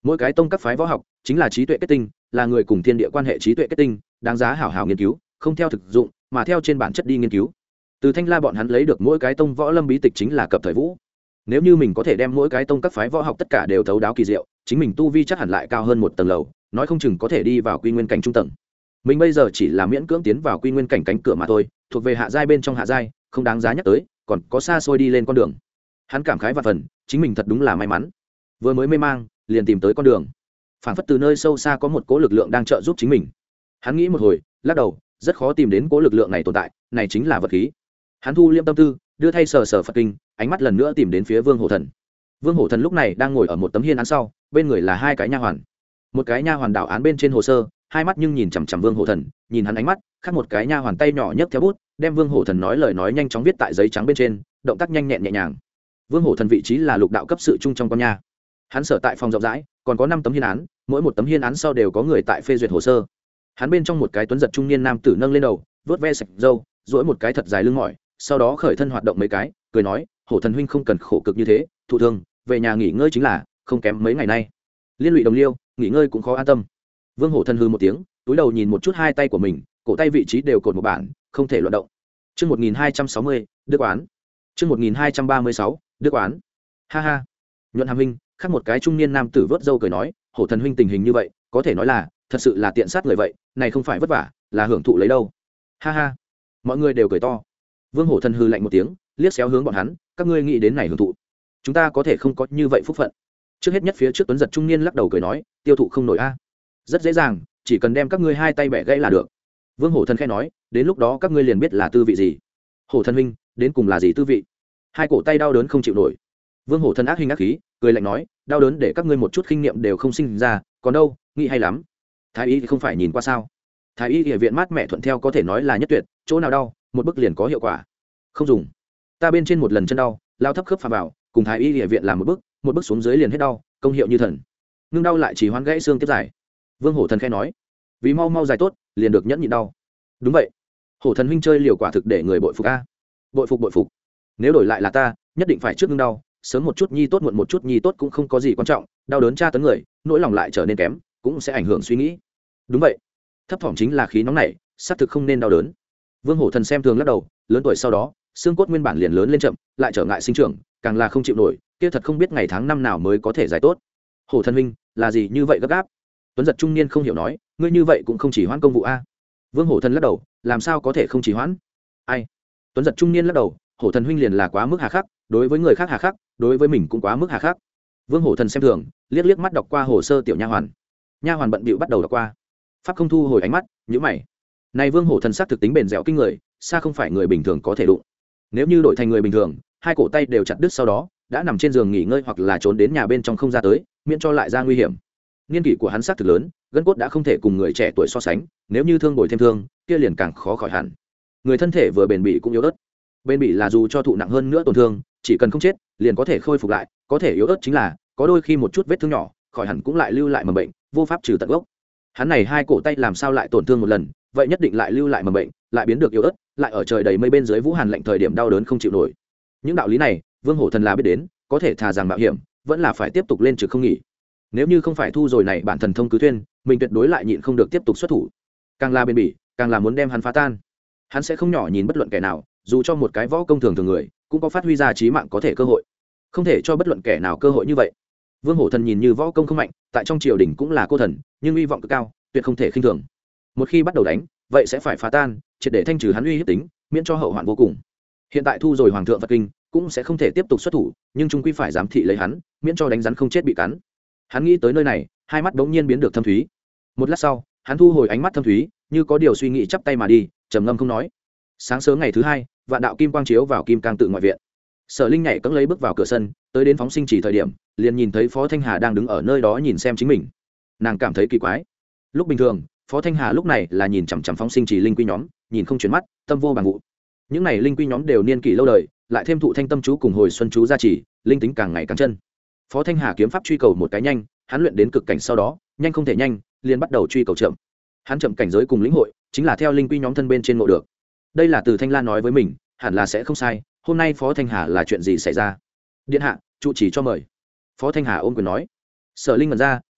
Speaker 1: mỗi cái tông các phái võ học chính là trí tuệ kết tinh, là người cùng thiên địa quan hệ trí tuệ kết tinh, đáng giá hảo hảo nghiên cứu, không theo thực dụng mà theo trên bản chất đi nghiên cứu. Từ Thanh La bọn hắn lấy được mỗi cái tông võ lâm bí tịch chính là cập thời vũ. Nếu như mình có thể đem mỗi cái tông các phái võ học tất cả đều thấu đáo kỳ diệu, chính mình tu vi chắc hẳn lại cao hơn một tầng lầu, nói không chừng có thể đi vào quy nguyên cảnh trung tầng. Mình bây giờ chỉ là miễn cưỡng tiến vào quy nguyên cảnh cánh cửa mà thôi, thuộc về hạ giai bên trong hạ giai, không đáng giá nhắc tới, còn có xa xôi đi lên con đường. Hắn cảm khái vạn phần, chính mình thật đúng là may mắn, vừa mới mê mang liền tìm tới con đường. Phản phất từ nơi sâu xa có một cỗ lực lượng đang trợ giúp chính mình. Hắn nghĩ một hồi, lắc đầu, rất khó tìm đến cỗ lực lượng này tồn tại, này chính là vật khí. Hắn thu liêm tâm tư, đưa thay sờ sờ Phật kinh, ánh mắt lần nữa tìm đến phía Vương Hổ Thần. Vương Hổ Thần lúc này đang ngồi ở một tấm hiên án sau, bên người là hai cái nha hoàn. Một cái nha hoàn đảo án bên trên hồ sơ, hai mắt nhưng nhìn chằm chằm Vương Hổ Thần, nhìn hắn ánh mắt, khác một cái nha hoàn tay nhỏ nhấc theo bút, đem Vương Hổ Thần nói lời nói nhanh chóng viết tại giấy trắng bên trên, động tác nhanh nhẹn nhẹ nhàng. Vương Hổ Thần vị trí là lục đạo cấp sự trung trong con nha. Hắn sở tại phòng rộng rãi, còn có năm tấm hiên án, mỗi một tấm hiên án sau đều có người tại phê duyệt hồ sơ. Hắn bên trong một cái tuấn giật trung niên nam tử nâng lên đầu, vớt ve sạch râu, duỗi một cái thật dài lưng mỏi, sau đó khởi thân hoạt động mấy cái, cười nói, Hổ Thần huynh không cần khổ cực như thế, thụ thương về nhà nghỉ ngơi chính là, không kém mấy ngày nay liên lụy đồng liêu, nghỉ ngơi cũng khó an tâm. Vương Hổ Thần hư một tiếng, túi đầu nhìn một chút hai tay của mình, cổ tay vị trí đều cột một bản, không thể loạn động. Chương một nghìn hai trăm sáu mươi, Đức Oán. Chương một nghìn hai trăm ba mươi sáu, Đức Oán. Ha ha. Nhuận Hàm huynh, khác một cái trung niên nam tử vớt râu cười nói, Hổ Thần huynh tình hình như vậy, có thể nói là, thật sự là tiện sát người vậy, này không phải vất vả, là hưởng thụ lấy đâu. Ha ha. Mọi người đều cười to. Vương Hổ Thần hư lạnh một tiếng, liếc xéo hướng bọn hắn, các ngươi nghĩ đến này hưởng thụ, chúng ta có thể không có như vậy phúc phận. Trước hết nhất phía trước tuấn giật trung niên lắc đầu cười nói, tiêu thụ không nổi a. Rất dễ dàng, chỉ cần đem các ngươi hai tay bẻ gãy là được. Vương Hổ Thần khẽ nói, đến lúc đó các ngươi liền biết là tư vị gì. Hổ Thần huynh, đến cùng là gì tư vị? Hai cổ tay đau đớn không chịu nổi. Vương Hổ Thần ác hình ác khí, cười lạnh nói, đau đớn để các ngươi một chút kinh nghiệm đều không sinh ra, còn đâu, nghĩ hay lắm. Thái y thì không phải nhìn qua sao? Thái y y viện mát mẹ thuận theo có thể nói là nhất tuyệt, chỗ nào đau, một bức liền có hiệu quả. Không dùng. Ta bên trên một lần chân đau, lao thấp khớp phà vào, cùng Thái y y viện làm một bước, một bước xuống dưới liền hết đau, công hiệu như thần. Ngưng đau lại chỉ hoán gãy xương tiếp dài. Vương Hổ Thần khẽ nói, vì mau mau dài tốt, liền được nhẫn nhịn đau. Đúng vậy. Hổ Thần huynh chơi liều quả thực để người bội phục a. Bội phục bội phục. Nếu đổi lại là ta, nhất định phải trước ngưng đau, sớm một chút nhi tốt muộn một chút nhi tốt cũng không có gì quan trọng, đau đớn tra tấn người, nỗi lòng lại trở nên kém, cũng sẽ ảnh hưởng suy nghĩ. Đúng vậy. Thấp thỏm chính là khí nóng này, xác thực không nên đau đớn. Vương Hổ Thần xem thường lắc đầu, lớn tuổi sau đó, xương cốt nguyên bản liền lớn lên chậm, lại trở ngại sinh trưởng, càng là không chịu nổi, kia thật không biết ngày tháng năm nào mới có thể giải tốt. Hổ Thần huynh, là gì như vậy gấp gáp? Tuấn giật trung niên không hiểu nói, ngươi như vậy cũng không chỉ hoãn công vụ a. Vương Hổ Thần lắc đầu, làm sao có thể không chỉ hoãn? Ai? Tuấn giật trung niên lắc đầu, Hổ Thần huynh liền là quá mức hà khắc, đối với người khác hà khắc, đối với mình cũng quá mức hà khắc. Vương Hổ Thần xem thường, liếc liếc mắt đọc qua hồ sơ tiểu nha hoàn. Nha hoàn bận bịu bắt đầu đọc qua. Pháp không thu hồi ánh mắt, nhíu mày. Này Vương Hổ Thần sắc thực tính bền dẻo kinh người, xa không phải người bình thường có thể đụng. Nếu như đổi thành người bình thường, hai cổ tay đều chặt đứt sau đó, đã nằm trên giường nghỉ ngơi hoặc là trốn đến nhà bên trong không ra tới, miễn cho lại ra nguy hiểm. Niên kỷ của hắn sắc thực lớn, gân cốt đã không thể cùng người trẻ tuổi so sánh, nếu như thương bồi thêm thương, kia liền càng khó khỏi hẳn. Người thân thể vừa bền bỉ cũng yếu ớt. Bền bỉ là dù cho thụ nặng hơn nữa tổn thương, chỉ cần không chết, liền có thể khôi phục lại, có thể yếu ớt chính là, có đôi khi một chút vết thương nhỏ, khỏi hẳn cũng lại lưu lại mầm bệnh, vô pháp trừ tận gốc. Hắn này hai cổ tay làm sao lại tổn thương một lần, vậy nhất định lại lưu lại mầm bệnh, lại biến được yếu ớt, lại ở trời đầy mây bên dưới vũ hàn lạnh thời điểm đau đớn không chịu nổi. Những đạo lý này, Vương Hổ Thần là biết đến, có thể thà rằng mạo hiểm, vẫn là phải tiếp tục lên trực không nghỉ. Nếu như không phải thu rồi này bản thần thông cứ thuyên, mình tuyệt đối lại nhịn không được tiếp tục xuất thủ. Càng là bền bỉ, càng là muốn đem hắn phá tan. Hắn sẽ không nhỏ nhìn bất luận kẻ nào, dù cho một cái võ công thường thường người, cũng có phát huy ra chí mạng có thể cơ hội. Không thể cho bất luận kẻ nào cơ hội như vậy. Vương Hổ Thần nhìn như võ công không mạnh, tại trong triều đình cũng là cô thần, nhưng uy vọng cực cao, tuyệt không thể khinh thường. Một khi bắt đầu đánh, vậy sẽ phải phá tan, triệt để thanh trừ hắn uy hiếp tính, miễn cho hậu hoạn vô cùng. Hiện tại thu rồi hoàng thượng Phật kinh, cũng sẽ không thể tiếp tục xuất thủ, nhưng trung quy phải giám thị lấy hắn, miễn cho đánh rắn không chết bị cắn. Hắn nghĩ tới nơi này, hai mắt bỗng nhiên biến được thâm thúy. Một lát sau, hắn thu hồi ánh mắt thâm thúy, như có điều suy nghĩ chắp tay mà đi, trầm ngâm không nói. Sáng sớm ngày thứ hai, vạn đạo kim quang chiếu vào kim cang tự ngoại viện. Sở Linh nhảy cẫng lấy bước vào cửa sân, tới đến phóng sinh chỉ thời điểm, liền nhìn thấy Phó Thanh Hà đang đứng ở nơi đó nhìn xem chính mình. Nàng cảm thấy kỳ quái. Lúc bình thường, Phó Thanh Hà lúc này là nhìn chằm chằm phóng sinh chỉ linh quy nhóm, nhìn không chuyển mắt, tâm vô bằng vụ. Những này linh quy nhóm đều niên kỷ lâu đời, lại thêm thụ thanh tâm chú cùng hồi xuân chú gia trì, linh tính càng ngày càng chân. Phó Thanh Hà kiếm pháp truy cầu một cái nhanh, hắn luyện đến cực cảnh sau đó, nhanh không thể nhanh, liền bắt đầu truy cầu chậm. Hắn chậm cảnh giới cùng lĩnh hội, chính là theo linh quy nhóm thân bên trên ngộ được. Đây là Từ Thanh Lan nói với mình, hẳn là sẽ không sai. Hôm nay Phó Thanh Hà là chuyện gì xảy ra? Điện hạ, trụ chỉ cho mời. Phó Thanh Hà ôm quyền nói. Sở Linh ngẩn ra,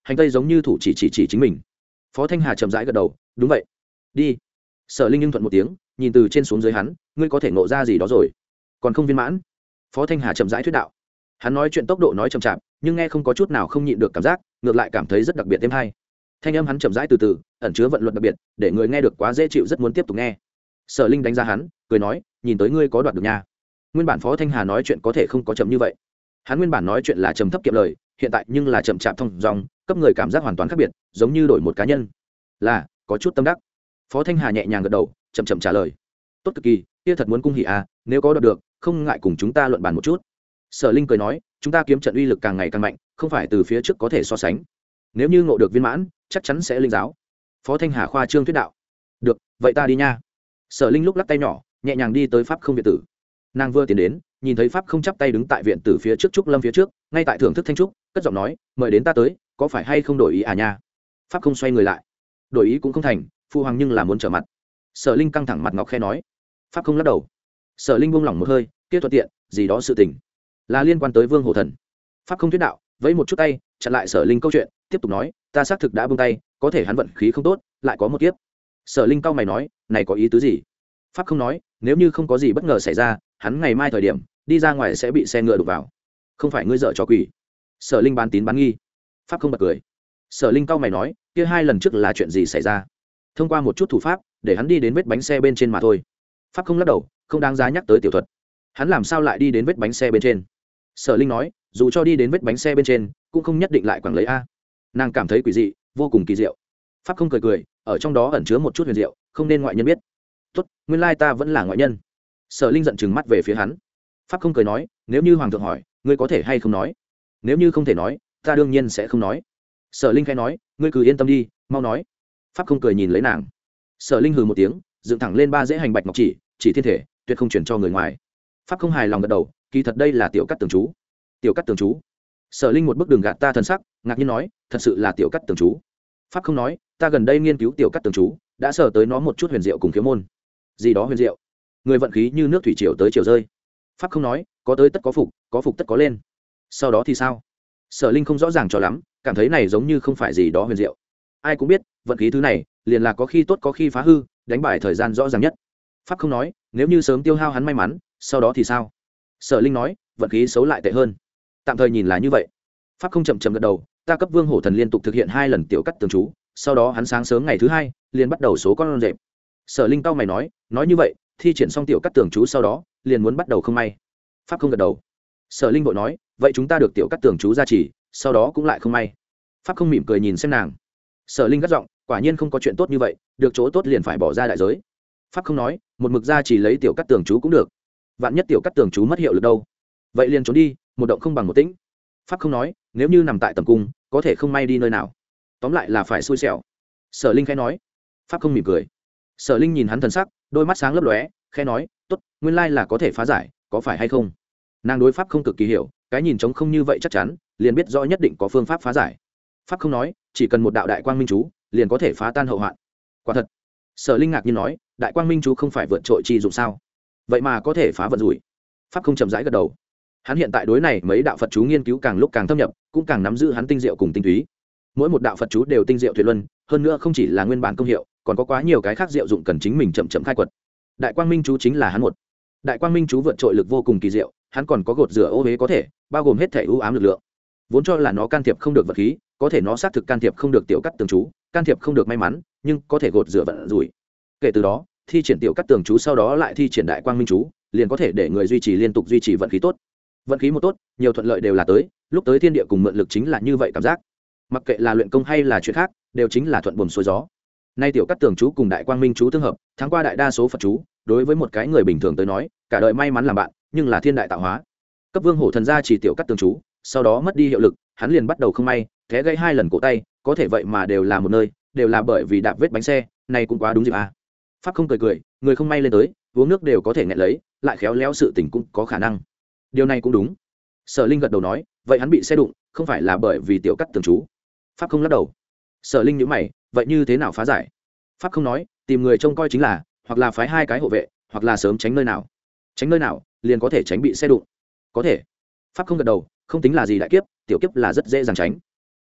Speaker 1: hành tây giống như thủ chỉ chỉ chỉ chính mình. Phó Thanh Hà chậm rãi gật đầu, đúng vậy, đi. Sở Linh nhưng thuận một tiếng, nhìn từ trên xuống dưới hắn, ngươi có thể ngộ ra gì đó rồi, còn không viên mãn. Phó Thanh Hà chậm rãi thuyết đạo. Hắn nói chuyện tốc độ nói chậm chạp, nhưng nghe không có chút nào không nhịn được cảm giác, ngược lại cảm thấy rất đặc biệt thêm hay. Thanh âm hắn chậm rãi từ từ, ẩn chứa vận luật đặc biệt, để người nghe được quá dễ chịu, rất muốn tiếp tục nghe. Sở Linh đánh giá hắn, cười nói, nhìn tới ngươi có đoạt được nha. Nguyên bản Phó Thanh Hà nói chuyện có thể không có chậm như vậy. Hắn nguyên bản nói chuyện là trầm thấp kiệm lời, hiện tại nhưng là chậm chạp thông dong, cấp người cảm giác hoàn toàn khác biệt, giống như đổi một cá nhân. Là, có chút tâm đắc. Phó Thanh Hà nhẹ nhàng gật đầu, chậm chậm trả lời. Tốt cực kỳ, kia thật muốn cung hỉ à, nếu có đoạt được, không ngại cùng chúng ta luận bàn một chút. Sở Linh cười nói, chúng ta kiếm trận uy lực càng ngày càng mạnh, không phải từ phía trước có thể so sánh. Nếu như ngộ được viên mãn, chắc chắn sẽ linh giáo. Phó Thanh Hà khoa trương thuyết đạo. Được, vậy ta đi nha. Sở Linh lúc lắc tay nhỏ, nhẹ nhàng đi tới pháp không viện tử. Nàng vừa tiến đến, nhìn thấy pháp không chắp tay đứng tại viện tử phía trước trúc lâm phía trước, ngay tại thưởng thức thanh trúc, cất giọng nói, mời đến ta tới, có phải hay không đổi ý à nha. Pháp không xoay người lại, đổi ý cũng không thành, phu hoàng nhưng là muốn trở mặt. Sở Linh căng thẳng mặt ngọc khe nói. Pháp không lắc đầu. Sở Linh buông lỏng một hơi, kia thuận tiện gì đó sự tình là liên quan tới Vương Hổ Thần. Pháp không thuyết đạo, vẫy một chút tay chặn lại Sở Linh câu chuyện, tiếp tục nói, ta xác thực đã buông tay, có thể hắn vận khí không tốt, lại có một kiếp. Sở Linh cau mày nói, này có ý tứ gì? Pháp không nói, nếu như không có gì bất ngờ xảy ra, hắn ngày mai thời điểm đi ra ngoài sẽ bị xe ngựa đụng vào. Không phải ngươi dở trò quỷ. Sở Linh bán tín bán nghi. Pháp không bật cười. Sở Linh cau mày nói, kia hai lần trước là chuyện gì xảy ra? Thông qua một chút thủ pháp, để hắn đi đến vết bánh xe bên trên mà thôi. Pháp không lắc đầu, không đáng giá nhắc tới tiểu thuật. Hắn làm sao lại đi đến vết bánh xe bên trên? Sở Linh nói, dù cho đi đến vết bánh xe bên trên, cũng không nhất định lại quẳng lấy a. Nàng cảm thấy quỷ dị, vô cùng kỳ diệu. Pháp không cười cười, ở trong đó ẩn chứa một chút huyền diệu, không nên ngoại nhân biết. Tốt, nguyên lai ta vẫn là ngoại nhân. Sở Linh giận chừng mắt về phía hắn. Pháp không cười nói, nếu như hoàng thượng hỏi, ngươi có thể hay không nói? Nếu như không thể nói, ta đương nhiên sẽ không nói. Sở Linh khẽ nói, ngươi cứ yên tâm đi, mau nói. Pháp không cười nhìn lấy nàng. Sở Linh hừ một tiếng, dựng thẳng lên ba dễ hành bạch ngọc chỉ, chỉ thiên thể, tuyệt không chuyển cho người ngoài. Pháp không hài lòng gật đầu, kỳ thật đây là tiểu cắt tường chú. Tiểu cắt tường chú. Sở Linh một bức đường gạt ta thần sắc, ngạc nhiên nói, thật sự là tiểu cắt tường chú. Pháp không nói, ta gần đây nghiên cứu tiểu cắt tường chú, đã sở tới nó một chút huyền diệu cùng khiếu môn. Gì đó huyền diệu? Người vận khí như nước thủy triều tới triều rơi. Pháp không nói, có tới tất có phục, có phục tất có lên. Sau đó thì sao? Sở Linh không rõ ràng cho lắm, cảm thấy này giống như không phải gì đó huyền diệu. Ai cũng biết, vận khí thứ này, liền là có khi tốt có khi phá hư, đánh bại thời gian rõ ràng nhất. Pháp không nói, nếu như sớm tiêu hao hắn may mắn, sau đó thì sao? Sở Linh nói, vận khí xấu lại tệ hơn. Tạm thời nhìn là như vậy. Pháp không chậm chậm gật đầu, ta cấp Vương Hổ Thần liên tục thực hiện hai lần tiểu cắt tường chú, sau đó hắn sáng sớm ngày thứ hai, liền bắt đầu số con rệp. Sở Linh tao mày nói, nói như vậy, thi triển xong tiểu cắt tường chú sau đó, liền muốn bắt đầu không may. Pháp không gật đầu. Sở Linh vội nói, vậy chúng ta được tiểu cắt tường chú gia trì, sau đó cũng lại không may. Pháp không mỉm cười nhìn xem nàng. Sở Linh gắt giọng, quả nhiên không có chuyện tốt như vậy, được chỗ tốt liền phải bỏ ra đại giới. Pháp không nói, một mực ra chỉ lấy tiểu cắt tường chú cũng được, vạn nhất tiểu cắt tường chú mất hiệu lực đâu, vậy liền trốn đi, một động không bằng một tĩnh. Pháp không nói, nếu như nằm tại tầm cung, có thể không may đi nơi nào, tóm lại là phải xui xẻo. Sở Linh khẽ nói. Pháp không mỉm cười. Sở Linh nhìn hắn thần sắc, đôi mắt sáng lấp lóe, khẽ nói, tốt, nguyên lai là có thể phá giải, có phải hay không? Nàng đối pháp không cực kỳ hiểu, cái nhìn trống không như vậy chắc chắn, liền biết rõ nhất định có phương pháp phá giải. Pháp không nói, chỉ cần một đạo đại quang minh chú, liền có thể phá tan hậu hoạn. Quả thật. Sở Linh ngạc nhiên nói, đại quang minh chú không phải vượt trội chi dụng sao? Vậy mà có thể phá vận rủi. Pháp không chậm rãi gật đầu. Hắn hiện tại đối này mấy đạo Phật chú nghiên cứu càng lúc càng thâm nhập, cũng càng nắm giữ hắn tinh diệu cùng tinh túy. Mỗi một đạo Phật chú đều tinh diệu tuyệt luân, hơn nữa không chỉ là nguyên bản công hiệu, còn có quá nhiều cái khác diệu dụng cần chính mình chậm chậm khai quật. Đại quang minh chú chính là hắn một. Đại quang minh chú vượt trội lực vô cùng kỳ diệu, hắn còn có gột rửa ô uế có thể, bao gồm hết thể ưu ám lực lượng. Vốn cho là nó can thiệp không được vật khí, có thể nó xác thực can thiệp không được tiểu cắt tường chú, can thiệp không được may mắn, nhưng có thể gột rửa vận rủi. Kể từ đó, thi triển tiểu cắt tường chú sau đó lại thi triển đại quang minh chú, liền có thể để người duy trì liên tục duy trì vận khí tốt. Vận khí một tốt, nhiều thuận lợi đều là tới, lúc tới thiên địa cùng mượn lực chính là như vậy cảm giác. Mặc kệ là luyện công hay là chuyện khác, đều chính là thuận buồm xuôi gió. Nay tiểu cắt tường chú cùng đại quang minh chú tương hợp, thắng qua đại đa số Phật chú, đối với một cái người bình thường tới nói, cả đời may mắn làm bạn, nhưng là thiên đại tạo hóa. Cấp Vương Hổ Thần gia chỉ tiểu cắt tường chú, sau đó mất đi hiệu lực, hắn liền bắt đầu không may, té gãy hai lần cổ tay, có thể vậy mà đều là một nơi, đều là bởi vì đạp vết bánh xe, này cũng quá đúng dịp à. Pháp không cười cười, người không may lên tới, uống nước đều có thể nghẹn lấy, lại khéo léo sự tình cũng có khả năng. Điều này cũng đúng. Sở Linh gật đầu nói, vậy hắn bị xe đụng, không phải là bởi vì tiểu cắt tường chú. Pháp không lắc đầu. Sở Linh nhíu mày, vậy như thế nào phá giải? Pháp không nói, tìm người trông coi chính là, hoặc là phái hai cái hộ vệ, hoặc là sớm tránh nơi nào. Tránh nơi nào, liền có thể tránh bị xe đụng. Có thể. Pháp không gật đầu, không tính là gì đại kiếp, tiểu kiếp là rất dễ dàng tránh.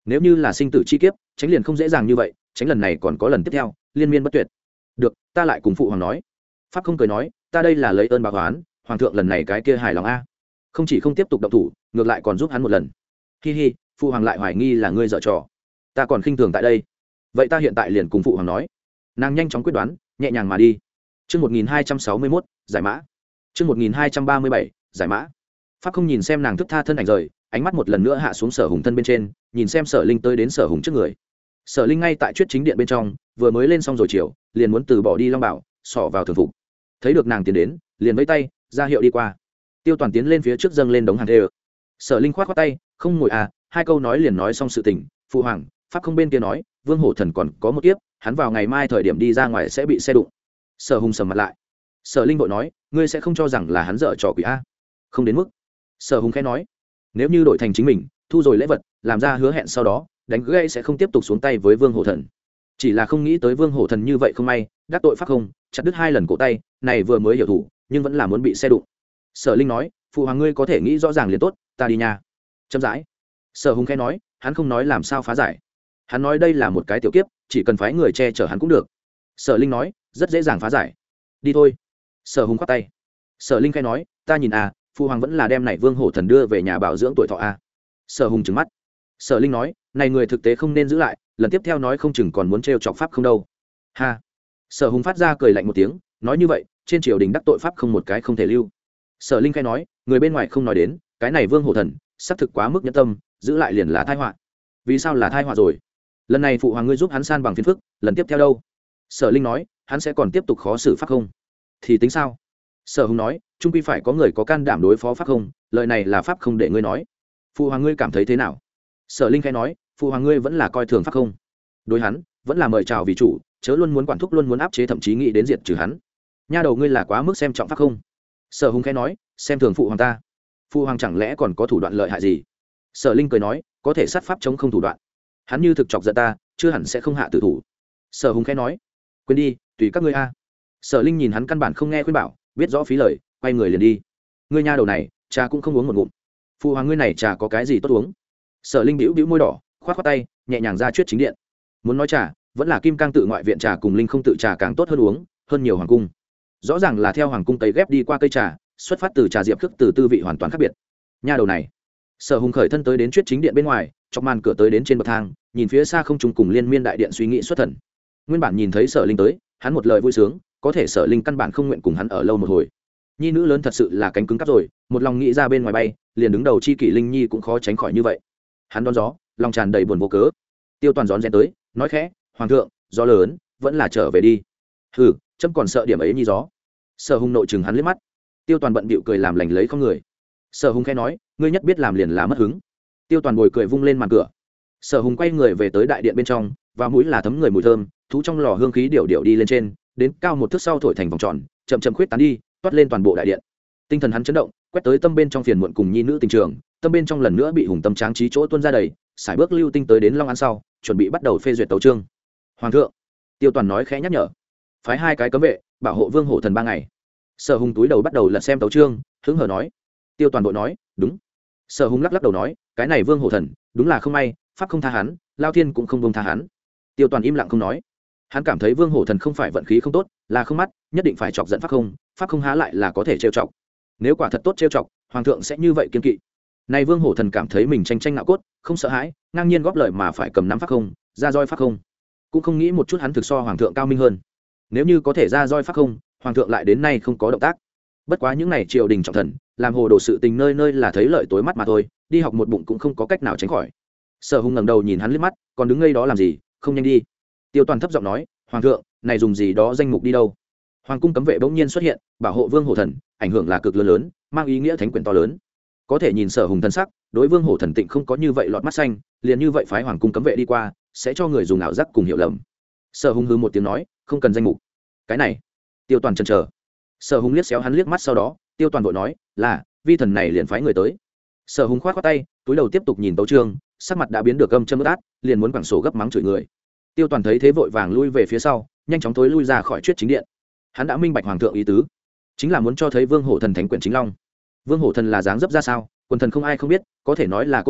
Speaker 1: nếu như là sinh tử chi kiếp tránh liền không dễ dàng như vậy, tránh lần này còn có lần tiếp theo liên miên bất tuyệt. Được, ta lại cùng phụ hoàng nói. Pháp không cười nói, ta đây là lấy ơn báo oán, hoàng thượng lần này cái kia hài lòng a, không chỉ không tiếp tục động thủ, ngược lại còn giúp hắn một lần. Hi hi, phụ hoàng lại hoài nghi là ngươi dở trò, ta còn khinh thường tại đây. Vậy ta hiện tại liền cùng phụ hoàng nói. Nàng nhanh chóng quyết đoán, nhẹ nhàng mà đi. Chương một nghìn hai trăm sáu mươi mốt, giải mã. Chương một nghìn hai trăm ba mươi bảy, giải mã. Pháp không nhìn xem nàng thức tha thân ảnh rời, ánh mắt một lần nữa hạ xuống Sở Hùng thân bên trên, nhìn xem Sở Linh tới đến Sở Hùng trước người. Sở Linh ngay tại chuyết chính điện bên trong, vừa mới lên xong rồi chiều, liền muốn từ bỏ đi long bảo, xỏ vào thường phục. Thấy được nàng tiến đến, liền vẫy tay, ra hiệu đi qua. Tiêu Toàn tiến lên phía trước dâng lên đống hàng thê. Sở Linh khoát khoát tay, không ngồi à, hai câu nói liền nói xong sự tình. Phụ hoàng, Pháp không bên kia nói, Vương Hổ Thần còn có một kiếp, hắn vào ngày mai thời điểm đi ra ngoài sẽ bị xe đụng. Sở Hùng sầm mặt lại. Sở Linh vội nói, ngươi sẽ không cho rằng là hắn dở trò quỷ a? Không đến mức. Sở Hùng khẽ nói, nếu như đổi thành chính mình, thu rồi lễ vật, làm ra hứa hẹn sau đó, đánh gãy sẽ không tiếp tục xuống tay với Vương Hổ Thần. Chỉ là không nghĩ tới Vương Hổ Thần như vậy không may, đắc tội Pháp không, chặt đứt hai lần cổ tay, này vừa mới hiểu thủ, nhưng vẫn là muốn bị xe đụng. Sở Linh nói, phụ hoàng ngươi có thể nghĩ rõ ràng liền tốt, ta đi nha. Chậm rãi. Sở Hùng khẽ nói, hắn không nói làm sao phá giải. Hắn nói đây là một cái tiểu kiếp, chỉ cần phái người che chở hắn cũng được. Sở Linh nói, rất dễ dàng phá giải. Đi thôi. Sở Hùng khoát tay. Sở Linh khẽ nói, ta nhìn à, phụ hoàng vẫn là đem này Vương Hổ Thần đưa về nhà bảo dưỡng tuổi thọ a. Sở Hùng trừng mắt. Sở Linh nói, này người thực tế không nên giữ lại, lần tiếp theo nói không chừng còn muốn trêu chọc Pháp không đâu. Ha. Sở Hùng phát ra cười lạnh một tiếng, nói như vậy, trên triều đình đắc tội Pháp không một cái không thể lưu. Sở Linh khai nói, người bên ngoài không nói đến, cái này Vương Hổ Thần xác thực quá mức nhẫn tâm, giữ lại liền là tai họa. Vì sao là tai họa rồi? Lần này phụ hoàng ngươi giúp hắn san bằng phiền phức, lần tiếp theo đâu? Sở Linh nói, hắn sẽ còn tiếp tục khó xử Pháp không. Thì tính sao? Sở Hùng nói, trung quy phải có người có can đảm đối phó Pháp không, lời này là Pháp không để ngươi nói. Phụ hoàng ngươi cảm thấy thế nào? Sở Linh khai nói, phụ hoàng ngươi vẫn là coi thường Pháp không. Đối hắn, vẫn là mời chào vì chủ, chớ luôn muốn quản thúc, luôn muốn áp chế, thậm chí nghĩ đến diệt trừ hắn. Nha đầu ngươi là quá mức xem trọng Pháp không. Sở Hùng khai nói, xem thường phụ hoàng ta. Phụ hoàng chẳng lẽ còn có thủ đoạn lợi hại gì? Sở Linh cười nói, có thể sát Pháp chống không thủ đoạn. Hắn như thực chọc giận ta, chưa hẳn sẽ không hạ tử thủ. Sở Hùng khai nói, quên đi, tùy các ngươi a. Sở Linh nhìn hắn căn bản không nghe khuyên bảo, biết rõ phí lời, quay người liền đi. Ngươi nha đầu này, trà cũng không uống một ngụm. Phụ hoàng ngươi này trà có cái gì tốt uống? Sở Linh bĩu bĩu môi đỏ, khoát khoát tay, nhẹ nhàng ra chuyết chính điện. Muốn nói trà, vẫn là Kim Cang tự ngoại viện trà cùng Linh không tự trà càng tốt hơn uống, hơn nhiều hoàng cung. Rõ ràng là theo hoàng cung tấy ghép đi qua cây trà, xuất phát từ trà diệp khước từ tư vị hoàn toàn khác biệt. Nha đầu này. Sở Hùng khởi thân tới đến chuyết chính điện bên ngoài, chọc màn cửa tới đến trên bậc thang, nhìn phía xa không trùng cùng liên miên đại điện suy nghĩ xuất thần. Nguyên bản nhìn thấy Sở Linh tới, hắn một lời vui sướng, có thể Sở Linh căn bản không nguyện cùng hắn ở lâu một hồi. Nhi nữ lớn thật sự là cánh cứng cắp rồi, một lòng nghĩ ra bên ngoài bay, liền đứng đầu chi kỷ Linh Nhi cũng khó tránh khỏi như vậy. Hắn đón gió, lòng tràn đầy buồn vô cớ. Tiêu Toàn rón rén tới, nói khẽ, hoàng thượng, gió lớn, vẫn là trở về đi. Hừ, chấm còn sợ điểm ấy nhi gió. Sở Hùng nội chừng hắn liếc mắt. Tiêu Toàn bận bịu cười làm lành lấy không người. Sở Hùng khẽ nói, ngươi nhất biết làm liền là mất hứng. Tiêu Toàn bồi cười vung lên màn cửa. Sở Hùng quay người về tới đại điện bên trong, và mũi là thấm người mùi thơm, thú trong lò hương khí điệu điệu đi lên trên, đến cao một thước sau thổi thành vòng tròn, chậm chậm khuyết tán đi, toát lên toàn bộ đại điện. Tinh thần hắn chấn động, quét tới tâm bên trong phiền muộn cùng nhi nữ tình trường, tâm bên trong lần nữa bị hùng tâm tráng trí chỗ tuôn ra đầy, sải bước lưu tinh tới đến Long An sau, chuẩn bị bắt đầu phê duyệt tấu chương. Hoàng thượng, Tiêu Toàn nói khẽ nhắc nhở, phái hai cái cấm vệ bảo hộ Vương Hổ Thần ba ngày. Sở Hùng túi đầu bắt đầu lật xem tấu chương, hứng hờ nói. Tiêu Toàn đội nói, đúng. Sở Hùng lắc lắc đầu nói, cái này Vương Hổ Thần đúng là không may, pháp không tha hắn, Lao Thiên cũng không bông tha hắn. Tiêu Toàn im lặng không nói. Hắn cảm thấy Vương Hổ Thần không phải vận khí không tốt, là không mắt, nhất định phải chọc giận pháp không, pháp không há lại là có thể trêu chọc. Nếu quả thật tốt trêu chọc, hoàng thượng sẽ như vậy kiên kỵ. Này Vương Hổ Thần cảm thấy mình tranh tranh ngạo cốt, không sợ hãi, ngang nhiên góp lời mà phải cầm nắm pháp không, ra roi pháp không. Cũng không nghĩ một chút hắn thực so hoàng thượng cao minh hơn. Nếu như có thể ra roi pháp không, hoàng thượng lại đến nay không có động tác. Bất quá những này triều đình trọng thần, làm hồ đồ sự tình nơi nơi là thấy lợi tối mắt mà thôi, đi học một bụng cũng không có cách nào tránh khỏi. Sở Hùng ngẩng đầu nhìn hắn liếc mắt, còn đứng ngây đó làm gì, không nhanh đi. Tiêu Toàn thấp giọng nói, hoàng thượng, này dùng gì đó danh mục đi đâu? Hoàng cung cấm vệ bỗng nhiên xuất hiện, bảo hộ Vương Hổ Thần, ảnh hưởng là cực lớn lớn, mang ý nghĩa thánh quyền to lớn. Có thể nhìn Sở Hùng thần sắc, đối Vương Hổ Thần tịnh không có như vậy lọt mắt xanh, liền như vậy phái hoàng cung cấm vệ đi qua, sẽ cho người dùng ảo giác cùng hiểu lầm. Sở Hùng hừ một tiếng nói, không cần danh mục. Cái này, Tiêu Toàn chần chờ. Sở Hùng liếc xéo hắn liếc mắt sau đó, Tiêu Toàn vội nói, là, vi thần này liền phái người tới. Sở Hùng khoát khoát tay, túi đầu tiếp tục nhìn tấu chương, sắc mặt đã biến được âm châm ướt át, liền muốn quẳng sổ gấp mắng chửi người. Tiêu Toàn thấy thế vội vàng lui về phía sau, nhanh chóng thối lui ra khỏi chuyết chính điện. Hắn đã minh bạch hoàng thượng ý tứ, chính là muốn cho thấy Vương Hổ Thần thánh quyền chính long. Vương Hổ Thần là dáng dấp ra sao, quần thần không ai không biết, có thể nói là cô thần,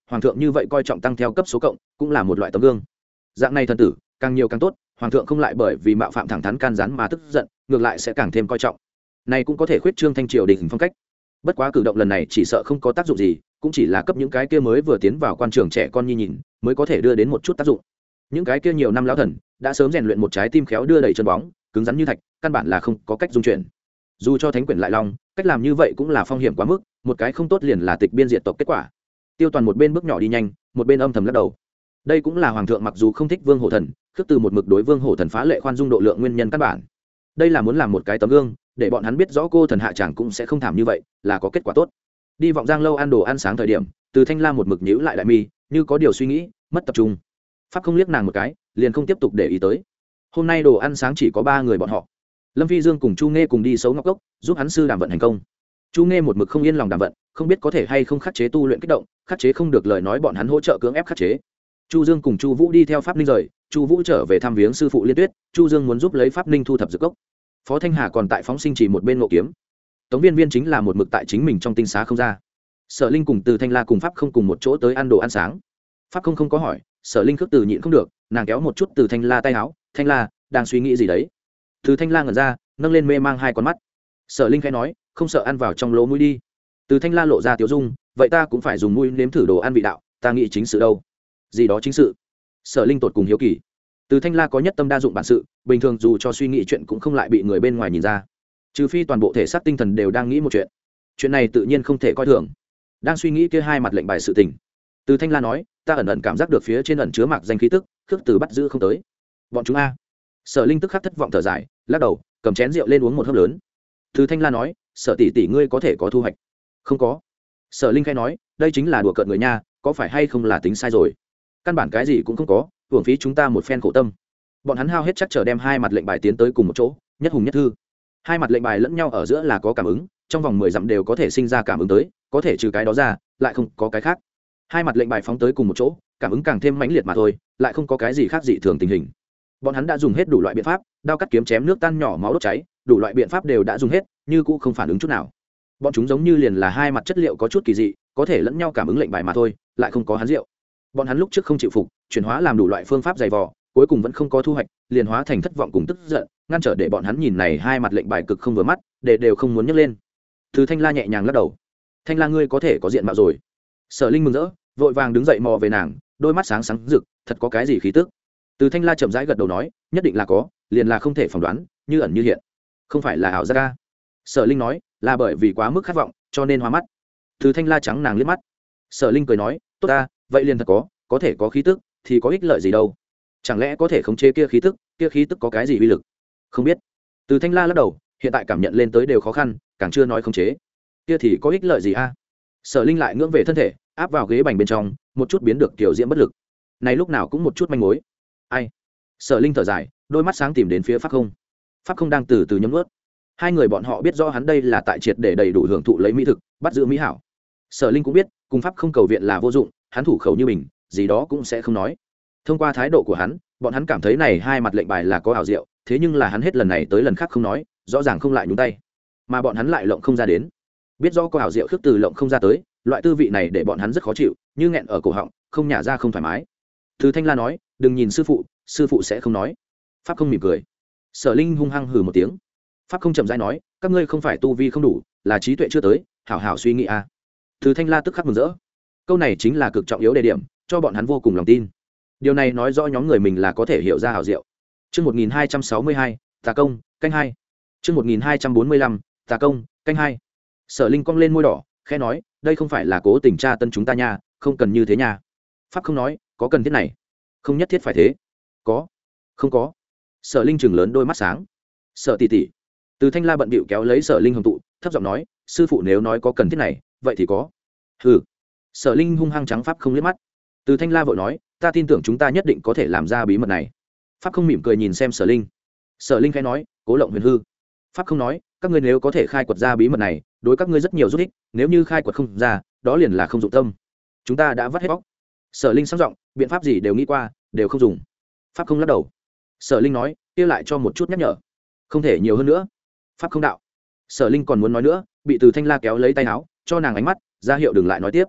Speaker 1: hoàng thượng như vậy coi trọng tăng theo cấp số cộng cũng là một loại tấm gương. Dạng này thần tử càng nhiều càng tốt, hoàng thượng không lại bởi vì mạo phạm thẳng thắn can gián mà tức giận, ngược lại sẽ càng thêm coi trọng. Này cũng có thể khuyết trương thanh triều đình phong cách. Bất quá cử động lần này chỉ sợ không có tác dụng gì, cũng chỉ là cấp những cái kia mới vừa tiến vào quan trường trẻ con nhi nhìn mới có thể đưa đến một chút tác dụng. Những cái kia nhiều năm lão thần đã sớm rèn luyện một trái tim khéo đưa đẩy chân bóng, cứng rắn như thạch, căn bản là không có cách dung chuyển. Dù cho thánh quyển lại long, cách làm như vậy cũng là phong hiểm quá mức, một cái không tốt liền là tịch biên diệt tộc kết quả. Tiêu Toàn một bên bước nhỏ đi nhanh, một bên âm thầm lắc đầu. Đây cũng là hoàng thượng mặc dù không thích Vương Hổ Thần, khước từ một mực đối Vương Hổ Thần phá lệ khoan dung độ lượng nguyên nhân căn bản. Đây là muốn làm một cái tấm gương, để bọn hắn biết rõ cô thần hạ chẳng cũng sẽ không thảm như vậy, là có kết quả tốt. Đi vọng Giang lâu ăn đồ ăn sáng thời điểm, Từ Thanh La một mực nhíu lại đại mi, như có điều suy nghĩ, mất tập trung. Pháp không liếc nàng một cái, liền không tiếp tục để ý tới. Hôm nay đồ ăn sáng chỉ có ba người bọn họ. Lâm Phi Dương cùng Chu Nghe cùng đi Sấu Ngọc Cốc, giúp hắn sư đàm vận thành công. Chu Nghe một mực không yên lòng đàm vận, không biết có thể hay không khắc chế tu luyện kích động, khắc chế không được lời nói bọn hắn hỗ trợ cưỡng ép khắc chế. Chu Dương cùng Chu Vũ đi theo Pháp Ninh rời, Chu Vũ trở về thăm viếng sư phụ Liên Tuyết, Chu Dương muốn giúp lấy Pháp Ninh thu thập dược cốc. Phó Thanh Hà còn tại phóng sinh chỉ một bên ngộ kiếm. Tống Viên Viên chính là một mực tại chính mình trong tinh xá không ra. Sở Linh cùng Từ Thanh La cùng Pháp không cùng một chỗ tới ăn đồ ăn sáng. Pháp không không có hỏi, Sở Linh khước từ nhịn không được, nàng kéo một chút Từ Thanh La tay áo, "Thanh La, đang suy nghĩ gì đấy?" Từ Thanh La ngẩn ra, nâng lên mê mang hai con mắt. Sở Linh khẽ nói, "Không sợ ăn vào trong lỗ mũi đi." Từ Thanh La lộ ra tiểu dung, "Vậy ta cũng phải dùng mũi nếm thử đồ ăn vị đạo, ta nghĩ chính sự đâu?" "Gì đó chính sự?" Sở Linh tột cùng hiếu kỳ. Từ Thanh La có nhất tâm đa dụng bản sự, bình thường dù cho suy nghĩ chuyện cũng không lại bị người bên ngoài nhìn ra. Trừ phi toàn bộ thể xác tinh thần đều đang nghĩ một chuyện. Chuyện này tự nhiên không thể coi thường. Đang suy nghĩ kia hai mặt lệnh bài sự tình. Từ Thanh La nói, "Ta ẩn ẩn cảm giác được phía trên ẩn chứa mạc danh khí tức, khước từ bắt giữ không tới." "Bọn chúng a?" Sở Linh tức khắc thất vọng thở dài, lắc đầu, cầm chén rượu lên uống một hớp lớn. Từ Thanh La nói, "Sở tỷ tỷ ngươi có thể có thu hoạch." "Không có." Sở Linh khẽ nói, "Đây chính là đùa cợt người nha, có phải hay không là tính sai rồi? Căn bản cái gì cũng không có, hưởng phí chúng ta một phen khổ tâm." Bọn hắn hao hết chắc chờ đem hai mặt lệnh bài tiến tới cùng một chỗ, nhất hùng nhất thư. Hai mặt lệnh bài lẫn nhau ở giữa là có cảm ứng, trong vòng mười dặm đều có thể sinh ra cảm ứng tới, có thể trừ cái đó ra, lại không có cái khác. Hai mặt lệnh bài phóng tới cùng một chỗ, cảm ứng càng thêm mãnh liệt mà thôi, lại không có cái gì khác dị thường tình hình. Bọn hắn đã dùng hết đủ loại biện pháp, đao cắt kiếm chém nước tan nhỏ máu đốt cháy, đủ loại biện pháp đều đã dùng hết, như cũng không phản ứng chút nào. Bọn chúng giống như liền là hai mặt chất liệu có chút kỳ dị, có thể lẫn nhau cảm ứng lệnh bài mà thôi, lại không có hắn rượu. Bọn hắn lúc trước không chịu phục, chuyển hóa làm đủ loại phương pháp dày vò, cuối cùng vẫn không có thu hoạch, liền hóa thành thất vọng cùng tức giận, ngăn trở để bọn hắn nhìn này hai mặt lệnh bài cực không vừa mắt, để đều không muốn nhấc lên. Từ Thanh La nhẹ nhàng lắc đầu. "Thanh La ngươi có thể có diện mạo rồi." Sở Linh mừng rỡ, vội vàng đứng dậy mò về nàng, đôi mắt sáng sáng rực, thật có cái gì khí tức. Từ Thanh La chậm rãi gật đầu nói, "Nhất định là có, liền là không thể phỏng đoán, như ẩn như hiện, không phải là ảo giác ca." Sở Linh nói, "Là bởi vì quá mức khát vọng, cho nên hoa mắt." Từ Thanh La trắng nàng liếc mắt. Sở Linh cười nói, "Tốt ta, vậy liền thật có, có thể có khí tức, thì có ích lợi gì đâu? Chẳng lẽ có thể khống chế kia khí tức, kia khí tức có cái gì uy lực?" "Không biết." Từ Thanh La lắc đầu, hiện tại cảm nhận lên tới đều khó khăn, càng chưa nói khống chế. Kia thì có ích lợi gì a? Sở Linh lại ngưỡng về thân thể, áp vào ghế bành bên trong, một chút biến được tiểu diễm bất lực. Này lúc nào cũng một chút manh mối. Ai? Sở Linh thở dài, đôi mắt sáng tìm đến phía Pháp Không. Pháp Không đang từ từ nhấm nuốt. Hai người bọn họ biết rõ hắn đây là tại triệt để đầy đủ hưởng thụ lấy mỹ thực, bắt giữ mỹ hảo. Sở Linh cũng biết, cùng Pháp Không cầu viện là vô dụng, hắn thủ khẩu như mình, gì đó cũng sẽ không nói. Thông qua thái độ của hắn, bọn hắn cảm thấy này hai mặt lệnh bài là có ảo diệu, thế nhưng là hắn hết lần này tới lần khác không nói, rõ ràng không lại nhúng tay, mà bọn hắn lại lộng không ra đến. Biết rõ có ảo diệu khước từ lộng không ra tới, loại tư vị này để bọn hắn rất khó chịu, như nghẹn ở cổ họng, không nhả ra không thoải mái. Từ Thanh La nói, "Đừng nhìn sư phụ, sư phụ sẽ không nói." Pháp Không mỉm cười. Sở Linh hung hăng hừ một tiếng. Pháp Không chậm rãi nói, "Các ngươi không phải tu vi không đủ, là trí tuệ chưa tới, hảo hảo suy nghĩ a." À. Từ Thanh La tức khắc mừng rỡ. Câu này chính là cực trọng yếu đề điểm, cho bọn hắn vô cùng lòng tin. Điều này nói rõ nhóm người mình là có thể hiểu ra hảo diệu. Chương một nghìn hai trăm sáu mươi hai, Tà công, canh hai. Chương một nghìn hai trăm bốn mươi lăm, Tà công, canh hai. Sở Linh cong lên môi đỏ, khẽ nói, "Đây không phải là cố tình tra tân chúng ta nha, không cần như thế nha." Pháp Không nói, "Có cần thiết này?" "Không nhất thiết phải thế." "Có." "Không có." Sở Linh chừng lớn đôi mắt sáng. "Sở tỷ tỷ." Từ Thanh La bận bịu kéo lấy Sở Linh hồng tụ, thấp giọng nói, "Sư phụ nếu nói có cần thiết này, vậy thì có." "Hừ." Sở Linh hung hăng trắng Pháp Không liếc mắt. Từ Thanh La vội nói, "Ta tin tưởng chúng ta nhất định có thể làm ra bí mật này." Pháp Không mỉm cười nhìn xem Sở Linh. Sở Linh khẽ nói, "Cố lộng huyền hư." Pháp Không nói, "Các ngươi nếu có thể khai quật ra bí mật này, đối các ngươi rất nhiều giúp ích, nếu như khai quật không ra, đó liền là không dụng tâm. Chúng ta đã vắt hết bóc." Sở Linh sáng giọng, "Biện pháp gì đều nghĩ qua, đều không dùng." Pháp Không lắc đầu. Sở Linh nói, "Kia lại cho một chút nhắc nhở." "Không thể nhiều hơn nữa." Pháp Không đạo. Sở Linh còn muốn nói nữa, bị Từ Thanh La kéo lấy tay áo, cho nàng ánh mắt, ra hiệu đừng lại nói tiếp.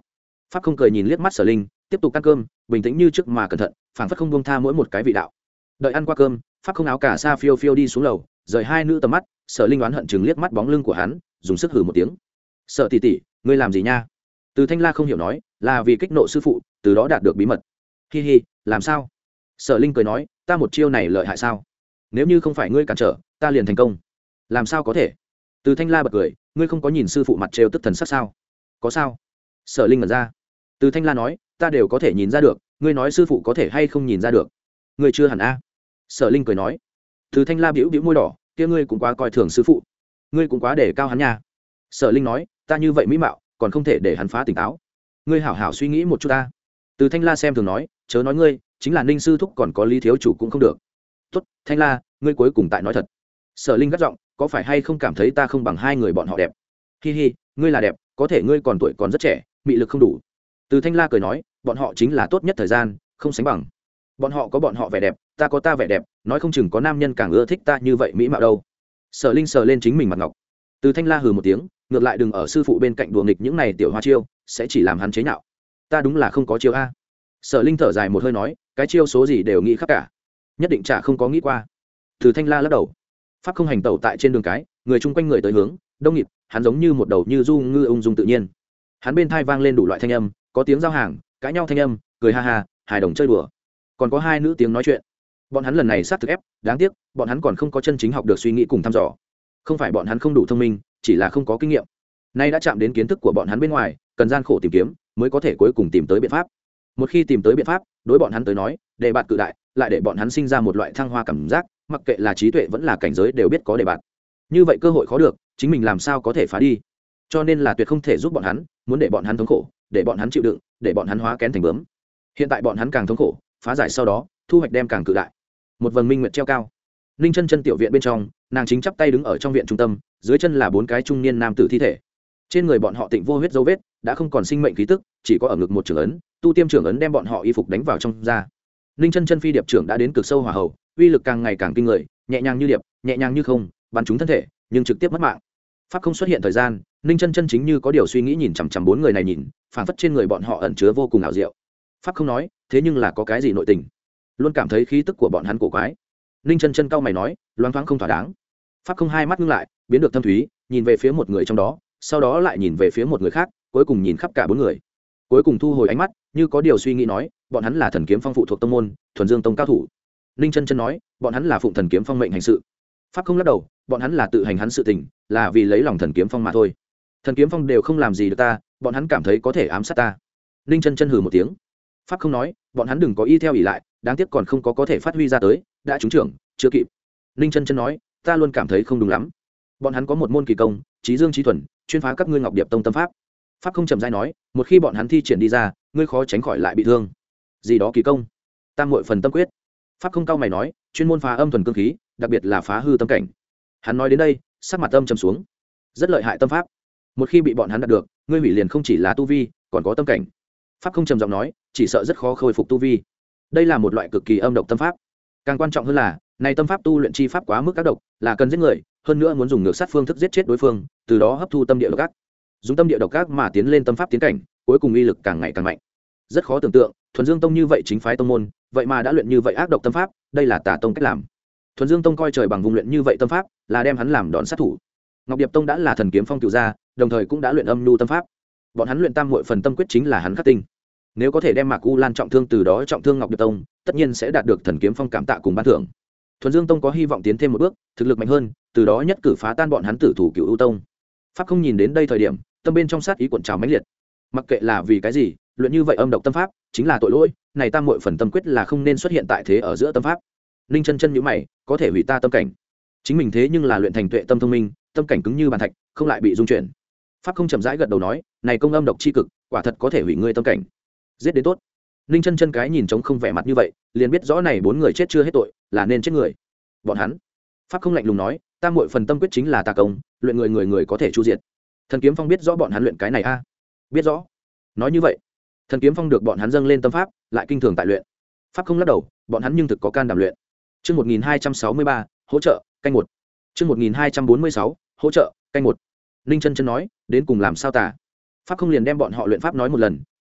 Speaker 1: pháp không cười nhìn liếc mắt Sở Linh, tiếp tục ăn cơm, bình tĩnh như trước mà cẩn thận, phảng phất không buông tha mỗi một cái vị đạo. Đợi ăn qua cơm, pháp không áo cả sa phiêu phiêu đi xuống lầu, rời hai nữ tầm mắt. Sở Linh đoán hận chừng liếc mắt bóng lưng của hắn, dùng sức hừ một tiếng. Sở tỷ tỷ, ngươi làm gì nha? Từ Thanh La không hiểu nói, là vì kích nộ sư phụ, từ đó đạt được bí mật. Hi hi, làm sao? Sở Linh cười nói, ta một chiêu này lợi hại sao? Nếu như không phải ngươi cản trở, ta liền thành công. Làm sao có thể? Từ Thanh La bật cười, ngươi không có nhìn sư phụ mặt trêu tức thần sắc sao? Có sao? Sở Linh ngẩn ra. Từ Thanh La nói, ta đều có thể nhìn ra được, ngươi nói sư phụ có thể hay không nhìn ra được? Ngươi chưa hẳn a. Sở Linh cười nói. Từ Thanh La bĩu bĩu môi đỏ, kia ngươi cũng quá coi thường sư phụ, ngươi cũng quá để cao hắn nha. Sở Linh nói, ta như vậy mỹ mạo, còn không thể để hắn phá tỉnh táo. Ngươi hảo hảo suy nghĩ một chút ta. Từ Thanh La xem thường nói, chớ nói ngươi, chính là Ninh sư thúc còn có Lý thiếu chủ cũng không được. Tốt, Thanh La, ngươi cuối cùng tại nói thật. Sở Linh gắt giọng, có phải hay không cảm thấy ta không bằng hai người bọn họ đẹp? Hi hi, ngươi là đẹp, có thể ngươi còn tuổi còn rất trẻ, mị lực không đủ. Từ Thanh La cười nói, bọn họ chính là tốt nhất thời gian, không sánh bằng. Bọn họ có bọn họ vẻ đẹp, ta có ta vẻ đẹp, nói không chừng có nam nhân càng ưa thích ta như vậy mỹ mạo đâu. Sở Linh sờ lên chính mình mặt ngọc. Từ Thanh La hừ một tiếng, ngược lại đừng ở sư phụ bên cạnh đùa nghịch những này tiểu hoa chiêu, sẽ chỉ làm hắn chế nhạo. Ta đúng là không có chiêu a. Sở Linh thở dài một hơi nói, cái chiêu số gì đều nghĩ khắp cả, nhất định chả không có nghĩ qua. Từ Thanh La lắc đầu. Pháp không hành tẩu tại trên đường cái, người chung quanh người tới hướng đông nghịt, hắn giống như một đầu như du ngư ung dung tự nhiên. Hắn bên thai vang lên đủ loại thanh âm, có tiếng giao hàng, cãi nhau thanh âm, cười ha ha, hài đồng chơi đùa, còn có hai nữ tiếng nói chuyện. Bọn hắn lần này sát thực ép, đáng tiếc bọn hắn còn không có chân chính học được suy nghĩ cùng thăm dò. Không phải bọn hắn không đủ thông minh, chỉ là không có kinh nghiệm. Nay đã chạm đến kiến thức của bọn hắn bên ngoài, cần gian khổ tìm kiếm mới có thể cuối cùng tìm tới biện pháp. Một khi tìm tới biện pháp, đối bọn hắn tới nói, đề bạt cự đại, lại để bọn hắn sinh ra một loại thăng hoa cảm giác, mặc kệ là trí tuệ vẫn là cảnh giới đều biết có đề bạt. Như vậy cơ hội khó được, chính mình làm sao có thể phá đi? Cho nên là tuyệt không thể giúp bọn hắn, muốn để bọn hắn thống khổ, để bọn hắn chịu đựng, để bọn hắn hóa kén thành bướm. Hiện tại bọn hắn càng thống khổ, phá giải sau đó, thu hoạch đem càng cự đại. Một vầng minh nguyệt treo cao. Ninh Chân Chân tiểu viện bên trong, nàng chính chắp tay đứng ở trong viện trung tâm, dưới chân là bốn cái trung niên nam tử thi thể. Trên người bọn họ tịnh vô huyết dấu vết, đã không còn sinh mệnh khí tức, chỉ có ở ngực một trưởng ấn, tu tiêm trưởng ấn đem bọn họ y phục đánh vào trong da. Ninh Chân Chân phi điệp trưởng đã đến cực sâu hỏa hầu, uy lực càng ngày càng kinh người, nhẹ nhàng như điệp, nhẹ nhàng như không, bắn trúng thân thể, nhưng trực tiếp mất mạng. Pháp không xuất hiện thời gian, Ninh Chân Chân chính như có điều suy nghĩ nhìn chằm chằm bốn người này nhìn, phảng phất trên người bọn họ ẩn chứa vô cùng ảo diệu. Pháp không nói, thế nhưng là có cái gì nội tình? Luôn cảm thấy khí tức của bọn hắn cổ quái. Ninh Chân Chân cau mày nói, loáng thoáng không thỏa đáng. Pháp không hai mắt ngưng lại, biến được thâm thúy, nhìn về phía một người trong đó, sau đó lại nhìn về phía một người khác, cuối cùng nhìn khắp cả bốn người. Cuối cùng thu hồi ánh mắt, như có điều suy nghĩ nói, bọn hắn là Thần Kiếm Phong phụ thuộc tông môn, Thuần Dương Tông cao thủ. Ninh Chân Chân nói, bọn hắn là phụng Thần Kiếm Phong mệnh hành sự. Pháp không lắc đầu, bọn hắn là tự hành hắn sự tình, là vì lấy lòng Thần Kiếm Phong mà thôi. Thần Kiếm Phong đều không làm gì được ta, bọn hắn cảm thấy có thể ám sát ta. Ninh Chân Chân hừ một tiếng. Pháp không nói, bọn hắn đừng có y theo ỷ lại, đáng tiếc còn không có có thể phát huy ra tới, đã trúng trưởng, chưa kịp. Ninh Chân Chân nói, ta luôn cảm thấy không đúng lắm. Bọn hắn có một môn kỳ công, Chí Dương Chí Thuần, chuyên phá các ngươi Ngọc Điệp Tông tâm pháp. Pháp không chậm rãi nói, một khi bọn hắn thi triển đi ra, ngươi khó tránh khỏi lại bị thương. Gì đó kỳ công? Tam muội phần tâm quyết. Pháp không cao mày nói, chuyên môn phá âm thuần cương khí, đặc biệt là phá hư tâm cảnh. Hắn nói đến đây, sắc mặt âm trầm xuống. Rất lợi hại tâm pháp. Một khi bị bọn hắn đạt được, ngươi hủy liền không chỉ là tu vi, còn có tâm cảnh. Pháp không trầm giọng nói, chỉ sợ rất khó khôi phục tu vi. Đây là một loại cực kỳ âm độc tâm pháp. Càng quan trọng hơn là, này tâm pháp tu luyện chi pháp quá mức ác độc, là cần giết người, hơn nữa muốn dùng ngược sát phương thức giết chết đối phương, từ đó hấp thu tâm địa độc ác. Dùng tâm địa độc ác mà tiến lên tâm pháp tiến cảnh, cuối cùng uy lực càng ngày càng mạnh. Rất khó tưởng tượng, Thuần Dương Tông như vậy chính phái tông môn, vậy mà đã luyện như vậy ác độc tâm pháp, đây là tà tông cách làm. Thuần Dương Tông coi trời bằng vùng luyện như vậy tâm pháp, là đem hắn làm đòn sát thủ. Ngọc Điệp Tông đã là Thần Kiếm Phong cửu gia, đồng thời cũng đã luyện âm nhu tâm pháp. Bọn hắn luyện tam muội phần tâm quyết chính là hắn khắc tinh. Nếu có thể đem Mạc U Lan trọng thương từ đó trọng thương Ngọc Điệp Tông, tất nhiên sẽ đạt được Thần Kiếm Phong cảm tạ cùng ban thưởng. Thuần Dương Tông có hy vọng tiến thêm một bước, thực lực mạnh hơn, từ đó nhất cử phá tan bọn hắn tử thủ Cửu U Tông. Pháp không nhìn đến đây thời điểm, tâm bên trong sát ý cuộn trào mãnh liệt. Mặc kệ là vì cái gì, luyện như vậy âm độc tâm pháp, chính là tội lỗi, này tam muội phần tâm quyết là không nên xuất hiện tại thế ở giữa tâm pháp. Ninh Chân Chân nhíu mày, có thể hủy ta tâm cảnh. Chính mình thế nhưng là luyện thành tuệ tâm thông minh, tâm cảnh cứng như bàn thạch, không lại bị dung chuyển. Pháp không chậm rãi gật đầu nói, này công âm độc chi cực, quả thật có thể hủy ngươi tâm cảnh. Giết đến tốt. Ninh Chân Chân cái nhìn trống không vẻ mặt như vậy, liền biết rõ này bốn người chết chưa hết tội, là nên chết người. Bọn hắn. Pháp không lạnh lùng nói, tam muội phần tâm quyết chính là tà công, luyện người người người có thể chu diệt. Thần Kiếm Phong biết rõ bọn hắn luyện cái này a? Biết rõ. Nói như vậy, Thần Kiếm Phong được bọn hắn dâng lên tâm pháp, lại kinh thường tại luyện. Pháp không lắc đầu, bọn hắn nhưng thực có can đảm luyện. Chương một nghìn hai trăm sáu mươi ba, hỗ trợ, canh một. Chương một nghìn hai trăm bốn mươi sáu, hỗ trợ, canh một. Ninh Chân Chân nói, đến cùng làm sao tà? Pháp không liền đem bọn họ luyện pháp nói một lần,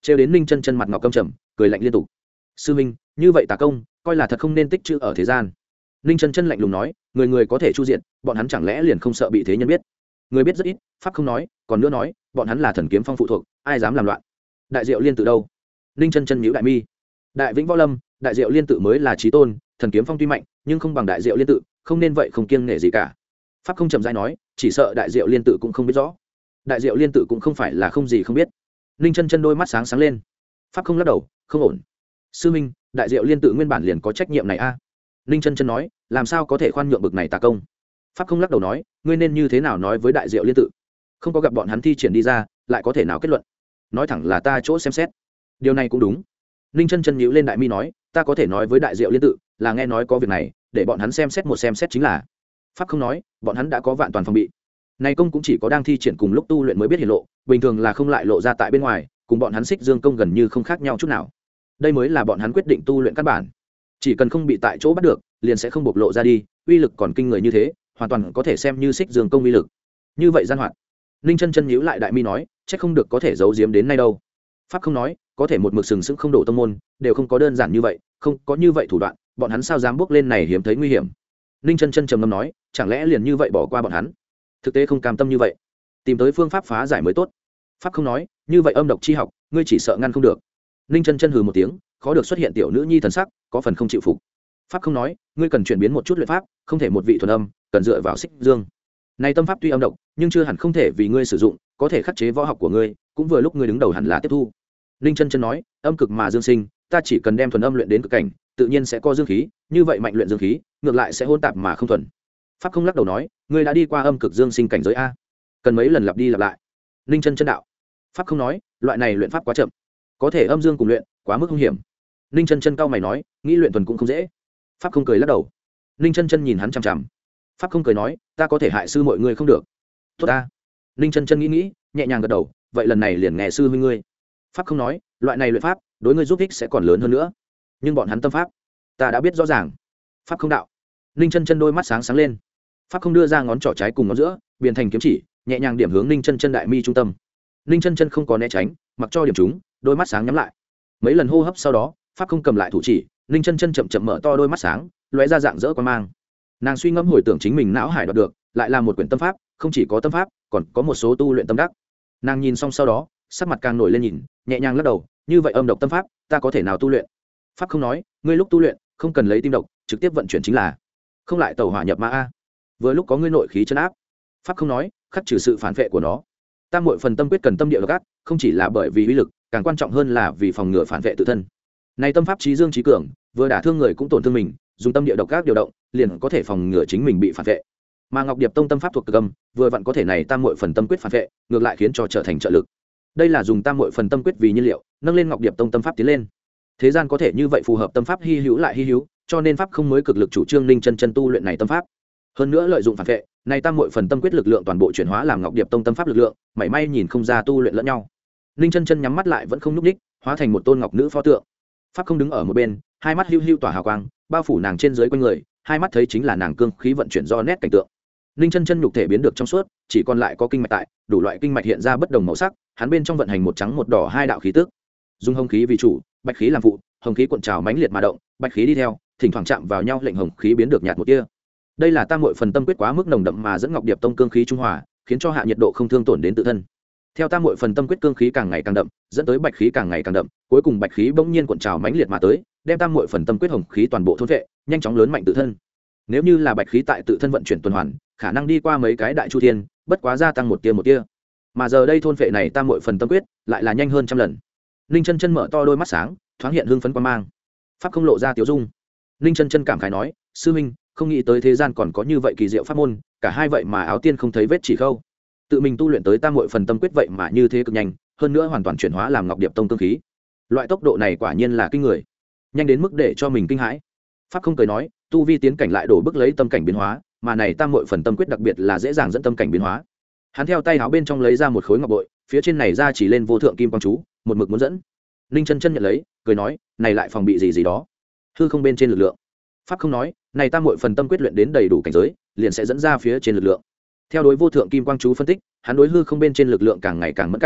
Speaker 1: trêu đến ninh chân chân mặt ngọc căm trầm cười lạnh liên tục. Sư minh, như vậy tà công coi là thật không nên tích chữ ở thế gian. Ninh chân chân lạnh lùng nói, người người có thể chu diện, bọn hắn chẳng lẽ liền không sợ bị thế nhân biết? Người biết rất ít, pháp không nói, còn nữa nói bọn hắn là thần kiếm phong phụ thuộc, ai dám làm loạn? Đại diệu liên tự đâu? Ninh chân chân nhíu đại mi. Đại vĩnh võ lâm, đại diệu liên tự mới là chí tôn, thần kiếm phong tuy mạnh nhưng không bằng đại diệu liên tự, không nên vậy không kiêng nể gì cả. Pháp không chậm rãi nói, chỉ sợ đại diệu liên tự cũng không biết rõ. Đại diệu liên tự cũng không phải là không gì không biết. Ninh chân chân đôi mắt sáng sáng lên. Pháp không lắc đầu, không ổn. Sư minh, đại diệu liên tự nguyên bản liền có trách nhiệm này a. À? Ninh chân chân nói, làm sao có thể khoan nhượng bực này tà công? Pháp không lắc đầu nói, ngươi nên như thế nào nói với đại diệu liên tự? Không có gặp bọn hắn thi triển đi ra, lại có thể nào kết luận? Nói thẳng là ta chỗ xem xét. Điều này cũng đúng. Ninh chân chân nhíu lên đại mi nói, ta có thể nói với đại diệu liên tự, là nghe nói có việc này, để bọn hắn xem xét một xem xét chính là. Pháp không nói, bọn hắn đã có vạn toàn phòng bị. Này công cũng chỉ có đang thi triển cùng lúc tu luyện mới biết hiện lộ, bình thường là không lại lộ ra tại bên ngoài, cùng bọn hắn xích dương công gần như không khác nhau chút nào. Đây mới là bọn hắn quyết định tu luyện căn bản. Chỉ cần không bị tại chỗ bắt được, liền sẽ không bộc lộ ra đi, uy lực còn kinh người như thế, hoàn toàn có thể xem như xích dương công uy lực. Như vậy gian hoạt. Ninh chân chân nhíu lại đại mi nói, chắc không được có thể giấu giếm đến nay đâu. Pháp không nói, có thể một mực sừng sững không đổ tông môn, đều không có đơn giản như vậy, không có như vậy thủ đoạn, bọn hắn sao dám bước lên này hiếm thấy nguy hiểm. Ninh chân chân trầm ngâm nói, chẳng lẽ liền như vậy bỏ qua bọn hắn? Thực tế không cam tâm như vậy, tìm tới phương pháp phá giải mới tốt. Pháp không nói, như vậy âm độc chi học, ngươi chỉ sợ ngăn không được. Ninh chân chân hừ một tiếng, khó được xuất hiện tiểu nữ nhi thần sắc, có phần không chịu phục. Pháp không nói, ngươi cần chuyển biến một chút luyện pháp, không thể một vị thuần âm, cần dựa vào xích dương. Này tâm pháp tuy âm độc, nhưng chưa hẳn không thể vì ngươi sử dụng, có thể khắc chế võ học của ngươi, cũng vừa lúc ngươi đứng đầu hẳn là tiếp thu. Ninh chân chân nói, âm cực mà dương sinh, ta chỉ cần đem thuần âm luyện đến cực cảnh, tự nhiên sẽ có dương khí, như vậy mạnh luyện dương khí, ngược lại sẽ hỗn tạp mà không thuần. Pháp không lắc đầu nói, ngươi đã đi qua âm cực dương sinh cảnh giới a, cần mấy lần lặp đi lặp lại. Ninh chân chân đạo. Pháp không nói, loại này luyện pháp quá chậm, có thể âm dương cùng luyện, quá mức hung hiểm. Ninh chân chân cao mày nói, nghĩ luyện thuần cũng không dễ. Pháp không cười lắc đầu. Ninh chân chân nhìn hắn chằm chằm. Pháp không cười nói, ta có thể hại sư mọi người không được. Tốt ta. Ninh chân chân nghĩ nghĩ, nhẹ nhàng gật đầu, vậy lần này liền nghe sư huynh ngươi. Pháp không nói, loại này luyện pháp đối ngươi giúp ích sẽ còn lớn hơn nữa, nhưng bọn hắn tâm pháp ta đã biết rõ ràng. Pháp không đạo. Ninh chân chân đôi mắt sáng sáng lên. Pháp không đưa ra ngón trỏ trái cùng ngón giữa biến thành kiếm chỉ, nhẹ nhàng điểm hướng Ninh chân chân đại mi trung tâm. Ninh chân chân không có né tránh, mặc cho điểm chúng, đôi mắt sáng nhắm lại. Mấy lần hô hấp sau đó, Pháp không cầm lại thủ chỉ, Ninh chân chân chậm chậm mở to đôi mắt sáng, lóe ra dạng dỡ quan mang. Nàng suy ngẫm hồi tưởng chính mình não hải đoạt được, lại là một quyển tâm pháp, không chỉ có tâm pháp, còn có một số tu luyện tâm đắc. Nàng nhìn xong sau đó, sắc mặt càng nổi lên nhìn, nhẹ nhàng lắc đầu, như vậy âm độc tâm pháp, ta có thể nào tu luyện? Pháp không nói, ngươi lúc tu luyện, không cần lấy tim độc, trực tiếp vận chuyển chính là, không lại tẩu hỏa nhập ma a. Vừa lúc có ngươi nội khí chân áp. Pháp không nói, khắc trừ sự phản vệ của nó. Tam muội phần tâm quyết cần tâm địa độc ác, không chỉ là bởi vì uy lực, càng quan trọng hơn là vì phòng ngừa phản vệ tự thân. Này tâm pháp trí dương trí cường, vừa đả thương người cũng tổn thương mình, dùng tâm địa độc ác điều động, liền có thể phòng ngừa chính mình bị phản vệ. Mà Ngọc Điệp Tông tâm pháp thuộc cực âm, vừa vặn có thể này tam muội phần tâm quyết phản vệ, ngược lại khiến cho trở thành trợ lực. Đây là dùng tam muội phần tâm quyết vì nhiên liệu, nâng lên Ngọc Điệp Tông tâm pháp tiến lên. Thế gian có thể như vậy phù hợp tâm pháp hi hữu lại hi hữu, cho nên pháp không mới cực lực chủ trương Ninh chân chân tu luyện này tâm pháp. Hơn nữa lợi dụng phản vệ, này tam muội phần tâm quyết lực lượng toàn bộ chuyển hóa làm Ngọc Điệp Tông tâm pháp lực lượng, mảy may nhìn không ra tu luyện lẫn nhau. Ninh chân chân nhắm mắt lại vẫn không nhúc nhích, hóa thành một tôn ngọc nữ pho tượng. Pháp không đứng ở một bên, hai mắt hưu hưu tỏa hào quang, bao phủ nàng trên dưới quanh người, hai mắt thấy chính là nàng cương khí vận chuyển do nét cảnh tượng. Ninh chân chân nhục thể biến được trong suốt, chỉ còn lại có kinh mạch tại, đủ loại kinh mạch hiện ra bất đồng màu sắc, hắn bên trong vận hành một trắng một đỏ hai đạo khí tức. Dùng hồng khí vì chủ, bạch khí làm phụ, hồng khí cuộn trào mãnh liệt mà động, bạch khí đi theo, thỉnh thoảng chạm vào nhau lệnh hồng khí biến được nhạt một tia. Đây là tam muội phần tâm quyết quá mức nồng đậm mà dẫn Ngọc Điệp Tông cương khí trung hòa, khiến cho hạ nhiệt độ không thương tổn đến tự thân. Theo tam muội phần tâm quyết cương khí càng ngày càng đậm, dẫn tới bạch khí càng ngày càng đậm, cuối cùng bạch khí bỗng nhiên cuộn trào mãnh liệt mà tới, đem tam muội phần tâm quyết hồng khí toàn bộ thôn vệ, nhanh chóng lớn mạnh tự thân. Nếu như là bạch khí tại tự thân vận chuyển tuần hoàn, khả năng đi qua mấy cái đại chu thiên, bất quá gia tăng một tia một tia. Mà giờ đây thôn vệ này tam muội phần tâm quyết, lại là nhanh hơn trăm lần. Ninh chân chân mở to đôi mắt sáng, thoáng hiện hưng phấn quan mang. Pháp không lộ ra tiểu dung. Ninh chân chân cảm khái nói, sư huynh, không nghĩ tới thế gian còn có như vậy kỳ diệu pháp môn, cả hai vậy mà áo tiên không thấy vết chỉ khâu. Tự mình tu luyện tới tam muội phần tâm quyết vậy mà như thế cực nhanh, hơn nữa hoàn toàn chuyển hóa làm Ngọc Điệp Tông cương khí. Loại tốc độ này quả nhiên là kinh người, nhanh đến mức để cho mình kinh hãi. Pháp không cười nói, tu vi tiến cảnh lại đổ bức lấy tâm cảnh biến hóa, mà này tam muội phần tâm quyết đặc biệt là dễ dàng dẫn tâm cảnh biến hóa. Hắn theo tay áo bên trong lấy ra một khối ngọc bội, phía trên này ra chỉ lên vô thượng kim quang chú, một mực muốn dẫn. Ninh chân chân nhận lấy, cười nói, này lại phòng bị gì gì đó. Hư không bên trên lực lượng. Pháp không nói, này tam muội phần tâm quyết luyện đến đầy đủ cảnh giới, liền sẽ dẫn ra phía trên lực lượng. Theo đối vô thượng kim quang chú phân tích, hắn đối hư không bên trên lực lượng càng ngày càng mẫn cảm,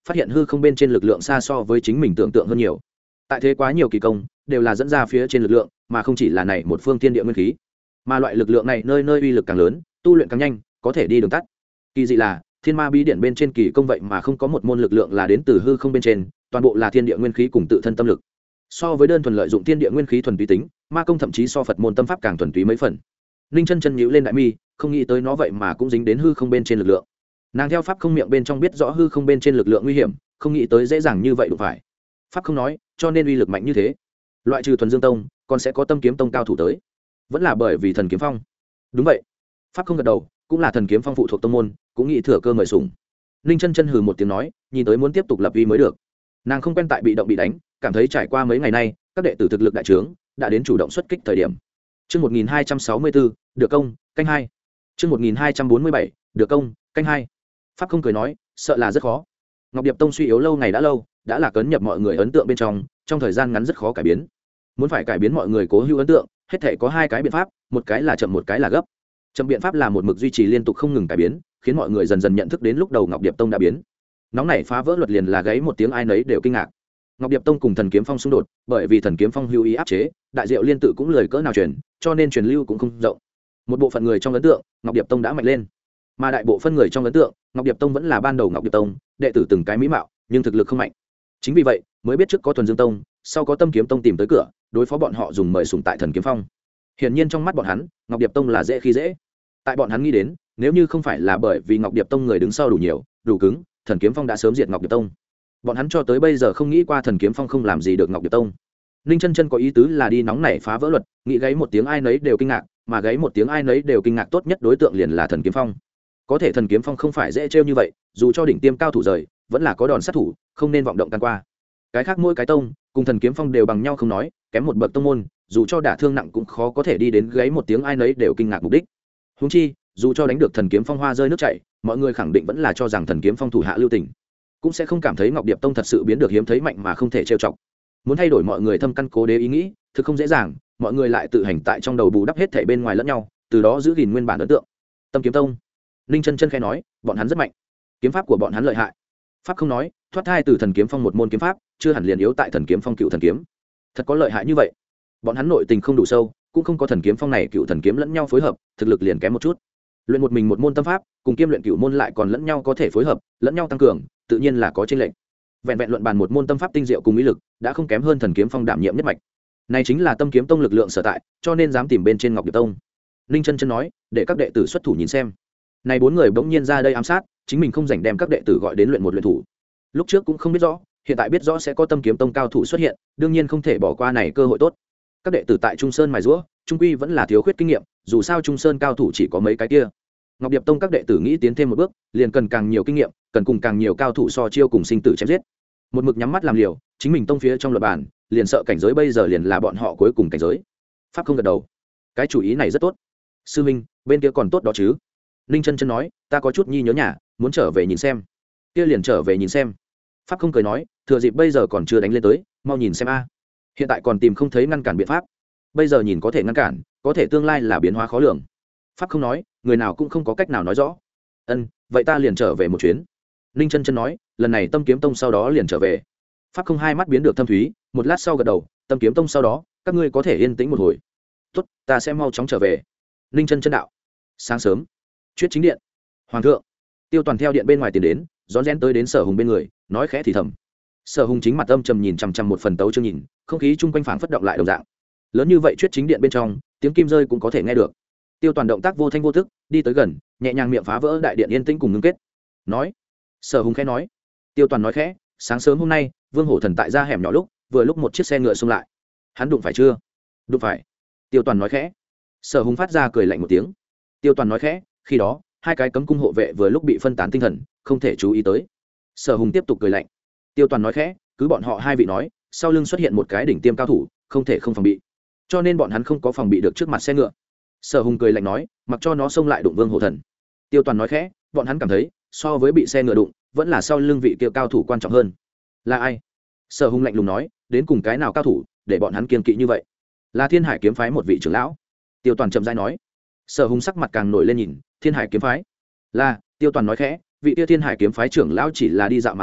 Speaker 1: phát hiện hư không bên trên lực lượng xa so với chính mình tưởng tượng hơn nhiều. Tại thế quá nhiều kỳ công đều là dẫn ra phía trên lực lượng, mà không chỉ là này một phương thiên địa nguyên khí, mà loại lực lượng này nơi nơi uy lực càng lớn, tu luyện càng nhanh, có thể đi đường tắt. Kỳ dị là thiên ma bí điển bên trên kỳ công vậy mà không có một môn lực lượng là đến từ hư không bên trên, toàn bộ là thiên địa nguyên khí cùng tự thân tâm lực. So với đơn thuần lợi dụng thiên địa nguyên khí thuần túy tính, ma công thậm chí so Phật môn tâm pháp càng thuần túy mấy phần. Ninh chân chân nhíu lên đại mi, không nghĩ tới nó vậy mà cũng dính đến hư không bên trên lực lượng. Nàng theo pháp không miệng bên trong biết rõ hư không bên trên lực lượng nguy hiểm, không nghĩ tới dễ dàng như vậy đụng phải. Pháp không nói, cho nên uy lực mạnh như thế. Loại trừ thuần dương tông, còn sẽ có tâm kiếm tông cao thủ tới. Vẫn là bởi vì thần kiếm phong. Đúng vậy. Pháp không gật đầu, cũng là thần kiếm phong phụ thuộc tông môn, cũng nghĩ thừa cơ mời sủng. Ninh chân chân hừ một tiếng nói, nhìn tới muốn tiếp tục lập uy mới được. Nàng không quen tại bị động bị đánh, cảm thấy trải qua mấy ngày nay, các đệ tử thực lực đại trướng, đã đến chủ động xuất kích thời điểm. Chương một nghìn hai trăm sáu mươi bốn, được công, canh hai. Chương một nghìn hai trăm bốn mươi bảy, được công, canh hai. Pháp không cười nói, sợ là rất khó. Ngọc Điệp Tông suy yếu lâu ngày đã lâu, đã là cấn nhập mọi người ấn tượng bên trong, trong thời gian ngắn rất khó cải biến. Muốn phải cải biến mọi người cố hữu ấn tượng, hết thảy có hai cái biện pháp, một cái là chậm một cái là gấp. Chậm biện pháp là một mực duy trì liên tục không ngừng cải biến, khiến mọi người dần dần nhận thức đến lúc đầu Ngọc Điệp Tông đã biến. Nóng này phá vỡ luật liền là gáy một tiếng ai nấy đều kinh ngạc. Ngọc Điệp Tông cùng Thần Kiếm Phong xung đột, bởi vì Thần Kiếm Phong hữu ý áp chế, đại diệu liên tự cũng lời cỡ nào truyền, cho nên truyền lưu cũng không rộng. Một bộ phận người trong ấn tượng, Ngọc Điệp Tông đã mạnh lên, mà đại bộ phận người trong ấn tượng, Ngọc Điệp Tông vẫn là ban đầu Ngọc Điệp Tông, đệ tử từng cái mỹ mạo, nhưng thực lực không mạnh. Chính vì vậy, mới biết trước có Thuần Dương Tông, sau có Tâm Kiếm Tông tìm tới cửa, đối phó bọn họ dùng mời sủng tại Thần Kiếm Phong. Hiển nhiên trong mắt bọn hắn, Ngọc Điệp Tông là dễ khi dễ. Tại bọn hắn nghĩ đến, nếu như không phải là bởi vì Ngọc Điệp Tông người đứng sau đủ nhiều, đủ cứng, Thần Kiếm Phong đã sớm diệt Ngọc Điệp Tông. Bọn hắn cho tới bây giờ không nghĩ qua Thần Kiếm Phong không làm gì được Ngọc Điệp Tông. Ninh chân chân có ý tứ là đi nóng nảy phá vỡ luật, nghĩ gáy một tiếng ai nấy đều kinh ngạc, mà gáy một tiếng ai nấy đều kinh ngạc tốt nhất đối tượng liền là Thần Kiếm Phong. Có thể Thần Kiếm Phong không phải dễ trêu như vậy, dù cho đỉnh tiêm cao thủ rời, vẫn là có đòn sát thủ, không nên vọng động can qua. Cái khác mỗi cái tông, cùng Thần Kiếm Phong đều bằng nhau không nói, kém một bậc tông môn, dù cho đả thương nặng cũng khó có thể đi đến gáy một tiếng ai nấy đều kinh ngạc mục đích. Huống chi, dù cho đánh được Thần Kiếm Phong hoa rơi nước chảy, mọi người khẳng định vẫn là cho rằng Thần Kiếm Phong thủ hạ lưu tình, cũng sẽ không cảm thấy Ngọc Điệp Tông thật sự biến được hiếm thấy mạnh mà không thể trêu chọc. Muốn thay đổi mọi người thâm căn cố đế ý nghĩ, thực không dễ dàng, mọi người lại tự hành tại trong đầu bù đắp hết thảy bên ngoài lẫn nhau, từ đó giữ gìn nguyên bản ấn tượng. Tâm Kiếm Tông, Ninh chân chân khẽ nói, bọn hắn rất mạnh, kiếm pháp của bọn hắn lợi hại. Pháp không nói, thoát thai từ Thần Kiếm Phong một môn kiếm pháp, chưa hẳn liền yếu tại Thần Kiếm Phong cựu thần kiếm. Thật có lợi hại như vậy? Bọn hắn nội tình không đủ sâu, cũng không có Thần Kiếm Phong này cựu thần kiếm lẫn nhau phối hợp, thực lực liền kém một chút. Luyện một mình một môn tâm pháp, cùng kiêm luyện cựu môn lại còn lẫn nhau có thể phối hợp, lẫn nhau tăng cường, tự nhiên là có chênh lệch. Vẹn vẹn luận bàn một môn tâm pháp tinh diệu cùng ý lực, đã không kém hơn Thần Kiếm Phong đảm nhiệm nhất mạch. Này chính là Tâm Kiếm Tông lực lượng sở tại, cho nên dám tìm bên trên Ngọc Điệp Tông. Ninh chân chân nói, để các đệ tử xuất thủ nhìn xem. Này bốn người bỗng nhiên ra đây ám sát, chính mình không rảnh đem các đệ tử gọi đến luyện một luyện thủ. Lúc trước cũng không biết rõ, hiện tại biết rõ sẽ có Tâm Kiếm Tông cao thủ xuất hiện, đương nhiên không thể bỏ qua này cơ hội tốt. Các đệ tử tại Trung Sơn mài giũa, trung quy vẫn là thiếu khuyết kinh nghiệm, dù sao Trung Sơn cao thủ chỉ có mấy cái kia. Ngọc Điệp Tông các đệ tử nghĩ tiến thêm một bước, liền cần càng nhiều kinh nghiệm, cần cùng càng nhiều cao thủ so chiêu cùng sinh tử chém giết. Một mực nhắm mắt làm liều, chính mình tông phía trong luật bản, liền sợ cảnh giới bây giờ liền là bọn họ cuối cùng cảnh giới. Pháp không gật đầu, cái chủ ý này rất tốt. Sư minh, bên kia còn tốt đó chứ? Ninh chân chân nói, ta có chút nhi nhớ nhà, muốn trở về nhìn xem. Kia liền trở về nhìn xem. Pháp không cười nói, thừa dịp bây giờ còn chưa đánh lên tới, mau nhìn xem a. Hiện tại còn tìm không thấy ngăn cản biện pháp, bây giờ nhìn có thể ngăn cản, có thể tương lai là biến hóa khó lường. Pháp không nói, người nào cũng không có cách nào nói rõ. Ân, vậy ta liền trở về một chuyến. Ninh chân chân nói, lần này Tâm Kiếm Tông sau đó liền trở về. Pháp không hai mắt biến được thâm thúy, một lát sau gật đầu, Tâm Kiếm Tông sau đó, các ngươi có thể yên tĩnh một hồi. Tốt, ta sẽ mau chóng trở về. Ninh chân chân đạo. Sáng sớm, Chuyết chính điện, Hoàng thượng, Tiêu Toàn theo điện bên ngoài tiến đến, rón rén tới đến Sở Hùng bên người, nói khẽ thì thầm. Sở Hùng chính mặt âm trầm nhìn chằm chằm một phần tấu chương nhìn, không khí chung quanh phảng phất động lại đồng dạng. Lớn như vậy Chuyết chính điện bên trong, tiếng kim rơi cũng có thể nghe được. Tiêu Toàn động tác vô thanh vô tức, đi tới gần, nhẹ nhàng miệng phá vỡ đại điện yên tĩnh cùng ngưng kết. Nói, Sở Hùng khẽ nói. Tiêu Toàn nói khẽ, sáng sớm hôm nay, Vương Hổ Thần tại ra hẻm nhỏ lúc, vừa lúc một chiếc xe ngựa xông lại. Hắn đụng phải chưa? Đụng phải. Tiêu Toàn nói khẽ. Sở Hùng phát ra cười lạnh một tiếng. Tiêu Toàn nói khẽ, khi đó, hai cái cấm cung hộ vệ vừa lúc bị phân tán tinh thần, không thể chú ý tới. Sở Hùng tiếp tục cười lạnh. Tiêu Toàn nói khẽ, cứ bọn họ hai vị nói, sau lưng xuất hiện một cái đỉnh tiêm cao thủ, không thể không phòng bị, cho nên bọn hắn không có phòng bị được trước mặt xe ngựa. Sở Hùng cười lạnh nói, mặc cho nó xông lại đụng Vương Hổ Thần. Tiêu Toàn nói khẽ, bọn hắn cảm thấy, so với bị xe ngựa đụng, vẫn là sau lưng vị kia cao thủ quan trọng hơn. Là ai? Sở Hùng lạnh lùng nói, đến cùng cái nào cao thủ, để bọn hắn kiêng kỵ như vậy? Là Thiên Hải kiếm phái một vị trưởng lão. Tiêu Toàn chậm rãi nói. Sở Hùng sắc mặt càng nổi lên nhìn, Thiên Hải kiếm phái? Là, Tiêu Toàn nói khẽ, vị kia Thiên Hải kiếm phái trưởng lão chỉ là đi dạo mà thôi,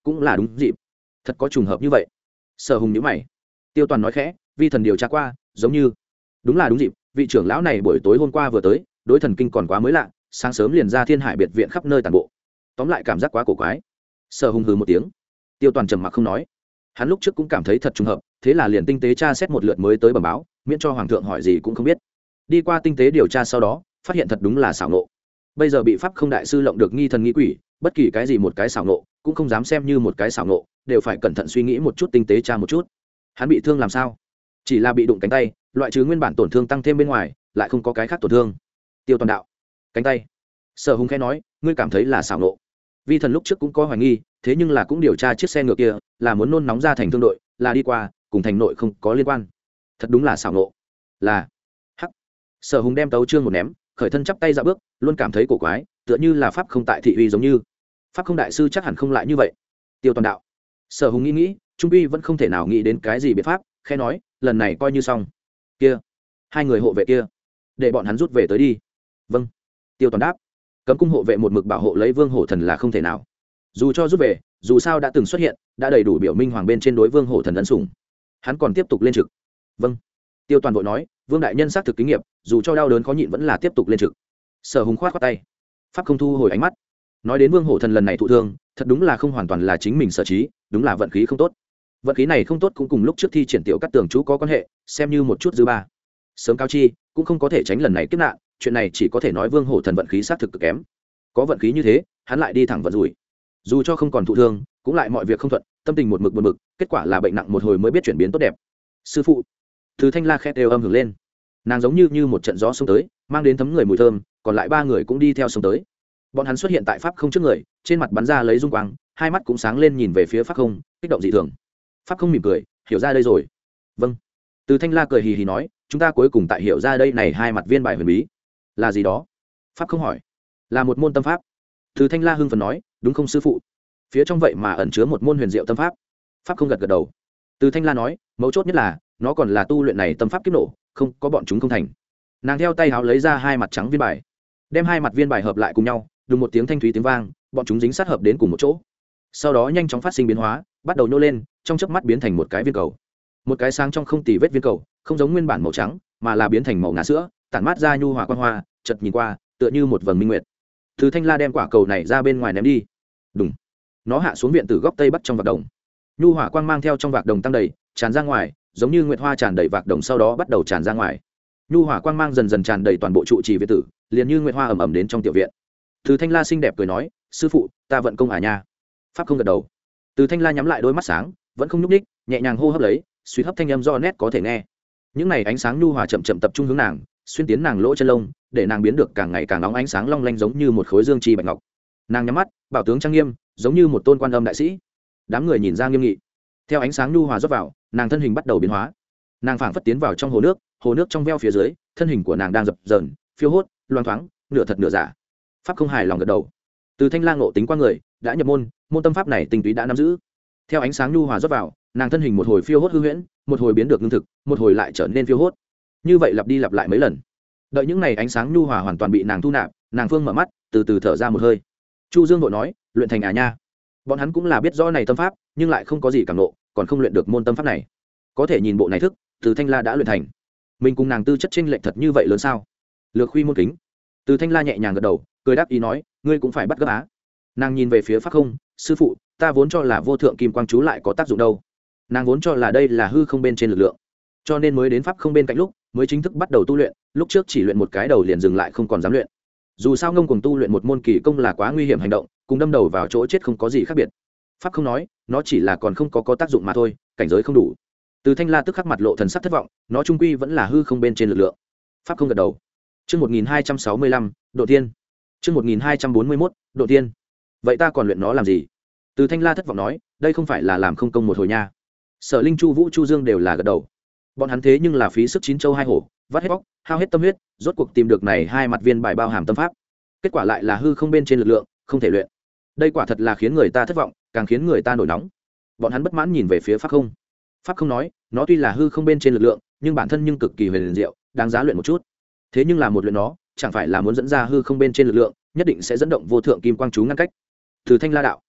Speaker 1: cũng là đúng dịp. Thật có trùng hợp như vậy. Sở Hùng nhíu mày. Tiêu Toàn nói khẽ, vi thần điều tra qua, giống như đúng là đúng dịp, vị trưởng lão này buổi tối hôm qua vừa tới, đối thần kinh còn quá mới lạ, sáng sớm liền ra Thiên Hải biệt viện khắp nơi tàn bộ. Tóm lại cảm giác quá cổ quái. Sở Hùng hừ một tiếng. Tiêu Toàn trầm mặc không nói. Hắn lúc trước cũng cảm thấy thật trùng hợp, thế là liền tinh tế tra xét một lượt mới tới bẩm báo, miễn cho hoàng thượng hỏi gì cũng không biết. Đi qua tinh tế điều tra sau đó, phát hiện thật đúng là xảo nộ. Bây giờ bị pháp không đại sư lộng được nghi thần nghi quỷ, bất kỳ cái gì một cái xảo nộ cũng không dám xem như một cái xảo nộ, đều phải cẩn thận suy nghĩ một chút, tinh tế tra một chút. Hắn bị thương làm sao? Chỉ là bị đụng cánh tay, loại trừ nguyên bản tổn thương tăng thêm bên ngoài, lại không có cái khác tổn thương. Tiêu Toàn đạo, cánh tay. Sở Hùng khẽ nói, ngươi cảm thấy là xảo nộ. Vi thần lúc trước cũng có hoài nghi, thế nhưng là cũng điều tra chiếc xe ngựa kia là muốn nôn nóng ra thành thương đội, là đi qua, cùng thành nội không có liên quan. Thật đúng là xảo nộ. Là hắc. Sở Hùng đem tấu chương một ném, khởi thân chắp tay ra bước, luôn cảm thấy cổ quái, tựa như là pháp không tại thị uy giống như. Pháp không đại sư chắc hẳn không lại như vậy. Tiêu Toàn đạo. Sở Hùng nghĩ nghĩ, trung quy vẫn không thể nào nghĩ đến cái gì biện pháp, khẽ nói, lần này coi như xong. Kia, hai người hộ vệ kia, để bọn hắn rút về tới đi. Vâng. Tiêu Toàn đáp. Cấm cung hộ vệ một mực bảo hộ lấy Vương Hổ Thần là không thể nào. Dù cho rút về, dù sao đã từng xuất hiện, đã đầy đủ biểu minh hoàng bên trên đối Vương Hổ Thần ân sủng. Hắn còn tiếp tục lên trực. Vâng. Tiêu Toàn vội nói, Vương đại nhân xác thực kinh nghiệm, dù cho đau đớn khó nhịn vẫn là tiếp tục lên trực. Sở Hùng khoát khoát tay. Pháp không thu hồi ánh mắt. Nói đến Vương Hổ Thần lần này thụ thương, thật đúng là không hoàn toàn là chính mình sở trí, đúng là vận khí không tốt. Vận khí này không tốt cũng cùng lúc trước thi triển tiểu cắt tường chú có quan hệ, xem như một chút dư ba. Sớm cao chi cũng không có thể tránh lần này kiếp nạn, chuyện này chỉ có thể nói Vương Hổ Thần vận khí xác thực cực kém. Có vận khí như thế, hắn lại đi thẳng vận rủi. Dù cho không còn thụ thương, cũng lại mọi việc không thuận, tâm tình một mực buồn bực, kết quả là bệnh nặng một hồi mới biết chuyển biến tốt đẹp. Sư phụ. Từ Thanh La khét đều âm hưởng lên. Nàng giống như như một trận gió xông tới, mang đến thấm người mùi thơm, còn lại ba người cũng đi theo xông tới. Bọn hắn xuất hiện tại pháp không trước người, trên mặt bắn ra lấy dung quang, hai mắt cũng sáng lên nhìn về phía pháp không, kích động dị thường. Pháp không mỉm cười, hiểu ra đây rồi. Vâng. Từ Thanh La cười hì hì nói, chúng ta cuối cùng tại hiểu ra đây này hai mặt viên bài huyền bí. Là gì đó? Pháp không hỏi. Là một môn tâm pháp. Từ Thanh La hưng phấn nói, đúng không sư phụ? Phía trong vậy mà ẩn chứa một môn huyền diệu tâm pháp. Pháp không gật gật đầu. Từ Thanh La nói, mấu chốt nhất là, nó còn là tu luyện này tâm pháp kiếp nổ, không có bọn chúng không thành. Nàng theo tay háo lấy ra hai mặt trắng viên bài, đem hai mặt viên bài hợp lại cùng nhau, đùng một tiếng thanh thúy tiếng vang, bọn chúng dính sát hợp đến cùng một chỗ. Sau đó nhanh chóng phát sinh biến hóa, bắt đầu nhô lên, trong chớp mắt biến thành một cái viên cầu. Một cái sáng trong không tì vết viên cầu, không giống nguyên bản màu trắng, mà là biến thành màu ngà sữa, tản mát ra nhu hòa quang hoa, chợt nhìn qua, tựa như một vầng minh nguyệt. Từ Thanh La đem quả cầu này ra bên ngoài ném đi. Đùng. Nó hạ xuống viện từ góc tây bắc trong vạc đồng. Nhu hỏa quang mang theo trong vạc đồng tăng đầy, tràn ra ngoài, giống như nguyệt hoa tràn đầy vạc đồng sau đó bắt đầu tràn ra ngoài. Nhu hỏa quang mang dần dần tràn đầy toàn bộ trụ trì viện tử, liền như nguyệt hoa ẩm ẩm đến trong tiểu viện. Từ Thanh La xinh đẹp cười nói, sư phụ, ta vận công à nha. Pháp không gật đầu. Từ Thanh La nhắm lại đôi mắt sáng, vẫn không nhúc nhích, nhẹ nhàng hô hấp lấy, suy hấp thanh âm do nét có thể nghe. Những này ánh sáng nhu hòa chậm chậm tập trung hướng nàng, xuyên tiến nàng lỗ chân lông, để nàng biến được càng ngày càng nóng ánh sáng long lanh giống như một khối dương chi bạch ngọc. Nàng nhắm mắt, bảo tướng trang nghiêm, giống như một tôn quan âm đại sĩ. Đám người nhìn ra nghiêm nghị. Theo ánh sáng nhu hòa rót vào, nàng thân hình bắt đầu biến hóa. Nàng phảng phất tiến vào trong hồ nước, hồ nước trong veo phía dưới, thân hình của nàng đang dập dờn, phiêu hốt, loang thoáng, nửa thật nửa giả. Pháp không hài lòng gật đầu. Từ Thanh La ngộ tính qua người, đã nhập môn, môn tâm pháp này tinh túy đã nắm giữ. Theo ánh sáng nhu hòa rót vào, nàng thân hình một hồi phiêu hốt hư huyễn, một hồi biến được ngưng thực, một hồi lại trở nên phiêu hốt. Như vậy lặp đi lặp lại mấy lần. Đợi những này ánh sáng nhu hòa hoàn toàn bị nàng thu nạp, nàng phương mở mắt, từ từ thở ra một hơi. Chu Dương vội nói, luyện thành à nha. Bọn hắn cũng là biết rõ này tâm pháp, nhưng lại không có gì cảm nộ, còn không luyện được môn tâm pháp này. Có thể nhìn bộ này thức, Từ Thanh La đã luyện thành. Mình cùng nàng tư chất chênh lệch thật như vậy lớn sao? Lược khuy môn kính. Từ Thanh La nhẹ nhàng gật đầu, cười đáp ý nói, ngươi cũng phải bắt gấp á. Nàng nhìn về phía Pháp Không, sư phụ, ta vốn cho là vô thượng kim quang chú lại có tác dụng đâu. Nàng vốn cho là đây là hư không bên trên lực lượng, cho nên mới đến Pháp Không bên cạnh lúc, mới chính thức bắt đầu tu luyện, lúc trước chỉ luyện một cái đầu liền dừng lại không còn dám luyện. Dù sao ngông cuồng tu luyện một môn kỳ công là quá nguy hiểm hành động, cùng đâm đầu vào chỗ chết không có gì khác biệt. Pháp Không nói, nó chỉ là còn không có có tác dụng mà thôi, cảnh giới không đủ. Từ Thanh La tức khắc mặt lộ thần sắc thất vọng, nó trung quy vẫn là hư không bên trên lực lượng. Pháp Không gật đầu. Chương một nghìn hai trăm sáu mươi lăm, Độ Tiên. Chương một nghìn hai trăm bốn mươi mốt, Độ Tiên. Vậy ta còn luyện nó làm gì? Từ Thanh La thất vọng nói, đây không phải là làm không công một hồi nha. Sở Linh, Chu Vũ, Chu Dương đều là gật đầu. Bọn hắn thế nhưng là phí sức chín châu hai hổ, vắt hết bóc, hao hết tâm huyết, rốt cuộc tìm được này hai mặt viên bài bao hàm tâm pháp. Kết quả lại là hư không bên trên lực lượng, không thể luyện. Đây quả thật là khiến người ta thất vọng, càng khiến người ta nổi nóng. Bọn hắn bất mãn nhìn về phía Pháp Không. Pháp Không nói, nó tuy là hư không bên trên lực lượng, nhưng bản thân nhưng cực kỳ huyền diệu, đáng giá luyện một chút. Thế nhưng là một luyện nó, chẳng phải là muốn dẫn ra hư không bên trên lực lượng, nhất định sẽ dẫn động vô thượng kim quang chú ngăn cách. Từ Thanh La đạo,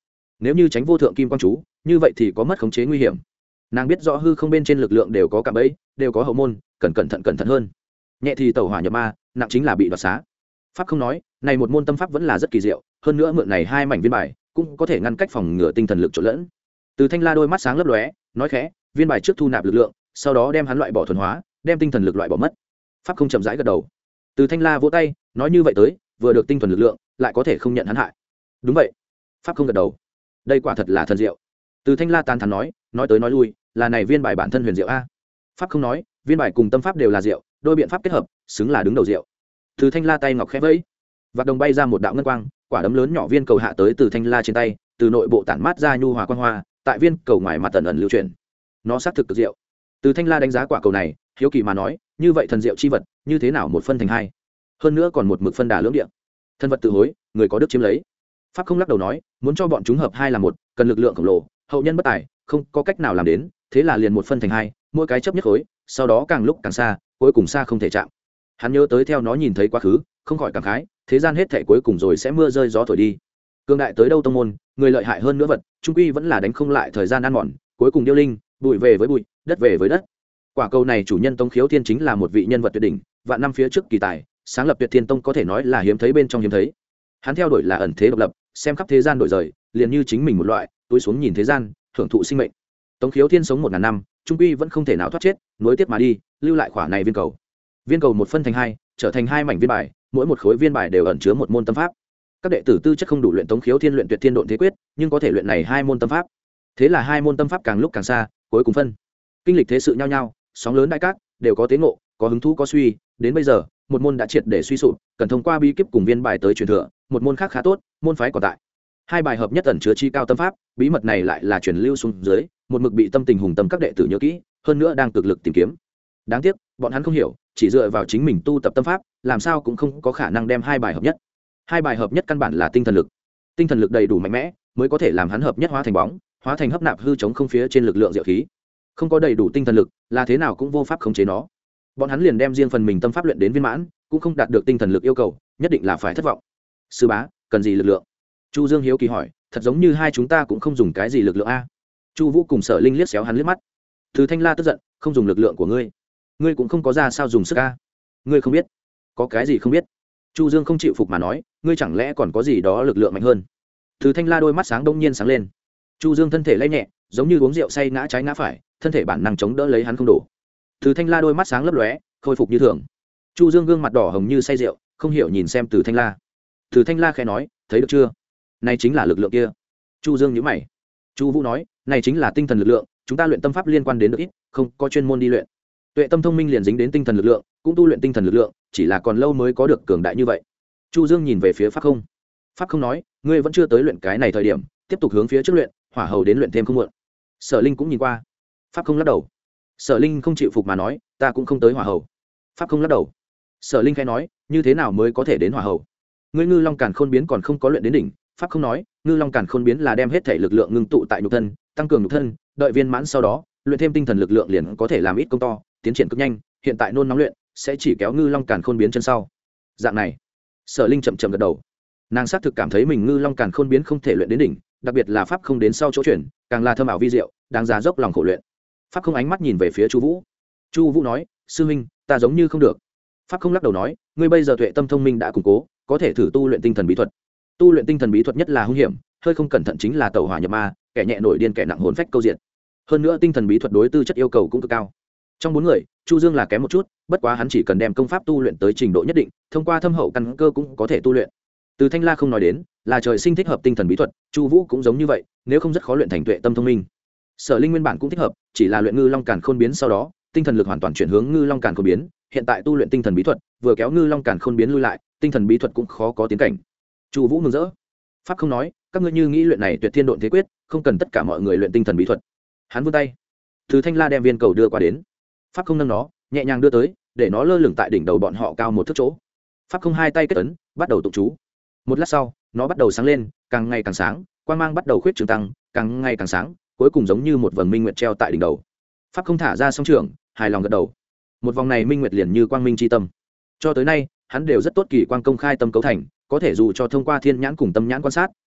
Speaker 1: nếu như tránh vô thượng kim quang chú như vậy thì có mất khống chế nguy hiểm. Nàng biết rõ hư không bên trên lực lượng đều có cạm bẫy, đều có hậu môn, cần cẩn thận cẩn thận hơn. Nhẹ thì tẩu hỏa nhập ma, nặng chính là bị đoạt xá. Pháp không nói, này một môn tâm pháp vẫn là rất kỳ diệu, hơn nữa mượn này hai mảnh viên bài cũng có thể ngăn cách phòng ngừa tinh thần lực trộn lẫn. Từ Thanh La đôi mắt sáng lấp lóe, nói khẽ, viên bài trước thu nạp lực lượng, sau đó đem hắn loại bỏ thuần hóa, đem tinh thần lực loại bỏ mất. Pháp không chậm rãi gật đầu. Từ Thanh La vỗ tay, nói như vậy tới, vừa được tinh thuần lực lượng, lại có thể không nhận hắn hại. Đúng vậy. Pháp không gật đầu. Đây quả thật là thần diệu. Từ Thanh La tán thán nói, nói tới nói lui, là này viên bài bản thân huyền diệu a. Pháp không nói, viên bài cùng tâm pháp đều là diệu, đôi biện pháp kết hợp, xứng là đứng đầu diệu. Từ Thanh La tay ngọc khẽ vẫy, vạt đồng bay ra một đạo ngân quang, quả đấm lớn nhỏ viên cầu hạ tới Từ Thanh La trên tay, từ nội bộ tản mát ra nhu hòa quang hoa, tại viên cầu ngoài mặt tần ẩn lưu chuyển. Nó xác thực cực diệu. Từ Thanh La đánh giá quả cầu này, hiếu kỳ mà nói, như vậy thần diệu chi vật, như thế nào một phân thành hai? Hơn nữa còn một mực phân đà lưỡng địa. Thân vật tự hối, người có đức chiếm lấy. Pháp không lắc đầu nói, muốn cho bọn chúng hợp hai là một, cần lực lượng khổng lồ, hậu nhân bất tài, không có cách nào làm đến, thế là liền một phân thành hai, mỗi cái chấp nhất khối, sau đó càng lúc càng xa, cuối cùng xa không thể chạm. Hắn nhớ tới theo nó nhìn thấy quá khứ, không khỏi cảm khái, thế gian hết thảy cuối cùng rồi sẽ mưa rơi gió thổi đi. Cương đại tới đâu tông môn, người lợi hại hơn nữa vật, trung quy vẫn là đánh không lại thời gian ăn mòn, cuối cùng điêu linh, bụi về với bụi, đất về với đất. Quả cầu này chủ nhân Tống Khiếu Thiên chính là một vị nhân vật tuyệt đỉnh, vạn năm phía trước kỳ tài, sáng lập Tuyệt Thiên Tông có thể nói là hiếm thấy bên trong hiếm thấy. Hắn theo đuổi là ẩn thế độc lập, xem khắp thế gian đổi rời, liền như chính mình một loại, túi xuống nhìn thế gian, thưởng thụ sinh mệnh. Tống Khiếu Thiên sống một ngàn năm, trung quy vẫn không thể nào thoát chết, nối tiếp mà đi, lưu lại quả này viên cầu. Viên cầu một phân thành hai, trở thành hai mảnh viên bài, mỗi một khối viên bài đều ẩn chứa một môn tâm pháp. Các đệ tử tư chất không đủ luyện Tống Khiếu Thiên luyện Tuyệt Thiên Độn Thế Quyết, nhưng có thể luyện này hai môn tâm pháp. Thế là hai môn tâm pháp càng lúc càng xa, cuối cùng phân. Kinh lịch thế sự nhau nhau, sóng lớn đại cát, đều có tế ngộ, có hứng thú có suy, đến bây giờ, một môn đã triệt để suy sụp, cần thông qua bí kíp cùng viên bài tới truyền thừa, một môn khác khá tốt, môn phái còn tại. Hai bài hợp nhất ẩn chứa chi cao tâm pháp, bí mật này lại là truyền lưu xuống dưới, một mực bị tâm tình hùng tâm các đệ tử nhớ kỹ, hơn nữa đang cực lực tìm kiếm. Đáng tiếc, bọn hắn không hiểu, chỉ dựa vào chính mình tu tập tâm pháp, làm sao cũng không có khả năng đem hai bài hợp nhất. Hai bài hợp nhất căn bản là tinh thần lực. Tinh thần lực đầy đủ mạnh mẽ, mới có thể làm hắn hợp nhất hóa thành bóng, hóa thành hấp nạp hư chống không phía trên lực lượng diệu khí. Không có đầy đủ tinh thần lực, là thế nào cũng vô pháp khống chế nó. Bọn hắn liền đem riêng phần mình tâm pháp luyện đến viên mãn, cũng không đạt được tinh thần lực yêu cầu, nhất định là phải thất vọng. Sư bá, cần gì lực lượng? Chu Dương hiếu kỳ hỏi, thật giống như hai chúng ta cũng không dùng cái gì lực lượng a. Chu Vũ cùng Sở Linh liếc xéo hắn liếc mắt. Từ Thanh La tức giận, không dùng lực lượng của ngươi, ngươi cũng không có ra sao dùng sức a? Ngươi không biết? Có cái gì không biết? Chu Dương không chịu phục mà nói, ngươi chẳng lẽ còn có gì đó lực lượng mạnh hơn? Từ Thanh La đôi mắt sáng đông nhiên sáng lên. Chu Dương thân thể lay nhẹ, giống như uống rượu say ngã trái ngã phải, thân thể bản năng chống đỡ lấy hắn không đổ. Từ Thanh La đôi mắt sáng lấp lóe, khôi phục như thường. Chu Dương gương mặt đỏ hồng như say rượu, không hiểu nhìn xem Từ Thanh La. Từ Thanh La khẽ nói, thấy được chưa? Này chính là lực lượng kia. Chu Dương nhíu mày. Chu Vũ nói, này chính là tinh thần lực lượng, chúng ta luyện tâm pháp liên quan đến được ít, không có chuyên môn đi luyện. Tuệ tâm thông minh liền dính đến tinh thần lực lượng, cũng tu luyện tinh thần lực lượng, chỉ là còn lâu mới có được cường đại như vậy. Chu Dương nhìn về phía Pháp Không. Pháp Không nói, ngươi vẫn chưa tới luyện cái này thời điểm, tiếp tục hướng phía trước luyện, hỏa hầu đến luyện thêm không muộn. Sở Linh cũng nhìn qua. Pháp Không lắc đầu. Sở Linh không chịu phục mà nói, ta cũng không tới hỏa hầu. Pháp Không lắc đầu. Sở Linh khẽ nói, như thế nào mới có thể đến hỏa hầu? Ngươi Ngư Long Càn Khôn biến còn không có luyện đến đỉnh. Pháp Không nói, Ngư Long Càn Khôn biến là đem hết thể lực lượng ngưng tụ tại nhục thân, tăng cường nhục thân, đợi viên mãn sau đó, luyện thêm tinh thần lực lượng liền có thể làm ít công to, tiến triển cực nhanh, hiện tại nôn nóng luyện, sẽ chỉ kéo Ngư Long Càn Khôn biến chân sau. Dạng này. Sở Linh chậm chậm gật đầu. Nàng xác thực cảm thấy mình Ngư Long Càn Khôn biến không thể luyện đến đỉnh, đặc biệt là pháp không đến sau chỗ chuyển, càng là thâm ảo vi diệu, đáng giá dốc lòng khổ luyện. Pháp không ánh mắt nhìn về phía Chu Vũ. Chu Vũ nói, sư huynh, ta giống như không được. Pháp không lắc đầu nói, ngươi bây giờ tuệ tâm thông minh đã củng cố, có thể thử tu luyện tinh thần bí thuật. Tu luyện tinh thần bí thuật nhất là hung hiểm, hơi không cẩn thận chính là tẩu hỏa nhập ma, kẻ nhẹ nổi điên kẻ nặng hồn phách câu diện. Hơn nữa tinh thần bí thuật đối tư chất yêu cầu cũng cực cao. Trong bốn người, Chu Dương là kém một chút, bất quá hắn chỉ cần đem công pháp tu luyện tới trình độ nhất định, thông qua thâm hậu căn cơ cũng có thể tu luyện. Từ Thanh La không nói đến, là trời sinh thích hợp tinh thần bí thuật, Chu Vũ cũng giống như vậy, nếu không rất khó luyện thành tuệ tâm thông minh. Sở Linh nguyên bản cũng thích hợp, chỉ là luyện Ngư Long Càn Khôn biến sau đó, tinh thần lực hoàn toàn chuyển hướng Ngư Long Càn Khôn biến, hiện tại tu luyện tinh thần bí thuật, vừa kéo Ngư Long Càn Khôn biến lui lại, tinh thần bí thuật cũng khó có tiến cảnh. Chu Vũ mừng rỡ. Pháp không nói, các ngươi như nghĩ luyện này Tuyệt Thiên Độn Thế Quyết, không cần tất cả mọi người luyện tinh thần bí thuật. Hắn vươn tay, Từ Thanh La đem viên cầu đưa qua đến. Pháp không nâng nó, nhẹ nhàng đưa tới, để nó lơ lửng tại đỉnh đầu bọn họ cao một thước chỗ. Pháp không hai tay kết ấn, bắt đầu tụng chú. Một lát sau, nó bắt đầu sáng lên, càng ngày càng sáng, quang mang bắt đầu khuyết trường tăng, càng ngày càng sáng, cuối cùng giống như một vầng minh nguyệt treo tại đỉnh đầu. Pháp không thả ra song trường, hài lòng gật đầu. Một vòng này minh nguyệt liền như quang minh chi tâm. Cho tới nay, hắn đều rất tốt kỳ quang công khai tâm cấu thành, có thể dù cho thông qua thiên nhãn cùng tâm nhãn quan sát,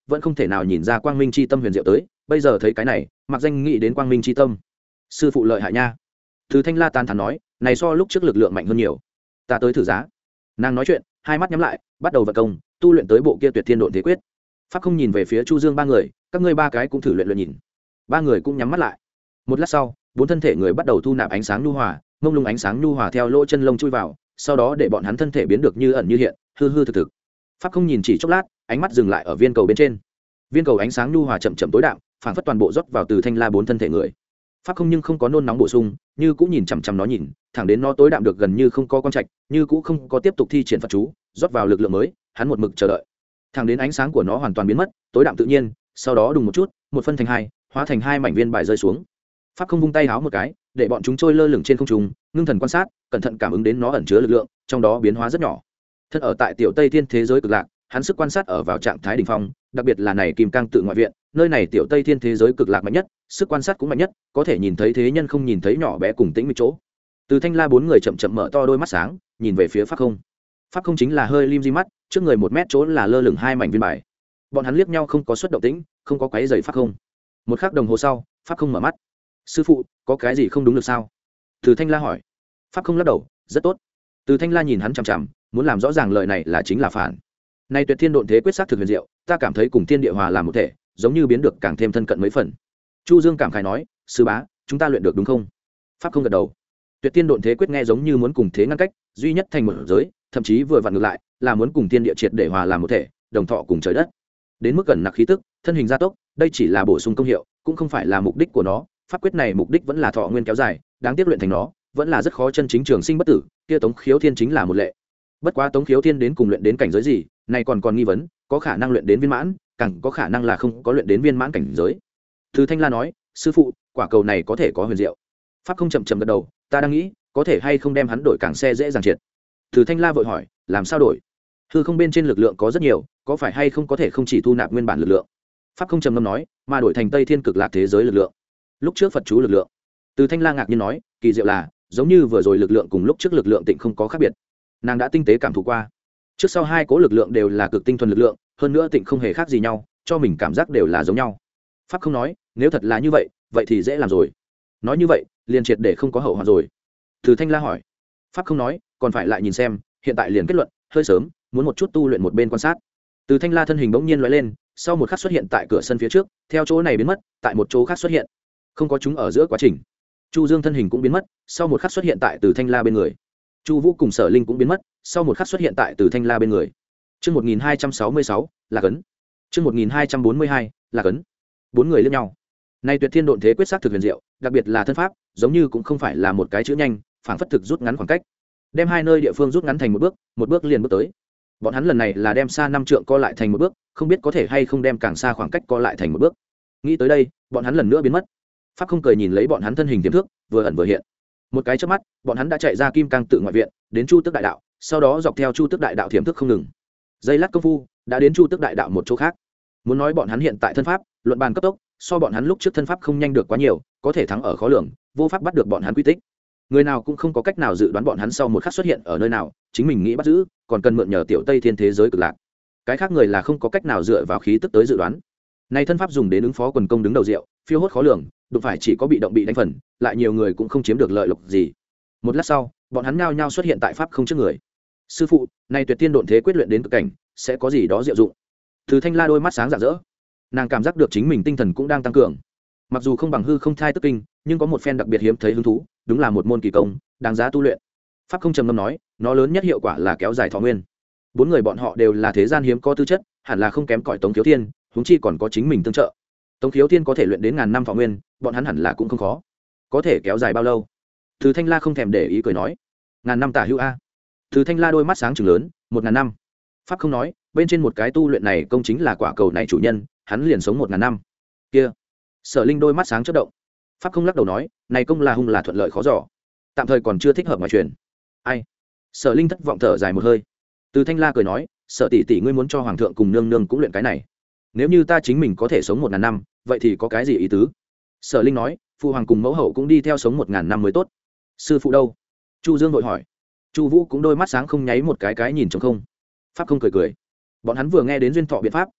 Speaker 1: vẫn không thể nào nhìn ra quang minh c h i tâm huyền diệu tới. Bây giờ thấy cái này, mặc danh nghĩ đến quang minh c h i tâm. Sư phụ lợi hại nha. Từ Thanh La tan thắn nói, này so lúc trước lực lượng mạnh hơn nhiều. Ta tới thử giá. Nàng nói chuyện, hai mắt nhắm lại, bắt đầu vận công tu luyện tới bộ kia tuyệt thiên độn thế quyết. Pháp không nhìn về phía Chu Dương ba người, các ngươi ba cái cũng thử luyện luyện nhìn. Ba người cũng nhắm mắt lại. Một lát sau, bốn thân thể người bắt đầu thu nạp ánh sáng nhu hòa, mông lung ánh sáng nhu hòa theo lỗ chân lông chui vào, sau đó để bọn hắn thân thể biến được như ẩn như hiện, hư hư thực thực. Pháp không nhìn chỉ chốc lát, ánh mắt dừng lại ở viên cầu bên trên. Viên cầu ánh sáng nhu hòa chậm chậm tối đạm, phảng phất toàn bộ rót vào Từ Thanh La bốn thân thể người. Pháp không nhưng không có nôn nóng bổ sung, như cũng nhìn chằm chằm nó nhìn, thẳng đến nó tối đạm được gần như không có quang trạch, như cũng không có tiếp tục thi triển Phật chú, rót vào lực lượng mới, hắn một mực chờ đợi. Thẳng đến ánh sáng của nó hoàn toàn biến mất, tối đạm tự nhiên, sau đó đùng một chút, một phân thành hai, hóa thành hai mảnh viên bài rơi xuống. Pháp không vung tay háo một cái, để bọn chúng trôi lơ lửng trên không trung, ngưng thần quan sát, cẩn thận cảm ứng đến nó ẩn chứa lực lượng, trong đó biến hóa rất nhỏ. Thân ở tại tiểu Tây Thiên thế giới cực lạc, hắn sức quan sát ở vào trạng thái đỉnh phong, đặc biệt là này Kim Cang tự ngoại viện, nơi này tiểu Tây Thiên thế giới cực lạc mạnh nhất, sức quan sát cũng mạnh nhất, có thể nhìn thấy thế nhân không nhìn thấy nhỏ bé cùng tĩnh mịch chỗ. Từ Thanh La bốn người chậm chậm mở to đôi mắt sáng, nhìn về phía Pháp không. Pháp không chính là hơi lim di mắt, trước người một mét chỗ là lơ lửng hai mảnh viên bài. Bọn hắn liếc nhau không có xuất động tĩnh, không có quấy rầy Pháp không. Một khắc đồng hồ sau, Pháp không mở mắt. Sư phụ, có cái gì không đúng được sao? Từ Thanh La hỏi. Pháp không lắc đầu, rất tốt. Từ Thanh La nhìn hắn chằm chằm, muốn làm rõ ràng lời này là chính là phản. Nay tuyệt thiên độn thế quyết sát thực huyền diệu, ta cảm thấy cùng thiên địa hòa làm một thể, giống như biến được càng thêm thân cận mấy phần. Chu Dương cảm khái nói, sư bá, chúng ta luyện được đúng không? Pháp không gật đầu. Tuyệt thiên độn thế quyết nghe giống như muốn cùng thế ngăn cách, duy nhất thành một giới, thậm chí vừa vặn ngược lại, là muốn cùng thiên địa triệt để hòa làm một thể, đồng thọ cùng trời đất. Đến mức gần nặc khí tức, thân hình gia tốc, đây chỉ là bổ sung công hiệu, cũng không phải là mục đích của nó. Pháp quyết này mục đích vẫn là thọ nguyên kéo dài, đáng tiếc luyện thành nó, vẫn là rất khó chân chính trường sinh bất tử, kia Tống Khiếu Thiên chính là một lệ. Bất quá Tống Khiếu Thiên đến cùng luyện đến cảnh giới gì, này còn còn nghi vấn, có khả năng luyện đến viên mãn, càng có khả năng là không có luyện đến viên mãn cảnh giới. Từ Thanh La nói, sư phụ, quả cầu này có thể có huyền diệu. Pháp không chậm chậm gật đầu, ta đang nghĩ, có thể hay không đem hắn đổi càng xe dễ dàng triệt. Từ Thanh La vội hỏi, làm sao đổi? Hư không bên trên lực lượng có rất nhiều, có phải hay không có thể không chỉ thu nạp nguyên bản lực lượng? Pháp không trầm ngâm nói, mà đổi thành Tây Thiên cực lạc thế giới lực lượng. Lúc trước Phật chú lực lượng. Từ Thanh La ngạc nhiên nói, kỳ diệu là, giống như vừa rồi lực lượng cùng lúc trước lực lượng tịnh không có khác biệt. Nàng đã tinh tế cảm thụ qua, trước sau hai cố lực lượng đều là cực tinh thuần lực lượng, hơn nữa tịnh không hề khác gì nhau, cho mình cảm giác đều là giống nhau. Pháp không nói, nếu thật là như vậy, vậy thì dễ làm rồi. Nói như vậy, liền triệt để không có hậu hoạn rồi. Từ Thanh La hỏi. Pháp không nói, còn phải lại nhìn xem, hiện tại liền kết luận, hơi sớm, muốn một chút tu luyện một bên quan sát. Từ Thanh La thân hình bỗng nhiên lóe lên, sau một khắc xuất hiện tại cửa sân phía trước, theo chỗ này biến mất, tại một chỗ khác xuất hiện. Không có chúng ở giữa quá trình. Chu Dương thân hình cũng biến mất, sau một khắc xuất hiện tại Từ Thanh La bên người. Chu Vũ cùng Sở Linh cũng biến mất, sau một khắc xuất hiện tại Từ Thanh La bên người. Chương một nghìn hai trăm sáu mươi sáu, là cấn. Chương một nghìn hai trăm bốn mươi hai, là cấn. Bốn người liếc nhau. Nay tuyệt thiên độn thế quyết sắc thực huyền diệu, đặc biệt là thân pháp, giống như cũng không phải là một cái chữ nhanh, phảng phất thực rút ngắn khoảng cách. Đem hai nơi địa phương rút ngắn thành một bước, một bước liền bước tới. Bọn hắn lần này là đem xa năm trượng co lại thành một bước, không biết có thể hay không đem càng xa khoảng cách co lại thành một bước. Nghĩ tới đây, bọn hắn lần nữa biến mất. Pháp không cười nhìn lấy bọn hắn thân hình tiềm thước, vừa ẩn vừa hiện. Một cái chớp mắt, bọn hắn đã chạy ra Kim Cang tự ngoại viện, đến Chu Tước đại đạo, sau đó dọc theo Chu Tước đại đạo tiềm thức không ngừng. Giây lát công phu, đã đến Chu Tước đại đạo một chỗ khác. Muốn nói bọn hắn hiện tại thân pháp, luận bàn cấp tốc, so bọn hắn lúc trước thân pháp không nhanh được quá nhiều, có thể thắng ở khó lường, vô pháp bắt được bọn hắn quy tích. Người nào cũng không có cách nào dự đoán bọn hắn sau một khắc xuất hiện ở nơi nào, chính mình nghĩ bắt giữ, còn cần mượn nhờ tiểu Tây Thiên thế giới cực lạc. Cái khác người là không có cách nào dựa vào khí tức tới dự đoán. Này thân pháp dùng đến ứng phó quần công đứng đầu rượu, phiêu hốt khó lường, đụng phải chỉ có bị động bị đánh phần, lại nhiều người cũng không chiếm được lợi lộc gì. Một lát sau, bọn hắn nhao nhao xuất hiện tại pháp không trước người. Sư phụ, này tuyệt tiên độn thế quyết luyện đến cực cảnh, sẽ có gì đó diệu dụng. Từ Thanh La đôi mắt sáng rạng rỡ, nàng cảm giác được chính mình tinh thần cũng đang tăng cường. Mặc dù không bằng hư không thai tức kinh, nhưng có một phen đặc biệt hiếm thấy hứng thú, đúng là một môn kỳ công, đáng giá tu luyện. Pháp không trầm ngâm nói, nó lớn nhất hiệu quả là kéo dài thọ nguyên. Bốn người bọn họ đều là thế gian hiếm có tư chất, hẳn là không kém cỏi Tống Khiếu Thiên, huống chi còn có chính mình tương trợ. Tống Khiếu Thiên có thể luyện đến ngàn năm thọ nguyên, bọn hắn hẳn là cũng không khó. Có thể kéo dài bao lâu? Từ Thanh La không thèm để ý cười nói, ngàn năm tả hữu a. Từ Thanh La đôi mắt sáng trừng lớn, một ngàn năm. Pháp không nói, bên trên một cái tu luyện này công chính là quả cầu này chủ nhân, hắn liền sống một ngàn năm. Kia. Sở Linh đôi mắt sáng chớp động. Pháp không lắc đầu nói, này công là hung là thuận lợi khó dò, tạm thời còn chưa thích hợp ngoại truyền. Ai? Sở Linh thất vọng thở dài một hơi. Từ Thanh La cười nói, Sở tỷ tỷ ngươi muốn cho hoàng thượng cùng nương nương cũng luyện cái này. Nếu như ta chính mình có thể sống một ngàn năm, vậy thì có cái gì ý tứ? Sở Linh nói, phụ hoàng cùng mẫu hậu cũng đi theo sống một ngàn năm mới tốt. Sư phụ đâu? Chu Dương vội hỏi. Chu Vũ cũng đôi mắt sáng không nháy một cái cái nhìn trống không. Pháp không cười cười. Bọn hắn vừa nghe đến duyên thọ biện pháp,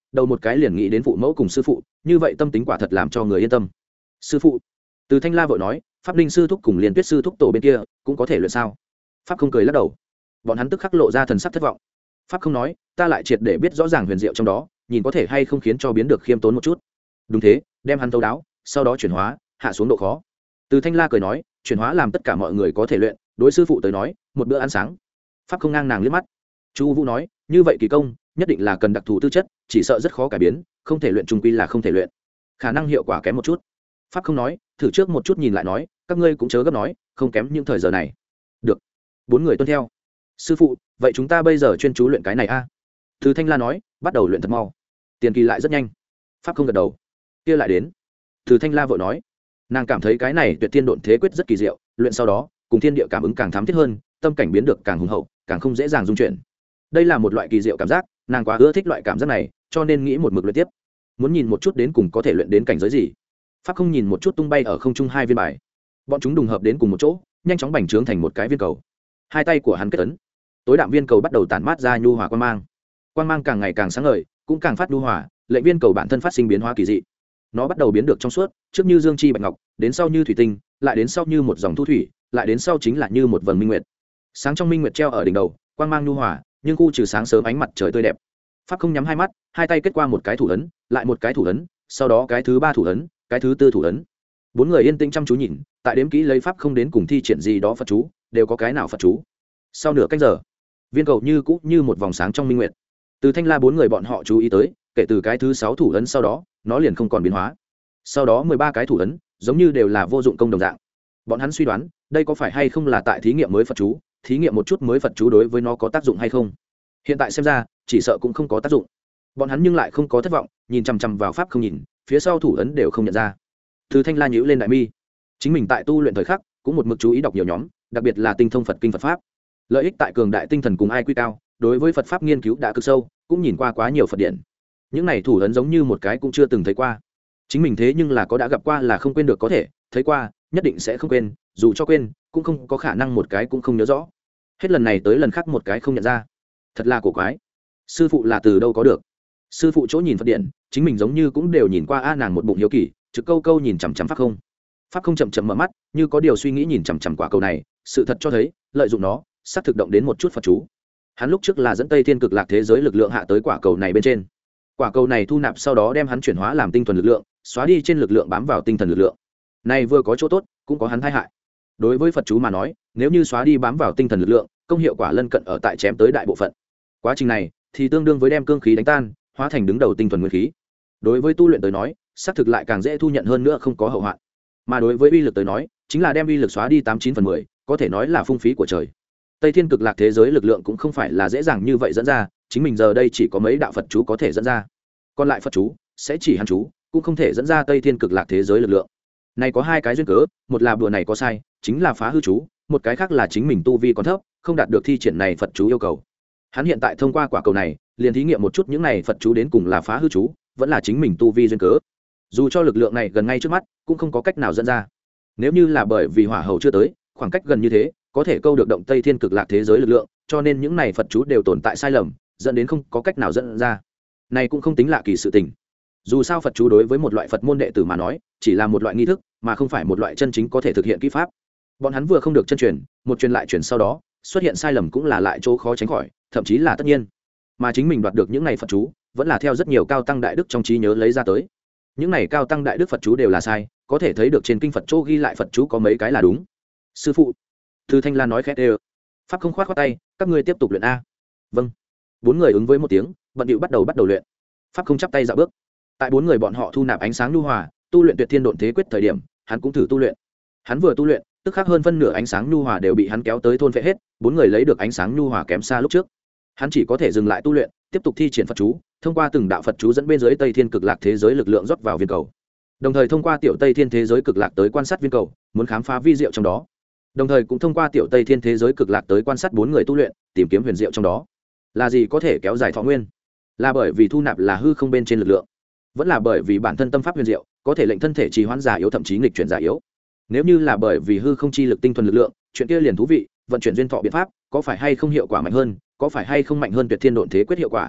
Speaker 1: đầu một cái liền nghĩ đến phụ mẫu cùng sư phụ, như vậy tâm tính quả thật làm cho người yên tâm. Sư phụ, Từ Thanh La vội nói, Pháp Linh sư thúc cùng Liên Tuyết sư thúc tổ bên kia cũng có thể luyện sao? Pháp không cười lắc đầu. Bọn hắn tức khắc lộ ra thần sắc thất vọng. Pháp không nói, ta lại triệt để biết rõ ràng huyền diệu trong đó, nhìn có thể hay không khiến cho biến được khiêm tốn một chút. Đúng thế, đem hắn thấu đáo, sau đó chuyển hóa, hạ xuống độ khó. Từ Thanh La cười nói, chuyển hóa làm tất cả mọi người có thể luyện, đối sư phụ tới nói, một bữa ăn sáng. Pháp không ngang nàng liếc mắt. Chu Vũ nói, như vậy kỳ công, nhất định là cần đặc thù tư chất, chỉ sợ rất khó cải biến, không thể luyện trung quy là không thể luyện. Khả năng hiệu quả kém một chút. Pháp không nói, thử trước một chút nhìn lại nói, các ngươi cũng chớ gấp nói, không kém những thời giờ này. Được. Bốn người tuân theo. Sư phụ, vậy chúng ta bây giờ chuyên chú luyện cái này a? Từ Thanh La nói, bắt đầu luyện thật mau. Tiền kỳ lại rất nhanh. Pháp không gật đầu. Kia lại đến. Từ Thanh La vội nói, nàng cảm thấy cái này Tuyệt Thiên Độn Thế Quyết rất kỳ diệu, luyện sau đó, cùng thiên địa cảm ứng càng thắm thiết hơn, tâm cảnh biến được càng hùng hậu, càng không dễ dàng dung chuyển. Đây là một loại kỳ diệu cảm giác, nàng quá ưa thích loại cảm giác này, cho nên nghĩ một mực luyện tiếp. Muốn nhìn một chút đến cùng có thể luyện đến cảnh giới gì. Pháp không nhìn một chút tung bay ở không trung hai viên bài, bọn chúng đùng hợp đến cùng một chỗ, nhanh chóng bành trướng thành một cái viên cầu. Hai tay của hắn kết ấn, tối đạm viên cầu bắt đầu tản mát ra nhu hòa quang mang. Quang mang càng ngày càng sáng ngời, cũng càng phát nhu hòa, lệnh viên cầu bản thân phát sinh biến hóa kỳ dị. Nó bắt đầu biến được trong suốt, trước như dương chi bạch ngọc, đến sau như thủy tinh, lại đến sau như một dòng thu thủy, lại đến sau chính là như một vầng minh nguyệt. Sáng trong minh nguyệt treo ở đỉnh đầu, quang mang nhu hòa, nhưng khu trừ sáng sớm ánh mặt trời tươi đẹp. Pháp không nhắm hai mắt, hai tay kết qua một cái thủ ấn, lại một cái thủ ấn, sau đó cái thứ ba thủ ấn, cái thứ tư thủ ấn. Bốn người yên tĩnh chăm chú nhìn, tại đếm kỹ lấy pháp không đến cùng thi triển gì đó Phật chú, đều có cái nào Phật chú. Sau nửa canh giờ, viên cầu như cũ như một vòng sáng trong minh nguyệt. Từ Thanh La bốn người bọn họ chú ý tới, kể từ cái thứ sáu thủ ấn sau đó, nó liền không còn biến hóa. Sau đó mười ba cái thủ ấn, giống như đều là vô dụng công đồng dạng. Bọn hắn suy đoán, đây có phải hay không là tại thí nghiệm mới Phật chú, thí nghiệm một chút mới Phật chú đối với nó có tác dụng hay không. Hiện tại xem ra, chỉ sợ cũng không có tác dụng. Bọn hắn nhưng lại không có thất vọng, nhìn chằm chằm vào pháp không nhìn, phía sau thủ ấn đều không nhận ra. Từ Thanh La nhíu lên đại mi, chính mình tại tu luyện thời khắc, cũng một mực chú ý đọc nhiều nhóm, đặc biệt là tinh thông Phật kinh Phật pháp. Lợi ích tại cường đại tinh thần cùng ai quy cao, đối với Phật pháp nghiên cứu đã cực sâu, cũng nhìn qua quá nhiều Phật điển. Những này thủ ấn giống như một cái cũng chưa từng thấy qua. Chính mình thế nhưng là có đã gặp qua là không quên được có thể, thấy qua, nhất định sẽ không quên, dù cho quên, cũng không có khả năng một cái cũng không nhớ rõ. Hết lần này tới lần khác một cái không nhận ra. Thật là cổ quái. Sư phụ là từ đâu có được? Sư phụ chỗ nhìn Phật điện, chính mình giống như cũng đều nhìn qua a, nàng một bụng hiếu kỳ, trực câu câu nhìn chằm chằm pháp không. Pháp không chậm chậm mở mắt, như có điều suy nghĩ nhìn chằm chằm quả cầu này, sự thật cho thấy, lợi dụng nó, sắp thực động đến một chút Phật chú. Hắn lúc trước là dẫn Tây Thiên Cực Lạc thế giới lực lượng hạ tới quả cầu này bên trên. Quả cầu này thu nạp sau đó đem hắn chuyển hóa làm tinh thuần lực lượng, xóa đi trên lực lượng bám vào tinh thần lực lượng. Này vừa có chỗ tốt, cũng có hắn tai hại. Đối với Phật chú mà nói, nếu như xóa đi bám vào tinh thần lực lượng, công hiệu quả lân cận ở tại chém tới đại bộ phận. Quá trình này thì tương đương với đem cương khí đánh tan, hóa thành đứng đầu tinh thuần nguyên khí. Đối với tu luyện tới nói, xác thực lại càng dễ thu nhận hơn nữa, không có hậu hoạn. Mà đối với uy lực tới nói, chính là đem uy lực xóa đi tám chín phần mười, có thể nói là phung phí của trời. Tây Thiên Cực Lạc thế giới lực lượng cũng không phải là dễ dàng như vậy dẫn ra, chính mình giờ đây chỉ có mấy đạo Phật chú có thể dẫn ra. Còn lại Phật chú sẽ chỉ hắn chú, cũng không thể dẫn ra Tây Thiên Cực Lạc thế giới lực lượng. Này có hai cái duyên cớ, một là bùa này có sai, chính là phá hư chú, một cái khác là chính mình tu vi còn thấp, không đạt được thi triển này Phật chú yêu cầu. Hắn hiện tại thông qua quả cầu này, liền thí nghiệm một chút những này Phật chú đến cùng là phá hư chú, vẫn là chính mình tu vi duyên cớ. Dù cho lực lượng này gần ngay trước mắt, cũng không có cách nào dẫn ra. Nếu như là bởi vì hỏa hầu chưa tới, khoảng cách gần như thế, có thể câu được động Tây Thiên Cực Lạc thế giới lực lượng, cho nên những này Phật chú đều tồn tại sai lầm, dẫn đến không có cách nào dẫn ra. Này cũng không tính lạ kỳ sự tình. Dù sao Phật chú đối với một loại Phật môn đệ tử mà nói, chỉ là một loại nghi thức, mà không phải một loại chân chính có thể thực hiện kỹ pháp. Bọn hắn vừa không được chân truyền, một truyền lại truyền sau đó, xuất hiện sai lầm cũng là lại chỗ khó tránh khỏi, thậm chí là tất nhiên. Mà chính mình đoạt được những này Phật chú, vẫn là theo rất nhiều cao tăng đại đức trong trí nhớ lấy ra tới. Những này cao tăng đại đức Phật chú đều là sai, có thể thấy được trên kinh Phật chỗ ghi lại Phật chú có mấy cái là đúng. Sư phụ, Thư Thanh Lan nói khẽ đều. Pháp không khoát khoát tay, các ngươi tiếp tục luyện a. Vâng. Bốn người ứng với một tiếng, bận điệu bắt đầu bắt đầu luyện. Pháp không chắp tay dạo bước. Tại bốn người bọn họ thu nạp ánh sáng nhu hòa, tu luyện Tuyệt Thiên Độn Thế Quyết thời điểm, hắn cũng thử tu luyện. Hắn vừa tu luyện, tức khắc hơn phân nửa ánh sáng nhu hòa đều bị hắn kéo tới thôn phệ hết, bốn người lấy được ánh sáng nhu hòa kém xa lúc trước. Hắn chỉ có thể dừng lại tu luyện, tiếp tục thi triển Phật chú, thông qua từng đạo Phật chú dẫn bên dưới Tây Thiên Cực Lạc thế giới lực lượng rót vào viên cầu. Đồng thời thông qua tiểu Tây Thiên thế giới cực lạc tới quan sát viên cầu, muốn khám phá vi diệu trong đó. Đồng thời cũng thông qua tiểu Tây Thiên thế giới cực lạc tới quan sát bốn người tu luyện, tìm kiếm huyền diệu trong đó. Là gì có thể kéo dài thọ nguyên? Là bởi vì thu nạp là hư không bên trên lực lượng, vẫn là bởi vì bản thân tâm pháp huyền diệu, có thể lệnh thân thể trì hoãn già yếu thậm chí nghịch chuyển già yếu. Nếu như là bởi vì hư không chi lực tinh thuần lực lượng, chuyện kia liền thú vị, vận chuyển duyên thọ biện pháp, có phải hay không hiệu quả mạnh hơn, có phải hay không mạnh hơn Tuyệt Thiên Độn Thế Quyết hiệu quả?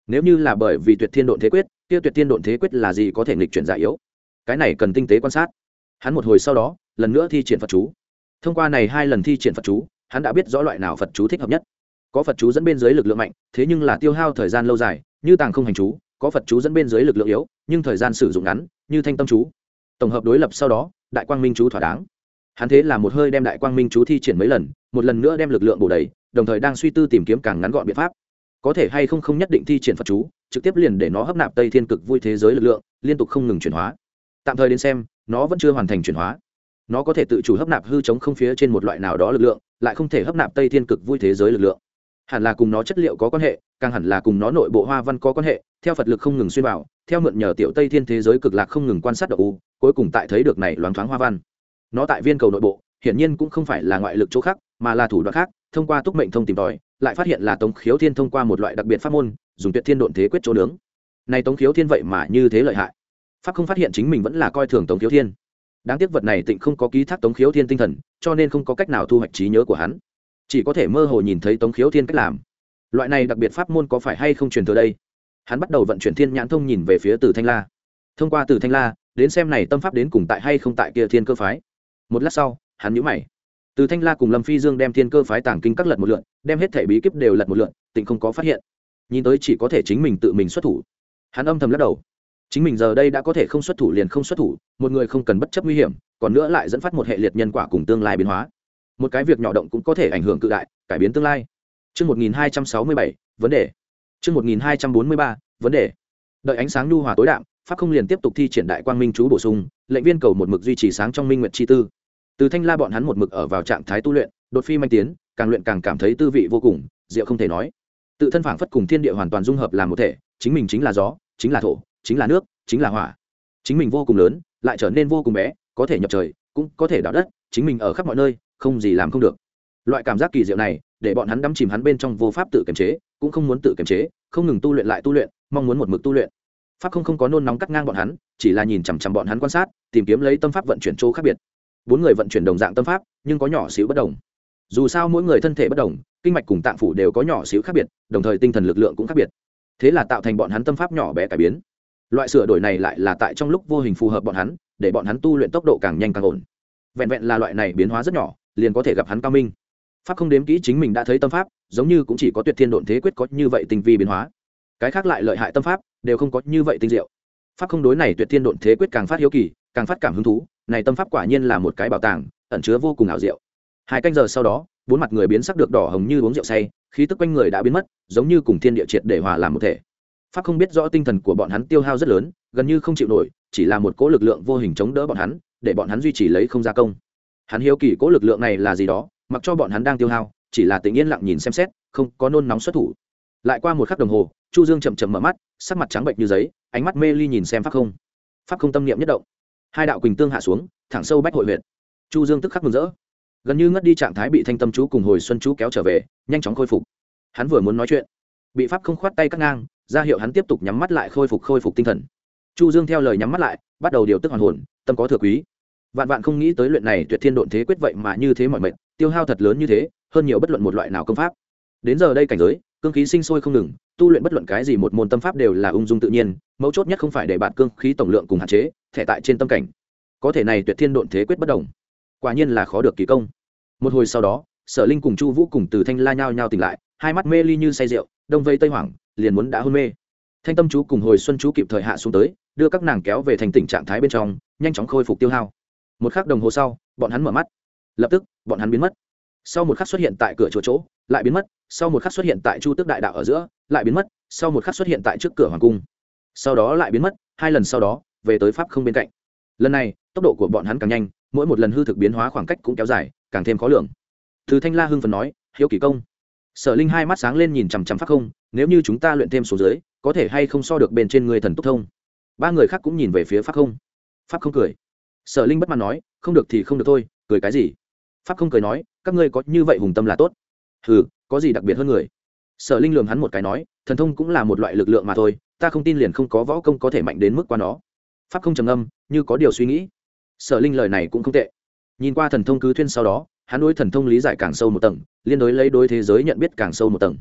Speaker 1: nếu như là bởi vì tuyệt thiên độn thế quyết, kia tuyệt thiên độn thế quyết là gì có thể nghịch chuyển giải yếu, cái này cần tinh tế quan sát. Hắn một hồi sau đó lần nữa thi triển phật chú. Thông qua này hai lần thi triển phật chú, hắn đã biết rõ loại nào phật chú thích hợp nhất. Có phật chú dẫn bên dưới lực lượng mạnh, thế nhưng là tiêu hao thời gian lâu dài, như tàng không hành chú. Có phật chú dẫn bên dưới lực lượng yếu, nhưng thời gian sử dụng ngắn, như thanh tâm chú. Tổng hợp đối lập sau đó, đại quang minh chú thỏa đáng. Hắn thế là một hơi đem đại quang minh chú thi triển mấy lần, một lần nữa đem lực lượng bổ đầy, đồng thời đang suy tư tìm kiếm càng ngắn gọn biện pháp. Có thể hay không không nhất định thi triển phật chú, trực tiếp liền để nó hấp nạp tây thiên cực vui thế giới lực lượng, liên tục không ngừng chuyển hóa. Tạm thời đến xem, nó vẫn chưa hoàn thành chuyển hóa. Nó có thể tự chủ hấp nạp hư chống không phía trên một loại nào đó lực lượng, lại không thể hấp nạp tây thiên cực vui thế giới lực lượng. Hẳn là cùng nó chất liệu có quan hệ, càng hẳn là cùng nó nội bộ hoa văn có quan hệ, theo phật lực không ngừng xuyên vào, theo mượn nhờ tiểu tây thiên thế giới cực lạc không ngừng quan sát độ u, cuối cùng tại thấy được này loáng thoáng hoa văn. Nó tại viên cầu nội bộ, hiển nhiên cũng không phải là ngoại lực chỗ khác, mà là thủ đoạn khác, thông qua túc mệnh thông tìm tòi, lại phát hiện là Tống Khiếu Thiên thông qua một loại đặc biệt pháp môn, dùng tuyệt thiên độn thế quyết chỗ nướng. Này Tống Khiếu Thiên vậy mà như thế lợi hại. Pháp không phát hiện chính mình vẫn là coi thường Tống Khiếu Thiên. Đáng tiếc vật này tịnh không có ký thác Tống Khiếu Thiên tinh thần, cho nên không có cách nào thu hoạch trí nhớ của hắn, chỉ có thể mơ hồ nhìn thấy Tống Khiếu Thiên cách làm. Loại này đặc biệt pháp môn có phải hay không truyền thừa đây? Hắn bắt đầu vận chuyển thiên nhãn thông nhìn về phía Từ Thanh La. Thông qua Từ Thanh La, đến xem này tâm pháp đến cùng tại hay không tại kia thiên cơ phái. Một lát sau, hắn nhíu mày. Từ Thanh La cùng Lâm Phi Dương đem thiên cơ phái tàng kinh các lật một lượt, đem hết thảy bí kíp đều lật một lượt, tịnh không có phát hiện. Nhìn tới chỉ có thể chính mình tự mình xuất thủ. Hắn âm thầm lắc đầu. Chính mình giờ đây đã có thể không xuất thủ liền không xuất thủ, một người không cần bất chấp nguy hiểm, còn nữa lại dẫn phát một hệ liệt nhân quả cùng tương lai biến hóa. Một cái việc nhỏ động cũng có thể ảnh hưởng cự đại, cải biến tương lai. Chương một nghìn hai trăm sáu mươi bảy, vấn đề. Chương một nghìn hai trăm bốn mươi ba, vấn đề. Đợi ánh sáng nhu hòa tối đạm, pháp không liền tiếp tục thi triển đại quang minh chú bổ sung, lệnh viên cầu một mực duy trì sáng trong minh nguyệt chi tư. Từ Thanh La bọn hắn một mực ở vào trạng thái tu luyện, đột phi manh tiến, càng luyện càng cảm thấy tư vị vô cùng, diệu không thể nói. Tự thân phảng phất cùng thiên địa hoàn toàn dung hợp làm một thể, chính mình chính là gió, chính là thổ, chính là nước, chính là hỏa. Chính mình vô cùng lớn, lại trở nên vô cùng bé, có thể nhập trời, cũng có thể đảo đất, chính mình ở khắp mọi nơi, không gì làm không được. Loại cảm giác kỳ diệu này, để bọn hắn đắm chìm hắn bên trong vô pháp tự kiềm chế, cũng không muốn tự kiềm chế, không ngừng tu luyện lại tu luyện, mong muốn một mực tu luyện. Pháp không không có nôn nóng cắt ngang bọn hắn, chỉ là nhìn chằm chằm bọn hắn quan sát, tìm kiếm lấy tâm pháp vận chuyển chỗ khác biệt. Bốn người vận chuyển đồng dạng tâm pháp, nhưng có nhỏ xíu bất đồng. Dù sao mỗi người thân thể bất đồng, kinh mạch cùng tạng phủ đều có nhỏ xíu khác biệt, đồng thời tinh thần lực lượng cũng khác biệt. Thế là tạo thành bọn hắn tâm pháp nhỏ bé cải biến. Loại sửa đổi này lại là tại trong lúc vô hình phù hợp bọn hắn, để bọn hắn tu luyện tốc độ càng nhanh càng ổn. Vẹn vẹn là loại này biến hóa rất nhỏ, liền có thể gặp hắn cao minh. Pháp không đếm kỹ chính mình đã thấy tâm pháp, giống như cũng chỉ có tuyệt thiên độn thế quyết có như vậy tinh vi biến hóa. Cái khác lại lợi hại tâm pháp, đều không có như vậy tinh diệu. Pháp không đối này tuyệt thiên độn thế quyết càng phát hiếu kỳ, càng phát cảm hứng thú, này tâm pháp quả nhiên là một cái bảo tàng, ẩn chứa vô cùng ảo diệu. Hai canh giờ sau đó, bốn mặt người biến sắc được đỏ hồng như uống rượu say, khí tức quanh người đã biến mất, giống như cùng thiên địa triệt để hòa làm một thể. Pháp không biết rõ tinh thần của bọn hắn tiêu hao rất lớn, gần như không chịu nổi, chỉ là một cỗ lực lượng vô hình chống đỡ bọn hắn, để bọn hắn duy trì lấy không gia công. Hắn hiếu kỳ cỗ lực lượng này là gì đó, mặc cho bọn hắn đang tiêu hao, chỉ là tự nhiên lặng nhìn xem xét, không có nôn nóng xuất thủ. Lại qua một khắc đồng hồ, Chu Dương chậm chậm mở mắt, sắc mặt trắng bệch như giấy, ánh mắt mê ly nhìn xem Pháp không. Pháp không tâm niệm nhất động, hai đạo quỳnh tương hạ xuống, thẳng sâu bách hội huyệt. Chu Dương tức khắc mừng rỡ, gần như ngất đi trạng thái bị thanh tâm chú cùng hồi xuân chú kéo trở về, nhanh chóng khôi phục. Hắn vừa muốn nói chuyện, bị Pháp không khoát tay cắt ngang, ra hiệu hắn tiếp tục nhắm mắt lại khôi phục khôi phục tinh thần. Chu Dương theo lời nhắm mắt lại, bắt đầu điều tức hoàn hồn, tâm có thừa quý. Vạn vạn không nghĩ tới luyện này tuyệt thiên độn thế quyết vậy mà như thế mọi mệt, tiêu hao thật lớn như thế, hơn nhiều bất luận một loại nào công pháp. Đến giờ đây cảnh giới, cương khí sinh sôi không ngừng, tu luyện bất luận cái gì một môn tâm pháp đều là ung dung tự nhiên, mấu chốt nhất không phải để bạn cương khí tổng lượng cùng hạn chế, thể tại trên tâm cảnh. Có thể này tuyệt thiên độn thế quyết bất đồng, quả nhiên là khó được kỳ công. Một hồi sau đó, Sở Linh cùng Chu Vũ cùng Từ Thanh La nhao nhao tỉnh lại, hai mắt mê ly như say rượu, đông vây tây hoảng, liền muốn đã hôn mê. Thanh tâm chú cùng hồi xuân chú kịp thời hạ xuống tới, đưa các nàng kéo về thành tỉnh trạng thái bên trong, nhanh chóng khôi phục tiêu hao. Một khắc đồng hồ sau, bọn hắn mở mắt, lập tức bọn hắn biến mất. Sau một khắc xuất hiện tại cửa chùa chỗ, lại biến mất. Sau một khắc xuất hiện tại Chu Tước đại đạo ở giữa, lại biến mất. Sau một khắc xuất hiện tại trước cửa hoàng cung, sau đó lại biến mất. Hai lần sau đó, về tới Pháp không bên cạnh. Lần này, tốc độ của bọn hắn càng nhanh, mỗi một lần hư thực biến hóa khoảng cách cũng kéo dài, càng thêm khó lường. Từ Thanh La hưng phấn nói, hiếu kỳ công. Sở Linh hai mắt sáng lên nhìn chằm chằm Pháp không, nếu như chúng ta luyện thêm số dưới, có thể hay không so được bên trên người thần túc thông. Ba người khác cũng nhìn về phía Pháp không. Pháp không cười. Sở Linh bất mãn nói, không được thì không được thôi, cười cái gì? Pháp không cười nói, các ngươi có như vậy hùng tâm là tốt. Hừ, có gì đặc biệt hơn người? Sở Linh lườm hắn một cái nói, thần thông cũng là một loại lực lượng mà thôi, ta không tin liền không có võ công có thể mạnh đến mức qua nó. Pháp không trầm ngâm, như có điều suy nghĩ. Sở Linh lời này cũng không tệ. Nhìn qua thần thông cứ thuyên sau đó, hắn đối thần thông lý giải càng sâu một tầng, liên đối lấy đối thế giới nhận biết càng sâu một tầng.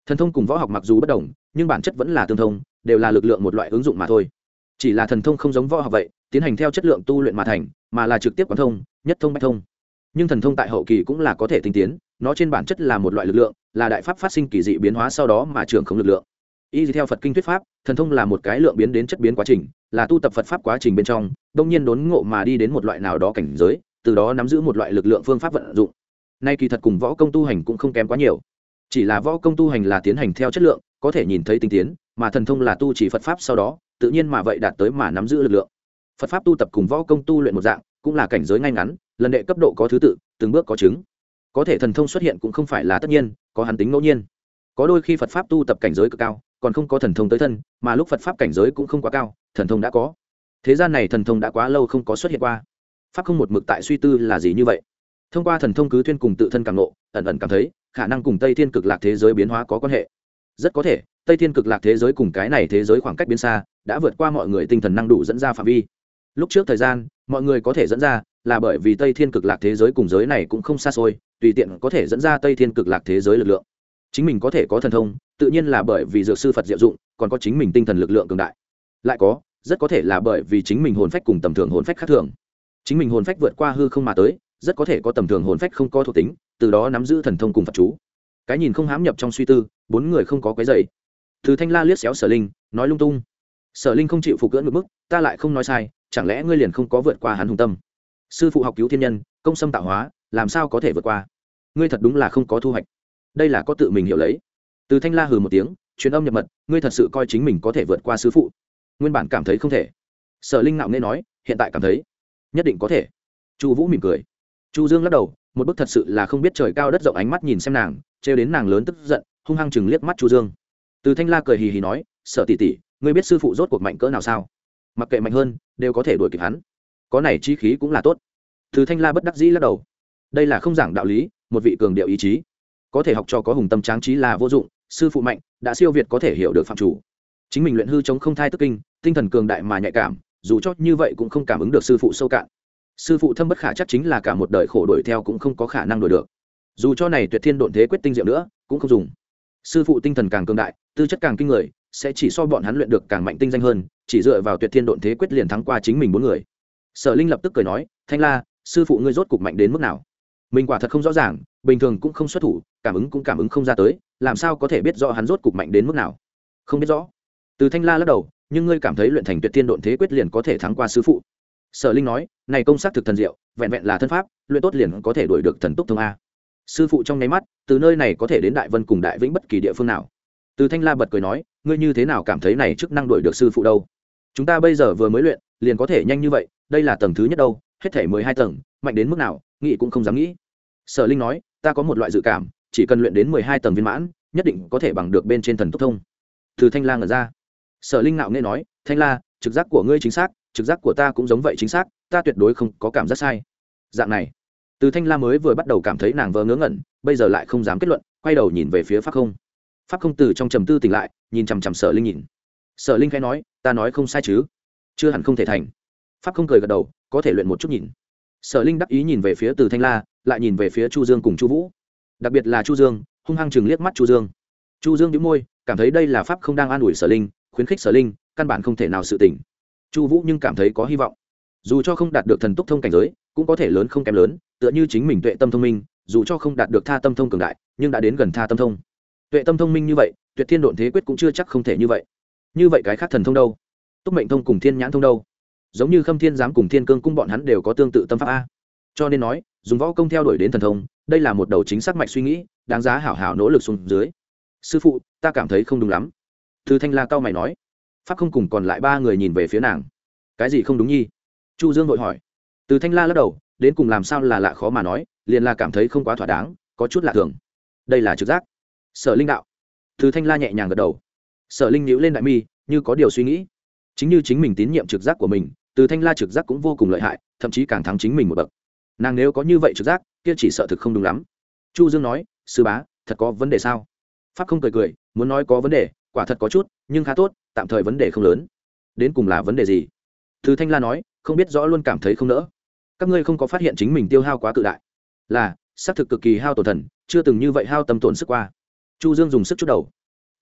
Speaker 1: Thần thông cùng võ học mặc dù bất đồng nhưng bản chất vẫn là tương thông, đều là lực lượng một loại ứng dụng mà thôi. Chỉ là thần thông không giống võ học vậy tiến hành theo chất lượng tu luyện mà thành, mà là trực tiếp quán thông, nhất thông bách thông. Nhưng thần thông tại hậu kỳ cũng là có thể tinh tiến, nó trên bản chất là một loại lực lượng, là đại pháp phát sinh kỳ dị biến hóa sau đó mà trưởng không lực lượng. Y theo Phật kinh thuyết pháp, thần thông là một cái lượng biến đến chất biến quá trình, là tu tập Phật pháp quá trình bên trong đông nhiên đốn ngộ mà đi đến một loại nào đó cảnh giới, từ đó nắm giữ một loại lực lượng phương pháp vận dụng. Nay kỳ thật cùng võ công tu hành cũng không kém quá nhiều, chỉ là võ công tu hành là tiến hành theo chất lượng, có thể nhìn thấy tinh tiến, mà thần thông là tu chỉ Phật pháp sau đó tự nhiên mà vậy đạt tới mà nắm giữ lực lượng. Phật pháp tu tập cùng võ công tu luyện một dạng, cũng là cảnh giới ngay ngắn, lần đệ cấp độ có thứ tự, từng bước có chứng. Có thể thần thông xuất hiện cũng không phải là tất nhiên, có hắn tính ngẫu nhiên. Có đôi khi Phật pháp tu tập cảnh giới cực cao, còn không có thần thông tới thân, mà lúc Phật pháp cảnh giới cũng không quá cao, thần thông đã có. Thế gian này thần thông đã quá lâu không có xuất hiện qua. Pháp không một mực tại suy tư là gì như vậy. Thông qua thần thông cứ thuyên cùng tự thân cảm ngộ, ẩn ẩn cảm thấy khả năng cùng Tây Thiên Cực Lạc thế giới biến hóa có quan hệ. Rất có thể, Tây Thiên Cực Lạc thế giới cùng cái này thế giới khoảng cách biến xa, đã vượt qua mọi người tinh thần năng đủ dẫn ra phạm vi. Lúc trước thời gian, mọi người có thể dẫn ra, là bởi vì Tây Thiên Cực Lạc thế giới cùng giới này cũng không xa xôi, tùy tiện có thể dẫn ra Tây Thiên Cực Lạc thế giới lực lượng. Chính mình có thể có thần thông, tự nhiên là bởi vì dược sư Phật diệu dụng, còn có chính mình tinh thần lực lượng cường đại. Lại có, rất có thể là bởi vì chính mình hồn phách cùng tầm thường hồn phách khác thường. Chính mình hồn phách vượt qua hư không mà tới, rất có thể có tầm thường hồn phách không có thuộc tính, từ đó nắm giữ thần thông cùng Phật chú. Cái nhìn không hám nhập trong suy tư, bốn người không có quấy rầy. Từ Thanh La liếc xéo Sở Linh, nói lung tung. Sở Linh không chịu phục cưỡng ngược mức, ta lại không nói sai, chẳng lẽ ngươi liền không có vượt qua hắn hùng tâm? Sư phụ học cứu thiên nhân, công xâm tạo hóa, làm sao có thể vượt qua? Ngươi thật đúng là không có thu hoạch. Đây là có tự mình hiểu lấy. Từ Thanh La hừ một tiếng, truyền âm nhập mật, ngươi thật sự coi chính mình có thể vượt qua sư phụ? Nguyên bản cảm thấy không thể. Sở Linh ngạo nghễ nói, hiện tại cảm thấy nhất định có thể. Chu Vũ mỉm cười. Chu Dương lắc đầu, một bức thật sự là không biết trời cao đất rộng ánh mắt nhìn xem nàng, trêu đến nàng lớn tức giận, hung hăng chừng liếc mắt Chu Dương. Từ Thanh La cười hì hì nói, Sở tỷ tỷ, ngươi biết sư phụ rốt cuộc mạnh cỡ nào sao? Mặc kệ mạnh hơn, đều có thể đuổi kịp hắn. Có này chí khí cũng là tốt. Từ Thanh La bất đắc dĩ lắc đầu. Đây là không giảng đạo lý, một vị cường điệu ý chí. Có thể học cho có hùng tâm tráng trí là vô dụng, sư phụ mạnh, đã siêu việt có thể hiểu được phạm chủ. Chính mình luyện hư chống không thai tức kinh, tinh thần cường đại mà nhạy cảm, dù cho như vậy cũng không cảm ứng được sư phụ sâu cạn. Sư phụ thâm bất khả chắc chính là cả một đời khổ đuổi theo cũng không có khả năng đuổi được. Dù cho này tuyệt thiên độn thế quyết tinh diệu nữa, cũng không dùng. Sư phụ tinh thần càng cường đại, tư chất càng kinh người, sẽ chỉ so bọn hắn luyện được càng mạnh tinh danh hơn, chỉ dựa vào tuyệt thiên độn thế quyết liền thắng qua chính mình bốn người. Sở Linh lập tức cười nói, Thanh La, sư phụ ngươi rốt cục mạnh đến mức nào? Mình quả thật không rõ ràng, bình thường cũng không xuất thủ, cảm ứng cũng cảm ứng không ra tới, làm sao có thể biết rõ hắn rốt cục mạnh đến mức nào? Không biết rõ. Từ Thanh La lắc đầu, nhưng ngươi cảm thấy luyện thành tuyệt thiên độn thế quyết liền có thể thắng qua sư phụ? Sở Linh nói, này công sát thực thần diệu, vẹn vẹn là thân pháp, luyện tốt liền có thể đuổi được thần túc thông a. Sư phụ trong nháy mắt, từ nơi này có thể đến Đại Vân cùng Đại Vĩnh bất kỳ địa phương nào. Từ Thanh La bật cười nói, ngươi như thế nào cảm thấy này chức năng đuổi được sư phụ đâu? Chúng ta bây giờ vừa mới luyện, liền có thể nhanh như vậy, đây là tầng thứ nhất đâu, hết thảy mười hai tầng, mạnh đến mức nào, nghĩ cũng không dám nghĩ. Sở Linh nói, ta có một loại dự cảm, chỉ cần luyện đến mười hai tầng viên mãn, nhất định có thể bằng được bên trên thần túc thông. Từ Thanh La ngẩn ra. Sở Linh ngạo nghễ nói, Thanh La, trực giác của ngươi chính xác, trực giác của ta cũng giống vậy chính xác, ta tuyệt đối không có cảm giác sai. Dạng này, Từ Thanh La mới vừa bắt đầu cảm thấy nàng vờ ngớ ngẩn, bây giờ lại không dám kết luận, quay đầu nhìn về phía Pháp Không. Pháp Không từ trong trầm tư tỉnh lại, nhìn chằm chằm Sở Linh nhìn. Sở Linh khẽ nói, ta nói không sai chứ? Chưa hẳn không thể thành. Pháp Không cười gật đầu, có thể luyện một chút nhìn. Sở Linh đắc ý nhìn về phía Từ Thanh La, lại nhìn về phía Chu Dương cùng Chu Vũ. Đặc biệt là Chu Dương, hung hăng chừng liếc mắt Chu Dương. Chu Dương nhíu môi, cảm thấy đây là Pháp Không đang an ủi Sở Linh, khuyến khích Sở Linh, căn bản không thể nào sự tỉnh. Chu Vũ nhưng cảm thấy có hy vọng. Dù cho không đạt được thần túc thông cảnh giới, cũng có thể lớn không kém lớn, tựa như chính mình tuệ tâm thông minh, dù cho không đạt được tha tâm thông cường đại, nhưng đã đến gần tha tâm thông. Tuệ tâm thông minh như vậy, tuyệt thiên độn thế quyết cũng chưa chắc không thể như vậy. Như vậy cái khác thần thông đâu? Túc mệnh thông cùng thiên nhãn thông đâu? Giống như Khâm Thiên giám cùng Thiên Cương cung bọn hắn đều có tương tự tâm pháp a. Cho nên nói, dùng võ công theo đuổi đến thần thông, đây là một đầu chính xác mạch suy nghĩ, đáng giá hảo hảo nỗ lực xuống dưới. Sư phụ, ta cảm thấy không đúng lắm. Từ Thanh La cao mày nói. Pháp Không cùng còn lại ba người nhìn về phía nàng. Cái gì không đúng nhi? Chu Dương vội hỏi. Từ Thanh La lắc đầu, đến cùng làm sao là lạ khó mà nói, liền là cảm thấy không quá thỏa đáng, có chút lạ thường. Đây là trực giác. Sở Linh đạo. Từ Thanh La nhẹ nhàng gật đầu. Sở Linh nhíu lên đại mi, như có điều suy nghĩ. Chính như chính mình tín nhiệm trực giác của mình, Từ Thanh La trực giác cũng vô cùng lợi hại, thậm chí càng thắng chính mình một bậc. Nàng nếu có như vậy trực giác, kia chỉ sợ thực không đúng lắm. Chu Dương nói, sư bá, thật có vấn đề sao? Pháp Không cười cười, muốn nói có vấn đề, quả thật có chút, nhưng khá tốt, tạm thời vấn đề không lớn. Đến cùng là vấn đề gì? Từ Thanh La nói, không biết rõ luôn cảm thấy không nỡ. Các ngươi không có phát hiện chính mình tiêu hao quá cự đại? Là, xác thực cực kỳ hao tổn thần, chưa từng như vậy hao tâm tổn sức qua. Chu Dương dùng sức chút đầu.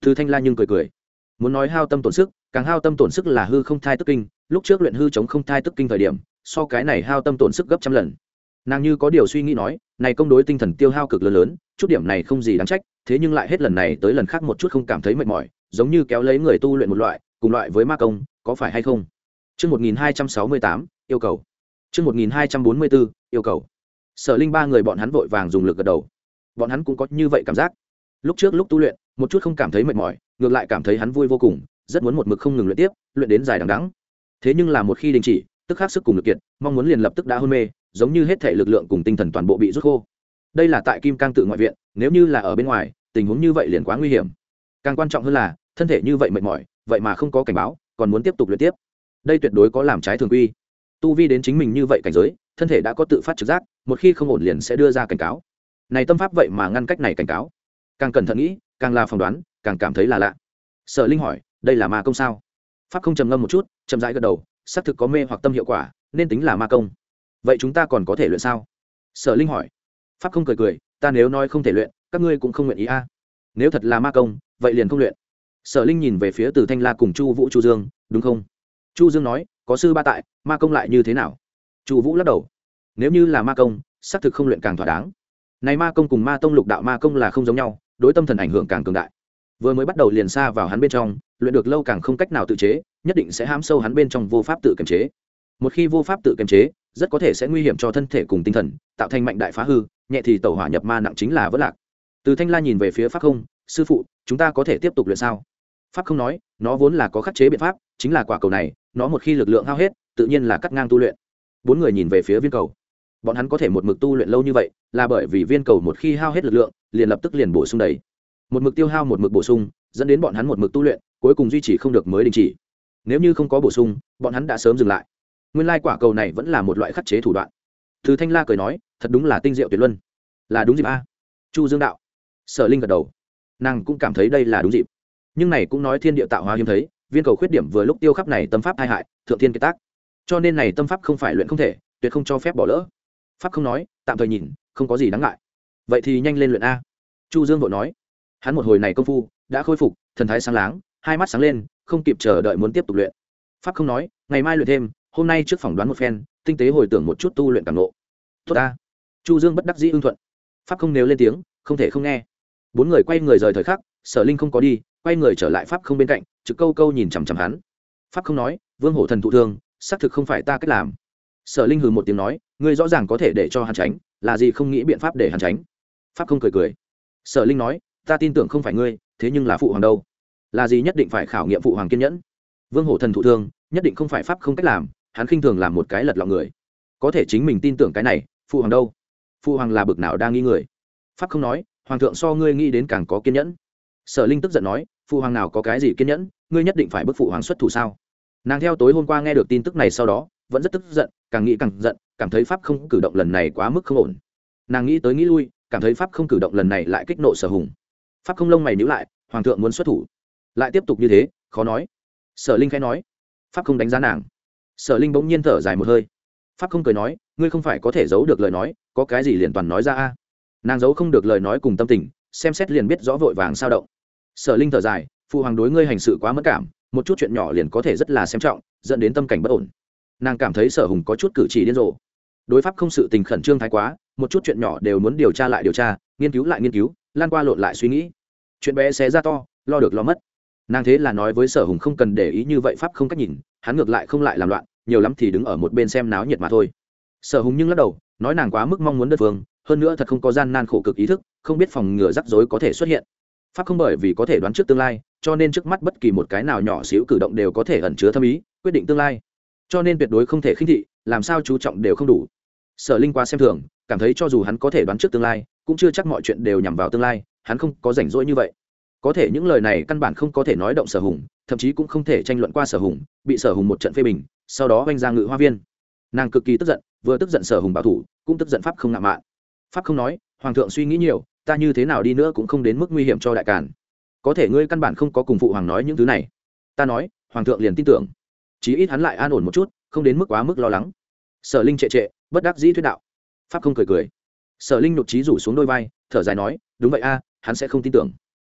Speaker 1: Từ thanh la nhưng cười cười, muốn nói hao tâm tổn sức, càng hao tâm tổn sức là hư không thai tức kinh. Lúc trước luyện hư chống không thai tức kinh thời điểm, so cái này hao tâm tổn sức gấp trăm lần. Nàng như có điều suy nghĩ nói, này công đối tinh thần tiêu hao cực lớn lớn, chút điểm này không gì đáng trách, thế nhưng lại hết lần này tới lần khác một chút không cảm thấy mệt mỏi, giống như kéo lấy người tu luyện một loại, cùng loại với ma công, có phải hay không? Chương một nghìn hai trăm sáu mươi tám, yêu cầu. Chương một nghìn hai trăm bốn mươi bốn, yêu cầu. Sở Linh ba người bọn hắn vội vàng dùng lực gật đầu. Bọn hắn cũng có như vậy cảm giác. Lúc trước lúc tu luyện, một chút không cảm thấy mệt mỏi, ngược lại cảm thấy hắn vui vô cùng, rất muốn một mực không ngừng luyện tiếp, luyện đến dài đằng đẵng. Thế nhưng là một khi đình chỉ, tức khắc sức cùng lực kiệt, mong muốn liền lập tức đã hôn mê, giống như hết thể lực lượng cùng tinh thần toàn bộ bị rút khô. Đây là tại Kim Cang tự ngoại viện, nếu như là ở bên ngoài, tình huống như vậy liền quá nguy hiểm. Càng quan trọng hơn là, thân thể như vậy mệt mỏi, vậy mà không có cảnh báo, còn muốn tiếp tục luyện tiếp. Đây tuyệt đối có làm trái thường quy. Tu vi đến chính mình như vậy cảnh giới, thân thể đã có tự phát trực giác, một khi không ổn liền sẽ đưa ra cảnh cáo. Này tâm pháp vậy mà ngăn cách này cảnh cáo. Càng cẩn thận nghĩ, càng là phỏng đoán, càng cảm thấy là lạ. Sở Linh hỏi, đây là ma công sao? Pháp không trầm ngâm một chút, chậm rãi gật đầu, xác thực có mê hoặc tâm hiệu quả, nên tính là ma công. Vậy chúng ta còn có thể luyện sao? Sở Linh hỏi. Pháp không cười cười, ta nếu nói không thể luyện, các ngươi cũng không nguyện ý a. À. Nếu thật là ma công, vậy liền không luyện. Sở Linh nhìn về phía Từ Thanh La cùng Chu Vũ Chu Dương, đúng không? Chu Dương nói, có sư ba tại, ma công lại như thế nào? Chu Vũ lắc đầu. Nếu như là ma công, xác thực không luyện càng thỏa đáng. Này ma công cùng ma tông lục đạo ma công là không giống nhau, đối tâm thần ảnh hưởng càng cường đại. Vừa mới bắt đầu liền xa vào hắn bên trong, luyện được lâu càng không cách nào tự chế, nhất định sẽ hãm sâu hắn bên trong vô pháp tự kiềm chế. Một khi vô pháp tự kiềm chế, rất có thể sẽ nguy hiểm cho thân thể cùng tinh thần, tạo thành mạnh đại phá hư, nhẹ thì tẩu hỏa nhập ma, nặng chính là vỡ lạc. Từ Thanh La nhìn về phía Pháp Không, sư phụ, chúng ta có thể tiếp tục luyện sao? Pháp Không nói, nó vốn là có khắc chế biện pháp, chính là quả cầu này, nó một khi lực lượng hao hết, tự nhiên là cắt ngang tu luyện. Bốn người nhìn về phía viên cầu. Bọn hắn có thể một mực tu luyện lâu như vậy, là bởi vì viên cầu một khi hao hết lực lượng, liền lập tức liền bổ sung đầy. Một mực tiêu hao một mực bổ sung, dẫn đến bọn hắn một mực tu luyện, cuối cùng duy trì không được mới đình chỉ. Nếu như không có bổ sung, bọn hắn đã sớm dừng lại. Nguyên lai quả cầu này vẫn là một loại khắc chế thủ đoạn. Từ Thanh La cười nói, thật đúng là tinh diệu tuyệt luân. Là đúng dịp a. Chu Dương đạo. Sở Linh gật đầu. Nàng cũng cảm thấy đây là đúng dịp. Nhưng này cũng nói thiên địa tạo hóa hiếm thấy, viên cầu khuyết điểm vừa lúc tiêu khắp này tâm pháp tai hại, thượng thiên kết tác. Cho nên này tâm pháp không phải luyện không thể, tuyệt không cho phép bỏ lỡ. Pháp không nói, tạm thời nhìn, không có gì đáng ngại. Vậy thì nhanh lên luyện a. Chu Dương vội nói. Hắn một hồi này công phu đã khôi phục, thần thái sáng láng, hai mắt sáng lên, không kịp chờ đợi muốn tiếp tục luyện. Pháp không nói, ngày mai luyện thêm, hôm nay trước phỏng đoán một phen, tinh tế hồi tưởng một chút tu luyện cảm ngộ. Tốt a. Chu Dương bất đắc dĩ ưng thuận. Pháp không nếu lên tiếng, không thể không nghe. Bốn người quay người rời thời khắc, Sở Linh không có đi, quay người trở lại Pháp không bên cạnh, trực câu câu nhìn chằm chằm hắn. Pháp không nói, Vương Hổ thần thụ thương, xác thực không phải ta cách làm. Sở Linh hừ một tiếng nói, ngươi rõ ràng có thể để cho hắn tránh, là gì không nghĩ biện pháp để hắn tránh? Pháp không cười cười. Sở Linh nói, ta tin tưởng không phải ngươi, thế nhưng là phụ hoàng đâu? Là gì nhất định phải khảo nghiệm phụ hoàng kiên nhẫn? Vương Hổ thần thụ thương, nhất định không phải Pháp không cách làm, hắn khinh thường làm một cái lật lọng người. Có thể chính mình tin tưởng cái này, phụ hoàng đâu? Phụ hoàng là bực nào đang nghi người? Pháp không nói, hoàng thượng so ngươi nghĩ đến càng có kiên nhẫn. Sở Linh tức giận nói, phụ hoàng nào có cái gì kiên nhẫn, ngươi nhất định phải bức phụ hoàng xuất thủ sao? Nàng theo tối hôm qua nghe được tin tức này sau đó, vẫn rất tức giận, càng nghĩ càng giận, cảm thấy Pháp không cử động lần này quá mức không ổn. Nàng nghĩ tới nghĩ lui, cảm thấy Pháp không cử động lần này lại kích nộ Sở Hùng. Pháp không lông mày nhíu lại, hoàng thượng muốn xuất thủ, lại tiếp tục như thế, khó nói. Sở Linh khẽ nói. Pháp không đánh giá nàng. Sở Linh bỗng nhiên thở dài một hơi. Pháp không cười nói, ngươi không phải có thể giấu được lời nói, có cái gì liền toàn nói ra a. Nàng giấu không được lời nói cùng tâm tình, xem xét liền biết rõ vội vàng sao động. Sở Linh thở dài, phụ hoàng đối ngươi hành sự quá mất cảm, một chút chuyện nhỏ liền có thể rất là xem trọng, dẫn đến tâm cảnh bất ổn. Nàng cảm thấy Sở Hùng có chút cử chỉ điên rồ. Đối pháp không sự tình khẩn trương thái quá, một chút chuyện nhỏ đều muốn điều tra lại điều tra, nghiên cứu lại nghiên cứu, lan qua lộn lại suy nghĩ. Chuyện bé xé ra to, lo được lo mất. Nàng thế là nói với Sở Hùng không cần để ý như vậy, pháp không cách nhìn, hắn ngược lại không lại làm loạn, nhiều lắm thì đứng ở một bên xem náo nhiệt mà thôi. Sở Hùng nhưng lắc đầu, nói nàng quá mức mong muốn đất phương, hơn nữa thật không có gian nan khổ cực ý thức, không biết phòng ngừa rắc rối có thể xuất hiện. Pháp không bởi vì có thể đoán trước tương lai, cho nên trước mắt bất kỳ một cái nào nhỏ xíu cử động đều có thể ẩn chứa thâm ý, quyết định tương lai. Cho nên tuyệt đối không thể khinh thị, làm sao chú trọng đều không đủ. Sở Linh qua xem thường, cảm thấy cho dù hắn có thể đoán trước tương lai, cũng chưa chắc mọi chuyện đều nhằm vào tương lai, hắn không có rảnh rỗi như vậy. Có thể những lời này căn bản không có thể nói động Sở Hùng, thậm chí cũng không thể tranh luận qua Sở Hùng, bị Sở Hùng một trận phê bình, sau đó oanh ra ngự hoa viên. Nàng cực kỳ tức giận, vừa tức giận Sở Hùng bảo thủ, cũng tức giận pháp không ngạo mạn. Pháp không nói, hoàng thượng suy nghĩ nhiều, ta như thế nào đi nữa cũng không đến mức nguy hiểm cho đại càn. Có thể ngươi căn bản không có cùng phụ hoàng nói những thứ này. Ta nói, hoàng thượng liền tin tưởng, chí ít hắn lại an ổn một chút, không đến mức quá mức lo lắng. Sở Linh trệ trệ, bất đắc dĩ thuyết đạo. Pháp không cười cười. Sở Linh nhục trí rủ xuống đôi vai, thở dài nói, đúng vậy a, hắn sẽ không tin tưởng.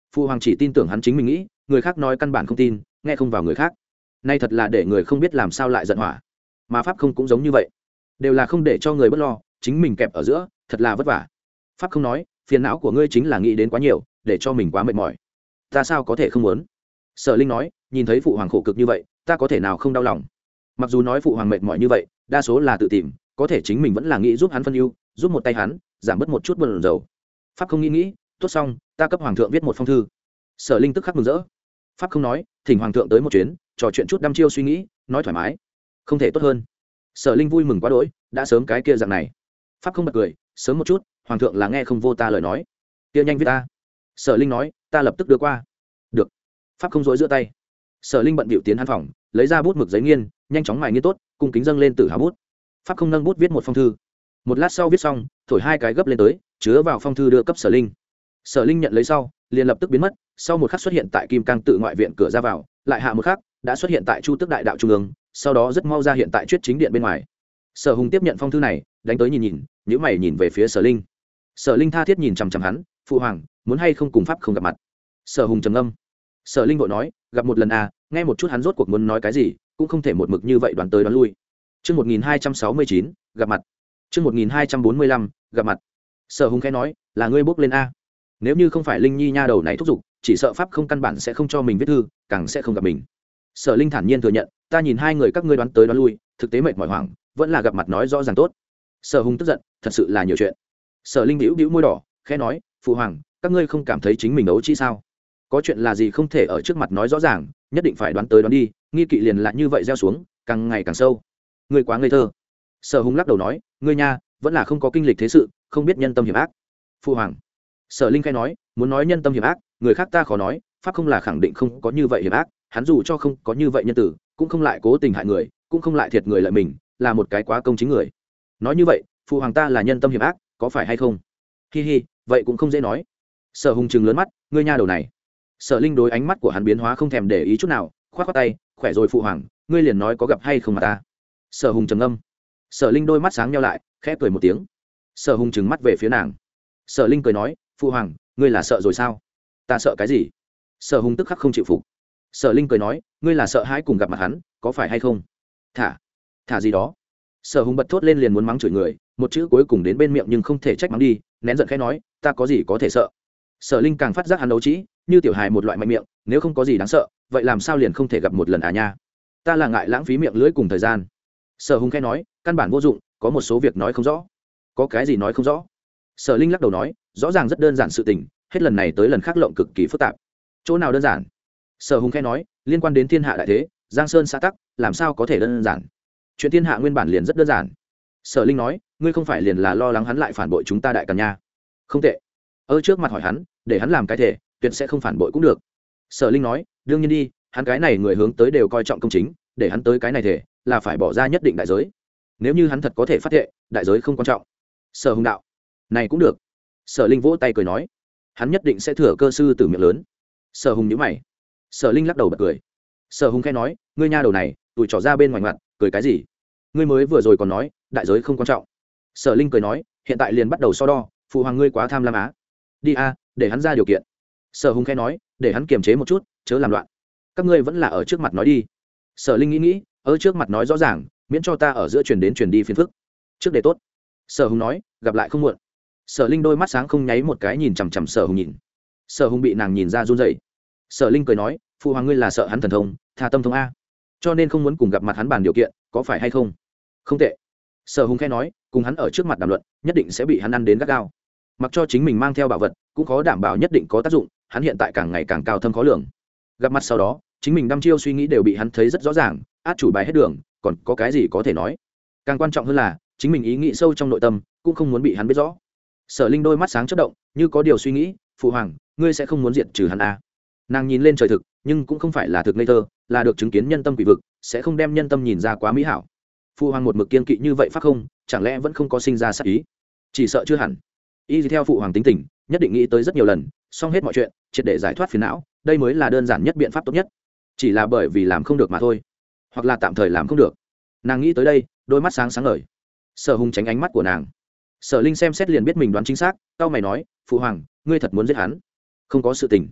Speaker 1: Phụ hoàng chỉ tin tưởng hắn chính mình nghĩ, người khác nói căn bản không tin, nghe không vào người khác. Nay thật là để người không biết làm sao lại giận hỏa. Mà pháp không cũng giống như vậy, đều là không để cho người bất lo, chính mình kẹp ở giữa, thật là vất vả. Pháp không nói, phiền não của ngươi chính là nghĩ đến quá nhiều, để cho mình quá mệt mỏi. Ta sao có thể không muốn? Sở Linh nói, nhìn thấy phụ hoàng khổ cực như vậy, ta có thể nào không đau lòng? Mặc dù nói phụ hoàng mệt mỏi như vậy, đa số là tự tìm, có thể chính mình vẫn là nghĩ giúp hắn phân ưu, giúp một tay hắn, giảm bớt một chút buồn rầu. Pháp không nghĩ nghĩ, tốt xong, ta cấp hoàng thượng viết một phong thư. Sở Linh tức khắc mừng rỡ. Pháp không nói, thỉnh hoàng thượng tới một chuyến, trò chuyện chút đăm chiêu suy nghĩ, nói thoải mái, không thể tốt hơn. Sở Linh vui mừng quá đỗi, đã sớm cái kia dạng này. Pháp không bật cười, sớm một chút, hoàng thượng là nghe không vô ta lời nói, kia nhanh viết ta. Sở Linh nói, ta lập tức đưa qua. Được. Pháp không dối giữa tay. Sở Linh bận bịu tiến hắn phòng, lấy ra bút mực giấy nghiên, nhanh chóng mài nghiên tốt, cung kính dâng lên tử hào bút. Pháp không nâng bút viết một phong thư. Một lát sau viết xong, thổi hai cái gấp lên tới, chứa vào phong thư đưa cấp Sở Linh. Sở Linh nhận lấy sau, liền lập tức biến mất, sau một khắc xuất hiện tại Kim Cang tự ngoại viện cửa ra vào, lại hạ một khắc, đã xuất hiện tại Chu Tước đại đạo trung ương, sau đó rất mau ra hiện tại Chuyết chính điện bên ngoài. Sở Hùng tiếp nhận phong thư này, đánh tới nhìn nhìn, nhíu mày nhìn về phía Sở Linh. Sở Linh tha thiết nhìn chằm chằm hắn, phụ hoàng, muốn hay không cùng pháp không gặp mặt? Sở Hùng trầm ngâm. Sở Linh vội nói, gặp một lần à, nghe một chút hắn rốt cuộc muốn nói cái gì, cũng không thể một mực như vậy đoán tới đoán lui. Chương một nghìn hai trăm sáu mươi chín, gặp mặt. Chương một nghìn hai trăm bốn mươi lăm, gặp mặt. Sở Hùng khẽ nói, là ngươi bước lên a. Nếu như không phải Linh Nhi nha đầu này thúc giục, chỉ sợ pháp không căn bản sẽ không cho mình viết thư, càng sẽ không gặp mình. Sở Linh thản nhiên thừa nhận, ta nhìn hai người các ngươi đoán tới đoán lui, thực tế mệt mỏi hoảng, vẫn là gặp mặt nói rõ ràng tốt. Sở Hùng tức giận, thật sự là nhiều chuyện. Sở Linh bĩu bĩu môi đỏ, khẽ nói, phụ hoàng, các ngươi không cảm thấy chính mình ấu trĩ sao? Có chuyện là gì không thể ở trước mặt nói rõ ràng, nhất định phải đoán tới đoán đi, nghi kỵ liền lại như vậy gieo xuống, càng ngày càng sâu. Ngươi quá ngây thơ. Sở Hùng lắc đầu nói, ngươi nha, vẫn là không có kinh lịch thế sự, không biết nhân tâm hiểm ác. Phụ hoàng. Sở Linh khai nói, muốn nói nhân tâm hiểm ác, người khác ta khó nói, pháp không là khẳng định không có như vậy hiểm ác, hắn dù cho không có như vậy nhân tử, cũng không lại cố tình hại người, cũng không lại thiệt người lợi mình, là một cái quá công chính người. Nói như vậy, phụ hoàng ta là nhân tâm hiểm ác, có phải hay không? Hi hi, vậy cũng không dễ nói. Sở Hùng trừng lớn mắt, ngươi nha đầu này. Sở Linh đối ánh mắt của hắn biến hóa không thèm để ý chút nào, khoát khoát tay, khỏe rồi phụ hoàng, ngươi liền nói có gặp hay không mà ta. Sở Hùng trầm ngâm. Sở Linh đôi mắt sáng nheo lại, khẽ cười một tiếng. Sở Hùng trừng mắt về phía nàng. Sở Linh cười nói, phụ hoàng, ngươi là sợ rồi sao? Ta sợ cái gì? Sở Hùng tức khắc không chịu phục. Sở Linh cười nói, ngươi là sợ hãi cùng gặp mặt hắn, có phải hay không? Thả, thả gì đó? Sở Hùng bật thốt lên liền muốn mắng chửi người, một chữ cuối cùng đến bên miệng nhưng không thể trách mắng đi, nén giận khẽ nói, ta có gì có thể sợ? Sở Linh càng phát giác hắn đấu trí, như tiểu hài một loại mạnh miệng, nếu không có gì đáng sợ, vậy làm sao liền không thể gặp một lần à nha? Ta là ngại lãng phí miệng lưỡi cùng thời gian. Sở Hùng khẽ nói, căn bản vô dụng, có một số việc nói không rõ. Có cái gì nói không rõ? Sở Linh lắc đầu nói, rõ ràng rất đơn giản sự tình, hết lần này tới lần khác lộng cực kỳ phức tạp. Chỗ nào đơn giản? Sở Hùng khẽ nói, liên quan đến thiên hạ đại thế, giang sơn xã tắc, làm sao có thể đơn giản? Chuyện thiên hạ nguyên bản liền rất đơn giản. Sở Linh nói, ngươi không phải liền là lo lắng hắn lại phản bội chúng ta đại càn nha? Không tệ. Ở trước mặt hỏi hắn, để hắn làm cái thể, tuyệt sẽ không phản bội cũng được. Sở Linh nói, đương nhiên đi, hắn cái này người hướng tới đều coi trọng công chính, để hắn tới cái này thể, là phải bỏ ra nhất định đại giới. Nếu như hắn thật có thể phát thệ, đại giới không quan trọng. Sở Hùng đạo, này cũng được. Sở Linh vỗ tay cười nói, hắn nhất định sẽ thừa cơ sư tử miệng lớn. Sở Hùng nhíu mày. Sở Linh lắc đầu bật cười. Sở Hùng khẽ nói, ngươi nha đầu này, tụi trỏ ra bên ngoài mặt, cười cái gì? Ngươi mới vừa rồi còn nói, đại giới không quan trọng. Sở Linh cười nói, hiện tại liền bắt đầu so đo, phụ hoàng ngươi quá tham lam á. Đi a, để hắn ra điều kiện. Sở Hùng khẽ nói, để hắn kiềm chế một chút, chớ làm loạn. Các ngươi vẫn là ở trước mặt nói đi. Sở Linh nghĩ nghĩ, ở trước mặt nói rõ ràng, miễn cho ta ở giữa truyền đến truyền đi phiền phức. Trước để tốt. Sở Hùng nói, gặp lại không muộn. Sở Linh đôi mắt sáng không nháy một cái nhìn chằm chằm Sở Hùng nhìn. Sở Hùng bị nàng nhìn ra run rẩy. Sở Linh cười nói, phụ hoàng ngươi là sợ hắn thần thông, tha tâm thông a, cho nên không muốn cùng gặp mặt hắn bàn điều kiện, có phải hay không? Không tệ. Sở Hùng khẽ nói, cùng hắn ở trước mặt đàm luận, nhất định sẽ bị hắn ăn đến gắt gao. Mặc cho chính mình mang theo bảo vật, cũng khó đảm bảo nhất định có tác dụng, hắn hiện tại càng ngày càng cao thâm khó lường. Gặp mặt sau đó, chính mình đăm chiêu suy nghĩ đều bị hắn thấy rất rõ ràng, át chủ bài hết đường, còn có cái gì có thể nói? Càng quan trọng hơn là, chính mình ý nghĩ sâu trong nội tâm, cũng không muốn bị hắn biết rõ. Sở Linh đôi mắt sáng chớp động, như có điều suy nghĩ, phụ hoàng, ngươi sẽ không muốn diệt trừ hắn à? Nàng nhìn lên trời thực, nhưng cũng không phải là thực ngây thơ, là được chứng kiến nhân tâm quỷ vực, sẽ không đem nhân tâm nhìn ra quá mỹ hảo. Phụ hoàng một mực kiên kỵ như vậy pháp không, chẳng lẽ vẫn không có sinh ra sát ý? Chỉ sợ chưa hẳn. Y theo phụ hoàng tính tình, nhất định nghĩ tới rất nhiều lần, xong hết mọi chuyện, triệt để giải thoát phiền não, đây mới là đơn giản nhất biện pháp tốt nhất. Chỉ là bởi vì làm không được mà thôi, hoặc là tạm thời làm không được. Nàng nghĩ tới đây, đôi mắt sáng sáng ngời. Sở Hùng tránh ánh mắt của nàng. Sở Linh xem xét liền biết mình đoán chính xác, cau mày nói, phụ hoàng, ngươi thật muốn giết hắn? Không có sự tình.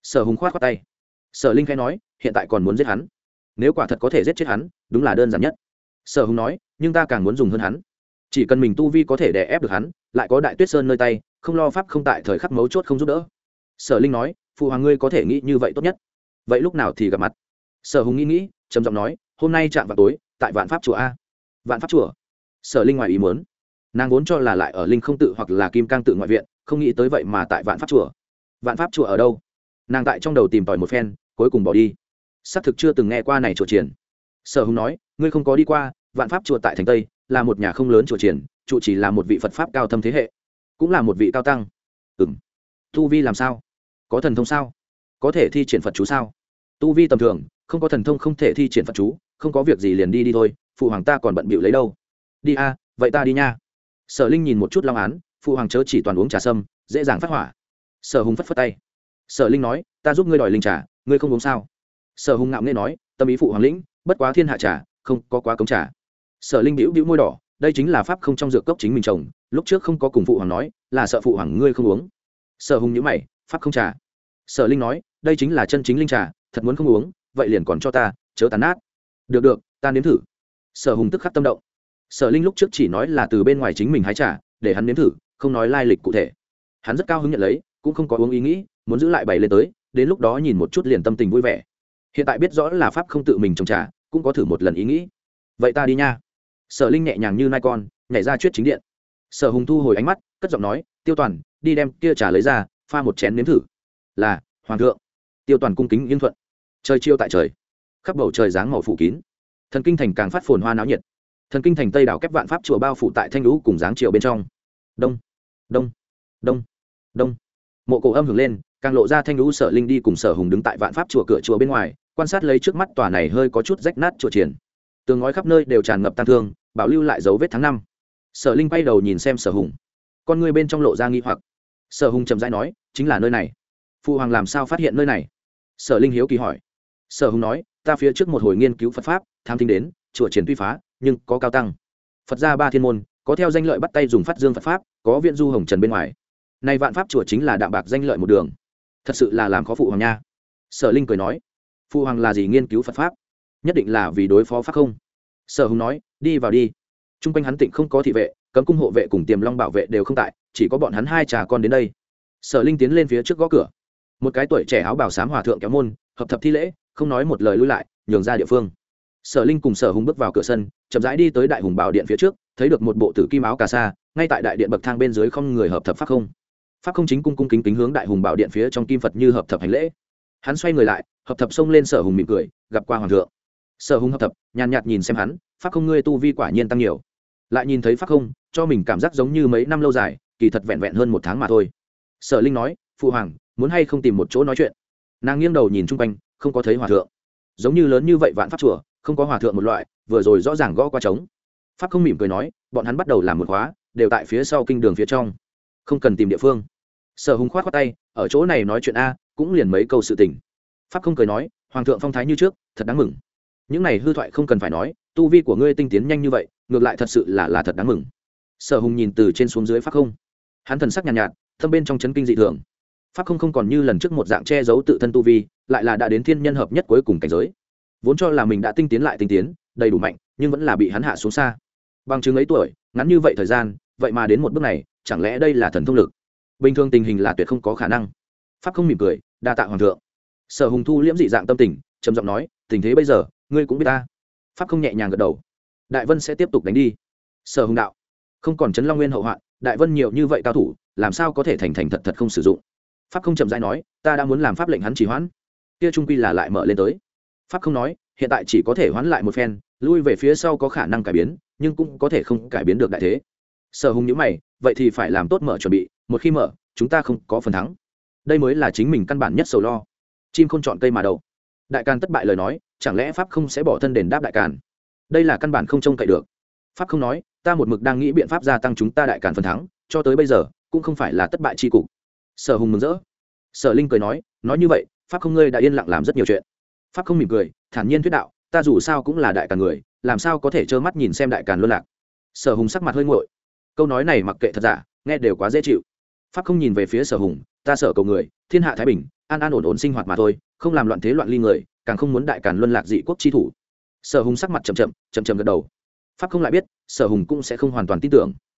Speaker 1: Sở hùng khoát khoát tay. Sở linh khẽ nói, hiện tại còn muốn giết hắn, nếu quả thật có thể giết chết hắn đúng là đơn giản nhất. Sở hùng nói, nhưng ta càng muốn dùng hơn hắn, chỉ cần mình tu vi có thể đè ép được hắn, lại có đại tuyết sơn nơi tay, không lo pháp không tại thời khắc mấu chốt không giúp đỡ. Sở linh nói, phụ hoàng ngươi có thể nghĩ như vậy tốt nhất, vậy lúc nào thì gặp mặt? Sở hùng nghĩ nghĩ trầm giọng nói, hôm nay chạm vào tối tại vạn pháp chùa a. Vạn pháp chùa? Sở linh ngoài ý muốn, nàng vốn cho là lại ở linh không tự hoặc là kim cang tự ngoại viện, không nghĩ tới vậy mà tại vạn pháp chùa. Vạn pháp chùa ở đâu? Nàng tại trong đầu tìm tòi một phen, cuối cùng bỏ đi, xác thực chưa từng nghe qua này chùa triển. Sở hùng nói, ngươi không có đi qua vạn pháp chùa tại thành tây, là một nhà không lớn chùa triển, trụ chỉ là một vị Phật pháp cao thâm thế hệ, cũng là một vị cao tăng. Ừm. Tu vi làm sao? Có thần thông sao? Có thể thi triển Phật chú sao? Tu vi tầm thường, không có thần thông không thể thi triển Phật chú, không có việc gì liền đi đi thôi, phụ hoàng ta còn bận bịu lấy đâu. Đi a, vậy ta đi nha. Sở linh nhìn một chút long án, phụ hoàng chớ chỉ toàn uống trà sâm, dễ dàng phát hỏa. Sở hùng phất phất tay. Sở linh nói, ta giúp ngươi đòi linh trà, ngươi không uống sao? Sở hùng ngạo nghễ nói, tâm ý phụ hoàng lĩnh, bất quá thiên hạ trà, không có quá cống trà. Sở linh bĩu bĩu môi đỏ, đây chính là pháp không trong dược cốc chính mình trồng, lúc trước không có cùng phụ hoàng nói, là sợ phụ hoàng ngươi không uống. Sở hùng nhíu mày, pháp không trà. Sở linh nói, đây chính là chân chính linh trà, thật muốn không uống, vậy liền còn cho ta, chớ tàn nát. Được được, ta nếm thử. Sở hùng tức khắc tâm động. Sở linh lúc trước chỉ nói là từ bên ngoài chính mình hái trà, để hắn nếm thử, không nói lai lịch cụ thể. Hắn rất cao hứng nhận lấy, cũng không có uống ý nghĩ, muốn giữ lại bày lên tới, đến lúc đó nhìn một chút liền tâm tình vui vẻ. Hiện tại biết rõ là pháp không tự mình trồng trà, cũng có thử một lần ý nghĩ. Vậy ta đi nha. Sở linh nhẹ nhàng như nai con nhảy ra chuyết chính điện. Sở hùng thu hồi ánh mắt, cất giọng nói, tiêu toàn, đi đem kia trà lấy ra, pha một chén nếm thử. Là hoàng thượng. Tiêu toàn cung kính yên thuận. Trời chiêu tại trời, khắp bầu trời dáng màu phủ kín, thần kinh thành càng phát phồn hoa náo nhiệt. Thần kinh thành tây đảo kép vạn pháp chùa bao phủ tại thanh lũ cùng dáng chiều bên trong. Đông đông đông đông, mộ cổ âm hưởng lên, càng lộ ra thanh lũ. Sở linh đi cùng Sở hùng đứng tại vạn pháp chùa cửa chùa bên ngoài, quan sát lấy trước mắt tòa này hơi có chút rách nát chùa triển. Tường ngói khắp nơi đều tràn ngập tang thương, bảo lưu lại dấu vết tháng năm. Sở linh quay đầu nhìn xem Sở hùng, con người bên trong lộ ra nghi hoặc. Sở hùng chậm rãi nói, chính là nơi này. Phụ hoàng làm sao phát hiện nơi này? Sở linh hiếu kỳ hỏi. Sở hùng nói, ta phía trước một hồi nghiên cứu Phật pháp, tham thính đến chùa triển tuy phá nhưng có cao tăng, Phật gia ba thiên môn, có theo danh lợi bắt tay dùng phát dương Phật pháp, có viện du hồng trần bên ngoài. Này vạn pháp chùa chính là đạm bạc danh lợi một đường, thật sự là làm khó phụ hoàng nha. Sở linh cười nói, phụ hoàng là gì nghiên cứu Phật pháp? Nhất định là vì đối phó pháp không? Sở hùng nói, đi vào đi. t r u n g quanh hắn tịnh không có thị vệ, cấm cung hộ vệ cùng tiềm long bảo vệ đều không tại, chỉ có bọn hắn hai trà con đến đây. Sở linh tiến lên phía trước gõ cửa. Một cái tuổi trẻ áo bảo xám hòa thượng kéo môn, hợp thập thi lễ, không nói một lời lui lại, nhường ra địa phương. Sở linh cùng Sở hùng bước vào cửa sân, chậm rãi đi tới đại hùng bảo điện phía trước, thấy được một bộ tử kim áo cà sa, ngay tại đại điện bậc thang bên dưới không người hợp thập pháp không. Pháp không chính cung cung kính kính hướng đại hùng bảo điện phía trong kim Phật như hợp thập hành lễ. Hắn xoay người lại, hợp thập xông lên Sở hùng mỉm cười, gặp qua hoàng thượng. Sở hùng hợp thập nhàn nhạt nhìn xem hắn, pháp không ngươi tu vi quả nhiên tăng nhiều. Lại nhìn thấy pháp không, cho mình cảm giác giống như mấy năm lâu dài, kỳ thật vẹn vẹn hơn một tháng mà thôi. Sở linh nói, phụ hoàng muốn hay không tìm một chỗ nói chuyện? Nàng nghiêng đầu nhìn chung quanh, không có thấy hòa thượng. Giống như lớn như vậy vạn pháp chùa, không có hòa thượng một loại, vừa rồi rõ ràng gõ qua trống. Pháp không mỉm cười nói, bọn hắn bắt đầu làm một khóa, đều tại phía sau kinh đường phía trong, không cần tìm địa phương. Sở hùng khoát khoát tay, ở chỗ này nói chuyện a, cũng liền mấy câu sự tình. Pháp không cười nói, hoàng thượng phong thái như trước, thật đáng mừng. Những này hư thoại không cần phải nói, tu vi của ngươi tinh tiến nhanh như vậy, ngược lại thật sự là là thật đáng mừng. Sở hùng nhìn từ trên xuống dưới pháp không, hắn thần sắc nhàn nhạt, nhạt, thâm bên trong chấn kinh dị thường. Pháp không không còn như lần trước một dạng che giấu tự thân tu vi, lại là đã đến thiên nhân hợp nhất cuối cùng cảnh giới. Vốn cho là mình đã tinh tiến lại tinh tiến, đầy đủ mạnh, nhưng vẫn là bị hắn hạ xuống xa. Bằng chứng ấy tuổi, ngắn như vậy thời gian, vậy mà đến một bước này, chẳng lẽ đây là thần thông lực? Bình thường tình hình là tuyệt không có khả năng. Pháp không mỉm cười, đa tạ hoàng thượng. Sở hùng thu liễm dị dạng tâm tình, trầm giọng nói, tình thế bây giờ ngươi cũng biết ta. Pháp không nhẹ nhàng gật đầu. Đại vân sẽ tiếp tục đánh đi. Sở hùng đạo, không còn chấn long nguyên hậu hoạn, đại vân nhiều như vậy cao thủ, làm sao có thể thành thành thật thật không sử dụng? Pháp không chậm rãi nói, ta đã muốn làm pháp lệnh hắn chỉ hoãn, kia trung quy là lại mở lên tới. Pháp không nói, hiện tại chỉ có thể hoãn lại một phen, lui về phía sau có khả năng cải biến, nhưng cũng có thể không cải biến được đại thế. Sở hùng nhíu mày, vậy thì phải làm tốt mở chuẩn bị, một khi mở, chúng ta không có phần thắng. Đây mới là chính mình căn bản nhất sầu lo. Chim không chọn cây mà đậu. Đại Càn thất bại lời nói, chẳng lẽ pháp không sẽ bỏ thân đền đáp Đại Càn? Đây là căn bản không trông cậy được. Pháp không nói, ta một mực đang nghĩ biện pháp gia tăng chúng ta Đại Càn phần thắng, cho tới bây giờ cũng không phải là thất bại chi cục. Sở hùng mừng rỡ. Sở linh cười nói, nói như vậy, pháp không ngươi đã yên lặng làm rất nhiều chuyện. Pháp không mỉm cười, thản nhiên thuyết đạo, ta dù sao cũng là Đại Càn người, làm sao có thể trơ mắt nhìn xem Đại Càn luân lạc. Sở hùng sắc mặt hơi nguội. Câu nói này mặc kệ thật giả, nghe đều quá dễ chịu. Pháp không nhìn về phía Sở hùng, ta sở cầu người, thiên hạ thái bình, an an ổn ổn sinh hoạt mà thôi, không làm loạn thế loạn ly người, càng không muốn đại càn luân lạc dị quốc chi thủ. Sở Hùng sắc mặt chậm chậm chậm chậm gật đầu. Pháp không lại biết, Sở Hùng cũng sẽ không hoàn toàn tin tưởng.